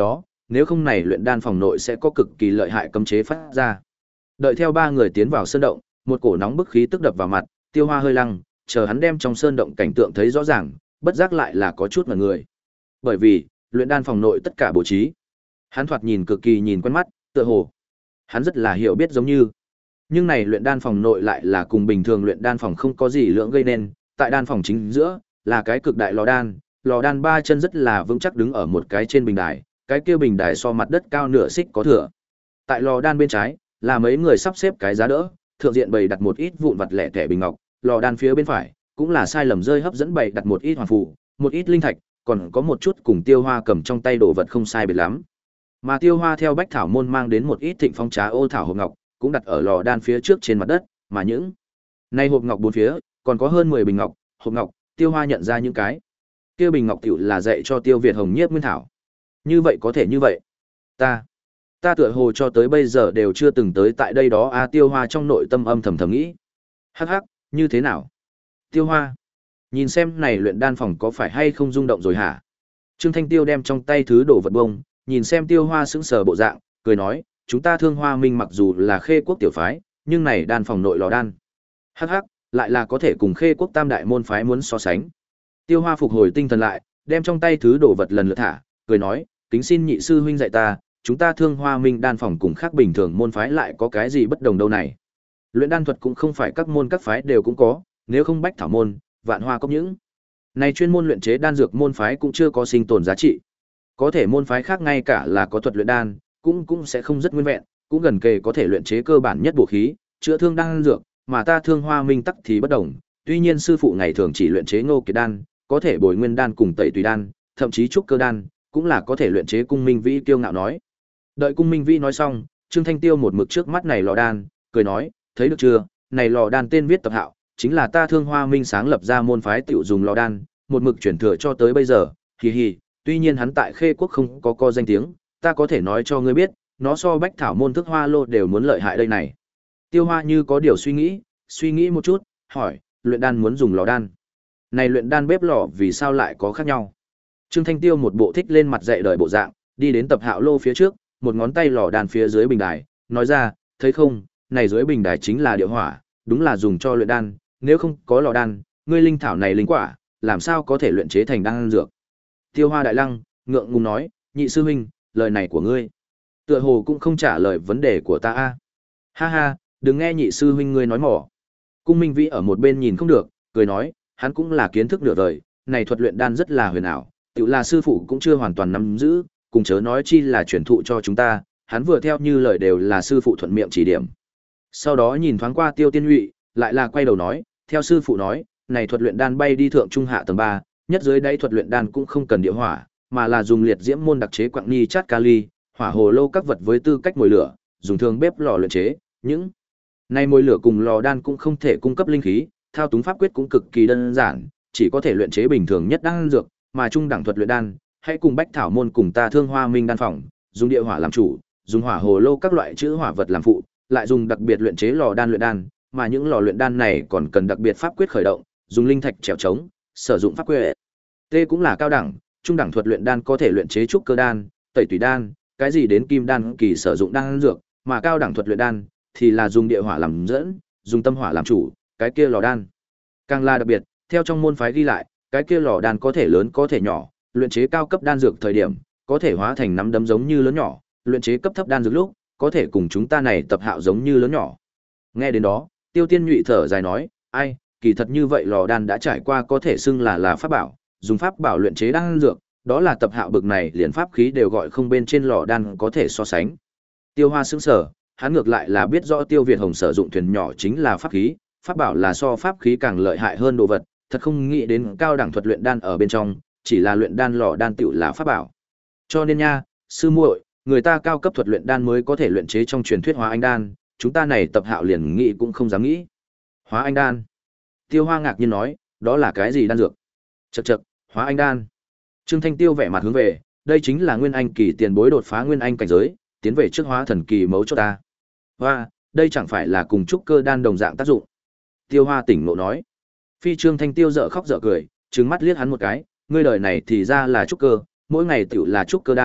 [SPEAKER 1] nếu không này luyện đan phòng nội sẽ có cực kỳ lợi hại cấm chế phát ra. Đợi theo ba người tiến vào sơn động, một cổ nóng bức khí tức đập vào mặt, Tiêu Hoa hơi lăng, chờ hắn đem trong sơn động cảnh tượng thấy rõ ràng, bất giác lại là có chút ngẩn người. Bởi vì, luyện đan phòng nội tất cả bố trí, hắn thoạt nhìn cực kỳ nhìn quen mắt, tựa hồ hắn rất là hiểu biết giống như. Nhưng này luyện đan phòng nội lại là cùng bình thường luyện đan phòng không có gì lưỡng gây nên, tại đan phòng chính giữa là cái cực đại lò đan, lò đan ba chân rất là vững chắc đứng ở một cái trên bình đài, cái kia bình đài so mặt đất cao nửa xích có thừa. Tại lò đan bên trái là mấy người sắp xếp cái giá đỡ, thượng diện bày đặt một ít vụn vặt lẻ tẻ bình ngọc, lò đan phía bên phải cũng là sai lầm rơi hấp dẫn bày đặt một ít hoàng phù, một ít linh thạch, còn có một chút cùng Tiêu Hoa cầm trong tay đồ vật không sai biệt lắm. Mà Tiêu Hoa theo Bách Thảo môn mang đến một ít Thịnh Phong trà ô thảo hộp ngọc, cũng đặt ở lò đan phía trước trên mặt đất, mà những này hộp ngọc bốn phía còn có hơn mười bình ngọc, hộp ngọc, Tiêu Hoa nhận ra những cái kia bình ngọc tiểu là dạy cho Tiêu Việt Hồng Nhiếp Nguyên thảo. Như vậy có thể như vậy. Ta, ta tựa hồ cho tới bây giờ đều chưa từng tới tại đây đó a Tiêu Hoa trong nội tâm âm thầm thầm nghĩ. Hắc hắc, như thế nào? Tiêu Hoa, nhìn xem này luyện đan phòng có phải hay không rung động rồi hả? Trương Thanh Tiêu đem trong tay thứ đồ vật bông, nhìn xem Tiêu Hoa sững sờ bộ dạng, cười nói, chúng ta Thương Hoa Minh mặc dù là Khê quốc tiểu phái, nhưng này đan phòng nội lò đan, hắc hắc, lại là có thể cùng Khê quốc tam đại môn phái muốn so sánh. Tiêu Hoa phục hồi tinh thần lại, đem trong tay thứ đồ vật lần lượt thả, cười nói, kính xin nhị sư huynh dạy ta, chúng ta Thương Hoa Minh đan phòng cùng khác bình thường môn phái lại có cái gì bất đồng đâu này. Luyện đan thuật cũng không phải các môn các phái đều cũng có, nếu không Bách Thảo môn, Vạn Hoa cốc những này chuyên môn luyện chế đan dược môn phái cũng chưa có sinh tồn giá trị. Có thể môn phái khác ngay cả là có thuật luyện đan, cũng cũng sẽ không rất nguyên vẹn, cũng gần kề có thể luyện chế cơ bản nhất bổ khí, chữa thương đan dược, mà ta Thương Hoa Minh tắc thì bất đồng. Tuy nhiên sư phụ ngày thường chỉ luyện chế Ngô Kiệt đan, có thể bồi nguyên đan cùng tẩy tùy đan, thậm chí trúc cơ đan, cũng là có thể luyện chế. Cung Minh Vĩ kiêu ngạo nói. Đợi Cung Minh Vĩ nói xong, Trương Thanh Tiêu một mực trước mắt này lò đan, cười nói, thấy được chưa, này lò đan tên viết Tập Hạo, chính là ta Thương Hoa Minh sáng lập ra môn phái tiểu dùng lò đan, một mực chuyển thừa cho tới bây giờ. Hì hì, tuy nhiên hắn tại Khê quốc không có co danh tiếng, ta có thể nói cho ngươi biết, nó so Bách Thảo môn thức hoa lô đều muốn lợi hại đây này. Tiêu Hoa như có điều suy nghĩ, suy nghĩ một chút, hỏi, luyện đan muốn dùng lò đan. Này luyện đan bếp lò vì sao lại có khác nhau? Trương Thanh Tiêu một bộ thích lên mặt dạy đời bộ dạng, đi đến Tập Hạo lô phía trước, một ngón tay lò đan phía dưới bình đài, nói ra, thấy không, này dưới bình đài chính là địa hỏa, đúng là dùng cho luyện đan, nếu không có lò đan, ngươi linh thảo này linh quả, làm sao có thể luyện chế thành đan dược? Tiêu Hoa đại lăng, ngượng ngùng nói, nhị sư huynh, lời này của ngươi, tựa hồ cũng không trả lời vấn đề của ta a. Ha ha, đừng nghe nhị sư huynh ngươi nói mỏ. Cung Minh Vĩ ở một bên nhìn không được, cười nói, hắn cũng là kiến thức nửa đời, này thuật luyện đan rất là huyền ảo, tự là sư phụ cũng chưa hoàn toàn nắm giữ, cùng chớ nói chi là truyền thụ cho chúng ta, hắn vừa theo như lời đều là sư phụ thuận miệng chỉ điểm. Sau đó nhìn thoáng qua Tiêu Tiên Nhụy, lại là quay đầu nói, theo sư phụ nói, này thuật luyện đan bay đi thượng trung hạ tầng ba, nhất dưới đáy thuật luyện đan cũng không cần địa hỏa, mà là dùng liệt diễm môn đặc chế quặng ni chát kali, hỏa hồ lô các vật với tư cách mồi lửa, dùng thường bếp lò luyện chế, những này mồi lửa cùng lò đan cũng không thể cung cấp linh khí, thao túng pháp quyết cũng cực kỳ đơn giản, chỉ có thể luyện chế bình thường nhất đan dược, mà trung đẳng thuật luyện đan, hãy cùng Bách Thảo môn cùng ta Thương Hoa Minh đan phòng, dùng địa hỏa làm chủ, dùng hỏa hồ lô các loại chữ hỏa vật làm phụ, lại dùng đặc biệt luyện chế lò đan luyện đan, mà những lò luyện đan này còn cần đặc biệt pháp quyết khởi động, dùng linh thạch trèo trống, sử dụng pháp quyết. T cũng là cao đẳng, trung đẳng thuật luyện đan có thể luyện chế trúc cơ đan, tẩy tùy đan, cái gì đến kim đan kỳ sử dụng đan dược, mà cao đẳng thuật luyện đan thì là dùng địa hỏa làm dẫn, dùng tâm hỏa làm chủ, cái kia lò đan càng là đặc biệt, theo trong môn phái ghi lại, cái kia lò đan có thể lớn có thể nhỏ, luyện chế cao cấp đan dược thời điểm, có thể hóa thành nắm đấm giống như lớn nhỏ, luyện chế cấp thấp đan dược lúc, có thể cùng chúng ta này Tập Hạo giống như lớn nhỏ. Nghe đến đó, Tiêu Tiên Nhụy thở dài nói, ai, kỳ thật như vậy lò đan đã trải qua có thể xưng là là pháp bảo, dùng pháp bảo luyện chế đan dược, đó là Tập Hạo bực này liền pháp khí đều gọi không bên trên lò đan có thể so sánh. Tiêu Hoa sững sờ, hắn ngược lại là biết rõ Tiêu Việt Hồng sử dụng thuyền nhỏ chính là pháp khí, pháp bảo là so pháp khí càng lợi hại hơn đồ vật, thật không nghĩ đến cao đẳng thuật luyện đan ở bên trong, chỉ là luyện đan lò đan tựu là pháp bảo. Cho nên nha, sư muội, người ta cao cấp thuật luyện đan mới có thể luyện chế trong truyền thuyết Hóa Anh đan, chúng ta này Tập Hạo liền nghĩ cũng không dám nghĩ. Hóa Anh đan? Tiêu Hoa ngạc nhiên nói, đó là cái gì đan dược? Chậc chậc, Hóa Anh đan. Trương Thanh Tiêu vẻ mặt hướng về, đây chính là Nguyên Anh kỳ tiền bối đột phá Nguyên Anh cảnh giới, tiến về trước hóa thần kỳ mấu chốt ta. Hoa, đây chẳng phải là cùng trúc cơ đan đồng dạng tác dụng. Tiêu Hoa tỉnh ngộ nói. Phi Trương Thanh Tiêu dở khóc dở cười, trừng mắt liếc hắn một cái, ngươi đời này thì ra là trúc cơ, mỗi ngày tiểu là trúc cơ đan,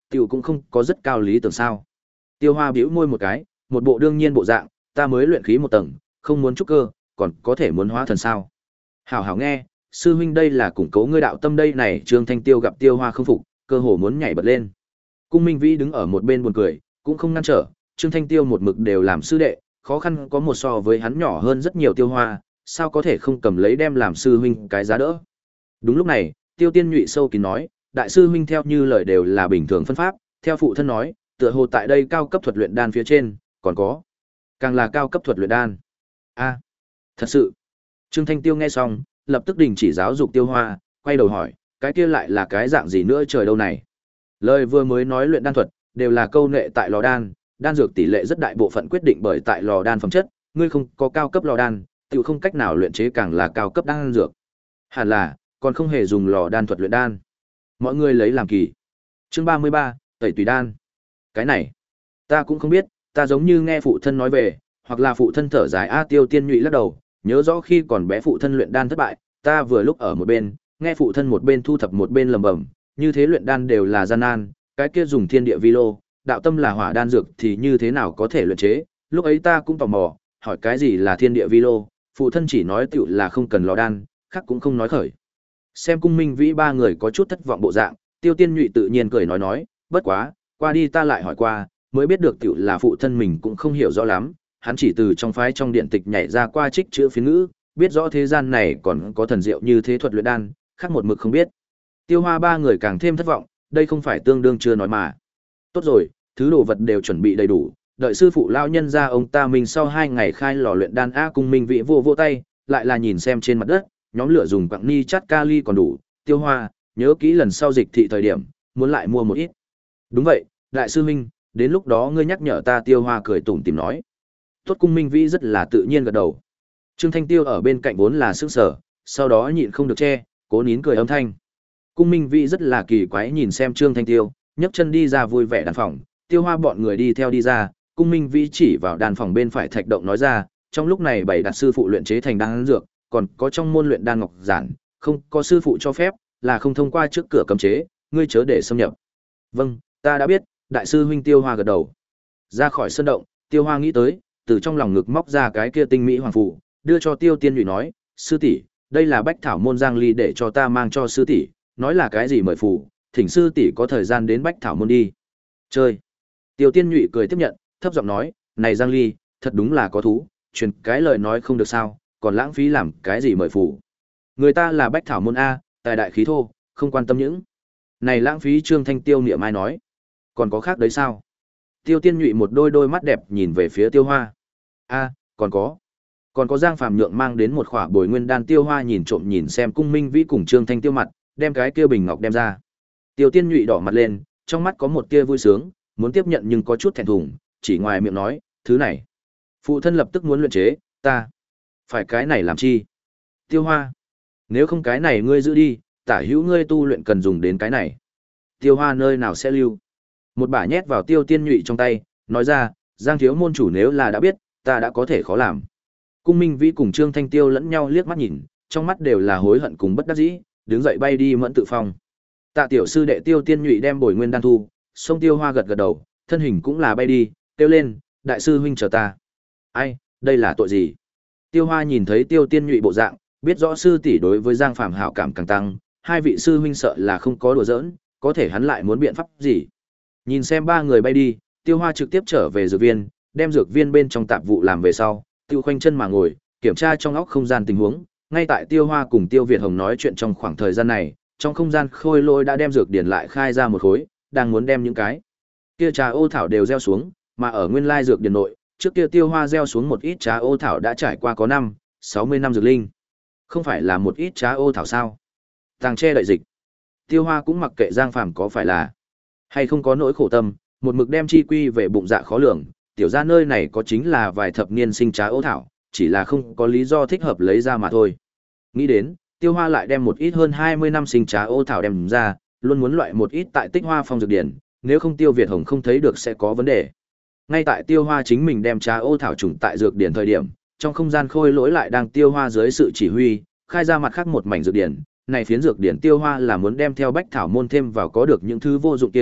[SPEAKER 1] tiểu cũng không có rất cao lý tưởng sao. Tiêu Hoa bĩu môi một cái, một bộ đương nhiên bộ dạng, ta mới luyện khí một tầng, không muốn trúc cơ, còn có thể muốn hóa thần sao. Hảo hảo nghe, sư huynh đây là củng cố ngươi đạo tâm đây này. Trương Thanh Tiêu gặp Tiêu Hoa không phục, cơ hồ muốn nhảy bật lên. Cung Minh Vĩ đứng ở một bên buồn cười, cũng không ngăn trở, Trương Thanh Tiêu một mực đều làm sư đệ, khó khăn có một so với hắn nhỏ hơn rất nhiều Tiêu Hoa, sao có thể không cầm lấy đem làm sư huynh cái giá đỡ. Đúng lúc này, Tiêu Tiên Nhụy sâu kín nói, đại sư huynh theo như lời đều là bình thường phân pháp, theo phụ thân nói, tựa hồ tại đây cao cấp thuật luyện đan phía trên, còn có càng là cao cấp thuật luyện đan. A, thật sự. Trương Thanh Tiêu nghe xong, lập tức đình chỉ giáo dục Tiêu Hoa, quay đầu hỏi, cái kia lại là cái dạng gì nữa trời đâu này. Lời vừa mới nói luyện đan thuật, đều là câu nệ tại lò đan, đan dược tỷ lệ rất đại bộ phận quyết định bởi tại lò đan phẩm chất, ngươi không có cao cấp lò đan, tự không cách nào luyện chế càng là cao cấp đan dược. Hẳn là, còn không hề dùng lò đan thuật luyện đan. Mọi người lấy làm kỳ. Chương ba mươi ba, tẩy tùy đan. Cái này, ta cũng không biết, ta giống như nghe phụ thân nói về, hoặc là phụ thân thở dài. A Tiêu Tiên Nhụy lắc đầu, nhớ rõ khi còn bé phụ thân luyện đan thất bại, ta vừa lúc ở một bên, nghe phụ thân một bên thu thập một bên lẩm bẩm, như thế luyện đan đều là gian nan, cái kia dùng thiên địa vi lô, đạo tâm là hỏa đan dược thì như thế nào có thể luyện chế, lúc ấy ta cũng tò mò, hỏi cái gì là thiên địa vi lô, phụ thân chỉ nói tựu là không cần lò đan, khác cũng không nói khởi. Xem Cung Minh Vĩ ba người có chút thất vọng bộ dạng, Tiêu Tiên Nhụy tự nhiên cười nói nói, bất quá, qua đi ta lại hỏi qua, mới biết được tựu là phụ thân mình cũng không hiểu rõ lắm, hắn chỉ từ trong phái trong điện tịch nhảy ra qua trích chữ phiến ngữ, biết rõ thế gian này còn có thần diệu như thế thuật luyện đan, khác một mực không biết. Tiêu Hoa ba người càng thêm thất vọng, đây không phải tương đương chưa nói mà. Tốt rồi, thứ đồ vật đều chuẩn bị đầy đủ, đợi sư phụ lao nhân ra ông ta mình sau hai ngày khai lò luyện đan. A Cung Minh Vĩ vô vô tay, lại là nhìn xem trên mặt đất, nhóm lửa dùng quặng ni chát kali còn đủ, Tiêu Hoa, nhớ kỹ lần sau dịch thị thời điểm, muốn lại mua một ít. Đúng vậy, đại sư huynh, đến lúc đó ngươi nhắc nhở ta. Tiêu Hoa cười tủm tỉm nói. Tốt. Cung Minh Vĩ rất là tự nhiên gật đầu. Trương Thanh Tiêu ở bên cạnh vốn là sững sờ, sau đó nhịn không được che, cố nín cười âm thanh. Cung Minh Vĩ rất là kỳ quái nhìn xem Trương Thanh Tiêu, nhấc chân đi ra vui vẻ đàn phòng, Tiêu Hoa bọn người đi theo đi ra, Cung Minh Vĩ chỉ vào đàn phòng bên phải thạch động nói ra, trong lúc này bảy đặt sư phụ luyện chế thành đan dược, còn có trong môn luyện đan ngọc giản, không có sư phụ cho phép, là không thông qua trước cửa cấm chế, ngươi chớ để xâm nhập. Vâng, ta đã biết, đại sư huynh. Tiêu Hoa gật đầu. Ra khỏi sân động, Tiêu Hoa nghĩ tới, từ trong lòng ngực móc ra cái kia tinh mỹ hoàng phù, đưa cho Tiêu Tiên Nhụy nói, sư tỷ, đây là bách thảo môn Giang Ly để cho ta mang cho sư tỷ, nói là cái gì mời phù, thỉnh sư tỷ có thời gian đến bách thảo môn đi chơi. Tiêu Tiên Nhụy cười tiếp nhận, thấp giọng nói, này Giang Ly, thật đúng là có thú, truyền cái lời nói không được sao, còn lãng phí làm cái gì mời phù. Người ta là bách thảo môn A, tài đại khí thô, không quan tâm những này lãng phí. Trương Thanh Tiêu niệm ai nói, còn có khác đấy sao? Tiêu Tiên Nhụy một đôi đôi mắt đẹp nhìn về phía Tiêu Hoa. A, còn có. Còn có Giang Phàm Nhượng mang đến một khỏa bồi nguyên đan. Tiêu Hoa nhìn trộm nhìn xem Cung Minh Vĩ cùng Trương Thanh Tiêu mặt, đem cái kia bình ngọc đem ra. Tiêu Tiên Nhụy đỏ mặt lên, trong mắt có một tia vui sướng, muốn tiếp nhận nhưng có chút thẹn thùng, chỉ ngoài miệng nói, thứ này, phụ thân lập tức muốn luyện chế, ta phải cái này làm chi? Tiêu Hoa, nếu không cái này ngươi giữ đi, tả hữu ngươi tu luyện cần dùng đến cái này. Tiêu Hoa nơi nào sẽ lưu? Một bả nhét vào Tiêu Tiên Nhụy trong tay, nói ra, Giang thiếu môn chủ nếu là đã biết, ta đã có thể khó làm. Cung Minh Vĩ cùng Trương Thanh Tiêu lẫn nhau liếc mắt nhìn, trong mắt đều là hối hận cùng bất đắc dĩ, đứng dậy bay đi mẫn tự phong. Tạ tiểu sư đệ Tiêu Tiên Nhụy đem bồi nguyên đan thu, sông Tiêu Hoa gật gật đầu, thân hình cũng là bay đi, kêu lên, đại sư huynh chờ ta. Ai, đây là tội gì? Tiêu Hoa nhìn thấy Tiêu Tiên Nhụy bộ dạng, biết rõ sư tỷ đối với Giang Phàm hảo cảm càng tăng, hai vị sư huynh sợ là không có đùa giỡn, có thể hắn lại muốn biện pháp gì? Nhìn xem ba người bay đi, Tiêu Hoa trực tiếp trở về dược viên, đem dược viên bên trong tạp vụ làm về sau, Tiêu khoanh chân mà ngồi, kiểm tra trong óc không gian tình huống. Ngay tại Tiêu Hoa cùng Tiêu Việt Hồng nói chuyện trong khoảng thời gian này, trong không gian khôi lỗi đã đem dược điển lại khai ra một khối, đang muốn đem những cái kia trà ô thảo đều gieo xuống, mà ở nguyên lai dược điển nội, trước kia Tiêu Hoa gieo xuống một ít trà ô thảo đã trải qua có năm, sáu mươi năm dược linh. Không phải là một ít trà ô thảo sao? Tàng che đậy dịch. Tiêu Hoa cũng mặc kệ Giang Phàm có phải là hay không có nỗi khổ tâm, một mực đem chi quy về bụng dạ khó lường, tiểu ra nơi này có chính là vài thập niên sinh trà ô thảo, chỉ là không có lý do thích hợp lấy ra mà thôi. Nghĩ đến, Tiêu Hoa lại đem một ít hơn hai mươi năm sinh trà ô thảo đem ra, luôn muốn loại một ít tại Tích Hoa Phong dược điển, nếu không Tiêu Việt Hồng không thấy được sẽ có vấn đề. Ngay tại Tiêu Hoa chính mình đem trà ô thảo trùng tại dược điển thời điểm, trong không gian khôi lỗi lại đang Tiêu Hoa dưới sự chỉ huy, khai ra mặt khác một mảnh dược điển, này phiến dược điển Tiêu Hoa là muốn đem theo bách thảo môn thêm vào có được những thứ vô dụng kia,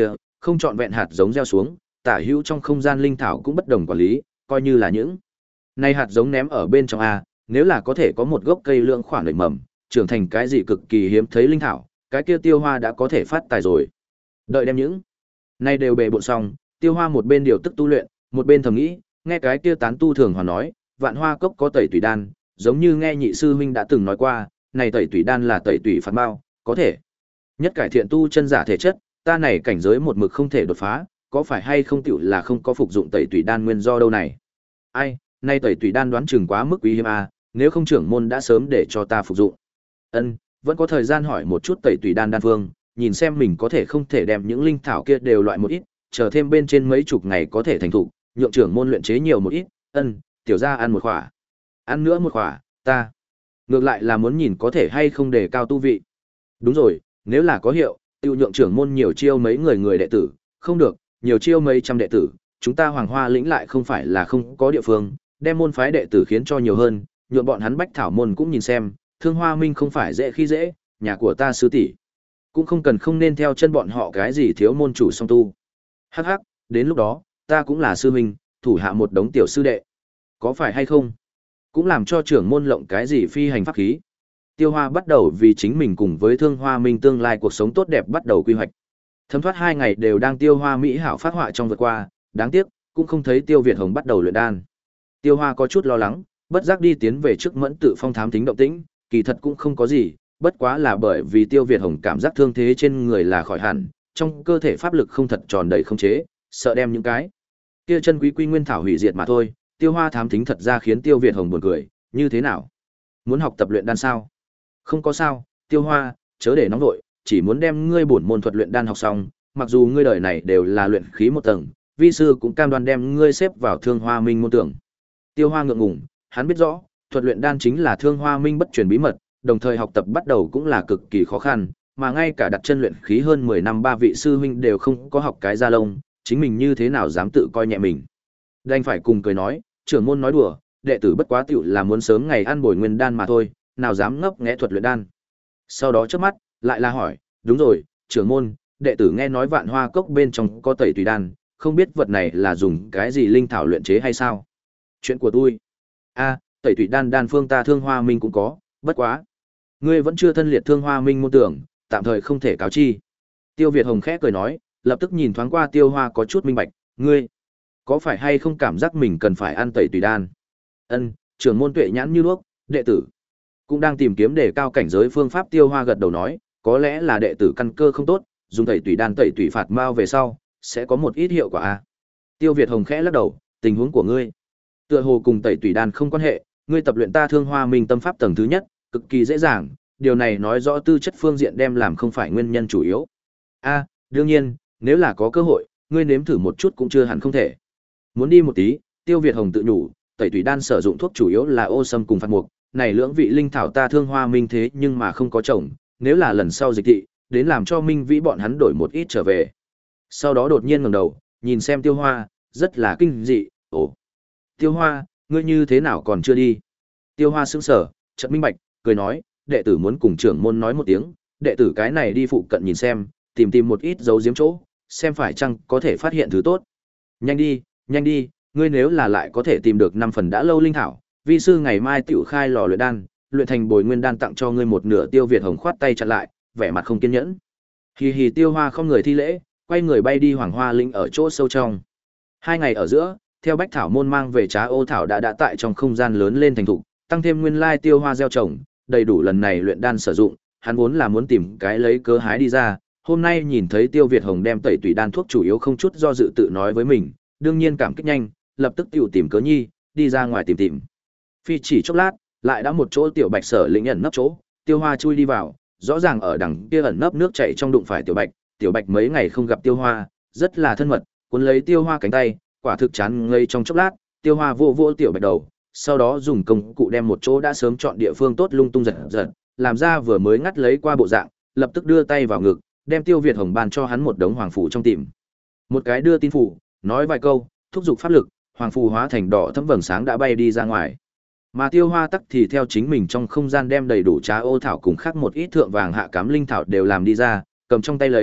[SPEAKER 1] Không chọn vẹn hạt giống gieo xuống, tả hữu trong không gian linh thảo cũng bất đồng quản lý, coi như là những này hạt giống ném ở bên trong a, nếu là có thể có một gốc cây lượng khoảng nảy mầm, trưởng thành cái gì cực kỳ hiếm thấy linh thảo, cái kia Tiêu Hoa đã có thể phát tài rồi. Đợi đem những này đều bề bộn xong, Tiêu Hoa một bên điều tức tu luyện, một bên thầm nghĩ, nghe cái kia tán tu thường hoàn nói, Vạn Hoa cốc có tẩy tủy đan, giống như nghe nhị sư huynh đã từng nói qua, này tẩy tủy đan là tẩy tủy phạt mao, có thể nhất cải thiện tu chân giả thể chất, ta này cảnh giới một mực không thể đột phá, có phải hay không tiểu là không có phục dụng tẩy tủy đan nguyên do đâu này? Ai, nay tẩy tủy đan đoán chừng quá mức quý hiếm a, nếu không trưởng môn đã sớm để cho ta phục dụng. Ân, vẫn có thời gian hỏi một chút tẩy tủy đan đan phương, nhìn xem mình có thể không thể đem những linh thảo kia đều loại một ít, chờ thêm bên trên mấy chục ngày có thể thành thục, nhượng trưởng môn luyện chế nhiều một ít. Ân, tiểu gia ăn một khỏa. Ăn nữa một khỏa, ta. Ngược lại là muốn nhìn có thể hay không đề cao tu vị. Đúng rồi, nếu là có hiệu, tiêu nhượng trưởng môn nhiều chiêu mấy người người đệ tử, không được, nhiều chiêu mấy trăm đệ tử, chúng ta Hoàng Hoa lĩnh lại không phải là không có địa phương, đem môn phái đệ tử khiến cho nhiều hơn, nhượng bọn hắn bách thảo môn cũng nhìn xem, Thương Hoa Minh không phải dễ khi dễ, nhà của ta sư tỷ cũng không cần không nên theo chân bọn họ cái gì thiếu môn chủ song tu. Hắc hắc, đến lúc đó, ta cũng là sư huynh, thủ hạ một đống tiểu sư đệ. Có phải hay không? Cũng làm cho trưởng môn lộng cái gì phi hành pháp khí. Tiêu Hoa bắt đầu vì chính mình cùng với Thương Hoa Minh tương lai cuộc sống tốt đẹp bắt đầu quy hoạch. Thấm thoát hai ngày đều đang Tiêu Hoa mỹ hảo phát họa trong vượt qua, đáng tiếc, cũng không thấy Tiêu Việt Hồng bắt đầu luyện đan. Tiêu Hoa có chút lo lắng, bất giác đi tiến về trước Mẫn Tự Phong thám tính động tĩnh, kỳ thật cũng không có gì, bất quá là bởi vì Tiêu Việt Hồng cảm giác thương thế trên người là khỏi hẳn, trong cơ thể pháp lực không thật tròn đầy không chế, sợ đem những cái kia chân quý quy nguyên thảo hủy diệt mà thôi. Tiêu Hoa thám thính thật ra khiến Tiêu Việt Hồng buồn cười, như thế nào? Muốn học tập luyện đan sao? Không có sao, Tiêu Hoa, chớ để nóng vội, chỉ muốn đem ngươi bổn môn thuật luyện đan học xong, mặc dù ngươi đời này đều là luyện khí một tầng, vi sư cũng cam đoan đem ngươi xếp vào Thương Hoa Minh môn tưởng. Tiêu Hoa ngượng ngùng, hắn biết rõ, thuật luyện đan chính là Thương Hoa Minh bất truyền bí mật, đồng thời học tập bắt đầu cũng là cực kỳ khó khăn, mà ngay cả đặt chân luyện khí hơn mười năm ba vị sư huynh đều không có học cái da lông, chính mình như thế nào dám tự coi nhẹ mình. Đành phải cùng cười nói, trưởng môn nói đùa, đệ tử bất quá tiểu là muốn sớm ngày ăn bồi nguyên đan mà thôi, nào dám ngấp nghé thuật luyện đan. Sau đó chớp mắt, lại là hỏi, đúng rồi, trưởng môn, đệ tử nghe nói Vạn Hoa cốc bên trong có tẩy tùy đan, không biết vật này là dùng cái gì linh thảo luyện chế hay sao? Chuyện của tôi. A, tẩy tùy đan đan phương ta Thương Hoa Minh cũng có, bất quá, ngươi vẫn chưa thân liệt Thương Hoa Minh môn tưởng, tạm thời không thể cáo chi. Tiêu Việt Hồng khẽ cười nói, lập tức nhìn thoáng qua Tiêu Hoa có chút minh bạch, ngươi có phải hay không cảm giác mình cần phải ăn tẩy tùy đan? Ân, trưởng môn tuệ nhãn như đuốc, đệ tử cũng đang tìm kiếm để cao cảnh giới phương pháp. Tiêu Hoa gật đầu nói, có lẽ là đệ tử căn cơ không tốt, dùng tẩy tùy đan tẩy tùy phạt mao về sau, sẽ có một ít hiệu quả a. Tiêu Việt Hồng khẽ lắc đầu, tình huống của ngươi tựa hồ cùng tẩy tùy đan không quan hệ, ngươi tập luyện ta Thương Hoa Minh tâm pháp tầng thứ nhất, cực kỳ dễ dàng, điều này nói rõ tư chất phương diện đem làm không phải nguyên nhân chủ yếu. A, đương nhiên, nếu là có cơ hội, ngươi nếm thử một chút cũng chưa hẳn không thể. Muốn đi một tí, Tiêu Việt Hồng tự nhủ, tẩy tùy đan sử dụng thuốc chủ yếu là ô sâm cùng phạt mục, này lưỡng vị linh thảo ta Thương Hoa Minh thế nhưng mà không có trồng, nếu là lần sau dịch thị, đến làm cho Minh Vĩ bọn hắn đổi một ít trở về. Sau đó đột nhiên ngẩng đầu, nhìn xem Tiêu Hoa, rất là kinh dị, ồ, Tiêu Hoa, ngươi như thế nào còn chưa đi? Tiêu Hoa sững sờ, chợt minh bạch, cười nói, đệ tử muốn cùng trưởng môn nói một tiếng, đệ tử cái này đi phụ cận nhìn xem, tìm tìm một ít dấu giếm chỗ, xem phải chăng có thể phát hiện thứ tốt. Nhanh đi, nhanh đi, ngươi nếu là lại có thể tìm được năm phần đã lâu linh thảo, vi sư ngày mai tiểu khai lò luyện đan, luyện thành bồi nguyên đan tặng cho ngươi một nửa. Tiêu Việt Hồng khoát tay chặn lại, vẻ mặt không kiên nhẫn. Hì hì. Tiêu Hoa không người thi lễ, quay người bay đi Hoàng Hoa Linh ở chỗ sâu trong. Hai ngày ở giữa, theo Bách Thảo môn mang về trá ô thảo đã đã tại trong không gian lớn lên thành thục, tăng thêm nguyên lai Tiêu Hoa gieo trồng, đầy đủ lần này luyện đan sử dụng, hắn vốn là muốn tìm cái lấy cớ hái đi ra, hôm nay nhìn thấy Tiêu Việt Hồng đem tẩy tùy đan thuốc chủ yếu không chút do dự tự nói với mình, đương nhiên cảm kích nhanh, lập tức tiểu tìm cớ nhi, đi ra ngoài tìm tìm. Phi chỉ chốc lát, lại đã một chỗ tiểu Bạch sở lĩnh ẩn nấp chỗ, Tiêu Hoa chui đi vào, rõ ràng ở đằng kia ẩn nấp nước chảy trong đụng phải tiểu Bạch, tiểu Bạch mấy ngày không gặp Tiêu Hoa, rất là thân mật, cuốn lấy Tiêu Hoa cánh tay, quả thực chán ngây trong chốc lát, Tiêu Hoa vô vô tiểu Bạch đầu, sau đó dùng công cụ đem một chỗ đã sớm chọn địa phương tốt lung tung giật giật, làm ra vừa mới ngắt lấy qua bộ dạng, lập tức đưa tay vào ngực, đem Tiêu Việt Hồng ban cho hắn một đống hoàng phủ trong tìm. Một cái đưa tin phủ, nói vài câu, thúc giục pháp lực, hoàng phù hóa thành đỏ thẫm vầng sáng đã bay đi ra ngoài. Mà Tiêu Hoa tắc thì theo chính mình trong không gian đem đầy đủ trá ô thảo cùng khác một ít thượng vàng hạ cám linh thảo đều làm đi ra, cầm trong tay lấy,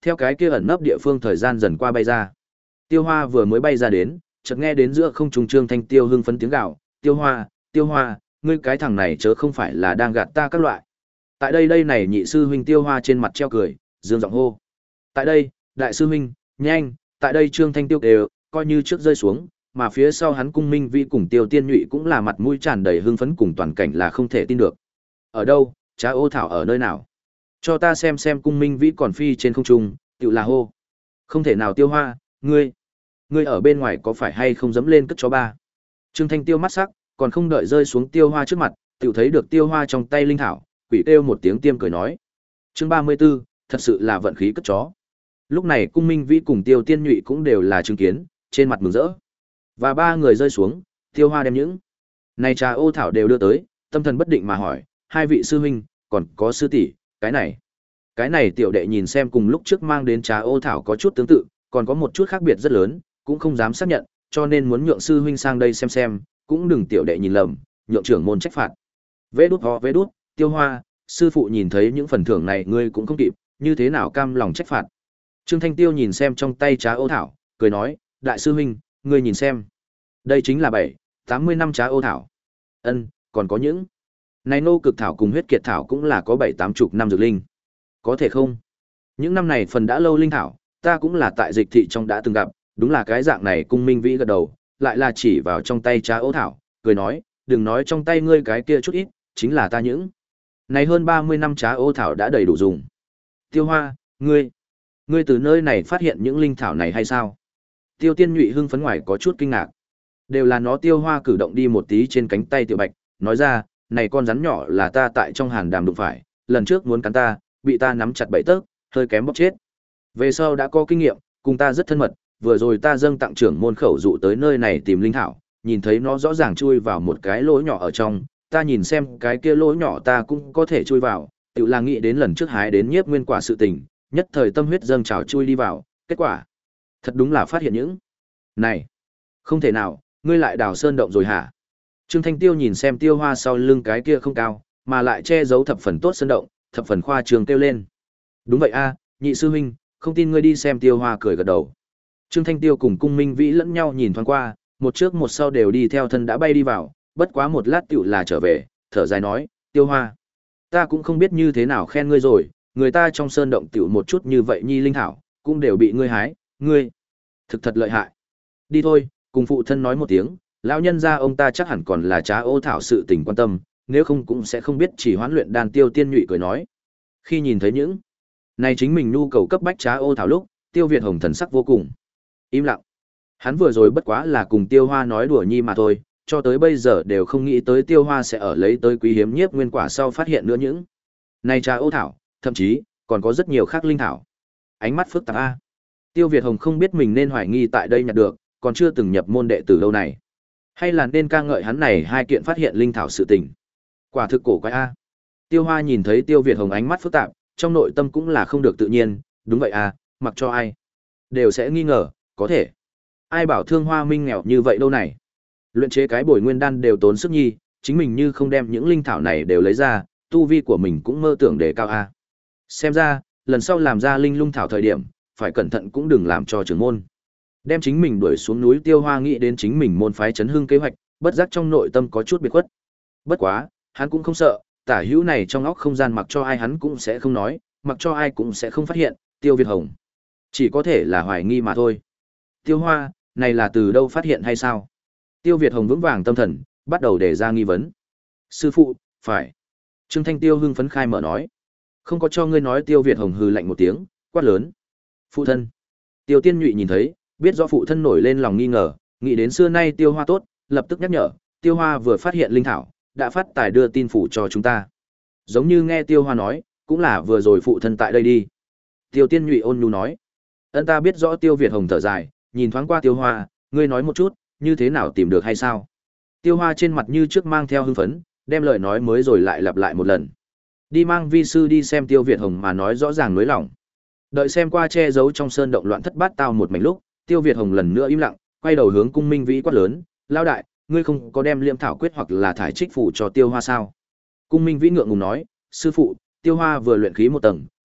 [SPEAKER 1] theo cái kia ẩn nấp địa phương thời gian dần qua bay ra. Tiêu Hoa vừa mới bay ra đến, chợt nghe đến giữa không trung Trương Thanh Tiêu hưng phấn tiếng gào, "Tiêu Hoa, Tiêu Hoa, ngươi cái thằng này chớ không phải là đang gạt ta các loại." Tại đây đây này nhị sư huynh Tiêu Hoa trên mặt treo cười, dương giọng hô. "Tại đây, đại sư huynh, nhanh, tại đây." Trương Thanh Tiêu đều coi như trước rơi xuống, mà phía sau hắn Cung Minh Vĩ cùng Tiêu Tiên Nhụy cũng là mặt mũi tràn đầy hưng phấn cùng toàn cảnh là không thể tin được. "Ở đâu? Trá ô thảo ở nơi nào? Cho ta xem xem." Cung Minh Vĩ còn phi trên không trung, tựu là hô. "Không thể nào Tiêu Hoa, ngươi, ngươi ở bên ngoài có phải hay không dẫm lên cất chó ba?" Trương Thanh Tiêu mắt sắc, còn không đợi rơi xuống Tiêu Hoa trước mặt, tựu thấy được Tiêu Hoa trong tay linh thảo, quỷ kêu một tiếng tiêm cười nói. Chương ba mươi 34, thật sự là vận khí cất chó. Lúc này Cung Minh Vĩ cùng Tiêu Tiên Nhụy cũng đều là chứng kiến, trên mặt mừng rỡ. Và ba người rơi xuống, Tiêu Hoa đem những này trà ô thảo đều đưa tới, tâm thần bất định mà hỏi, "Hai vị sư huynh, còn có sư tỷ, cái này?" Cái này tiểu đệ nhìn xem cùng lúc trước mang đến trà ô thảo có chút tương tự, còn có một chút khác biệt rất lớn, cũng không dám xác nhận, cho nên muốn nhượng sư huynh sang đây xem xem, cũng đừng tiểu đệ nhìn lầm, nhượng trưởng môn trách phạt. Vế đút ho vế đút, Tiêu Hoa, sư phụ nhìn thấy những phần thưởng này ngươi cũng không kịp, như thế nào cam lòng trách phạt. Trương Thanh Tiêu nhìn xem trong tay trà ô thảo, cười nói, "Đại sư huynh, ngươi nhìn xem. Đây chính là bảy, tám mươi năm trà ô thảo." Ân, còn có những này nô cực thảo cùng huyết kiệt thảo cũng là có bảy tám chục năm dược linh. Có thể không? Những năm này phần đã lâu linh thảo, ta cũng là tại dịch thị trong đã từng gặp, đúng là cái dạng này. Cung Minh Vĩ gật đầu, lại là chỉ vào trong tay trà ô thảo, cười nói, "Đừng nói trong tay ngươi cái kia chút ít, chính là ta những này hơn ba mươi năm trà ô thảo đã đầy đủ dùng." Tiêu Hoa, ngươi, ngươi từ nơi này phát hiện những linh thảo này hay sao? Tiêu Tiên Nhụy hưng phấn ngoài có chút kinh ngạc. Đều là nó. Tiêu Hoa cử động đi một tí trên cánh tay Tiểu Bạch, nói ra, "Này con rắn nhỏ là ta tại trong hàn đàm đụng phải, lần trước muốn cắn ta, bị ta nắm chặt bẫy tấc, hơi kém bóp chết. Về sau đã có kinh nghiệm, cùng ta rất thân mật, vừa rồi ta dâng tặng trưởng môn khẩu dụ tới nơi này tìm linh thảo, nhìn thấy nó rõ ràng chui vào một cái lỗ nhỏ ở trong, ta nhìn xem cái kia lỗ nhỏ ta cũng có thể chui vào, tự là nghĩ đến lần trước hái đến nhiếp nguyên quả sự tình, nhất thời tâm huyết dâng trào chui đi vào, kết quả thật đúng là phát hiện những này. Không thể nào, ngươi lại đào sơn động rồi hả?" Trương Thanh Tiêu nhìn xem Tiêu Hoa sau lưng cái kia không cao, mà lại che giấu thập phần tốt sơn động, thập phần khoa trương kêu lên. "Đúng vậy a, nhị sư huynh, không tin ngươi đi xem." Tiêu Hoa cười gật đầu. Trương Thanh Tiêu cùng Cung Minh Vĩ lẫn nhau nhìn thoáng qua, một trước một sau đều đi theo thân đã bay đi vào, bất quá một lát tựu là trở về, thở dài nói, "Tiêu Hoa, ta cũng không biết như thế nào khen ngươi rồi, người ta trong sơn động tựu một chút như vậy nhi linh thảo, cũng đều bị ngươi hái, ngươi thực thật lợi hại. Đi thôi, cùng phụ thân nói một tiếng, lão nhân gia ông ta chắc hẳn còn là trá ô thảo sự tình quan tâm, nếu không cũng sẽ không biết chỉ hoán luyện đan." Tiêu Tiên Nhụy cười nói. Khi nhìn thấy những này chính mình nhu cầu cấp bách trá ô thảo lúc, Tiêu Việt Hồng thần sắc vô cùng im lặng. Hắn vừa rồi bất quá là cùng Tiêu Hoa nói đùa nhi mà thôi, cho tới bây giờ đều không nghĩ tới Tiêu Hoa sẽ ở lấy tới quý hiếm nhiếp nguyên quả sau phát hiện nữa những này trà ô thảo, thậm chí còn có rất nhiều khác linh thảo. Ánh mắt phức tạp a. Tiêu Việt Hồng không biết mình nên hoài nghi tại đây nhặt được, còn chưa từng nhập môn đệ tử đâu này, hay là nên ca ngợi hắn này hai kiện phát hiện linh thảo sự tình. Quả thực cổ quái a. Tiêu Hoa nhìn thấy Tiêu Việt Hồng ánh mắt phức tạp, trong nội tâm cũng là không được tự nhiên, đúng vậy a, mặc cho ai đều sẽ nghi ngờ, có thể ai bảo Thương Hoa Minh nghèo như vậy đâu này. Luyện chế cái bồi nguyên đan đều tốn sức nhi, chính mình như không đem những linh thảo này đều lấy ra, tu vi của mình cũng mơ tưởng đề cao a. Xem ra, lần sau làm ra linh lung thảo thời điểm, phải cẩn thận cũng đừng làm cho trưởng môn đem chính mình đuổi xuống núi. Tiêu Hoa nghĩ đến chính mình môn phái chấn hưng kế hoạch, bất giác trong nội tâm có chút biệt khuất. Bất quá, hắn cũng không sợ, tả hữu này trong óc không gian mặc cho ai hắn cũng sẽ không nói, mặc cho ai cũng sẽ không phát hiện. Tiêu Việt Hồng chỉ có thể là hoài nghi mà thôi. Tiêu Hoa, này là từ đâu phát hiện hay sao? Tiêu Việt Hồng vững vàng tâm thần, bắt đầu đề ra nghi vấn. Sư phụ, phải. Trương Thanh Tiêu hưng phấn khai mở nói. Không có cho ngươi nói. Tiêu Việt Hồng hừ lạnh một tiếng, quát lớn. Phụ thân. Tiêu Tiên Nhụy nhìn thấy, biết rõ phụ thân nổi lên lòng nghi ngờ, nghĩ đến xưa nay Tiêu Hoa tốt, lập tức nhắc nhở, Tiêu Hoa vừa phát hiện linh thảo, đã phát tài đưa tin phủ cho chúng ta. Giống như nghe Tiêu Hoa nói, cũng là vừa rồi phụ thân tại đây đi. Tiêu Tiên Nhụy ôn nhu nói. Ân, ta biết rõ. Tiêu Việt Hồng thở dài, nhìn thoáng qua Tiêu Hoa, ngươi nói một chút, như thế nào tìm được hay sao? Tiêu Hoa trên mặt như trước mang theo hưng phấn, đem lời nói mới rồi lại lặp lại một lần. Đi mang vi sư đi xem. Tiêu Việt Hồng mà nói rõ ràng nới lỏng. Đợi xem qua che giấu trong sơn động loạn thất bát tao một mảnh lúc, Tiêu Việt Hồng lần nữa im lặng, quay đầu hướng Cung Minh Vĩ quát lớn, lao đại, ngươi không có đem liêm thảo quyết hoặc là thải trích phủ cho Tiêu Hoa sao? Cung Minh Vĩ ngượng ngùng nói, sư phụ, Tiêu Hoa vừa luyện khí một tầng,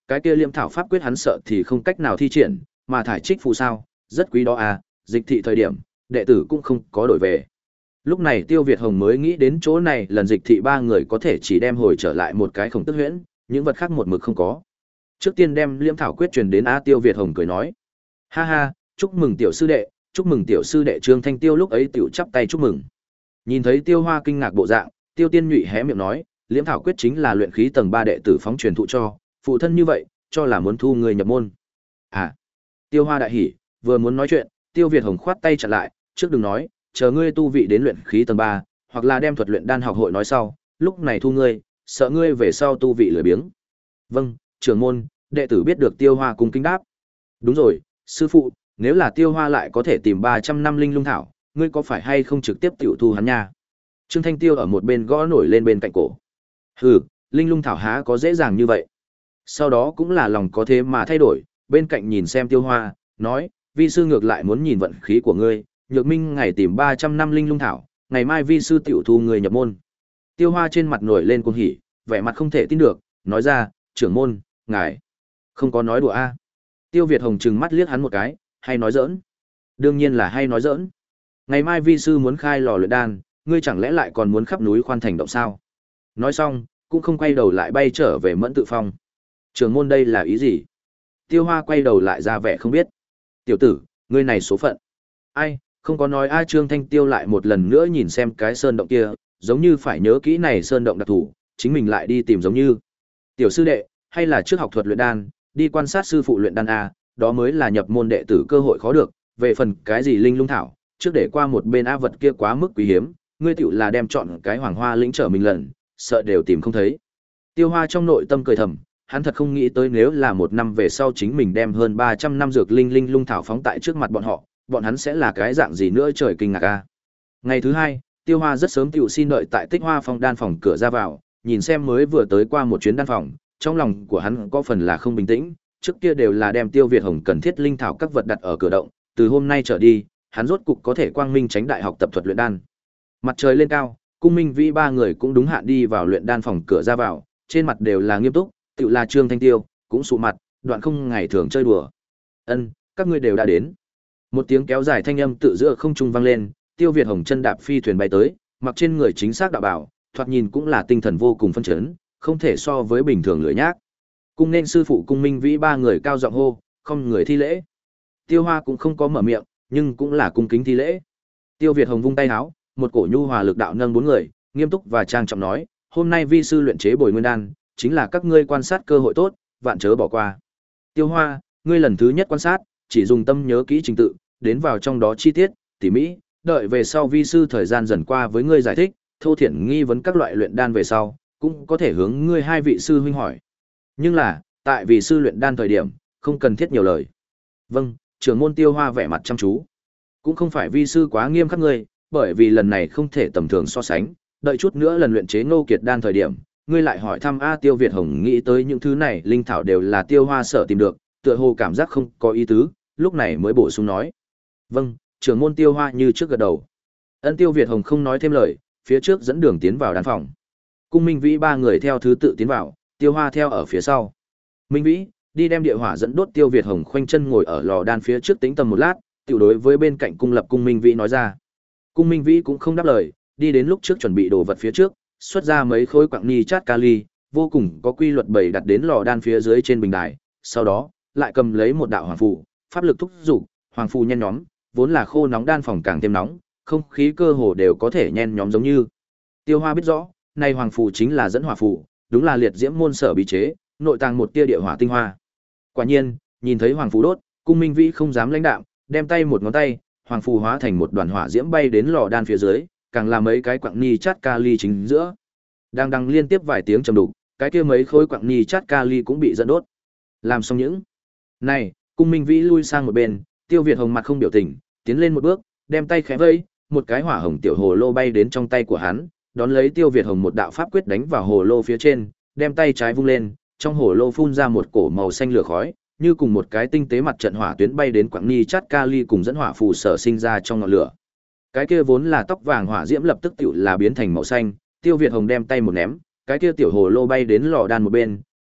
[SPEAKER 1] cái kia liêm thảo pháp quyết hắn sợ thì không cách nào thi triển, mà thải trích phù sao, rất quý đó à, dịch thị thời điểm, đệ tử cũng không có đổi về. Lúc này Tiêu Việt Hồng mới nghĩ đến chỗ này, lần dịch thị ba người có thể chỉ đem hồi trở lại một cái khổng tức huyễn, những vật khác một mực không có. Trước tiên đem liêm thảo quyết truyền đến A. Tiêu Việt Hồng cười nói: "Ha ha, chúc mừng tiểu sư đệ, chúc mừng tiểu sư đệ." Trương Thanh Tiêu lúc ấy tiểu chắp tay chúc mừng. Nhìn thấy Tiêu Hoa kinh ngạc bộ dạng, Tiêu Tiên Nhụy hé miệng nói: "Liêm thảo quyết chính là luyện khí tầng ba đệ tử phóng truyền thụ cho, phụ thân như vậy, cho là muốn thu người nhập môn." À. Tiêu Hoa đại hỉ, vừa muốn nói chuyện, Tiêu Việt Hồng khoát tay chặn lại: "Trước đừng nói, chờ ngươi tu vị đến luyện khí tầng ba, hoặc là đem thuật luyện đan học hội nói sau, lúc này thu ngươi, sợ ngươi về sau tu vị lười biếng." "Vâng, trưởng môn." Đệ tử biết được. Tiêu Hoa cung kính đáp: "Đúng rồi, sư phụ, nếu là Tiêu Hoa lại có thể tìm ba trăm năm linh lung thảo, ngươi có phải hay không trực tiếp tiểu thu hắn nha?" Trương Thanh Tiêu ở một bên gõ nổi lên bên cạnh cổ. "Hừ, linh lung thảo há có dễ dàng như vậy." Sau đó cũng là lòng có thế mà thay đổi, bên cạnh nhìn xem Tiêu Hoa, nói: "Vi sư ngược lại muốn nhìn vận khí của ngươi, Nhược Minh ngày tìm ba trăm năm linh lung thảo, ngày mai vi sư tiểu thu người nhập môn." Tiêu Hoa trên mặt nổi lên cuồng hỉ, vẻ mặt không thể tin được, nói ra: "Trưởng môn, ngài không có nói đùa a?" Tiêu Việt Hồng trừng mắt liếc hắn một cái: "Hay nói giỡn?" "Đương nhiên là hay nói giỡn. Ngày mai vi sư muốn khai lò luyện đan, ngươi chẳng lẽ lại còn muốn khắp núi khoan thành động sao?" Nói xong, cũng không quay đầu lại bay trở về Mẫn Tự Phong. "Trưởng môn đây là ý gì?" Tiêu Hoa quay đầu lại ra vẻ không biết. "Tiểu tử, ngươi này số phận." "Ai, không có nói a." Trương Thanh Tiêu lại một lần nữa nhìn xem cái sơn động kia, giống như phải nhớ kỹ này sơn động đặc thù, chính mình lại đi tìm giống như. "Tiểu sư đệ, hay là trước học thuật luyện đan, đi quan sát sư phụ luyện đan a, đó mới là nhập môn đệ tử cơ hội khó được, về phần cái gì linh lung thảo, trước để qua một bên a, vật kia quá mức quý hiếm, ngươi tiểu là đem chọn cái hoàng hoa lĩnh trở mình lần, sợ đều tìm không thấy." Tiêu Hoa trong nội tâm cười thầm, hắn thật không nghĩ tới nếu là một năm về sau chính mình đem hơn ba trăm năm dược linh linh lung thảo phóng tại trước mặt bọn họ, bọn hắn sẽ là cái dạng gì nữa trời kinh ngạc a. Ngày thứ hai, Tiêu Hoa rất sớm tiểu xin đợi tại Tích Hoa Phong đan phòng cửa ra vào, nhìn xem mới vừa tới qua một chuyến đan phòng, trong lòng của hắn có phần là không bình tĩnh, trước kia đều là đem Tiêu Việt Hồng cần thiết linh thảo các vật đặt ở cửa động, từ hôm nay trở đi, hắn rốt cục có thể quang minh tránh đại học tập thuật luyện đan. Mặt trời lên cao, Cung Minh Vĩ ba người cũng đúng hạn đi vào luyện đan phòng cửa ra vào, trên mặt đều là nghiêm túc, tựu là Trương Thanh Tiêu, cũng sụ mặt, đoạn không ngày thường chơi đùa. "Ân, các ngươi đều đã đến." Một tiếng kéo dài thanh âm tự giữa không trung vang lên, Tiêu Việt Hồng chân đạp phi thuyền bay tới, mặc trên người chính xác đạo bảo, thoạt nhìn cũng là tinh thần vô cùng phấn chấn, không thể so với bình thường lười nhác. Cung nên sư phụ Cung Minh Vĩ ba người cao giọng hô, không người thi lễ. Tiêu Hoa cũng không có mở miệng, nhưng cũng là cung kính thi lễ. Tiêu Việt Hồng vung tay áo, một cổ nhu hòa lực đạo nâng bốn người, nghiêm túc và trang trọng nói: "Hôm nay vi sư luyện chế Bồi Nguyên đan, chính là các ngươi quan sát cơ hội tốt, vạn chớ bỏ qua. Tiêu Hoa, ngươi lần thứ nhất quan sát, chỉ dùng tâm nhớ kỹ trình tự, đến vào trong đó chi tiết, tỉ mỹ, đợi về sau vi sư thời gian dần qua với ngươi giải thích, thô thiển nghi vấn các loại luyện đan về sau, cũng có thể hướng ngươi hai vị sư huynh hỏi. Nhưng là, tại vì sư luyện đan thời điểm, không cần thiết nhiều lời." "Vâng." Trưởng môn. Tiêu Hoa vẻ mặt chăm chú. "Cũng không phải vi sư quá nghiêm khắc ngươi, bởi vì lần này không thể tầm thường so sánh, đợi chút nữa lần luyện chế Ngô Kiệt đan thời điểm, ngươi lại hỏi thăm a." Tiêu Việt Hồng nghĩ tới những thứ này linh thảo đều là Tiêu Hoa sở tìm được, tựa hồ cảm giác không có ý tứ, lúc này mới bổ sung nói: "Vâng." Trưởng môn. Tiêu Hoa như trước gật đầu. Ân. Tiêu Việt Hồng không nói thêm lời, phía trước dẫn đường tiến vào đan phòng. Cung Minh Vĩ ba người theo thứ tự tiến vào, Tiêu Hoa theo ở phía sau. "Minh Vĩ, đi đem địa hỏa dẫn đốt." Tiêu Việt Hồng khoanh chân ngồi ở lò đan phía trước tĩnh tâm một lát, tiểu đối với bên cạnh cung lập Cung Minh Vĩ nói ra. Cung Minh Vĩ cũng không đáp lời, đi đến lúc trước chuẩn bị đồ vật phía trước, xuất ra mấy khối quặng ni chát kali, vô cùng có quy luật bày đặt đến lò đan phía dưới trên bình đài, sau đó lại cầm lấy một đạo hoàng phù, pháp lực thúc dục, hoàng phù nhen nhóm, vốn là khô nóng đan phòng càng thêm nóng, không khí cơ hồ đều có thể nhen nhóm giống như. Tiêu Hoa biết rõ, này hoàng phù chính là dẫn hỏa phù, đúng là liệt diễm môn sở bí chế, nội tàng một tia địa hỏa tinh hoa. Quả nhiên, nhìn thấy hoàng phù đốt, Cung Minh Vĩ không dám lãnh đạm, đem tay một ngón tay, hoàng phù hóa thành một đoàn hỏa diễm bay đến lò đan phía dưới, càng là mấy cái quặng ni chát kali chính giữa. Đang đang liên tiếp vài tiếng trầm đục, cái kia mấy khối quặng ni chát kali cũng bị dẫn đốt. Làm xong những này, Cung Minh Vĩ lui sang một bên, Tiêu Việt Hồng mặt không biểu tình, tiến lên một bước, đem tay khẽ vẫy, một cái hỏa hồng tiểu hồ lô bay đến trong tay của hắn, đón lấy Tiêu Việt Hồng một đạo pháp quyết đánh vào hồ lô phía trên, đem tay trái vung lên, trong hồ lô phun ra một cổ màu xanh lửa khói, như cùng một cái tinh tế mặt trận hỏa tuyến bay đến quặng ni chát kali cùng dẫn hỏa phù sở sinh ra trong ngọn lửa. Cái kia vốn là tóc vàng hỏa diễm lập tức tựu là biến thành màu xanh, Tiêu Việt Hồng đem tay một ném, cái kia tiểu hồ lô bay đến lò đan một bên,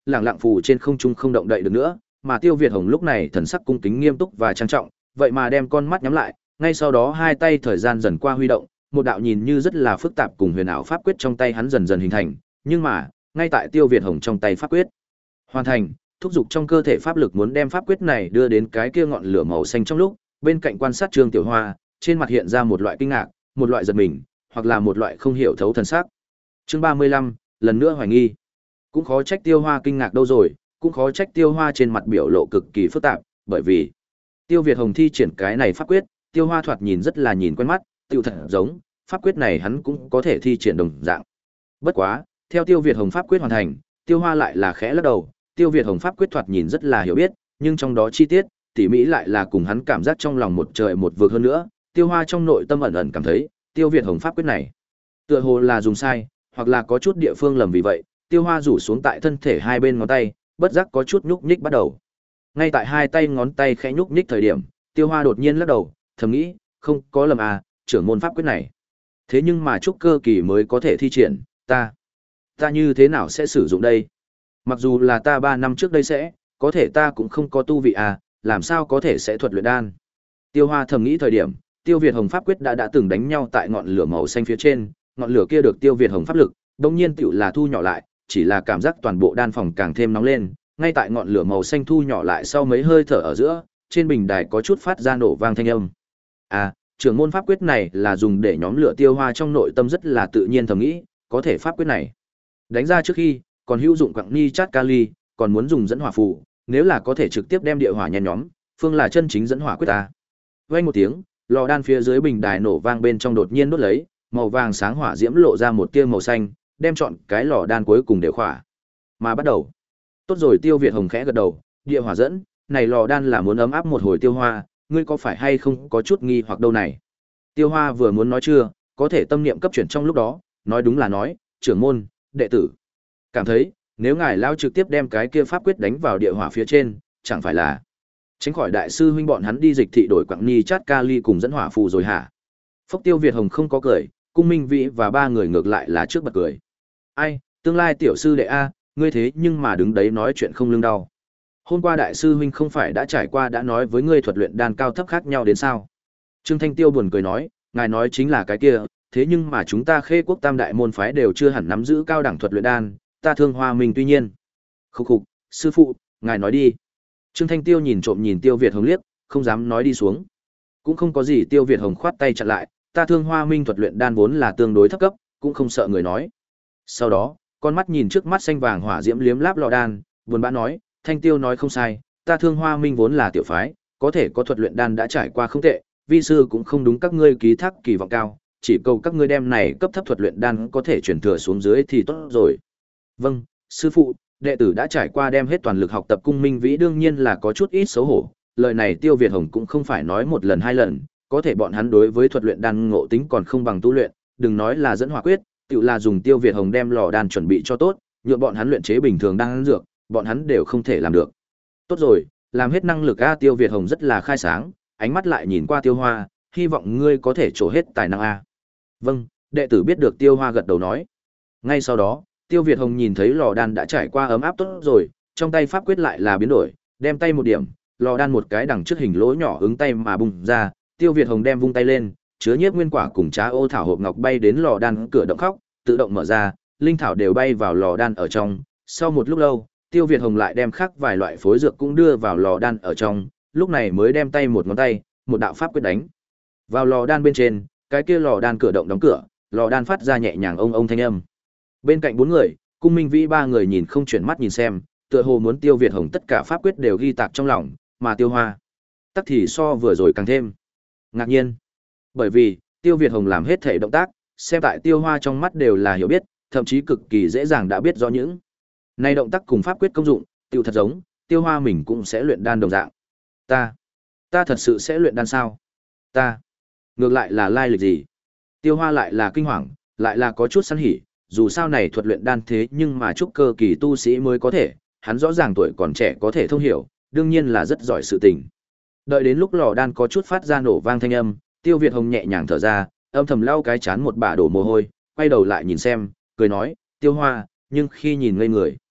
[SPEAKER 1] lẳng lặng phù trên không trung không động đậy được nữa, mà Tiêu Việt Hồng lúc này thần sắc cung kính nghiêm túc và trang trọng, vậy mà đem con mắt nhắm lại, ngay sau đó hai tay thời gian dần qua huy động, một đạo nhìn như rất là phức tạp cùng huyền ảo pháp quyết trong tay hắn dần dần hình thành, nhưng mà, ngay tại Tiêu Việt Hồng trong tay pháp quyết hoàn thành, thúc giục trong cơ thể pháp lực muốn đem pháp quyết này đưa đến cái kia ngọn lửa màu xanh trong lúc, bên cạnh quan sát Trương Tiểu Hoa, trên mặt hiện ra một loại kinh ngạc, một loại giật mình, hoặc là một loại không hiểu thấu thần sắc. Chương ba mươi lăm, lần nữa hoài nghi. Cũng khó trách Tiêu Hoa kinh ngạc đâu rồi, cũng khó trách Tiêu Hoa trên mặt biểu lộ cực kỳ phức tạp, bởi vì Tiêu Việt Hồng thi triển cái này pháp quyết, Tiêu Hoa thoạt nhìn rất là nhìn quen mắt, tựu thật giống, pháp quyết này hắn cũng có thể thi triển đồng dạng. Bất quá, theo Tiêu Việt Hồng pháp quyết hoàn thành, Tiêu Hoa lại là khẽ lắc đầu, Tiêu Việt Hồng pháp quyết thoạt nhìn rất là hiểu biết, nhưng trong đó chi tiết, tỉ mỹ lại là cùng hắn cảm giác trong lòng một trời một vực hơn nữa, Tiêu Hoa trong nội tâm ẩn ẩn cảm thấy, Tiêu Việt Hồng pháp quyết này, tựa hồ là dùng sai, hoặc là có chút địa phương lầm, vì vậy, Tiêu Hoa rủ xuống tại thân thể hai bên ngón tay, bất giác có chút nhúc nhích bắt đầu. Ngay tại hai tay ngón tay khẽ nhúc nhích thời điểm, Tiêu Hoa đột nhiên lắc đầu, thầm nghĩ, không có lầm à, trưởng môn pháp quyết này. Thế nhưng mà trúc cơ kỳ mới có thể thi triển, ta, ta như thế nào sẽ sử dụng đây? Mặc dù là ta ba năm trước đây sẽ, có thể ta cũng không có tu vị à, làm sao có thể sẽ thuật luyện đan. Tiêu Hoa thầm nghĩ thời điểm, Tiêu Việt Hồng pháp quyết đã đã từng đánh nhau tại ngọn lửa màu xanh phía trên, ngọn lửa kia được Tiêu Việt Hồng pháp lực, đột nhiên tựu là thu nhỏ lại, chỉ là cảm giác toàn bộ đan phòng càng thêm nóng lên, ngay tại ngọn lửa màu xanh thu nhỏ lại sau mấy hơi thở ở giữa, trên bình đài có chút phát ra nổ vang thanh âm. À, trưởng môn pháp quyết này là dùng để nhóm lửa. Tiêu Hoa trong nội tâm rất là tự nhiên thầm nghĩ, có thể pháp quyết này đánh ra trước khi còn hữu dụng quặng ni chát kali, còn muốn dùng dẫn hỏa phù, nếu là có thể trực tiếp đem địa hỏa nhen nhóm, phương là chân chính dẫn hỏa quyết ta. Vang một tiếng, lò đan phía dưới bình đài nổ vang bên trong đột nhiên đốt lấy, màu vàng sáng hỏa diễm lộ ra một tia màu xanh, đem chọn cái lò đan cuối cùng đều khỏa. Mà bắt đầu. Tốt rồi, Tiêu Việt Hồng khẽ gật đầu, địa hỏa dẫn, này lò đan là muốn ấm áp một hồi. Tiêu Hoa, ngươi có phải hay không có chút nghi hoặc đâu này? Tiêu Hoa vừa muốn nói chưa, có thể tâm niệm cấp chuyển trong lúc đó, nói đúng là nói, trưởng môn, đệ tử cảm thấy, nếu ngài lao trực tiếp đem cái kia pháp quyết đánh vào địa hỏa phía trên, chẳng phải là tránh khỏi đại sư huynh bọn hắn đi dịch thị đổi quặng ni chát kali cùng dẫn hỏa phù rồi hả? Phốc. Tiêu Việt Hồng không có cười, Cung Minh Vĩ và ba người ngược lại là trước bật cười. Ai, tương lai tiểu sư đệ a, ngươi thế nhưng mà đứng đấy nói chuyện không lưng đau. Hôm qua đại sư huynh không phải đã trải qua đã nói với ngươi thuật luyện đan cao thấp khác nhau đến sao? Trương Thanh Tiêu buồn cười nói, ngài nói chính là cái kia, thế nhưng mà chúng ta Khê Quốc tam đại môn phái đều chưa hẳn nắm giữ cao đẳng thuật luyện đan, ta Thương Hoa Minh tuy nhiên. Khục khục, sư phụ, ngài nói đi. Trương Thanh Tiêu nhìn trộm nhìn Tiêu Việt Hồng liếc, không dám nói đi xuống. Cũng không có gì. Tiêu Việt Hồng khoát tay chặn lại, ta Thương Hoa Minh thuật luyện đan vốn là tương đối thấp cấp, cũng không sợ người nói. Sau đó, con mắt nhìn trước mắt xanh vàng hỏa diễm liếm láp lò đan, buồn bã nói, Thanh Tiêu nói không sai, ta Thương Hoa Minh vốn là tiểu phái, có thể có thuật luyện đan đã trải qua không tệ, vi sư cũng không đúng các ngươi ký thác kỳ vọng cao, chỉ cầu các ngươi đem này cấp thấp thuật luyện đan có thể truyền thừa xuống dưới thì tốt rồi. Vâng, sư phụ, đệ tử đã trải qua đem hết toàn lực học tập. Cung Minh Vĩ đương nhiên là có chút ít xấu hổ, lời này Tiêu Việt Hồng cũng không phải nói một lần hai lần, có thể bọn hắn đối với thuật luyện đan ngộ tính còn không bằng tu luyện, đừng nói là dẫn hỏa quyết, tự là dùng Tiêu Việt Hồng đem lò đan chuẩn bị cho tốt, nhượng bọn hắn luyện chế bình thường đan dược, bọn hắn đều không thể làm được. Tốt rồi, làm hết năng lực a. Tiêu Việt Hồng rất là khai sáng, ánh mắt lại nhìn qua Tiêu Hoa, hy vọng ngươi có thể trổ hết tài năng a. Vâng, đệ tử biết được. Tiêu Hoa gật đầu nói. Ngay sau đó, Tiêu Việt Hồng nhìn thấy lò đan đã trải qua ấm áp tốt rồi, trong tay pháp quyết lại là biến đổi, đem tay một điểm, lò đan một cái đằng trước hình lỗ nhỏ ứng tay mà bung ra, Tiêu Việt Hồng đem vung tay lên, chứa nhiếp nguyên quả cùng trá ô thảo hộp ngọc bay đến lò đan cửa động khóc, tự động mở ra, linh thảo đều bay vào lò đan ở trong. Sau một lúc lâu, Tiêu Việt Hồng lại đem khác vài loại phối dược cũng đưa vào lò đan ở trong, lúc này mới đem tay một ngón tay, một đạo pháp quyết đánh vào lò đan bên trên, cái kia lò đan cửa động đóng cửa, lò đan phát ra nhẹ nhàng ông ông thanh âm. Bên cạnh bốn người, Cung Minh Vĩ ba người nhìn không chuyển mắt nhìn xem, tựa hồ muốn Tiêu Việt Hồng tất cả pháp quyết đều ghi tạc trong lòng, mà Tiêu Hoa tắc thì so vừa rồi càng thêm ngạc nhiên. Bởi vì, Tiêu Việt Hồng làm hết thể động tác, xem tại Tiêu Hoa trong mắt đều là hiểu biết, thậm chí cực kỳ dễ dàng đã biết rõ những này động tác cùng pháp quyết công dụng, tiêu thật giống, Tiêu Hoa mình cũng sẽ luyện đan đồng dạng. Ta, ta thật sự sẽ luyện đan sao? Ta, ngược lại là lai lịch gì? Tiêu Hoa lại là kinh hoàng, lại là có chút săn hỉ, dù sao này thuật luyện đan thế nhưng mà trúc cơ kỳ tu sĩ mới có thể, hắn rõ ràng tuổi còn trẻ có thể thông hiểu, đương nhiên là rất giỏi sự tình. Đợi đến lúc lò đan có chút phát ra nổ vang thanh âm, Tiêu Việt Hồng nhẹ nhàng thở ra, âm thầm lau cái chán một bả đổ mồ hôi, quay đầu lại nhìn xem, cười nói, Tiêu Hoa, nhưng khi nhìn ngây người.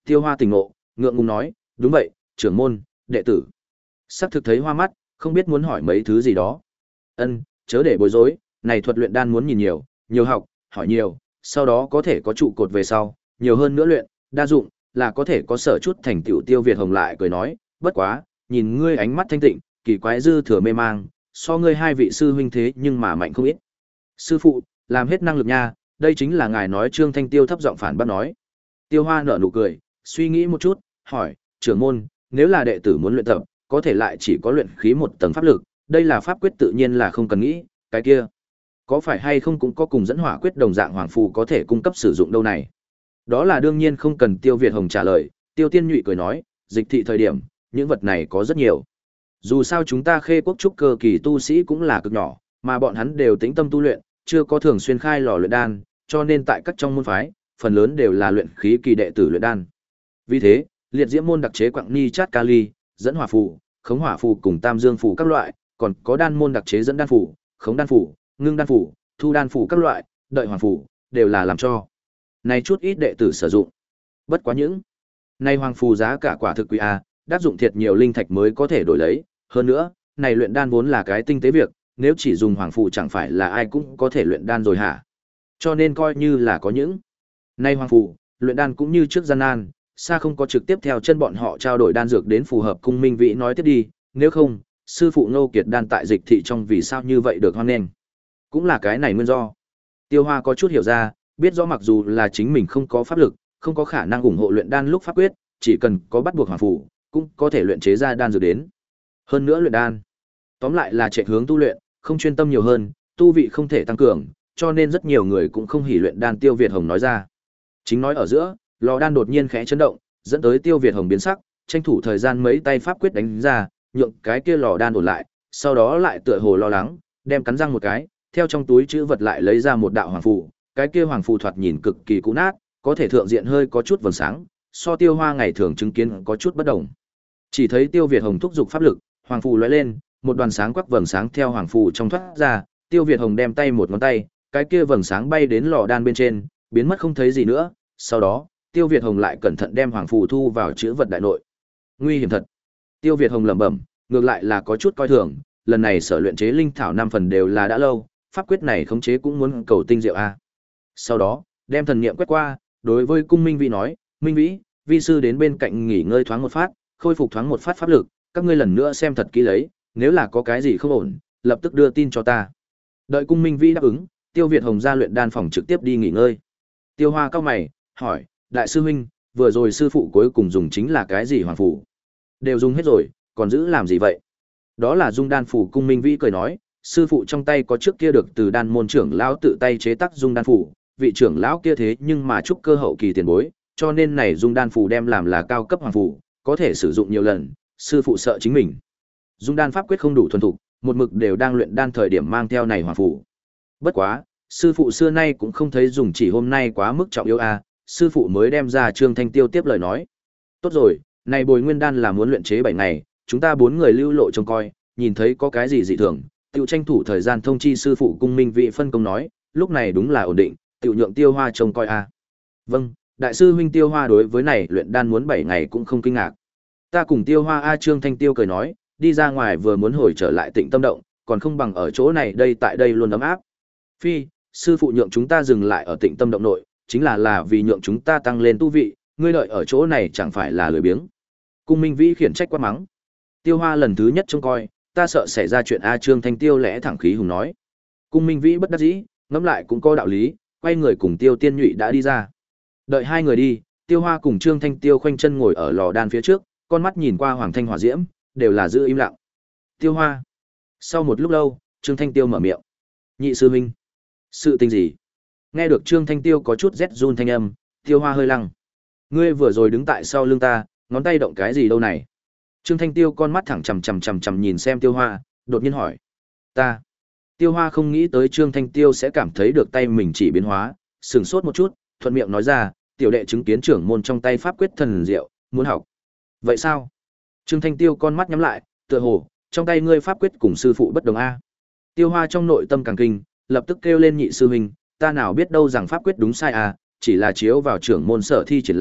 [SPEAKER 1] Tiêu Hoa tỉnh ngộ, ngượng ngùng nói, đúng vậy, trưởng môn, đệ tử. Sắc thực thấy hoa mắt, không biết muốn hỏi mấy thứ gì đó. Ân, chớ để bối rối, này thuật luyện đan muốn nhìn nhiều, nhiều học, hỏi nhiều, sau đó có thể có trụ cột về sau, nhiều hơn nữa luyện, đa dụng, là có thể có sở chút thành tựu. Tiêu Việt Hồng lại cười nói, bất quá, nhìn ngươi ánh mắt thanh tịnh, kỳ quái dư thừa mê mang, so ngươi hai vị sư huynh thế nhưng mà mạnh không ít. Sư phụ, làm hết năng lực nha, đây chính là ngài nói. Trương Thanh Tiêu thấp giọng phản bác nói. Tiêu Hoa nở nụ cười, suy nghĩ một chút, hỏi, trưởng môn, nếu là đệ tử muốn luyện tập, có thể lại chỉ có luyện khí một tầng pháp lực, đây là pháp quyết tự nhiên là không cần nghĩ, cái kia, có phải hay không cũng có cùng dẫn hỏa quyết đồng dạng hoàng phù có thể cung cấp sử dụng đâu này? Đó là đương nhiên không cần. Tiêu Việt Hồng trả lời. Tiêu Tiên Nhụy cười nói, dịch thị thời điểm, những vật này có rất nhiều. Dù sao chúng ta Khê Quốc trúc cơ kỳ tu sĩ cũng là cực nhỏ, mà bọn hắn đều tĩnh tâm tu luyện, chưa có thường xuyên khai lò luyện đan, cho nên tại các trong môn phái, phần lớn đều là luyện khí kỳ đệ tử luyện đan. Vì thế, liệt diễm môn đặc chế quặng ni chát kali, dẫn hỏa phù, khống hỏa phù cùng tam dương phù các loại, còn có đan môn đặc chế dẫn đan phù, khống đan phù, ngưng đan phù, thu đan phù các loại, đợi hoàng phù, đều là làm cho này chút ít đệ tử sử dụng. Bất quá những này hoàng phù giá cả quả thực quý a, đáp dụng thiệt nhiều linh thạch mới có thể đổi lấy, hơn nữa, này luyện đan vốn là cái tinh tế việc, nếu chỉ dùng hoàng phù chẳng phải là ai cũng có thể luyện đan rồi hả? Cho nên coi như là có những này hoàng phù, luyện đan cũng như trước gian nan, xa không có trực tiếp theo chân bọn họ trao đổi đan dược đến phù hợp. Cung Minh Vĩ nói tiếp đi, nếu không, sư phụ Ngô Kiệt đan tại dịch thị trong vì sao như vậy được hoan nghênh? Cũng là cái này nguyên do. Tiêu Hoa có chút hiểu ra, biết rõ mặc dù là chính mình không có pháp lực, không có khả năng ủng hộ luyện đan lúc pháp quyết, chỉ cần có bắt buộc hoàng phù, cũng có thể luyện chế ra đan dược đến. Hơn nữa luyện đan, tóm lại là chạy hướng tu luyện, không chuyên tâm nhiều hơn, tu vị không thể tăng cường, cho nên rất nhiều người cũng không hỉ luyện đan. Tiêu Việt Hồng nói ra. Chính nói ở giữa, lò đan đột nhiên khẽ chấn động, dẫn tới Tiêu Việt Hồng biến sắc, tranh thủ thời gian mấy tay pháp quyết đánh ra, nhượng cái kia lò đan ổn lại, sau đó lại tựa hồ lo lắng, đem cắn răng một cái, theo trong túi trữ vật lại lấy ra một đạo hoàng phù, cái kia hoàng phù thoạt nhìn cực kỳ cũ nát, có thể thượng diện hơi có chút vầng sáng, so Tiêu Hoa ngày thường chứng kiến có chút bất đồng. Chỉ thấy Tiêu Việt Hồng thúc giục pháp lực, hoàng phù lóe lên, một đoàn sáng quắc vầng sáng theo hoàng phù trong thoát ra, Tiêu Việt Hồng đem tay một ngón tay, cái kia vầng sáng bay đến lò đan bên trên, biến mất không thấy gì nữa. Sau đó, Tiêu Việt Hồng lại cẩn thận đem hoàng phù thu vào chữ vật đại nội. Nguy hiểm thật. Tiêu Việt Hồng lẩm bẩm, ngược lại là có chút coi thường, lần này sở luyện chế linh thảo năm phần đều là đã lâu, pháp quyết này khống chế cũng muốn cầu tinh diệu a. Sau đó, đem thần niệm quét qua, đối với Cung Minh Vĩ nói, Minh Vĩ, vi sư đến bên cạnh nghỉ ngơi thoáng một phát, khôi phục thoáng một phát pháp lực, các ngươi lần nữa xem thật kỹ lấy, nếu là có cái gì không ổn, lập tức đưa tin cho ta. Đợi Cung Minh Vĩ đáp ứng, Tiêu Việt Hồng ra luyện đan phòng trực tiếp đi nghỉ ngơi. Tiêu Hoa cao mày, hỏi, đại sư huynh, vừa rồi sư phụ cuối cùng dùng chính là cái gì hoàng phủ? Đều dùng hết rồi, còn giữ làm gì vậy? Đó là dung đan phủ. Cung Minh Vĩ cười nói, sư phụ trong tay có trước kia được từ đan môn trưởng lão tự tay chế tác dung đan phủ, vị trưởng lão kia thế nhưng mà trúc cơ hậu kỳ tiền bối, cho nên này dung đan phủ đem làm là cao cấp hoàng phủ, có thể sử dụng nhiều lần, sư phụ sợ chính mình dung đan pháp quyết không đủ thuần thục, một mực đều đang luyện đan thời điểm mang theo này hoàng phủ. Bất quá, sư phụ xưa nay cũng không thấy dùng, chỉ hôm nay quá mức trọng yếu a, à, sư phụ mới đem ra. Trương Thanh Tiêu tiếp lời nói, tốt rồi, này bồi nguyên đan là muốn luyện chế bảy ngày, chúng ta bốn người lưu lộ trông coi, nhìn thấy có cái gì dị thường, tự tranh thủ thời gian thông chi sư phụ. Cung Minh Vị phân công nói, lúc này đúng là ổn định, tự nhượng Tiêu Hoa trông coi a. À. Vâng, đại sư huynh. Tiêu Hoa đối với này luyện đan muốn bảy ngày cũng không kinh ngạc. Ta cùng Tiêu Hoa a. Trương Thanh Tiêu cười nói, đi ra ngoài vừa muốn hồi trở lại Tịnh Tâm Động, còn không bằng ở chỗ này đây tại đây luôn ấm áp. Phi, sư phụ nhượng chúng ta dừng lại ở Tịnh Tâm Động nội, chính là là vì nhượng chúng ta tăng lên tu vị, ngươi đợi ở chỗ này chẳng phải là lười biếng. Cung Minh Vĩ khiển trách quát mắng. Tiêu Hoa lần thứ nhất trông coi, ta sợ xảy ra chuyện a. Trương Thanh Tiêu lẽ thẳng khí hùng nói. Cung Minh Vĩ bất đắc dĩ, ngẫm lại cũng có đạo lý, quay người cùng Tiêu Tiên Nhụy đã đi ra. Đợi hai người đi, Tiêu Hoa cùng Trương Thanh Tiêu khoanh chân ngồi ở lò đan phía trước, con mắt nhìn qua Hoàng Thanh hỏa diễm, đều là giữ im lặng. Tiêu Hoa. Sau một lúc lâu, Trương Thanh Tiêu mở miệng. Nhị sư huynh. Sự tình gì? Nghe được Trương Thanh Tiêu có chút rét run thanh âm, Tiêu Hoa hơi lăng. Ngươi vừa rồi đứng tại sau lưng ta, ngón tay động cái gì đâu này? Trương Thanh Tiêu con mắt thẳng chằm chằm chằm chằm nhìn xem Tiêu Hoa, đột nhiên hỏi. Ta. Tiêu Hoa không nghĩ tới Trương Thanh Tiêu sẽ cảm thấy được tay mình chỉ biến hóa, sửng sốt một chút, thuận miệng nói ra, tiểu đệ chứng kiến trưởng môn trong tay pháp quyết thần diệu, muốn học. Vậy sao? Trương Thanh Tiêu con mắt nhắm lại, tựa hồ, trong tay ngươi pháp quyết cùng sư phụ bất đồng a. Tiêu Hoa trong nội tâm càng kinh, lập tức kêu lên nhị sư huynh, ta nào biết đâu rằng pháp quyết đúng sai à, chỉ là chiếu vào trưởng môn sở thi triển làm,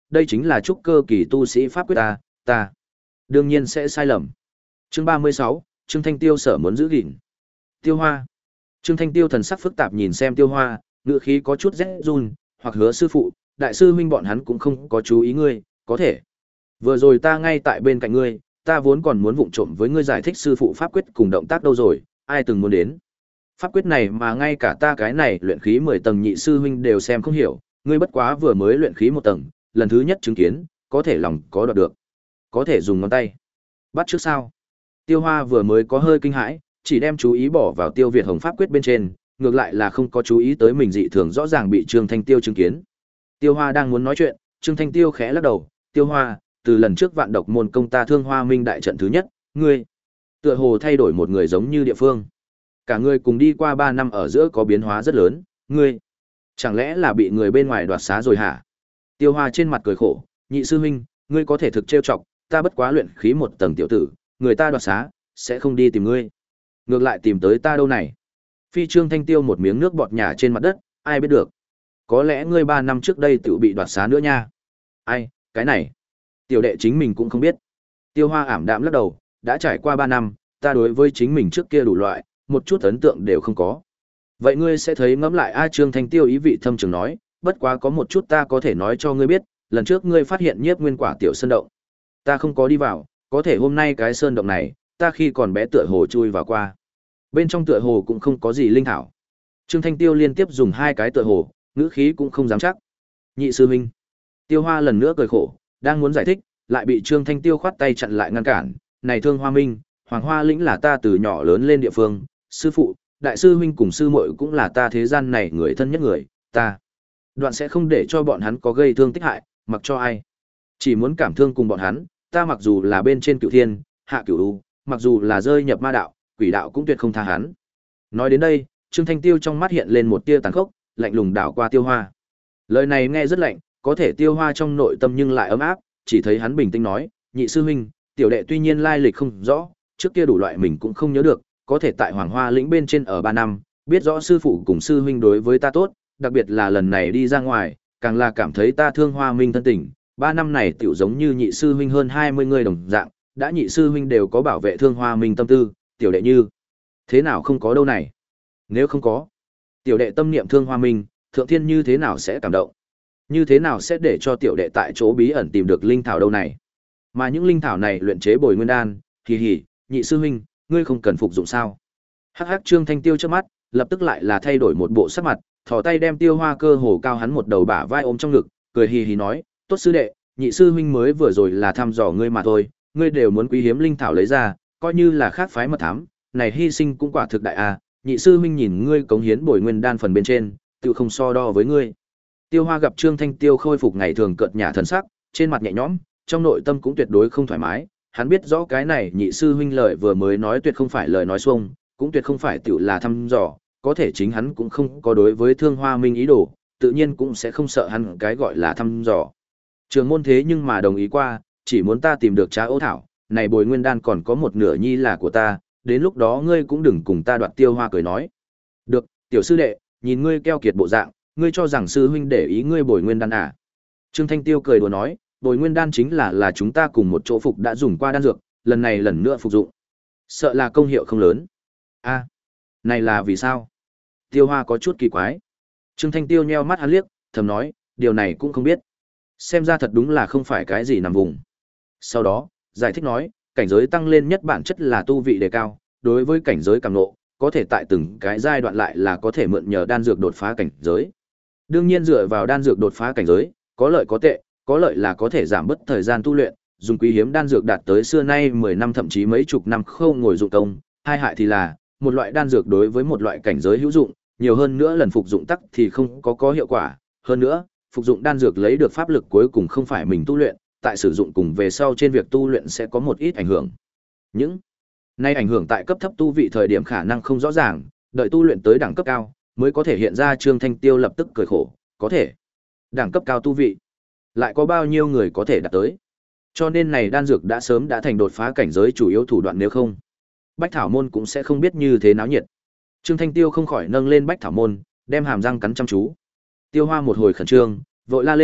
[SPEAKER 1] đây chính là trúc cơ kỳ tu sĩ pháp quyết ta, ta đương nhiên sẽ sai lầm. Chương ba mươi sáu, Trương Thanh Tiêu sở muốn giữ gìn. Tiêu Hoa. Trương Thanh Tiêu thần sắc phức tạp nhìn xem Tiêu Hoa, ngữ khí có chút rét run, hoặc hứa sư phụ, đại sư huynh bọn hắn cũng không có chú ý ngươi, có thể. Vừa rồi ta ngay tại bên cạnh ngươi, ta vốn còn muốn vụng trộm với ngươi giải thích sư phụ pháp quyết cùng động tác đâu rồi, ai từng muốn đến. Pháp quyết này mà ngay cả ta cái này luyện khí mười tầng nhị sư huynh đều xem không hiểu, ngươi bất quá vừa mới luyện khí một tầng, lần thứ nhất chứng kiến, có thể lòng có đoạt được. Có thể dùng ngón tay. Bắt trước sao? Tiêu Hoa vừa mới có hơi kinh hãi, chỉ đem chú ý bỏ vào Tiêu Việt Hồng pháp quyết bên trên, ngược lại là không có chú ý tới mình dị thường rõ ràng bị Trương Thanh Tiêu chứng kiến. Tiêu Hoa đang muốn nói chuyện, Trương Thanh Tiêu khẽ lắc đầu, "Tiêu Hoa, từ lần trước vạn độc môn công ta Thương Hoa Minh đại trận thứ nhất, ngươi tựa hồ thay đổi một người giống như địa phương. Cả ngươi cùng đi qua ba năm ở giữa có biến hóa rất lớn, ngươi chẳng lẽ là bị người bên ngoài đoạt xá rồi hả?" Tiêu Hoa trên mặt cười khổ, "Nhị sư huynh, ngươi có thể thực trêu chọc, ta bất quá luyện khí một tầng tiểu tử, người ta đoạt xá sẽ không đi tìm ngươi, ngược lại tìm tới ta đâu này." Phi Trương Thanh Tiêu một miếng nước bọt nhả trên mặt đất, "Ai biết được, có lẽ ngươi ba năm trước đây tự bị đoạt xá nữa nha." "Ai, cái này, tiểu đệ chính mình cũng không biết." Tiêu Hoa ảm đạm lắc đầu, "Đã trải qua ba năm, ta đối với chính mình trước kia đủ loại, một chút ấn tượng đều không có." "Vậy ngươi sẽ thấy ngẫm lại a." Trương Thanh Tiêu ý vị thâm trường nói, "Bất quá có một chút ta có thể nói cho ngươi biết, lần trước ngươi phát hiện nhiếp nguyên quả tiểu sơn động, ta không có đi vào, có thể hôm nay cái sơn động này, ta khi còn bé tựa hồ chui vào qua. Bên trong tựa hồ cũng không có gì linh thảo." Trương Thanh Tiêu liên tiếp dùng hai cái tựa hồ, ngữ khí cũng không dám chắc. "Nhị sư huynh." Tiêu Hoa lần nữa cười khổ, đang muốn giải thích, lại bị Trương Thanh Tiêu khoát tay chặn lại ngăn cản, "Này Thương Hoa Minh, Hoàng Hoa lĩnh là ta từ nhỏ lớn lên địa phương, sư phụ, đại sư huynh cùng sư muội cũng là ta thế gian này người thân nhất người, ta đoạn sẽ không để cho bọn hắn có gây thương tích hại, mặc cho ai. Chỉ muốn cảm thương cùng bọn hắn, ta mặc dù là bên trên cửu thiên, hạ cửu u, mặc dù là rơi nhập ma đạo, quỷ đạo cũng tuyệt không tha hắn." Nói đến đây, Trương Thanh Tiêu trong mắt hiện lên một tia tàn khốc, lạnh lùng đảo qua Tiêu Hoa. Lời này nghe rất lạnh, có thể Tiêu Hoa trong nội tâm nhưng lại ấm áp, chỉ thấy hắn bình tĩnh nói, "Nhị sư huynh, tiểu đệ tuy nhiên lai lịch không rõ, trước kia đủ loại mình cũng không nhớ được, có thể tại Hoàng Hoa lĩnh bên trên ở ba năm, biết rõ sư phụ cùng sư huynh đối với ta tốt, đặc biệt là lần này đi ra ngoài, càng là cảm thấy ta Thương Hoa Minh thân tình, ba năm này tiểu giống như nhị sư huynh hơn hai mươi người đồng dạng, đã nhị sư huynh đều có bảo vệ Thương Hoa Minh tâm tư, tiểu đệ như thế nào không có đâu này? Nếu không có, tiểu đệ tâm niệm Thương Hoa Minh, thượng thiên như thế nào sẽ cảm động? Như thế nào sẽ để cho tiểu đệ tại chỗ bí ẩn tìm được linh thảo đâu này? Mà những linh thảo này luyện chế bồi nguyên đan, hì hì, nhị sư huynh, ngươi không cần phục dụng sao?" Hắc hắc Trương Thanh Tiêu trước mắt, lập tức lại là thay đổi một bộ sắc mặt, thò tay đem Tiêu Hoa cơ hồ cao hắn một đầu bả vai ôm trong ngực, cười hì hì nói, "Tốt sư đệ, nhị sư huynh mới vừa rồi là thăm dò ngươi mà thôi, ngươi đều muốn quý hiếm linh thảo lấy ra, coi như là khác phái mật thám, này hy sinh cũng quả thực đại a, nhị sư huynh nhìn ngươi cống hiến bồi nguyên đan phần bên trên, tự không so đo với ngươi." Tiêu Hoa gặp Trương Thanh Tiêu khôi phục ngày thường cợt nhả thần sắc, trên mặt nhẹ nhõm, trong nội tâm cũng tuyệt đối không thoải mái, hắn biết rõ cái này nhị sư huynh lời vừa mới nói tuyệt không phải lời nói xuông, cũng tuyệt không phải tiểu là thăm dò, có thể chính hắn cũng không có đối với Thương Hoa Minh ý đồ, tự nhiên cũng sẽ không sợ hắn cái gọi là thăm dò. Trường môn thế nhưng mà đồng ý qua, chỉ muốn ta tìm được trá ô thảo, này bồi nguyên đan còn có một nửa nhi là của ta, đến lúc đó ngươi cũng đừng cùng ta đoạt. Tiêu Hoa cười nói, "Được, tiểu sư đệ, nhìn ngươi keo kiệt bộ dạng, ngươi cho rằng sư huynh để ý ngươi bồi nguyên đan à?" Trương Thanh Tiêu cười đùa nói, "Bồi nguyên đan chính là là chúng ta cùng một chỗ phục đã dùng qua đan dược, lần này lần nữa phục dụng, sợ là công hiệu không lớn." "A, này là vì sao?" Tiêu Hoa có chút kỳ quái. Trương Thanh Tiêu nheo mắt hắn liếc, thầm nói, "Điều này cũng không biết. Xem ra thật đúng là không phải cái gì nằm vùng." Sau đó, giải thích nói, cảnh giới tăng lên nhất bản chất là tu vị đề cao, đối với cảnh giới càng ngộ, có thể tại từng cái giai đoạn lại là có thể mượn nhờ đan dược đột phá cảnh giới. Đương nhiên dựa vào đan dược đột phá cảnh giới, có lợi có tệ, có lợi là có thể giảm bớt thời gian tu luyện, dùng quý hiếm đan dược đạt tới xưa nay mười năm thậm chí mấy chục năm không ngồi dụng công, hai hại thì là, một loại đan dược đối với một loại cảnh giới hữu dụng, nhiều hơn nữa lần phục dụng tắc thì không có có hiệu quả, hơn nữa, phục dụng đan dược lấy được pháp lực cuối cùng không phải mình tu luyện, tại sử dụng cùng về sau trên việc tu luyện sẽ có một ít ảnh hưởng. Những nay ảnh hưởng tại cấp thấp tu vị thời điểm khả năng không rõ ràng, đợi tu luyện tới đẳng cấp cao mới có thể hiện ra. Trương Thanh Tiêu lập tức cười khổ, có thể đẳng cấp cao tu vị, lại có bao nhiêu người có thể đạt tới? Cho nên này đan dược đã sớm đã thành đột phá cảnh giới chủ yếu thủ đoạn, nếu không, Bách Thảo môn cũng sẽ không biết như thế náo nhiệt. Trương Thanh Tiêu không khỏi nâng lên Bách Thảo môn, đem hàm răng cắn chăm chú. Tiêu Hoa một hồi khẩn trương, vội la lên,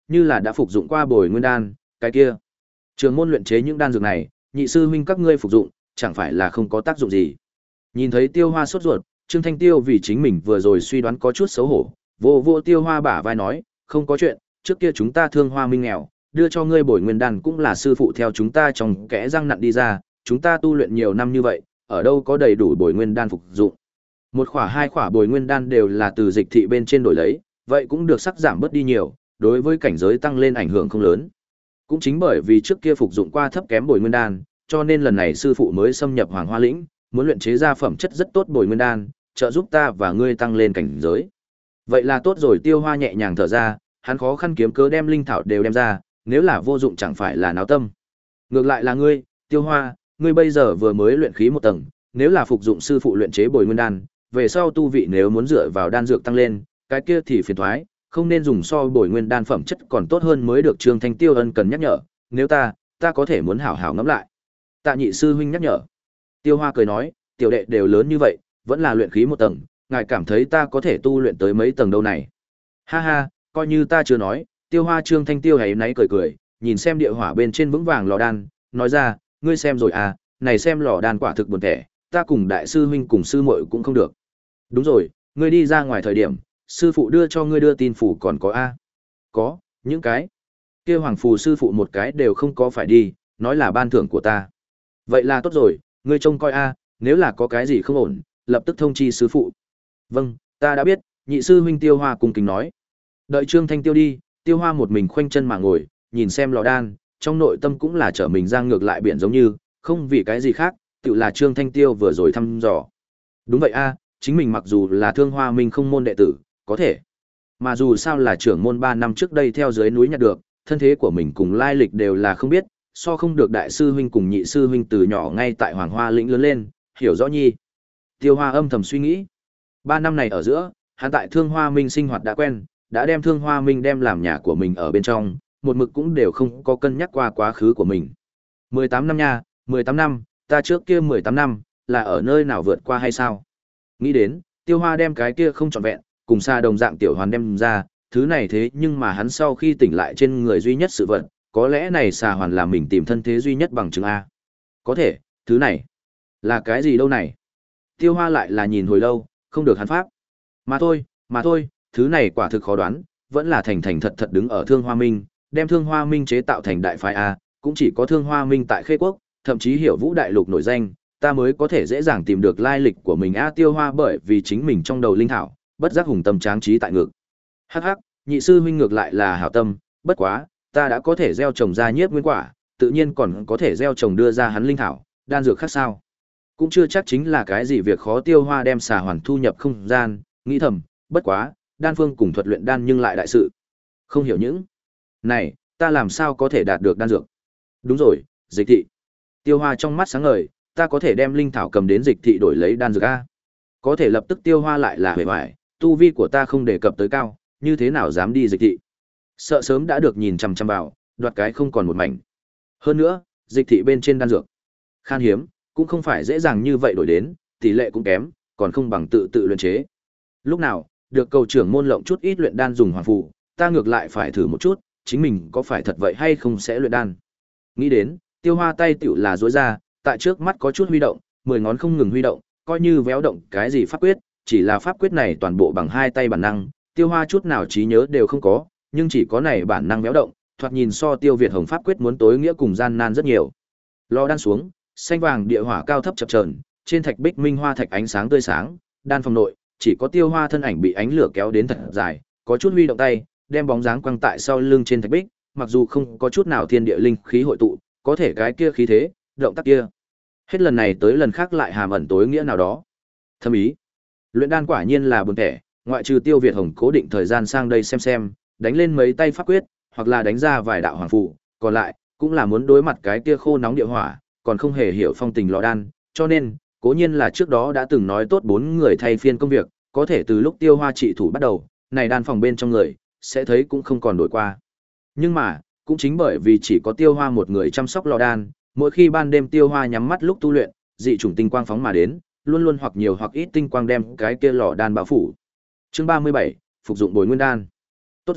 [SPEAKER 1] như là đã phục dụng qua bồi nguyên đan, cái kia. Trường môn luyện chế những đan dược này, nhị sư huynh các ngươi phục dụng, chẳng phải là không có tác dụng gì. Nhìn thấy Tiêu Hoa sốt ruột, Trương Thanh Tiêu vì chính mình vừa rồi suy đoán có chút xấu hổ, vô vô Tiêu Hoa bả vai nói, không có chuyện, trước kia chúng ta thương hoa minh nghèo, đưa cho ngươi bồi nguyên đan cũng là sư phụ theo chúng ta trong kẽ răng nặn đi ra, chúng ta tu luyện nhiều năm như vậy, ở đâu có đầy đủ bồi nguyên đan phục dụng. Một khỏa hai khỏa bồi nguyên đan đều là từ dịch thị bên trên đổi lấy, vậy cũng được sắc giảm bớt đi nhiều, đối với cảnh giới tăng lên ảnh hưởng không lớn. Cũng chính bởi vì trước kia phục dụng qua thấp kém bồi nguyên đan, cho nên lần này sư phụ mới xâm nhập Hoàng Hoa lĩnh, muốn luyện chế ra phẩm chất rất tốt bồi nguyên đan, trợ giúp ta và ngươi tăng lên cảnh giới. Vậy là tốt rồi, Tiêu Hoa nhẹ nhàng thở ra, hắn khó khăn kiếm cớ đem linh thảo đều đem ra, nếu là vô dụng chẳng phải là náo tâm. Ngược lại là ngươi, Tiêu Hoa, ngươi bây giờ vừa mới luyện khí một tầng, nếu là phục dụng sư phụ luyện chế bồi nguyên đan, về sau tu vị nếu muốn dựa vào đan dược tăng lên, cái kia thì phiền toái, không nên dùng so bồi nguyên đan phẩm chất còn tốt hơn mới được. Trương Thanh Tiêu ân cần nhắc nhở, nếu ta, ta có thể muốn hảo hảo ngẫm lại. Tạ nhị sư huynh nhắc nhở. Tiêu Hoa cười nói, tiểu đệ đều lớn như vậy, vẫn là luyện khí một tầng, ngài cảm thấy ta có thể tu luyện tới mấy tầng đâu này? Ha ha, coi như ta chưa nói. Tiêu Hoa Trương Thanh Tiêu hãy náy cười cười, nhìn xem địa hỏa bên trên vững vàng lò đan, nói ra, ngươi xem rồi à, này xem lò đan quả thực buồn tẻ, ta cùng đại sư huynh cùng sư muội cũng không được. Đúng rồi, ngươi đi ra ngoài thời điểm, sư phụ đưa cho ngươi đưa tin phủ còn có a? Có, những cái kia hoàng phù sư phụ một cái đều không có phải đi, nói là ban thưởng của ta. Vậy là tốt rồi, ngươi trông coi a, nếu là có cái gì không ổn, lập tức thông chi sư phụ. Vâng, ta đã biết. Nhị sư huynh Tiêu Hoa cung kính nói. Đợi Trương Thanh Tiêu đi, Tiêu Hoa một mình khoanh chân mà ngồi, nhìn xem lò đan, trong nội tâm cũng là trở mình ra ngược lại biển giống như, không vì cái gì khác, tự là Trương Thanh Tiêu vừa rồi thăm dò. Đúng vậy a, chính mình mặc dù là Thương Hoa Minh không môn đệ tử, có thể. Mà dù sao là trưởng môn ba năm trước đây theo dưới núi nhặt được, thân thế của mình cùng lai lịch đều là không biết, so không được đại sư huynh cùng nhị sư huynh từ nhỏ ngay tại Hoàng Hoa lĩnh lớn lên, hiểu rõ nhi. Tiêu Hoa âm thầm suy nghĩ. Ba năm này ở giữa, hắn tại Thương Hoa Minh sinh hoạt đã quen, đã đem Thương Hoa Minh đem làm nhà của mình ở bên trong, một mực cũng đều không có cân nhắc qua quá khứ của mình. mười tám năm nha, mười tám năm, ta trước kia mười tám năm, là ở nơi nào vượt qua hay sao? Nghĩ đến, Tiêu Hoa đem cái kia không trọn vẹn, cùng xa đồng dạng tiểu hoàn đem ra, thứ này thế nhưng mà hắn sau khi tỉnh lại trên người duy nhất sự vật, có lẽ này xà hoàn là mình tìm thân thế duy nhất bằng chứng A. Có thể, thứ này, là cái gì đâu này? Tiêu Hoa lại là nhìn hồi lâu, không được hắn pháp. Mà thôi, mà thôi, thứ này quả thực khó đoán, vẫn là thành thành thật thật đứng ở Thương Hoa Minh, đem Thương Hoa Minh chế tạo thành đại phái A, cũng chỉ có Thương Hoa Minh tại Khê Quốc, thậm chí Hiểu Vũ đại lục nổi danh, ta mới có thể dễ dàng tìm được lai lịch của mình A. Tiêu Hoa bởi vì chính mình trong đầu linh thảo, bất giác hùng tâm tráng trí tại ngực. Hắc hắc, nhị sư huynh ngược lại là hảo tâm, bất quá, ta đã có thể gieo trồng ra nhiếp nguyên quả, tự nhiên còn có thể gieo trồng đưa ra hắn linh thảo, đan dược khác sao? Cũng chưa chắc chính là cái gì việc khó. Tiêu Hoa đem xà hoàn thu nhập không gian, nghĩ thầm, bất quá, đan phương cùng thuật luyện đan nhưng lại đại sự. Không hiểu những này, ta làm sao có thể đạt được đan dược? Đúng rồi, dịch thị. Tiêu Hoa trong mắt sáng ngời, ta có thể đem linh thảo cầm đến dịch thị đổi lấy đan dược a. Có thể lập tức Tiêu Hoa lại là huệ hoài, tu vi của ta không đề cập tới cao, như thế nào dám đi dịch thị? Sợ sớm đã được nhìn chằm chằm vào, đoạt cái không còn một mảnh. Hơn nữa, dịch thị bên trên đan dược khan hiếm, cũng không phải dễ dàng như vậy đổi đến, tỷ lệ cũng kém, còn không bằng tự tự luyện chế. Lúc nào, được cầu trưởng môn lộng chút ít luyện đan dùng hoàng phù, ta ngược lại phải thử một chút, chính mình có phải thật vậy hay không sẽ luyện đan. Nghĩ đến, Tiêu Hoa tay tiểu là duỗi ra, tại trước mắt có chút huy động, mười ngón không ngừng huy động, coi như véo động cái gì pháp quyết, chỉ là pháp quyết này toàn bộ bằng hai tay bản năng, Tiêu Hoa chút nào trí nhớ đều không có, nhưng chỉ có này bản năng véo động, thoạt nhìn so Tiêu Việt Hồng pháp quyết muốn tối nghĩa cùng gian nan rất nhiều. Lò đan xuống, xanh vàng địa hỏa cao thấp chập chờn, trên thạch bích minh hoa thạch ánh sáng tươi sáng, đan phòng nội, chỉ có Tiêu Hoa thân ảnh bị ánh lửa kéo đến thật dài, có chút huy động tay, đem bóng dáng quăng tại sau lưng trên thạch bích, mặc dù không có chút nào thiên địa linh khí hội tụ, có thể cái kia khí thế, động tác kia, hết lần này tới lần khác lại hàm ẩn tối nghĩa nào đó. Thâm ý. Luyện đan quả nhiên là buồn tẻ, ngoại trừ Tiêu Việt Hồng cố định thời gian sang đây xem xem, đánh lên mấy tay pháp quyết, hoặc là đánh ra vài đạo hoàng phụ, còn lại cũng là muốn đối mặt cái kia khô nóng địa hỏa, còn không hề hiểu phong tình lò đan, cho nên, cố nhiên là trước đó đã từng nói tốt bốn người thay phiên công việc, có thể từ lúc Tiêu Hoa trị thủ bắt đầu, này đan phòng bên trong người, sẽ thấy cũng không còn đổi qua. Nhưng mà, cũng chính bởi vì chỉ có Tiêu Hoa một người chăm sóc lò đan, mỗi khi ban đêm Tiêu Hoa nhắm mắt lúc tu luyện, dị chủng tinh quang phóng mà đến, luôn luôn hoặc nhiều hoặc ít tinh quang đem cái kia lò đan bao phủ. Chương ba mươi bảy, phục dụng bồi nguyên đan. Tốt rồi,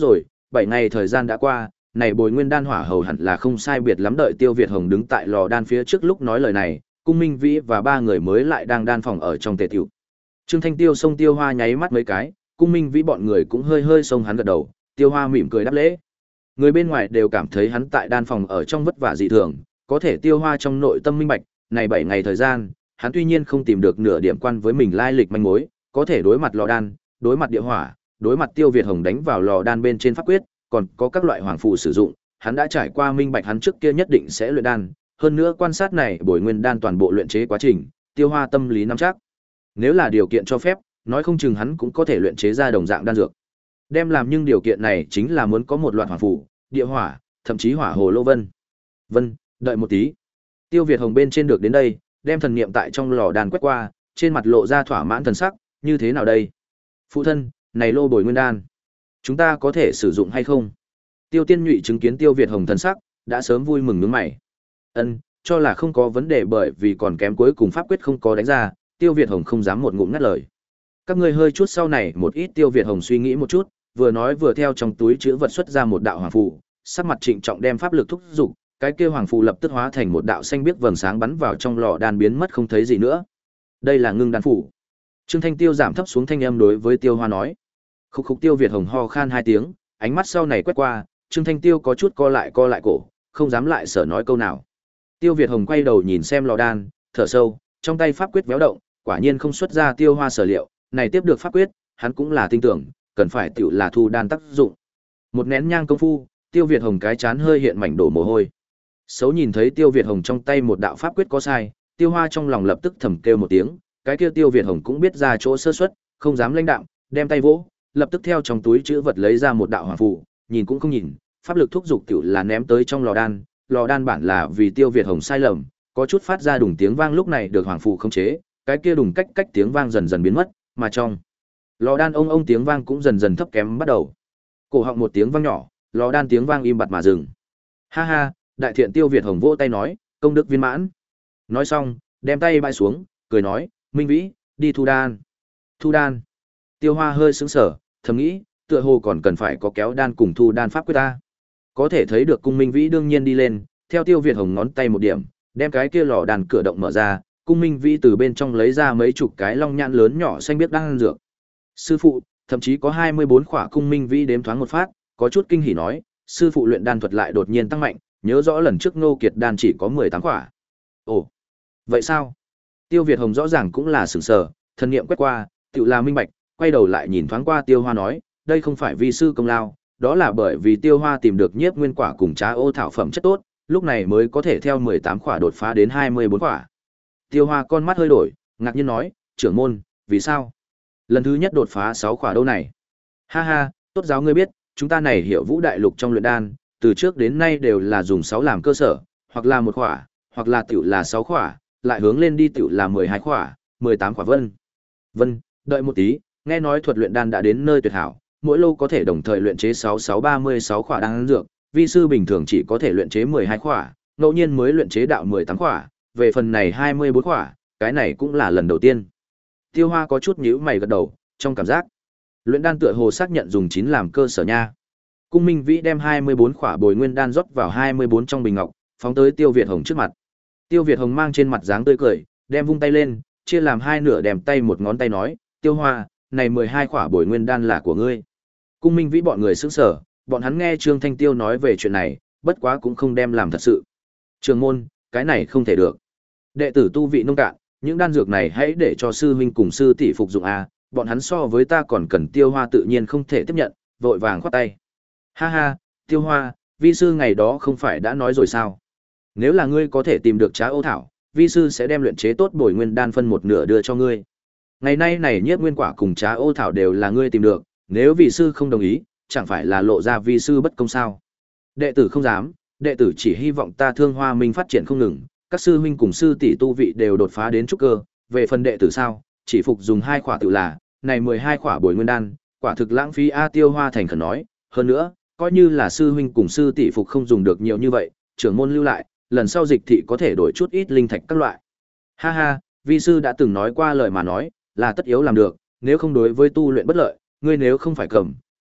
[SPEAKER 1] bảy ngày thời gian đã qua, này bồi nguyên đan hỏa hầu hẳn là không sai biệt lắm. Đợi Tiêu Việt Hồng đứng tại lò đan phía trước lúc nói lời này, Cung Minh Vĩ và ba người mới lại đang đan phòng ở trong tề tiểu. Trương Thanh Tiêu xông Tiêu Hoa nháy mắt mấy cái, Cung Minh Vĩ bọn người cũng hơi hơi xông hắn gật đầu, Tiêu Hoa mỉm cười đáp lễ. Người bên ngoài đều cảm thấy hắn tại đan phòng ở trong vất vả dị thường, có thể Tiêu Hoa trong nội tâm minh bạch, này bảy ngày thời gian, hắn tuy nhiên không tìm được nửa điểm quan với mình lai lịch manh mối, có thể đối mặt lò đan, đối mặt địa hỏa, đối mặt Tiêu Việt Hồng đánh vào lò đan bên trên pháp quyết, còn có các loại hoàng phù sử dụng, hắn đã trải qua minh bạch hắn trước kia nhất định sẽ luyện đan, hơn nữa quan sát này bồi nguyên đan toàn bộ luyện chế quá trình, Tiêu Hoa tâm lý nắm chắc. Nếu là điều kiện cho phép, nói không chừng hắn cũng có thể luyện chế ra đồng dạng đan dược. Đem làm nhưng điều kiện này chính là muốn có một loạt hoàng phù, địa hỏa, thậm chí hỏa hồ lô vân. Vân, đợi một tí. Tiêu Việt Hồng bên trên được đến đây, đem thần niệm tại trong lò đan quét qua, trên mặt lộ ra thỏa mãn thần sắc, như thế nào đây? Phụ thân, này lô bồi nguyên đan, chúng ta có thể sử dụng hay không? Tiêu Tiên Nhụy chứng kiến Tiêu Việt Hồng thần sắc, đã sớm vui mừng nhướng mày. Ân, cho là không có vấn đề, bởi vì còn kém cuối cùng pháp quyết không có đánh ra, Tiêu Việt Hồng không dám một ngụm ngắt lời. Các ngươi hơi chút sau này một ít. Tiêu Việt Hồng suy nghĩ một chút, vừa nói vừa theo trong túi chứa vật xuất ra một đạo hoàng phù, sắc mặt trịnh trọng đem pháp lực thúc dục, cái kia hoàng phù lập tức hóa thành một đạo xanh biếc vầng sáng bắn vào trong lò đan biến mất không thấy gì nữa. Đây là ngưng đan phủ. Trương Thanh Tiêu giảm thấp xuống thanh âm đối với Tiêu Hoa nói. Khúc khúc. Tiêu Việt Hồng ho khan hai tiếng, ánh mắt sau này quét qua, Trương Thanh Tiêu có chút co lại co lại cổ, không dám lại sở nói câu nào. Tiêu Việt Hồng quay đầu nhìn xem lò đan, thở sâu, trong tay pháp quyết véo động, quả nhiên không xuất ra Tiêu Hoa sở liệu, này tiếp được pháp quyết, hắn cũng là tin tưởng, cần phải tiểu là thu đan tác dụng. Một nén nhang công phu, Tiêu Việt Hồng cái chán hơi hiện mảnh đổ mồ hôi. Xấu nhìn thấy Tiêu Việt Hồng trong tay một đạo pháp quyết có sai, Tiêu Hoa trong lòng lập tức thầm kêu một tiếng, cái kia Tiêu Việt Hồng cũng biết ra chỗ sơ suất, không dám lãnh đạm, đem tay vỗ, lập tức theo trong túi trữ vật lấy ra một đạo hoàng phù, nhìn cũng không nhìn, pháp lực thúc dục tiểu là ném tới trong lò đan, lò đan bản là vì Tiêu Việt Hồng sai lầm, có chút phát ra đùng tiếng vang, lúc này được hoàng phù khống chế, cái kia đùng cách cách tiếng vang dần dần biến mất, mà trong lò đan ông ông tiếng vang cũng dần dần thấp kém bắt đầu. Cổ họng một tiếng vang nhỏ, lò đan tiếng vang im bặt mà dừng. Ha ha, đại thiện. Tiêu Việt Hồng vỗ tay nói, công đức viên mãn. Nói xong, đem tay bãi xuống, cười nói, Minh Vĩ, đi thu đan. Thu đan. Tiêu Hoa hơi sững sờ, thầm nghĩ, tựa hồ còn cần phải có kéo đan cùng thu đan pháp quyết ta. Có thể thấy được Cung Minh Vĩ đương nhiên đi lên, theo Tiêu Việt Hồng ngón tay một điểm, đem cái kia lò đan cửa động mở ra, Cung Minh Vĩ từ bên trong lấy ra mấy chục cái long nhãn lớn nhỏ xanh biếc đan dược. Sư phụ, thậm chí có hai mươi bốn khỏa. Cung Minh Vĩ đếm thoáng một phát, có chút kinh hỉ nói, sư phụ luyện đan thuật lại đột nhiên tăng mạnh, nhớ rõ lần trước Ngô Kiệt đan chỉ có mười tám khỏa. Ồ, vậy sao? Tiêu Việt Hồng rõ ràng cũng là sửng sờ, thần niệm quét qua, tựu là minh bạch, quay đầu lại nhìn thoáng qua Tiêu Hoa nói, đây không phải vi sư công lao, đó là bởi vì Tiêu Hoa tìm được nhiếp nguyên quả cùng trá ô thảo phẩm chất tốt, lúc này mới có thể theo mười tám khỏa đột phá đến hai mươi bốn khỏa. Tiêu Hoa con mắt hơi đổi, ngạc nhiên nói, trưởng môn, vì sao? Lần thứ nhất đột phá sáu khỏa đâu này? Ha ha, tốt giáo ngươi biết, chúng ta này hiểu Vũ Đại Lục trong luyện đan, từ trước đến nay đều là dùng sáu làm cơ sở, hoặc là một khỏa, hoặc là tiểu là sáu khỏa, lại hướng lên đi tiểu là mười hai khỏa, mười tám khỏa vân. Vân, đợi một tí, nghe nói thuật luyện đan đã đến nơi tuyệt hảo, mỗi lô có thể đồng thời luyện chế sáu sáu ba mươi sáu khỏa đan dược, vi sư bình thường chỉ có thể luyện chế mười hai khỏa, ngẫu nhiên mới luyện chế đạo mười tám khỏa, về phần này hai mươi bốn khỏa, cái này cũng là lần đầu tiên. Tiêu Hoa có chút nhíu mày gật đầu, trong cảm giác luyện đan tựa hồ xác nhận dùng chín làm cơ sở nha. Cung Minh Vĩ đem hai mươi bốn khỏa bồi nguyên đan rót vào hai mươi bốn trong bình ngọc, phóng tới Tiêu Việt Hồng trước mặt. Tiêu Việt Hồng mang trên mặt dáng tươi cười, đem vung tay lên, chia làm hai nửa, đem tay một ngón tay nói, Tiêu Hoa, này mười hai khỏa bồi nguyên đan là của ngươi. Cung Minh Vĩ bọn người sững sờ, bọn hắn nghe Trương Thanh Tiêu nói về chuyện này, bất quá cũng không đem làm thật sự. Trường môn, cái này không thể được. Đệ tử tu vị nông cạn, những đan dược này hãy để cho sư huynh cùng sư tỷ phục dụng a, bọn hắn so với ta còn cần. Tiêu Hoa tự nhiên không thể tiếp nhận, vội vàng khoát tay. Ha ha, Tiêu Hoa, vi sư ngày đó không phải đã nói rồi sao? Nếu là ngươi có thể tìm được trá ô thảo, vi sư sẽ đem luyện chế tốt bồi nguyên đan phân một nửa đưa cho ngươi. Ngày nay này nhiếp nguyên quả cùng trá ô thảo đều là ngươi tìm được, nếu vi sư không đồng ý, chẳng phải là lộ ra vi sư bất công sao? Đệ tử không dám, đệ tử chỉ hy vọng ta Thương Hoa Minh phát triển không ngừng, các sư huynh cùng sư tỷ tu vị đều đột phá đến trúc cơ, về phần đệ tử sao, chỉ phục dùng hai khỏa tự là, này mười hai khỏa bồi nguyên đan, quả thực lãng phí a. Tiêu Hoa thành khẩn nói, hơn nữa, coi như là sư huynh cùng sư tỷ phục không dùng được nhiều như vậy, trưởng môn lưu lại, lần sau dịch thị có thể đổi chút ít linh thạch các loại. Ha ha, vi sư đã từng nói qua lời mà nói, là tất yếu làm được, nếu không đối với tu luyện bất lợi, ngươi nếu không phải cầm,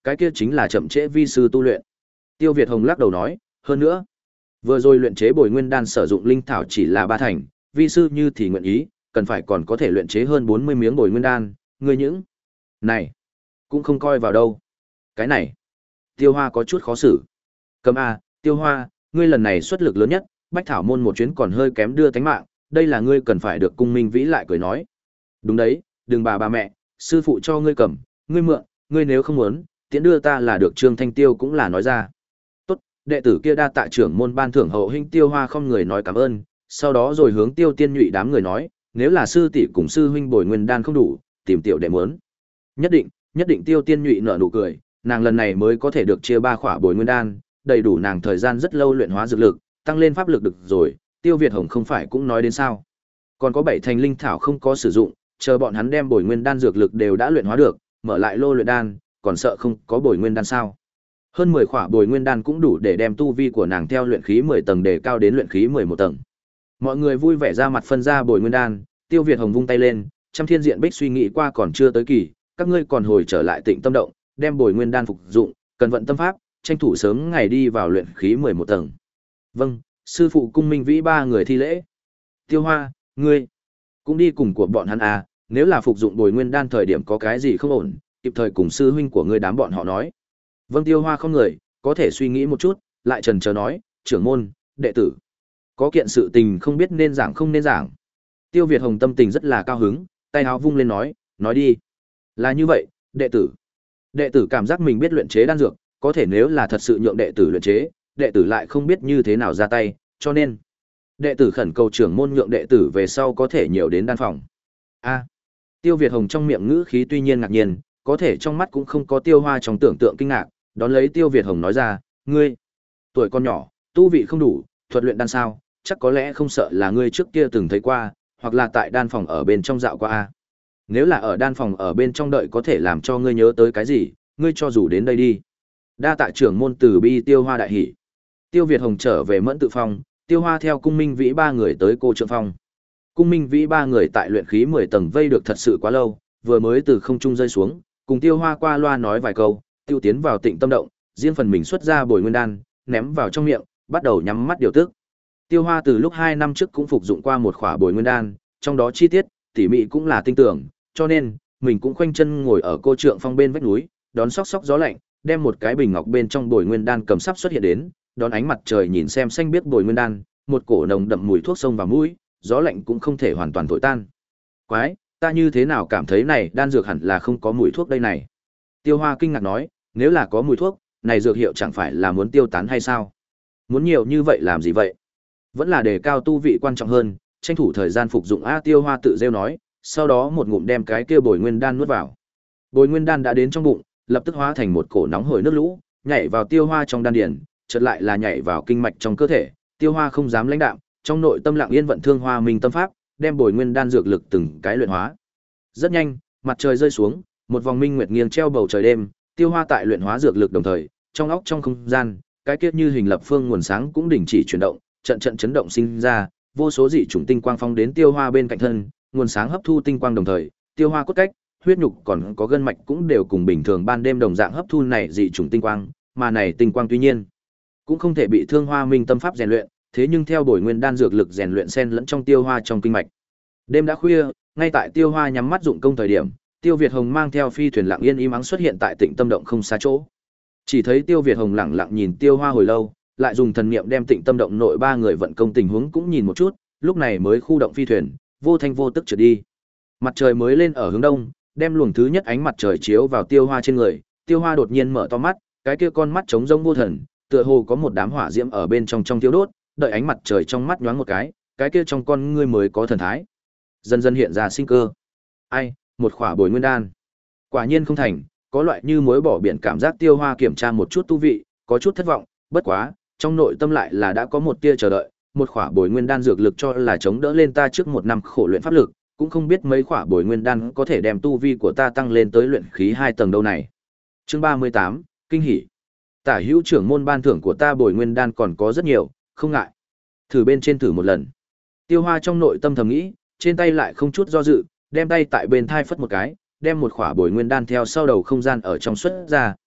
[SPEAKER 1] cái kia chính là chậm trễ vi sư tu luyện. Tiêu Việt Hồng lắc đầu nói, hơn nữa, vừa rồi luyện chế bồi nguyên đan sử dụng linh thảo chỉ là ba thành, vi sư như thì nguyện ý, cần phải còn có thể luyện chế hơn bốn mươi miếng bồi nguyên đan, ngươi những này cũng không coi vào đâu. Cái này, Tiêu Hoa có chút khó xử. Cầm a, Tiêu Hoa, ngươi lần này xuất lực lớn nhất, Bách Thảo môn một chuyến còn hơi kém đưa tánh mạng, đây là ngươi cần phải được Cung Minh Vĩ lại cười nói. Đúng đấy, đừng bà bà mẹ, sư phụ cho ngươi cầm, ngươi mượn, ngươi nếu không muốn, tiễn đưa ta là được. Trương Thanh Tiêu cũng là nói ra. Tốt, đệ tử kia đa tạ trưởng môn ban thưởng hậu hình. Tiêu Hoa không người nói cảm ơn, sau đó rồi hướng Tiêu Tiên Nhụy đám người nói, nếu là sư tỷ cùng sư huynh bồi nguyên đan không đủ, tìm tiểu đệ muốn. Nhất định, nhất định. Tiêu Tiên Nhụy nở nụ cười, nàng lần này mới có thể được chia ba khỏa bồi nguyên đan, đầy đủ nàng thời gian rất lâu luyện hóa dược lực, tăng lên pháp lực được rồi. Tiêu Việt Hồng không phải cũng nói đến sao? Còn có bảy thành linh thảo không có sử dụng, chờ bọn hắn đem bồi nguyên đan dược lực đều đã luyện hóa được, mở lại lô luyện đan, còn sợ không có bồi nguyên đan sao? Hơn mười khỏa bồi nguyên đan cũng đủ để đem tu vi của nàng theo luyện khí mười tầng đề cao đến luyện khí mười một tầng. Mọi người vui vẻ ra mặt phân ra bồi nguyên đan, Tiêu Việt Hồng vung tay lên, Trăm Thiên Diện Bích suy nghĩ qua còn chưa tới kỳ, các ngươi còn hồi trở lại Tịnh Tâm động, đem bồi nguyên đan phục dụng, cần vận tâm pháp, tranh thủ sớm ngày đi vào luyện khí mười một tầng. Vâng, sư phụ. Cung Minh Vĩ ba người thi lễ. Tiêu Hoa, ngươi cũng đi cùng của bọn hắn à, nếu là phục dụng bồi nguyên đan thời điểm có cái gì không ổn, kịp thời cùng sư huynh của ngươi đám bọn họ nói. Vâng. Tiêu Hoa không người, có thể suy nghĩ một chút, lại trần chờ nói, trưởng môn, đệ tử, có kiện sự tình không biết nên giảng không nên giảng. Tiêu Việt Hồng tâm tình rất là cao hứng, tay áo vung lên nói, nói đi. Là như vậy, đệ tử. Đệ tử cảm giác mình biết luyện chế đan dược, có thể nếu là thật sự nhượng đệ tử luyện chế, đệ tử lại không biết như thế nào ra tay, cho nên đệ tử khẩn cầu trưởng môn nhượng đệ tử về sau có thể nhiều đến đan phòng. A. Tiêu Việt Hồng trong miệng ngữ khí tuy nhiên ngạc nhiên, có thể trong mắt cũng không có Tiêu Hoa trong tưởng tượng kinh ngạc, đón lấy Tiêu Việt Hồng nói ra, ngươi tuổi con nhỏ, tu vị không đủ, thuật luyện đan sao, chắc có lẽ không sợ là ngươi trước kia từng thấy qua, hoặc là tại đan phòng ở bên trong dạo qua a. Nếu là ở đan phòng ở bên trong đợi có thể làm cho ngươi nhớ tới cái gì, ngươi cho dù đến đây đi. Đa tạ trưởng môn từ bi. Tiêu Hoa đại hỉ. Tiêu Việt Hồng trở về Mẫn Tự Phong, Tiêu Hoa theo Cung Minh Vĩ ba người tới Cô Trượng Phong. Cung Minh Vĩ ba người tại luyện khí mười tầng vây được thật sự quá lâu, vừa mới từ không trung rơi xuống, cùng Tiêu Hoa qua loa nói vài câu, tiêu tiến vào Tịnh Tâm động, riêng phần mình xuất ra bồi nguyên đan, ném vào trong miệng, bắt đầu nhắm mắt điều tức. Tiêu Hoa từ lúc hai năm trước cũng phục dụng qua một khỏa bồi nguyên đan, trong đó chi tiết, tỉ mỉ cũng là tinh tưởng, cho nên mình cũng khoanh chân ngồi ở Cô Trượng Phong bên vách núi, đón sóc sóc gió lạnh, đem một cái bình ngọc bên trong bồi nguyên đan cầm sắp xuất hiện đến, đón ánh mặt trời nhìn xem xanh biếc bồi nguyên đan, một cổ nồng đậm mùi thuốc sông vào mũi, gió lạnh cũng không thể hoàn toàn thổi tan. Quái, ta như thế nào cảm thấy này đan dược hẳn là không có mùi thuốc đây này. Tiêu Hoa kinh ngạc nói, nếu là có mùi thuốc, này dược hiệu chẳng phải là muốn tiêu tán hay sao? Muốn nhiều như vậy làm gì vậy? Vẫn là đề cao tu vị quan trọng hơn, tranh thủ thời gian phục dụng a. Tiêu Hoa tự rêu nói, sau đó một ngụm đem cái kia bồi nguyên đan nuốt vào. Bồi nguyên đan đã đến trong bụng, lập tức hóa thành một cổ nóng hổi nước lũ, nhảy vào Tiêu Hoa trong đan điền, chợt lại là nhảy vào kinh mạch trong cơ thể. Tiêu Hoa không dám lãnh đạm, trong nội tâm lặng yên vận thương hoa minh tâm pháp, đem bồi nguyên đan dược lực từng cái luyện hóa. Rất nhanh, mặt trời rơi xuống, một vòng minh nguyệt nghiêng treo bầu trời đêm, Tiêu Hoa tại luyện hóa dược lực đồng thời, trong óc trong không gian, cái kiết như hình lập phương nguồn sáng cũng đình chỉ chuyển động, trận trận chấn động sinh ra, vô số dị chủng tinh quang phong đến Tiêu Hoa bên cạnh thân, nguồn sáng hấp thu tinh quang đồng thời, Tiêu Hoa cốt cách, huyết nhục còn có gân mạch cũng đều cùng bình thường ban đêm đồng dạng hấp thu này dị chủng tinh quang, mà này tinh quang tuy nhiên cũng không thể bị thương hoa minh tâm pháp rèn luyện, thế nhưng theo bồi nguyên đan dược lực rèn luyện xen lẫn trong Tiêu Hoa trong kinh mạch. Đêm đã khuya, ngay tại Tiêu Hoa nhắm mắt dụng công thời điểm, Tiêu Việt Hồng mang theo phi thuyền lặng yên im ắng xuất hiện tại Tịnh Tâm động không xa chỗ. Chỉ thấy Tiêu Việt Hồng lặng lặng nhìn Tiêu Hoa hồi lâu, lại dùng thần niệm đem Tịnh Tâm động nội ba người vận công tình huống cũng nhìn một chút, lúc này mới khu động phi thuyền, vô thanh vô tức trượt đi. Mặt trời mới lên ở hướng đông, đem luồng thứ nhất ánh mặt trời chiếu vào Tiêu Hoa trên người, Tiêu Hoa đột nhiên mở to mắt, cái kia con mắt trống rỗng vô thần, tựa hồ có một đám hỏa diễm ở bên trong trong thiêu đốt, đợi ánh mặt trời trong mắt nhoáng một cái, cái kia trong con ngươi mới có thần thái, dần dần hiện ra sinh cơ. Ai, một khỏa bồi nguyên đan. Quả nhiên không thành, có loại như muối bỏ biển cảm giác. Tiêu Hoa kiểm tra một chút tu vị, có chút thất vọng, bất quá, trong nội tâm lại là đã có một tia chờ đợi, một khỏa bồi nguyên đan dược lực cho là chống đỡ lên ta trước một năm khổ luyện pháp lực, cũng không biết mấy khỏa bồi nguyên đan có thể đem tu vi của ta tăng lên tới luyện khí hai tầng đâu này. Chương ba mươi tám, kinh hỉ. Tả hữu trưởng môn ban thưởng của ta bồi nguyên đan còn có rất nhiều, không ngại. Thử bên trên thử một lần. Tiêu Hoa trong nội tâm thầm nghĩ, trên tay lại không chút do dự, đem tay tại bên thai phất một cái, đem một khỏa bồi nguyên đan theo sau đầu không gian ở trong xuất ra,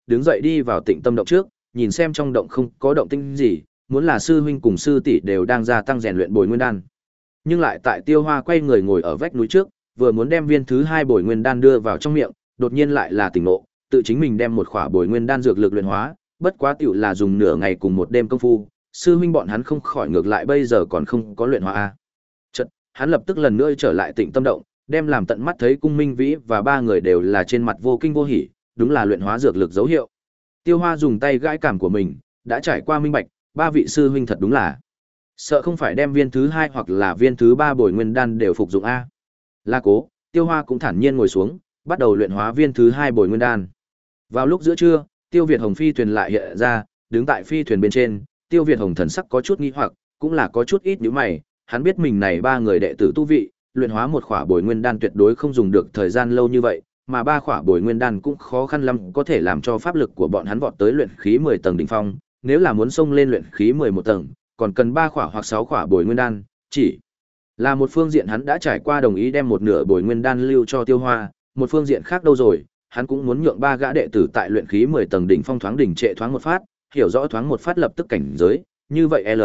[SPEAKER 1] đứng dậy đi vào Tịnh Tâm động trước, nhìn xem trong động không có động tĩnh gì, muốn là sư huynh cùng sư tỷ đều đang gia tăng rèn luyện bồi nguyên đan. Nhưng lại tại Tiêu Hoa quay người ngồi ở vách núi trước, vừa muốn đem viên thứ hai bồi nguyên đan đưa vào trong miệng, đột nhiên lại là tỉnh ngộ, tự chính mình đem một khỏa bồi nguyên đan dược lực luyện hóa, bất quá tiểu là dùng nửa ngày cùng một đêm công phu, sư huynh bọn hắn không khỏi ngược lại bây giờ còn không có luyện hóa a. Chợt, hắn lập tức lần nữa trở lại Tịnh Tâm động, đem làm tận mắt thấy Cung Minh Vĩ và ba người đều là trên mặt vô kinh vô hỉ, đúng là luyện hóa dược lực dấu hiệu. Tiêu Hoa dùng tay gãi cảm của mình, đã trải qua minh bạch, ba vị sư huynh thật đúng là sợ không phải đem viên thứ hai hoặc là viên thứ ba bồi nguyên đan đều phục dụng a. La Cố, Tiêu Hoa cũng thản nhiên ngồi xuống, bắt đầu luyện hóa viên thứ hai bồi nguyên đan. Vào lúc giữa trưa, Tiêu Việt Hồng phi thuyền lại hiện ra, đứng tại phi thuyền bên trên, Tiêu Việt Hồng thần sắc có chút nghi hoặc, cũng là có chút ít nhíu mày, hắn biết mình này ba người đệ tử tu vị, luyện hóa một khỏa bồi nguyên đan tuyệt đối không dùng được thời gian lâu như vậy, mà ba khỏa bồi nguyên đan cũng khó khăn lắm có thể làm cho pháp lực của bọn hắn vọt tới luyện khí mười tầng đỉnh phong, nếu là muốn xông lên luyện khí mười một tầng, còn cần ba khỏa hoặc sáu khỏa bồi nguyên đan, chỉ là một phương diện hắn đã trải qua đồng ý đem một nửa bồi nguyên đan lưu cho Tiêu Hoa, một phương diện khác đâu rồi, hắn cũng muốn nhượng ba gã đệ tử tại luyện khí mười tầng đỉnh phong thoáng đỉnh trệ thoáng một phát, hiểu rõ thoáng một phát lập tức cảnh giới, như vậy L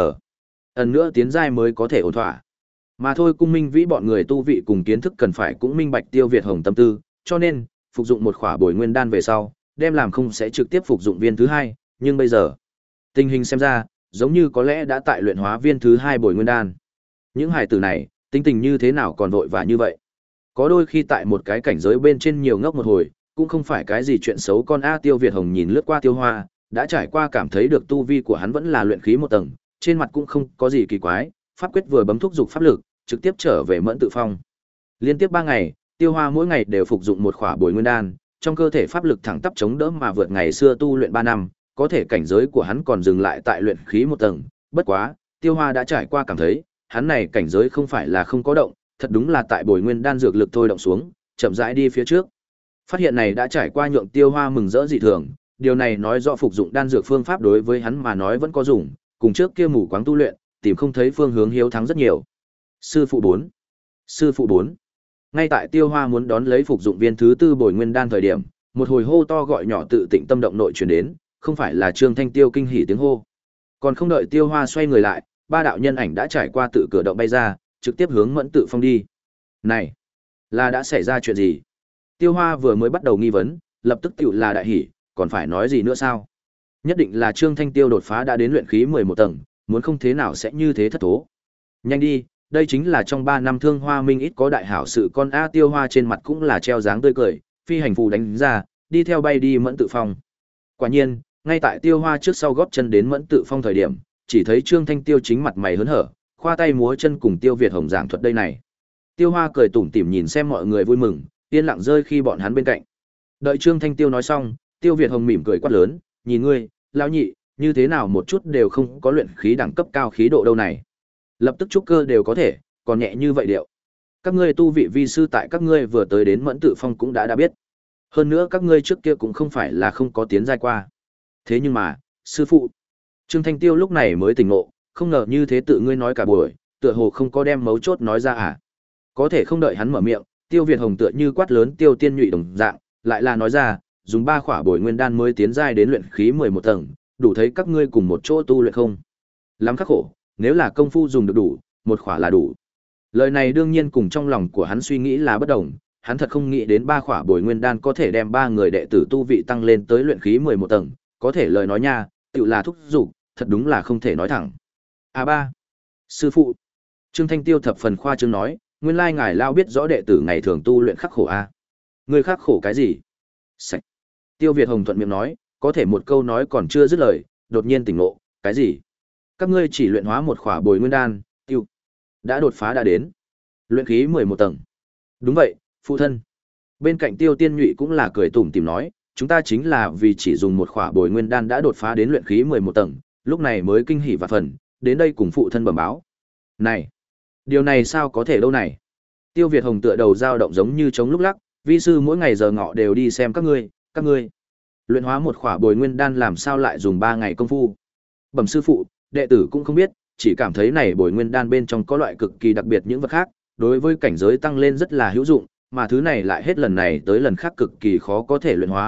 [SPEAKER 1] ẩn nữa tiến giai mới có thể ổn thỏa. Mà thôi Cung Minh Vĩ bọn người tu vị cùng kiến thức cần phải cũng minh bạch Tiêu Việt Hồng tâm tư, cho nên phục dụng một khỏa bồi nguyên đan về sau, đem làm không sẽ trực tiếp phục dụng viên thứ hai, nhưng bây giờ, tình hình xem ra, giống như có lẽ đã tại luyện hóa viên thứ hai bồi nguyên đan. Những hải tử này, tính tình như thế nào còn vội vã như vậy? Có đôi khi tại một cái cảnh giới bên trên nhiều ngốc một hồi, cũng không phải cái gì chuyện xấu con a. Tiêu Việt Hồng nhìn lướt qua Tiêu Hoa, đã trải qua cảm thấy được tu vi của hắn vẫn là luyện khí một tầng, trên mặt cũng không có gì kỳ quái, pháp quyết vừa bấm thúc dục pháp lực, trực tiếp trở về Mẫn Tự Phong. Liên tiếp ba ngày, Tiêu Hoa mỗi ngày đều phục dụng một khỏa bồi nguyên đan, trong cơ thể pháp lực thẳng tắp chống đỡ mà vượt ngày xưa tu luyện ba năm, có thể cảnh giới của hắn còn dừng lại tại luyện khí một tầng, bất quá, Tiêu Hoa đã trải qua cảm thấy, hắn này cảnh giới không phải là không có động, thật đúng là tại bồi nguyên đan dược lực thôi động xuống, chậm rãi đi phía trước. Phát hiện này đã trải qua nhượng Tiêu Hoa mừng rỡ dị thường, điều này nói rõ phục dụng đan dược phương pháp đối với hắn mà nói vẫn có dùng, cùng trước kia mù quáng tu luyện, tìm không thấy phương hướng hiếu thắng rất nhiều. Sư phụ bốn, sư phụ bốn. Ngay tại Tiêu Hoa muốn đón lấy phục dụng viên thứ tư bồi nguyên đan thời điểm, một hồi hô to gọi nhỏ tự Tịnh Tâm động nội truyền đến, không phải là Trương Thanh Tiêu kinh hỉ tiếng hô. Còn không đợi Tiêu Hoa xoay người lại, ba đạo nhân ảnh đã trải qua tự cửa động bay ra, trực tiếp hướng Mẫn Tự Phong đi. Này, là đã xảy ra chuyện gì? Tiêu Hoa vừa mới bắt đầu nghi vấn, lập tức tựu là đại hỉ, còn phải nói gì nữa sao? Nhất định là Trương Thanh Tiêu đột phá đã đến luyện khí mười một tầng, muốn không thế nào sẽ như thế thất thố. Nhanh đi, đây chính là trong ba năm Thương Hoa Minh ít có đại hảo sự con a. Tiêu Hoa trên mặt cũng là treo dáng tươi cười, phi hành phù đánh ra, đi theo bay đi Mẫn Tự Phong. Quả nhiên, ngay tại Tiêu Hoa trước sau gót chân đến Mẫn Tự Phong thời điểm, chỉ thấy Trương Thanh Tiêu chính mặt mày hớn hở, khoa tay múa chân cùng Tiêu Việt Hồng giảng thuật đây này. Tiêu Hoa cười tủm tỉm nhìn xem mọi người vui mừng, yên lặng rơi khi bọn hắn bên cạnh. Đợi Trương Thanh Tiêu nói xong, Tiêu Việt Hồng mỉm cười quát lớn, nhìn ngươi, lão nhị, như thế nào một chút đều không có luyện khí đẳng cấp cao khí độ đâu này. Lập tức trúc cơ đều có thể, còn nhẹ như vậy điệu. Các ngươi tu vị vi sư tại các ngươi vừa tới đến Mẫn Tự Phong cũng đã đã biết. Hơn nữa các ngươi trước kia cũng không phải là không có tiến giai qua. Thế nhưng mà, sư phụ, Trương Thanh Tiêu lúc này mới tỉnh ngộ, không ngờ như thế tự ngươi nói cả buổi, tựa hồ không có đem mấu chốt nói ra à. Có thể không đợi hắn mở miệng, Tiêu Việt Hồng tựa như quát lớn Tiêu Tiên Nhụy đồng dạng, lại là nói ra, dùng ba khỏa bồi nguyên đan mới tiến giai đến luyện khí mười một tầng, đủ thấy các ngươi cùng một chỗ tu luyện không? Lắm khắc khổ, nếu là công phu dùng được đủ, một khỏa là đủ. Lời này đương nhiên cùng trong lòng của hắn suy nghĩ là bất đồng, hắn thật không nghĩ đến ba khỏa bồi nguyên đan có thể đem ba người đệ tử tu vị tăng lên tới luyện khí mười một tầng, có thể lời nói nha, tự là thúc giục, thật đúng là không thể nói thẳng. A ba, sư phụ. Trương Thanh Tiêu thập phần khoa trương nói, nguyên lai ngài lao biết rõ đệ tử ngày thường tu luyện khắc khổ a. Ngươi khắc khổ cái gì? Sạch. Tiêu Việt Hồng thuận miệng nói, có thể một câu nói còn chưa dứt lời, đột nhiên tỉnh ngộ, cái gì? Các ngươi chỉ luyện hóa một khỏa bồi nguyên đan, tiêu đã đột phá đã đến luyện khí mười một tầng. Đúng vậy, phụ thân. Bên cạnh Tiêu Tiên Nhụy cũng là cười tủm tỉm nói, chúng ta chính là vì chỉ dùng một khỏa bồi nguyên đan đã đột phá đến luyện khí mười một tầng, lúc này mới kinh hỉ và phần, đến đây cùng phụ thân bẩm báo. Này, điều này sao có thể đâu này? Tiêu Việt Hồng tựa đầu dao động giống như chống lúc lắc, vi sư mỗi ngày giờ ngọ đều đi xem các ngươi, các ngươi luyện hóa một khỏa bồi nguyên đan làm sao lại dùng ba ngày công phu? Bẩm sư phụ, đệ tử cũng không biết, chỉ cảm thấy này bồi nguyên đan bên trong có loại cực kỳ đặc biệt những vật khác, đối với cảnh giới tăng lên rất là hữu dụng, mà thứ này lại hết lần này tới lần khác cực kỳ khó có thể luyện hóa,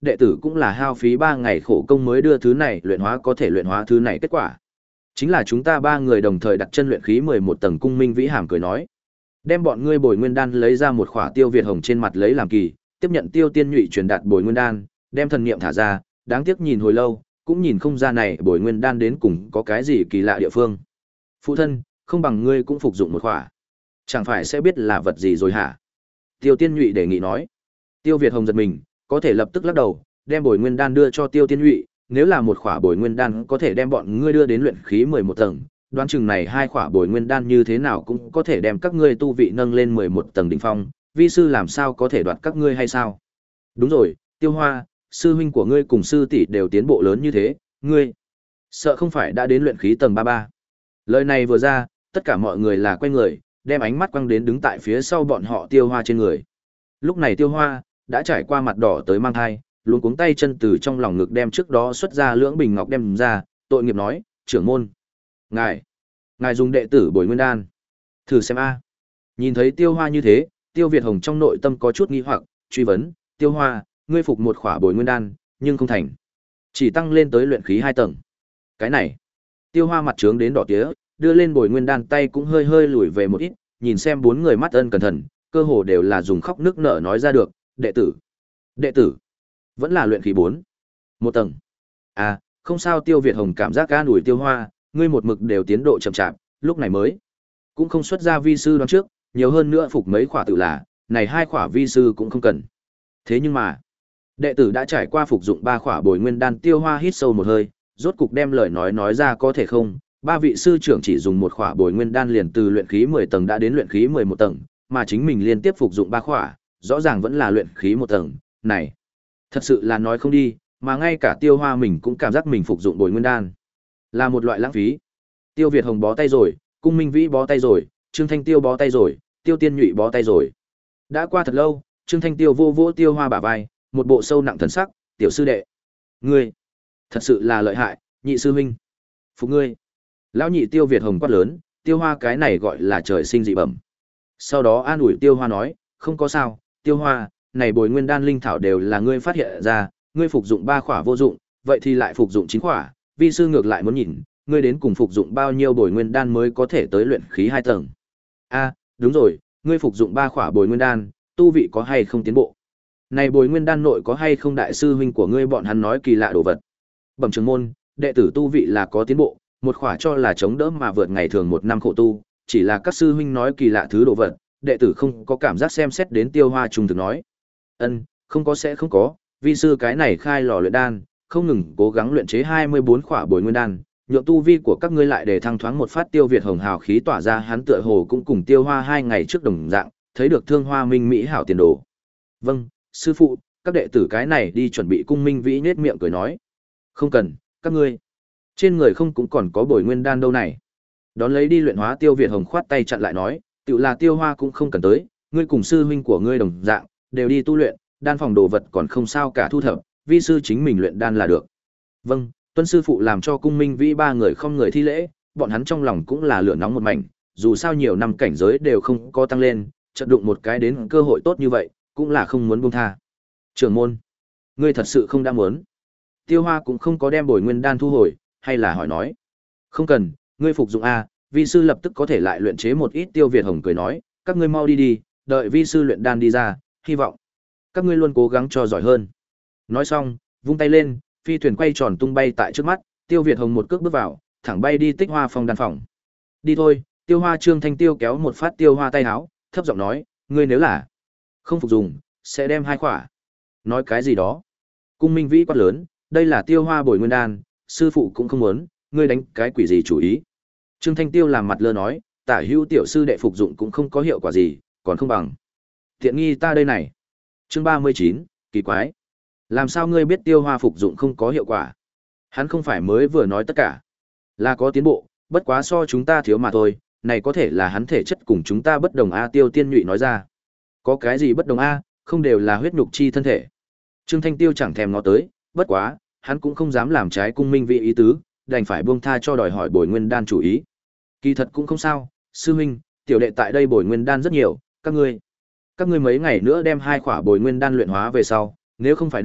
[SPEAKER 1] đệ tử cũng là hao phí ba ngày khổ công mới đưa thứ này luyện hóa có thể luyện hóa thứ này kết quả. Chính là chúng ta ba người đồng thời đặt chân luyện khí mười một tầng. Cung Minh Vĩ hàm cười nói. Đem bọn ngươi bồi nguyên đan lấy ra một khỏa Tiêu Việt Hồng trên mặt lấy làm kỳ, tiếp nhận Tiêu Tiên Nhụy truyền đạt bồi nguyên đan, đem thần niệm thả ra, đáng tiếc nhìn hồi lâu, cũng nhìn không ra này bồi nguyên đan đến cùng có cái gì kỳ lạ địa phương. Phụ thân, không bằng ngươi cũng phục dụng một khỏa. Chẳng phải sẽ biết là vật gì rồi hả? Tiêu Tiên Nhụy đề nghị nói. Tiêu Việt Hồng giật mình, có thể lập tức lắc đầu, đem bồi nguyên đan đưa cho Tiêu Tiên Nhụy, nếu là một khỏa bồi nguyên đan có thể đem bọn ngươi đưa đến luyện khí mười một tầng, đoán chừng này hai khỏa bồi nguyên đan như thế nào cũng có thể đem các ngươi tu vị nâng lên mười một tầng đỉnh phong, vi sư làm sao có thể đoạt các ngươi hay sao? Đúng rồi, Tiêu Hoa, sư huynh của ngươi cùng sư tỷ đều tiến bộ lớn như thế, ngươi sợ không phải đã đến luyện khí tầng ba ba. Lời này vừa ra, tất cả mọi người là quay người, đem ánh mắt quăng đến đứng tại phía sau bọn họ Tiêu Hoa trên người. Lúc này Tiêu Hoa đã trải qua mặt đỏ tới mang thai, luống cuống tay chân từ trong lòng ngực đem trước đó xuất ra lưỡng bình ngọc đem ra, tội nghiệp nói, trưởng môn, ngài, ngài dùng đệ tử bồi nguyên đan, thử xem a. Nhìn thấy Tiêu Hoa như thế, Tiêu Việt Hồng trong nội tâm có chút nghi hoặc, truy vấn, Tiêu Hoa, ngươi phục một khỏa bồi nguyên đan, nhưng không thành, chỉ tăng lên tới luyện khí hai tầng. Cái này, Tiêu Hoa mặt trướng đến đỏ tía, đưa lên bồi nguyên đan tay cũng hơi hơi lùi về một ít, nhìn xem bốn người mắt ân cẩn thận, cơ hồ đều là dùng khóc nước nở nói ra được, đệ tử, đệ tử, vẫn là luyện khí bốn, một tầng. À, không sao. Tiêu Việt Hồng cảm giác an ủi Tiêu Hoa, ngươi một mực đều tiến độ chậm chạp, lúc này mới cũng không xuất ra vi sư đoán trước, nhiều hơn nữa phục mấy khỏa tự là, này hai khỏa vi sư cũng không cần. Thế nhưng mà, đệ tử đã trải qua phục dụng ba khỏa bồi nguyên đan. Tiêu Hoa hít sâu một hơi, rốt cục đem lời nói nói ra, có thể không, ba vị sư trưởng chỉ dùng một khỏa bồi nguyên đan liền từ luyện khí mười tầng đã đến luyện khí mười một tầng, mà chính mình liên tiếp phục dụng ba khỏa, rõ ràng vẫn là luyện khí một tầng, này, thật sự là nói không đi, mà ngay cả Tiêu Hoa mình cũng cảm giác mình phục dụng bồi nguyên đan là một loại lãng phí. Tiêu Việt Hồng bó tay rồi, Cung Minh Vĩ bó tay rồi, Trương Thanh Tiêu bó tay rồi, Tiêu Tiên Nhụy bó tay rồi. Đã qua thật lâu, Trương Thanh Tiêu vô vỗ Tiêu Hoa bả vai, một bộ sâu nặng thần sắc, tiểu sư đệ, ngươi thật sự là lợi hại, nhị sư huynh, phục ngươi. Lão nhị Tiêu Việt Hồng quát lớn, Tiêu Hoa cái này gọi là trời sinh dị bẩm. Sau đó an ủi Tiêu Hoa nói, không có sao, Tiêu Hoa, này bồi nguyên đan linh thảo đều là ngươi phát hiện ra, ngươi phục dụng ba khỏa vô dụng, vậy thì lại phục dụng chín khỏa, vi sư ngược lại muốn nhìn, ngươi đến cùng phục dụng bao nhiêu bồi nguyên đan mới có thể tới luyện khí hai tầng. A, đúng rồi, ngươi phục dụng ba khỏa bồi nguyên đan, tu vị có hay không tiến bộ? Này bồi nguyên đan nội có hay không đại sư huynh của ngươi bọn hắn nói kỳ lạ đồ vật? Bẩm trưởng môn, đệ tử tu vị là có tiến bộ, một khỏa cho là chống đỡ mà vượt ngày thường một năm khổ tu, chỉ là các sư huynh nói kỳ lạ thứ đồ vật, đệ tử không có cảm giác xem xét đến. Tiêu Hoa trung thực nói. Ân, không có sẽ không có, vi sư cái này khai lò luyện đan, không ngừng cố gắng luyện chế hai mươi bốn khỏa bồi nguyên đan, nhượng tu vi của các ngươi lại để thăng thoáng một phát. Tiêu Việt Hồng hào khí tỏa ra, hắn tựa hồ cũng cùng Tiêu Hoa hai ngày trước đồng dạng, thấy được Thương Hoa Minh mỹ hảo tiền đồ. Vâng, sư phụ, các đệ tử cái này đi chuẩn bị. Cung Minh Vĩ nhếch miệng cười nói. Không cần, các ngươi trên người không cũng còn có bồi nguyên đan đâu này. Đón lấy đi luyện hóa. Tiêu Việt Hồng khoát tay chặn lại nói, tự là Tiêu Hoa cũng không cần tới, ngươi cùng sư huynh của ngươi đồng dạng, đều đi tu luyện, đan phòng đồ vật còn không sao cả thu thập, vi sư chính mình luyện đan là được. Vâng, tuân sư phụ. Làm cho Cung Minh Vĩ ba người không người thi lễ, bọn hắn trong lòng cũng là lửa nóng một mảnh, dù sao nhiều năm cảnh giới đều không có tăng lên, chợt đụng một cái đến cơ hội tốt như vậy, cũng là không muốn buông tha. Trưởng môn, ngươi thật sự không đã muốn? Tiêu Hoa cũng không có đem bồi nguyên đan thu hồi, hay là hỏi nói, không cần, ngươi phục dụng a, vi sư lập tức có thể lại luyện chế một ít. Tiêu Việt Hồng cười nói, các ngươi mau đi đi, đợi vi sư luyện đan đi ra, hy vọng các ngươi luôn cố gắng cho giỏi hơn. Nói xong, vung tay lên, phi thuyền quay tròn tung bay tại trước mắt. Tiêu Việt Hồng một cước bước vào, thẳng bay đi Tích Hoa Phong đan phòng. Đi thôi. Tiêu Hoa. Trương Thanh Tiêu kéo một phát Tiêu Hoa tay áo, thấp giọng nói, ngươi nếu là không phục dùng, sẽ đem hai khỏa. Nói cái gì đó? Cung Minh Vĩ quát lớn, đây là Tiêu Hoa bồi nguyên đan, sư phụ cũng không muốn, ngươi đánh cái quỷ gì chủ ý? Trương Thanh Tiêu làm mặt lơ nói, tả hữu tiểu sư đệ phục dụng cũng không có hiệu quả gì, còn không bằng thiện nghi ta đây này. Chương ba mươi chín, kỳ quái. Làm sao ngươi biết Tiêu Hoa phục dụng không có hiệu quả? Hắn không phải mới vừa nói tất cả là có tiến bộ, bất quá so chúng ta thiếu mà thôi, này có thể là hắn thể chất cùng chúng ta bất đồng a. Tiêu Tiên Nhụy nói ra. Có cái gì bất đồng a, không đều là huyết nhục chi thân thể. Trương Thanh Tiêu chẳng thèm ngó tới, bất quá, hắn cũng không dám làm trái Cung Minh Vĩ ý tứ, đành phải buông tha cho đòi hỏi bồi nguyên đan chủ ý. Kỳ thật cũng không sao, sư huynh, tiểu đệ tại đây bồi nguyên đan rất nhiều, các ngươi các ngươi mấy ngày nữa đem hai khỏa bồi nguyên đan luyện hóa về sau, nếu không phải đủ,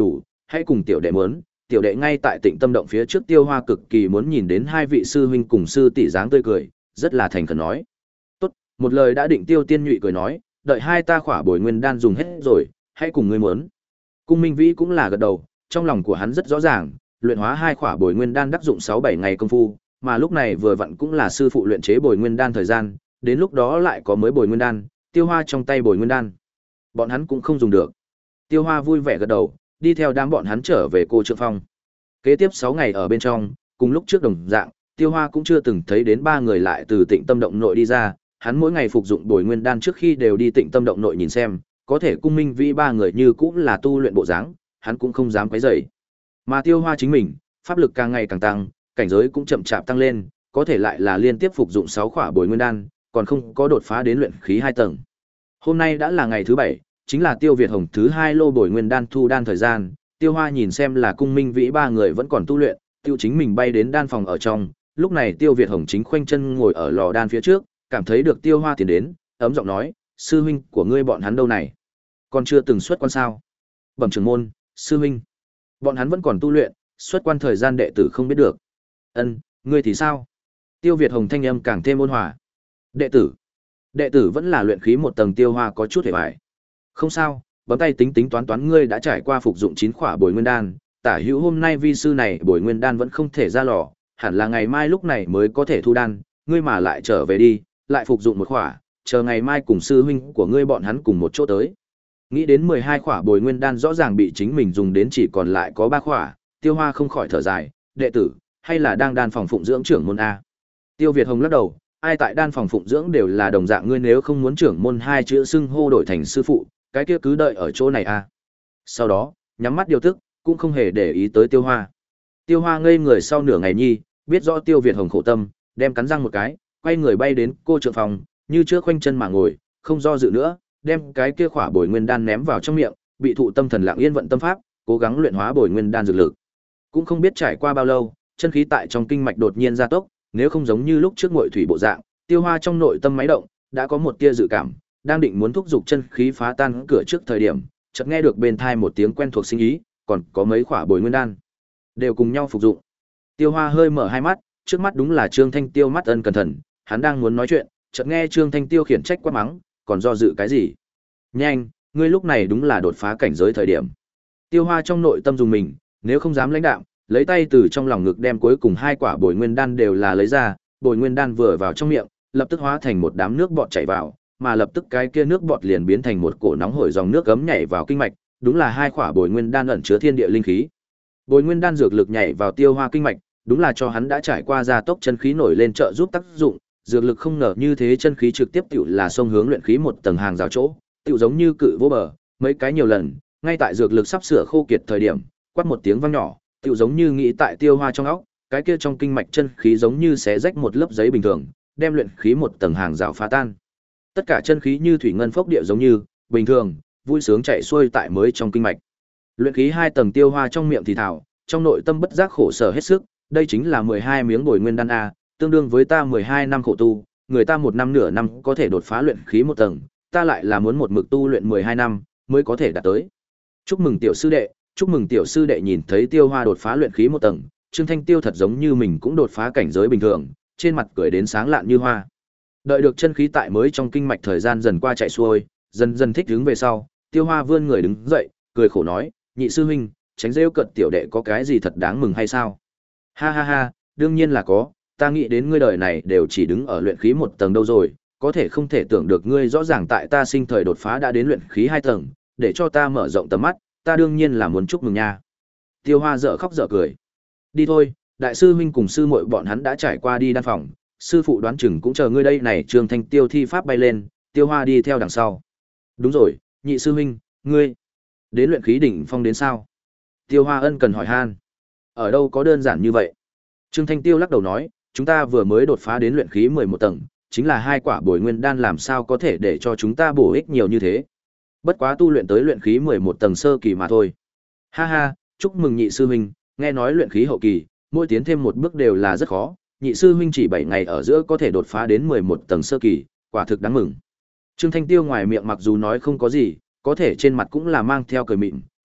[SPEAKER 1] hãy cùng tiểu đệ muốn, tiểu đệ ngay tại Tịnh Tâm động phía trước Tiêu Hoa cực kỳ muốn nhìn đến hai vị sư huynh cùng sư tỷ dáng tươi cười, rất là thành khẩn nói. Tốt, một lời đã định. Tiêu Tiên Nhụy cười nói, đợi hai ta khỏa bồi nguyên đan dùng hết rồi, hãy cùng ngươi muốn. Cung Minh Vĩ cũng là gật đầu, trong lòng của hắn rất rõ ràng, luyện hóa hai khỏa bồi nguyên đan đắc dụng sáu bảy ngày công phu, mà lúc này vừa vặn cũng là sư phụ luyện chế bồi nguyên đan thời gian, đến lúc đó lại có mới bồi nguyên đan, Tiêu Hoa trong tay bồi nguyên đan, bọn hắn cũng không dùng được. Tiêu Hoa vui vẻ gật đầu, đi theo đám bọn hắn trở về Cô Trượng Phong. Kế tiếp sáu ngày ở bên trong, cùng lúc trước đồng dạng, Tiêu Hoa cũng chưa từng thấy đến ba người lại từ Tịnh Tâm động nội đi ra, hắn mỗi ngày phục dụng bồi nguyên đan trước khi đều đi Tịnh Tâm động nội nhìn xem, có thể Cung Minh Vĩ ba người như cũng là tu luyện bộ dáng, hắn cũng không dám quấy rầy. Mà Tiêu Hoa chính mình, pháp lực càng ngày càng tăng, cảnh giới cũng chậm chạp tăng lên, có thể lại là liên tiếp phục dụng sáu khỏa bồi nguyên đan, còn không có đột phá đến luyện khí hai tầng. Hôm nay đã là ngày thứ bảy, chính là Tiêu Việt Hồng thứ hai lô bồi nguyên đan thu đan thời gian, Tiêu Hoa nhìn xem là Cung Minh Vĩ ba người vẫn còn tu luyện, tiêu chính mình bay đến đan phòng ở trong, lúc này Tiêu Việt Hồng chính khoanh chân ngồi ở lò đan phía trước, cảm thấy được Tiêu Hoa tiến đến, ấm giọng nói, sư huynh của ngươi bọn hắn đâu này? Còn chưa từng xuất quan sao? Bẩm trưởng môn, sư huynh. Bọn hắn vẫn còn tu luyện, xuất quan thời gian đệ tử không biết được. Ân, ngươi thì sao? Tiêu Việt Hồng thanh âm càng thêm ôn hòa. Đệ tử. Đệ tử vẫn là luyện khí một tầng. Tiêu Hoa có chút hề bại. Không sao, bấm tay tính tính toán toán ngươi đã trải qua phục dụng chín khỏa bồi nguyên đan, tả hữu hôm nay vi sư này bồi nguyên đan vẫn không thể ra lò, hẳn là ngày mai lúc này mới có thể thu đan, ngươi mà lại trở về đi, lại phục dụng một khỏa, chờ ngày mai cùng sư huynh của ngươi bọn hắn cùng một chỗ tới. Nghĩ đến mười hai khỏa bồi nguyên đan rõ ràng bị chính mình dùng đến chỉ còn lại có ba khỏa, Tiêu Hoa không khỏi thở dài, đệ tử, hay là đang đan phòng phụng dưỡng trưởng môn a? Tiêu Việt Hồng lắc đầu, ai tại đan phòng phụng dưỡng đều là đồng dạng, ngươi nếu không muốn trưởng môn hai chữ xưng hô đổi thành sư phụ, cái kia cứ đợi ở chỗ này a. Sau đó, nhắm mắt điều tức, cũng không hề để ý tới Tiêu Hoa. Tiêu Hoa ngây người sau nửa ngày nhi, biết rõ Tiêu Việt Hồng khổ tâm, đem cắn răng một cái, quay người bay đến Cô Trượng Phòng, như trước khoanh chân mà ngồi, không do dự nữa, đem cái kia khỏa bồi nguyên đan ném vào trong miệng, bị thụ tâm thần lặng yên vận tâm pháp, cố gắng luyện hóa bồi nguyên đan dược lực. Cũng không biết trải qua bao lâu, chân khí tại trong kinh mạch đột nhiên gia tốc, nếu không giống như lúc trước ngội thủy bộ dạng, Tiêu Hoa trong nội tâm máy động, đã có một tia dự cảm, đang định muốn thúc giục chân khí phá tan cửa trước thời điểm, chợt nghe được bên tai một tiếng quen thuộc sinh ý, còn có mấy khỏa bồi nguyên đan, đều cùng nhau phục dụng. Tiêu Hoa hơi mở hai mắt, trước mắt đúng là Trương Thanh Tiêu mắt ân cẩn thận, hắn đang muốn nói chuyện, chợt nghe Trương Thanh Tiêu khiển trách quát mắng, còn do dự cái gì? Nhanh, ngươi lúc này đúng là đột phá cảnh giới thời điểm. Tiêu Hoa trong nội tâm dùng mình, nếu không dám lãnh đạm, lấy tay từ trong lòng ngực đem cuối cùng hai quả bồi nguyên đan đều là lấy ra, bồi nguyên đan vừa vào trong miệng, lập tức hóa thành một đám nước bọt chảy vào, mà lập tức cái kia nước bọt liền biến thành một cổ nóng hổi dòng nước ấm nhảy vào kinh mạch, đúng là hai quả bồi nguyên đan ẩn chứa thiên địa linh khí. Bồi nguyên đan dược lực nhảy vào Tiêu Hoa kinh mạch, đúng là cho hắn đã trải qua gia tốc chân khí nổi lên trợ giúp tác dụng, dược lực không ngờ như thế chân khí trực tiếp tựu là xông hướng luyện khí một tầng hàng rào chỗ, tựu giống như cự vô bờ, mấy cái nhiều lần, ngay tại dược lực sắp sửa khô kiệt thời điểm, quát một tiếng vang nhỏ, tựu giống như nghĩ tại Tiêu Hoa trong óc, cái kia trong kinh mạch chân khí giống như xé rách một lớp giấy bình thường, đem luyện khí một tầng hàng rào phá tan. Tất cả chân khí như thủy ngân phốc địa giống như bình thường, vui sướng chạy xuôi tại mới trong kinh mạch. Luyện khí hai tầng Tiêu Hoa trong miệng thì thào, trong nội tâm bất giác khổ sở hết sức, đây chính là mười hai miếng bồi nguyên đan a, tương đương với ta mười hai năm khổ tu, người ta một năm nửa năm có thể đột phá luyện khí một tầng, ta lại là muốn một mực tu luyện mười hai năm mới có thể đạt tới. Chúc mừng tiểu sư đệ, chúc mừng tiểu sư đệ. Nhìn thấy Tiêu Hoa đột phá luyện khí một tầng, Trương Thanh Tiêu thật giống như mình cũng đột phá cảnh giới bình thường, trên mặt cười đến sáng lạn như hoa. Đợi được chân khí tại mới trong kinh mạch thời gian dần qua chạy xuôi, dần dần thích ứng về sau, Tiêu Hoa vươn người đứng dậy, cười khổ nói, nhị sư huynh, tránh rêu cận tiểu đệ có cái gì thật đáng mừng hay sao? Ha ha ha, đương nhiên là có, ta nghĩ đến ngươi đời này đều chỉ đứng ở luyện khí một tầng đâu rồi, có thể không thể tưởng được ngươi rõ ràng tại ta sinh thời đột phá đã đến luyện khí hai tầng, để cho ta mở rộng tầm mắt, ta đương nhiên là muốn chúc mừng nha. Tiêu Hoa dở khóc dở cười. Đi thôi, đại sư huynh cùng sư muội bọn hắn đã trải qua đi đan phòng, sư phụ đoán chừng cũng chờ ngươi đây này. Trương Thanh Tiêu thi pháp bay lên, Tiêu Hoa đi theo đằng sau. Đúng rồi, nhị sư huynh, ngươi đến luyện khí đỉnh phong đến sao? Tiêu Hoa ân cần hỏi han. Ở đâu có đơn giản như vậy? Trương Thanh Tiêu lắc đầu nói, chúng ta vừa mới đột phá đến luyện khí mười một tầng, chính là hai quả bồi nguyên đan làm sao có thể để cho chúng ta bổ ích nhiều như thế. Bất quá tu luyện tới luyện khí mười một tầng sơ kỳ mà thôi. Ha ha, chúc mừng nhị sư huynh, nghe nói luyện khí hậu kỳ, mỗi tiến thêm một bước đều là rất khó, nhị sư huynh chỉ bảy ngày ở giữa có thể đột phá đến mười một tầng sơ kỳ, quả thực đáng mừng. Trương Thanh Tiêu ngoài miệng mặc dù nói không có gì, có thể trên mặt cũng là mang theo cười mịn,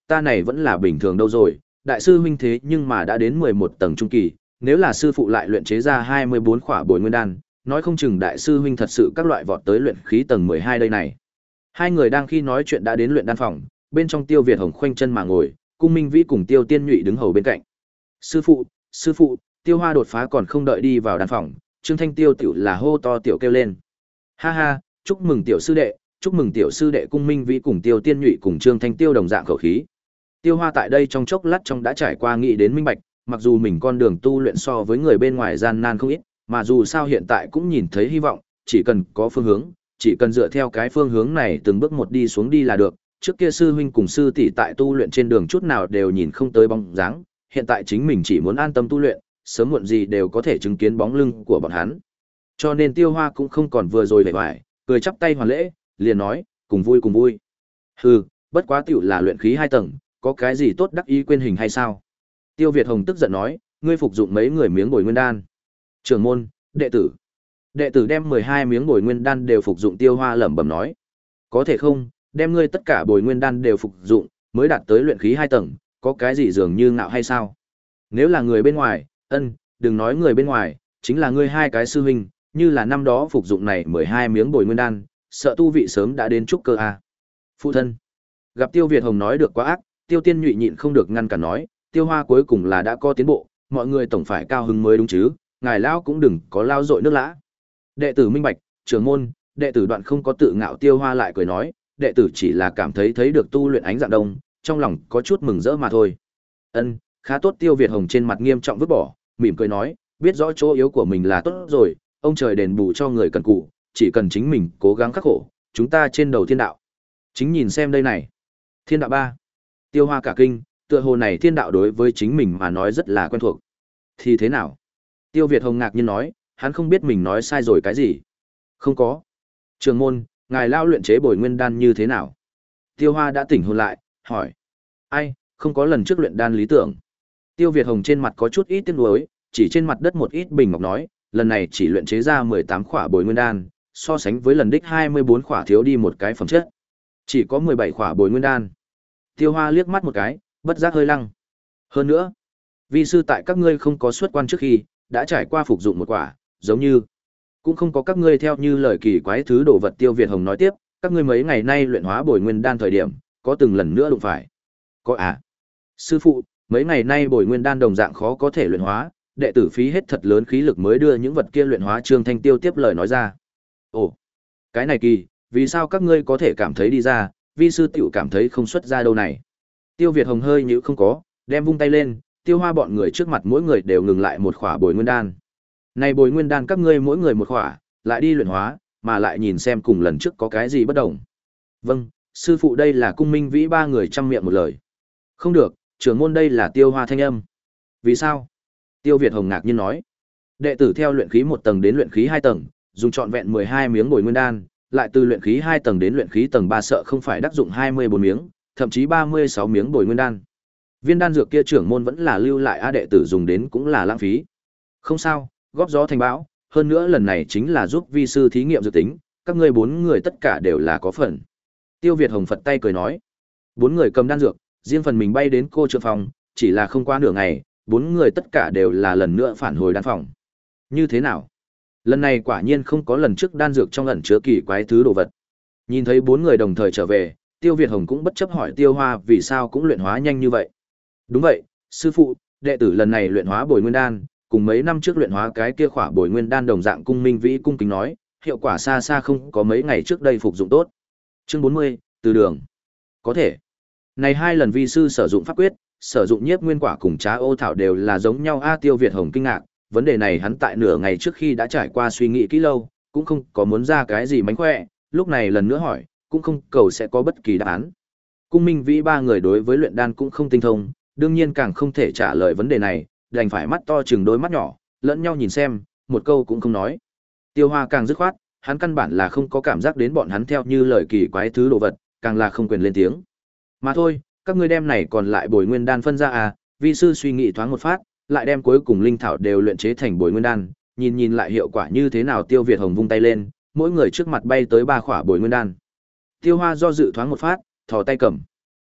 [SPEAKER 1] ta này vẫn là bình thường đâu rồi, đại sư huynh thế nhưng mà đã đến mười một tầng trung kỳ, nếu là sư phụ lại luyện chế ra hai mươi bốn khỏa bồi nguyên đan, nói không chừng đại sư huynh thật sự các loại vọt tới luyện khí tầng mười hai đây này. Hai người đang khi nói chuyện đã đến luyện đan phòng, bên trong Tiêu Việt Hồng khoanh chân mà ngồi, Cung Minh Vĩ cùng Tiêu Tiên Nhụy đứng hầu bên cạnh. Sư phụ, sư phụ, Tiêu Hoa đột phá còn không đợi đi vào đan phòng, Trương Thanh Tiêu tiểu là hô to tiểu kêu lên. Ha ha, chúc mừng tiểu sư đệ, chúc mừng tiểu sư đệ. Cung Minh Vĩ cùng Tiêu Tiên Nhụy cùng Trương Thanh Tiêu đồng dạng khẩu khí. Tiêu Hoa tại đây trong chốc lát trong đã trải qua nghĩ đến minh bạch, mặc dù mình con đường tu luyện so với người bên ngoài gian nan không ít, mà dù sao hiện tại cũng nhìn thấy hy vọng, chỉ cần có phương hướng, chỉ cần dựa theo cái phương hướng này từng bước một đi xuống đi là được. Trước kia sư huynh cùng sư tỷ tại tu luyện trên đường chút nào đều nhìn không tới bóng dáng, hiện tại chính mình chỉ muốn an tâm tu luyện, sớm muộn gì đều có thể chứng kiến bóng lưng của bọn hắn. Cho nên Tiêu Hoa cũng không còn vừa rồi vẻ vải, cười chắp tay hoàn lễ, liền nói, cùng vui cùng vui. Hừ, bất quá tiểu là luyện khí hai tầng, có cái gì tốt đắc ý quên hình hay sao? Tiêu Việt Hồng tức giận nói, ngươi phục dụng mấy người miếng bồi nguyên đan? Trưởng môn, đệ tử. Đệ tử đem mười hai miếng bồi nguyên đan đều phục dụng. Tiêu Hoa lẩm bẩm nói, có thể không, đem ngươi tất cả bồi nguyên đan đều phục dụng, mới đạt tới luyện khí hai tầng, có cái gì dường như ngạo hay sao? Nếu là người bên ngoài, ân, đừng nói người bên ngoài, chính là ngươi hai cái sư huynh, như là năm đó phục dụng này mười hai miếng bồi nguyên đan, sợ tu vị sớm đã đến trúc cơ a. Phụ thân. Gặp Tiêu Việt Hồng nói được quá ác, Tiêu Tiên Nhụy nhịn không được ngăn cản nói, Tiêu Hoa cuối cùng là đã có tiến bộ, mọi người tổng phải cao hứng mới đúng chứ, ngài lão cũng đừng có lao dội nước lã. Đệ tử minh bạch, trưởng môn, đệ tử đoạn không có tự ngạo. Tiêu Hoa lại cười nói, đệ tử chỉ là cảm thấy thấy được tu luyện ánh dạng đông, trong lòng có chút mừng rỡ mà thôi. Ân, khá tốt. Tiêu Việt Hồng trên mặt nghiêm trọng vứt bỏ, mỉm cười nói, biết rõ chỗ yếu của mình là tốt rồi, ông trời đền bù cho người cần cù, chỉ cần chính mình cố gắng khắc khổ, chúng ta trên đầu thiên đạo. Chính nhìn xem đây này. Thiên đạo ba. Tiêu Hoa cả kinh, tựa hồ này thiên đạo đối với chính mình mà nói rất là quen thuộc. Thì thế nào? Tiêu Việt Hồng ngạc nhiên nói, hắn không biết mình nói sai rồi cái gì. Không có. Trường môn, ngài lao luyện chế bồi nguyên đan như thế nào? Tiêu Hoa đã tỉnh hồn lại, hỏi. Ai, không có lần trước luyện đan lý tưởng. Tiêu Việt Hồng trên mặt có chút ít tiếc nuối, chỉ trên mặt đất một ít bình ngọc nói, lần này chỉ luyện chế ra mười tám khỏa bồi nguyên đan, so sánh với lần đích hai mươi bốn khỏa thiếu đi một cái phẩm chất. Chỉ có mười bảy khỏa bồi nguyên đan. Tiêu Hoa liếc mắt một cái, bất giác hơi lăng. Hơn nữa, vi sư tại các ngươi không có xuất quan trước khi, đã trải qua phục dụng một quả, giống như cũng không có các ngươi theo như lời kỳ quái thứ đồ vật. Tiêu Việt Hồng nói tiếp, các ngươi mấy ngày nay luyện hóa bồi nguyên đan thời điểm, có từng lần nữa đụng phải? Có à? Sư phụ, mấy ngày nay bồi nguyên đan đồng dạng khó có thể luyện hóa, đệ tử phí hết thật lớn khí lực mới đưa những vật kia luyện hóa. Trương Thanh Tiêu tiếp lời nói ra. Ồ, cái này kỳ, vì sao các ngươi có thể cảm thấy đi ra, vi sư tiểu cảm thấy không xuất ra đâu này? Tiêu Việt Hồng hơi nhíu không có, đem vung tay lên, Tiêu Hoa bọn người trước mặt mỗi người đều ngừng lại một khỏa bồi nguyên đan. Này bồi nguyên đan các ngươi mỗi người một khỏa, lại đi luyện hóa, mà lại nhìn xem cùng lần trước có cái gì bất đồng. Vâng, sư phụ. Đây là Cung Minh Vĩ ba người trăm miệng một lời. Không được, trưởng môn. Đây là Tiêu Hoa thanh âm. Vì sao? Tiêu Việt Hồng ngạc nhiên nói. Đệ tử theo luyện khí một tầng đến luyện khí hai tầng, dùng trọn vẹn mười hai miếng bồi nguyên đan, lại từ luyện khí hai tầng đến luyện khí tầng ba sợ không phải đắc dụng hai mươi bốn miếng, thậm chí ba mươi sáu miếng bồi nguyên đan. Viên đan dược kia trưởng môn vẫn là lưu lại a, đệ tử dùng đến cũng là lãng phí. Không sao, góp gió thành bão, hơn nữa lần này chính là giúp vi sư thí nghiệm dự tính, các ngươi bốn người tất cả đều là có phần. Tiêu Việt Hồng phật tay cười nói. Bốn người cầm đan dược, riêng phần mình bay đến cô trượng phòng, chỉ là không qua nửa ngày, bốn người tất cả đều là lần nữa phản hồi đan phòng. Như thế nào? Lần này quả nhiên không có lần trước đan dược trong ẩn chứa kỳ quái thứ đồ vật. Nhìn thấy bốn người đồng thời trở về, Tiêu Việt Hồng cũng bất chấp hỏi Tiêu Hoa vì sao cũng luyện hóa nhanh như vậy. Đúng vậy, sư phụ, đệ tử lần này luyện hóa bồi nguyên đan, cùng mấy năm trước luyện hóa cái kia khỏa bồi nguyên đan đồng dạng. Cung Minh Vĩ cung kính nói, hiệu quả xa xa không có mấy ngày trước đây phục dụng tốt. Chương bốn mươi, từ đường. Có thể. Này hai lần vi sư sử dụng pháp quyết, sử dụng nhiếp nguyên quả cùng trá ô thảo đều là giống nhau a. Tiêu Việt Hồng kinh ngạc, vấn đề này hắn tại nửa ngày trước khi đã trải qua suy nghĩ kỹ lâu, cũng không có muốn ra cái gì mánh khỏe, lúc này lần nữa hỏi, cũng không cầu sẽ có bất kỳ đáp án. Cung Minh Vĩ ba người đối với luyện đan cũng không tinh thông, đương nhiên càng không thể trả lời vấn đề này, đành phải mắt to chừng đôi mắt nhỏ, lẫn nhau nhìn xem, một câu cũng không nói. Tiêu Hoa càng dứt khoát, hắn căn bản là không có cảm giác đến bọn hắn theo như lời kỳ quái thứ đồ vật, càng là không quyền lên tiếng. Mà thôi, các ngươi đem này còn lại bồi nguyên đan phân ra à, vi sư suy nghĩ thoáng một phát, lại đem cuối cùng linh thảo đều luyện chế thành bồi nguyên đan, nhìn nhìn lại hiệu quả như thế nào. Tiêu Việt Hồng vung tay lên, mỗi người trước mặt bay tới ba khỏa bồi nguyên đan. Tiêu Hoa do dự thoáng một phát, thò tay cầm.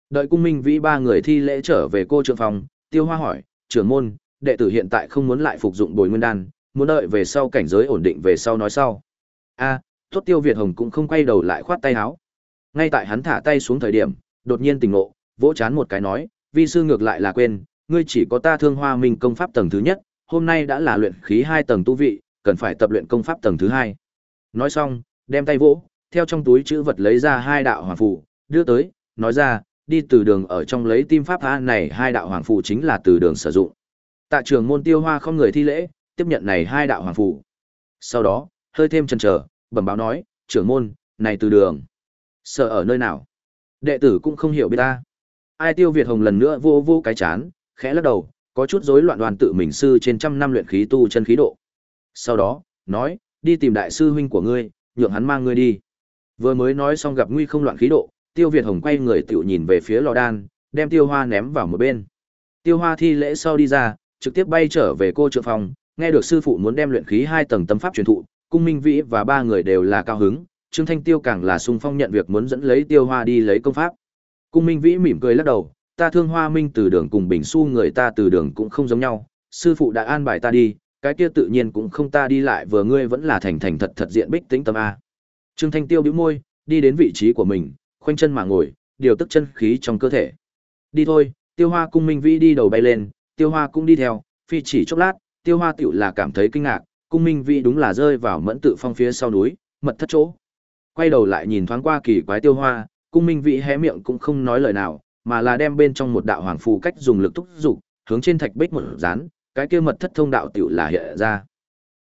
[SPEAKER 1] Đợi Cung Minh Vĩ ba người thi lễ trở về cô trượng phòng, Tiêu Hoa hỏi, trưởng môn, đệ tử hiện tại không muốn lại phục dụng bồi nguyên đan, muốn đợi về sau cảnh giới ổn định về sau nói sau. A, tốt. Tiêu Việt Hồng cũng không quay đầu lại khoát tay áo. Ngay tại hắn thả tay xuống thời điểm, đột nhiên tỉnh ngộ, vỗ chán một cái nói, vi sư ngược lại là quên, ngươi chỉ có ta Thương Hoa Minh công pháp tầng thứ nhất, hôm nay đã là luyện khí hai tầng tu vị, cần phải tập luyện công pháp tầng thứ hai. Nói xong, đem tay vỗ, theo trong túi chữ vật lấy ra hai đạo hoàng phù, đưa tới, nói ra, đi từ đường ở trong lấy tim pháp tha này hai đạo hoàng phù chính là từ đường sử dụng. Tạ trưởng môn Tiêu Hoa không người thi lễ, tiếp nhận này hai đạo hoàng phù. Sau đó, hơi thêm chần chờ, bẩm báo nói, trưởng môn, này từ đường, sở ở nơi nào? Đệ tử cũng không hiểu biết ta. Ai? Tiêu Việt Hồng lần nữa vô vô cái chán, khẽ lắc đầu, có chút rối loạn đoàn tự mình sư trên trăm năm luyện khí tu chân khí độ. Sau đó, nói, đi tìm đại sư huynh của ngươi, nhượng hắn mang ngươi đi. Vừa mới nói xong gặp nguy không loạn khí độ, Tiêu Việt Hồng quay người tựu nhìn về phía lò đan, đem Tiêu Hoa ném vào một bên. Tiêu Hoa thi lễ sau đi ra, trực tiếp bay trở về cô trượng phòng, nghe được sư phụ muốn đem luyện khí hai tầng tâm pháp truyền thụ, Cung Minh Vĩ và ba người đều là cao hứng, Trương Thanh Tiêu càng là sung phong nhận việc muốn dẫn lấy Tiêu Hoa đi lấy công pháp. Cung Minh Vĩ mỉm cười lắc đầu, ta Thương Hoa Minh từ đường cùng Bình Xu người ta từ đường cũng không giống nhau, sư phụ đã an bài ta đi, cái kia tự nhiên cũng không ta đi lại, vừa ngươi vẫn là thành thành thật thật diện bích tĩnh tâm a. Trương Thanh Tiêu bĩu môi, đi đến vị trí của mình, khoanh chân mà ngồi, điều tức chân khí trong cơ thể. Đi thôi. Tiêu Hoa Cung Minh Vĩ đi đầu bay lên, Tiêu Hoa cũng đi theo, phi chỉ chốc lát, Tiêu Hoa tựu là cảm thấy kinh ngạc, Cung Minh Vĩ đúng là rơi vào Mẫn Tự Phong phía sau núi, mật thất chỗ. Quay đầu lại nhìn thoáng qua kỳ quái Tiêu Hoa, Cung Minh Vĩ hé miệng cũng không nói lời nào, mà là đem bên trong một đạo hoàng phù cách dùng lực thúc dục, hướng trên thạch bích một dán, cái kia mật thất thông đạo tựu là hiện ra.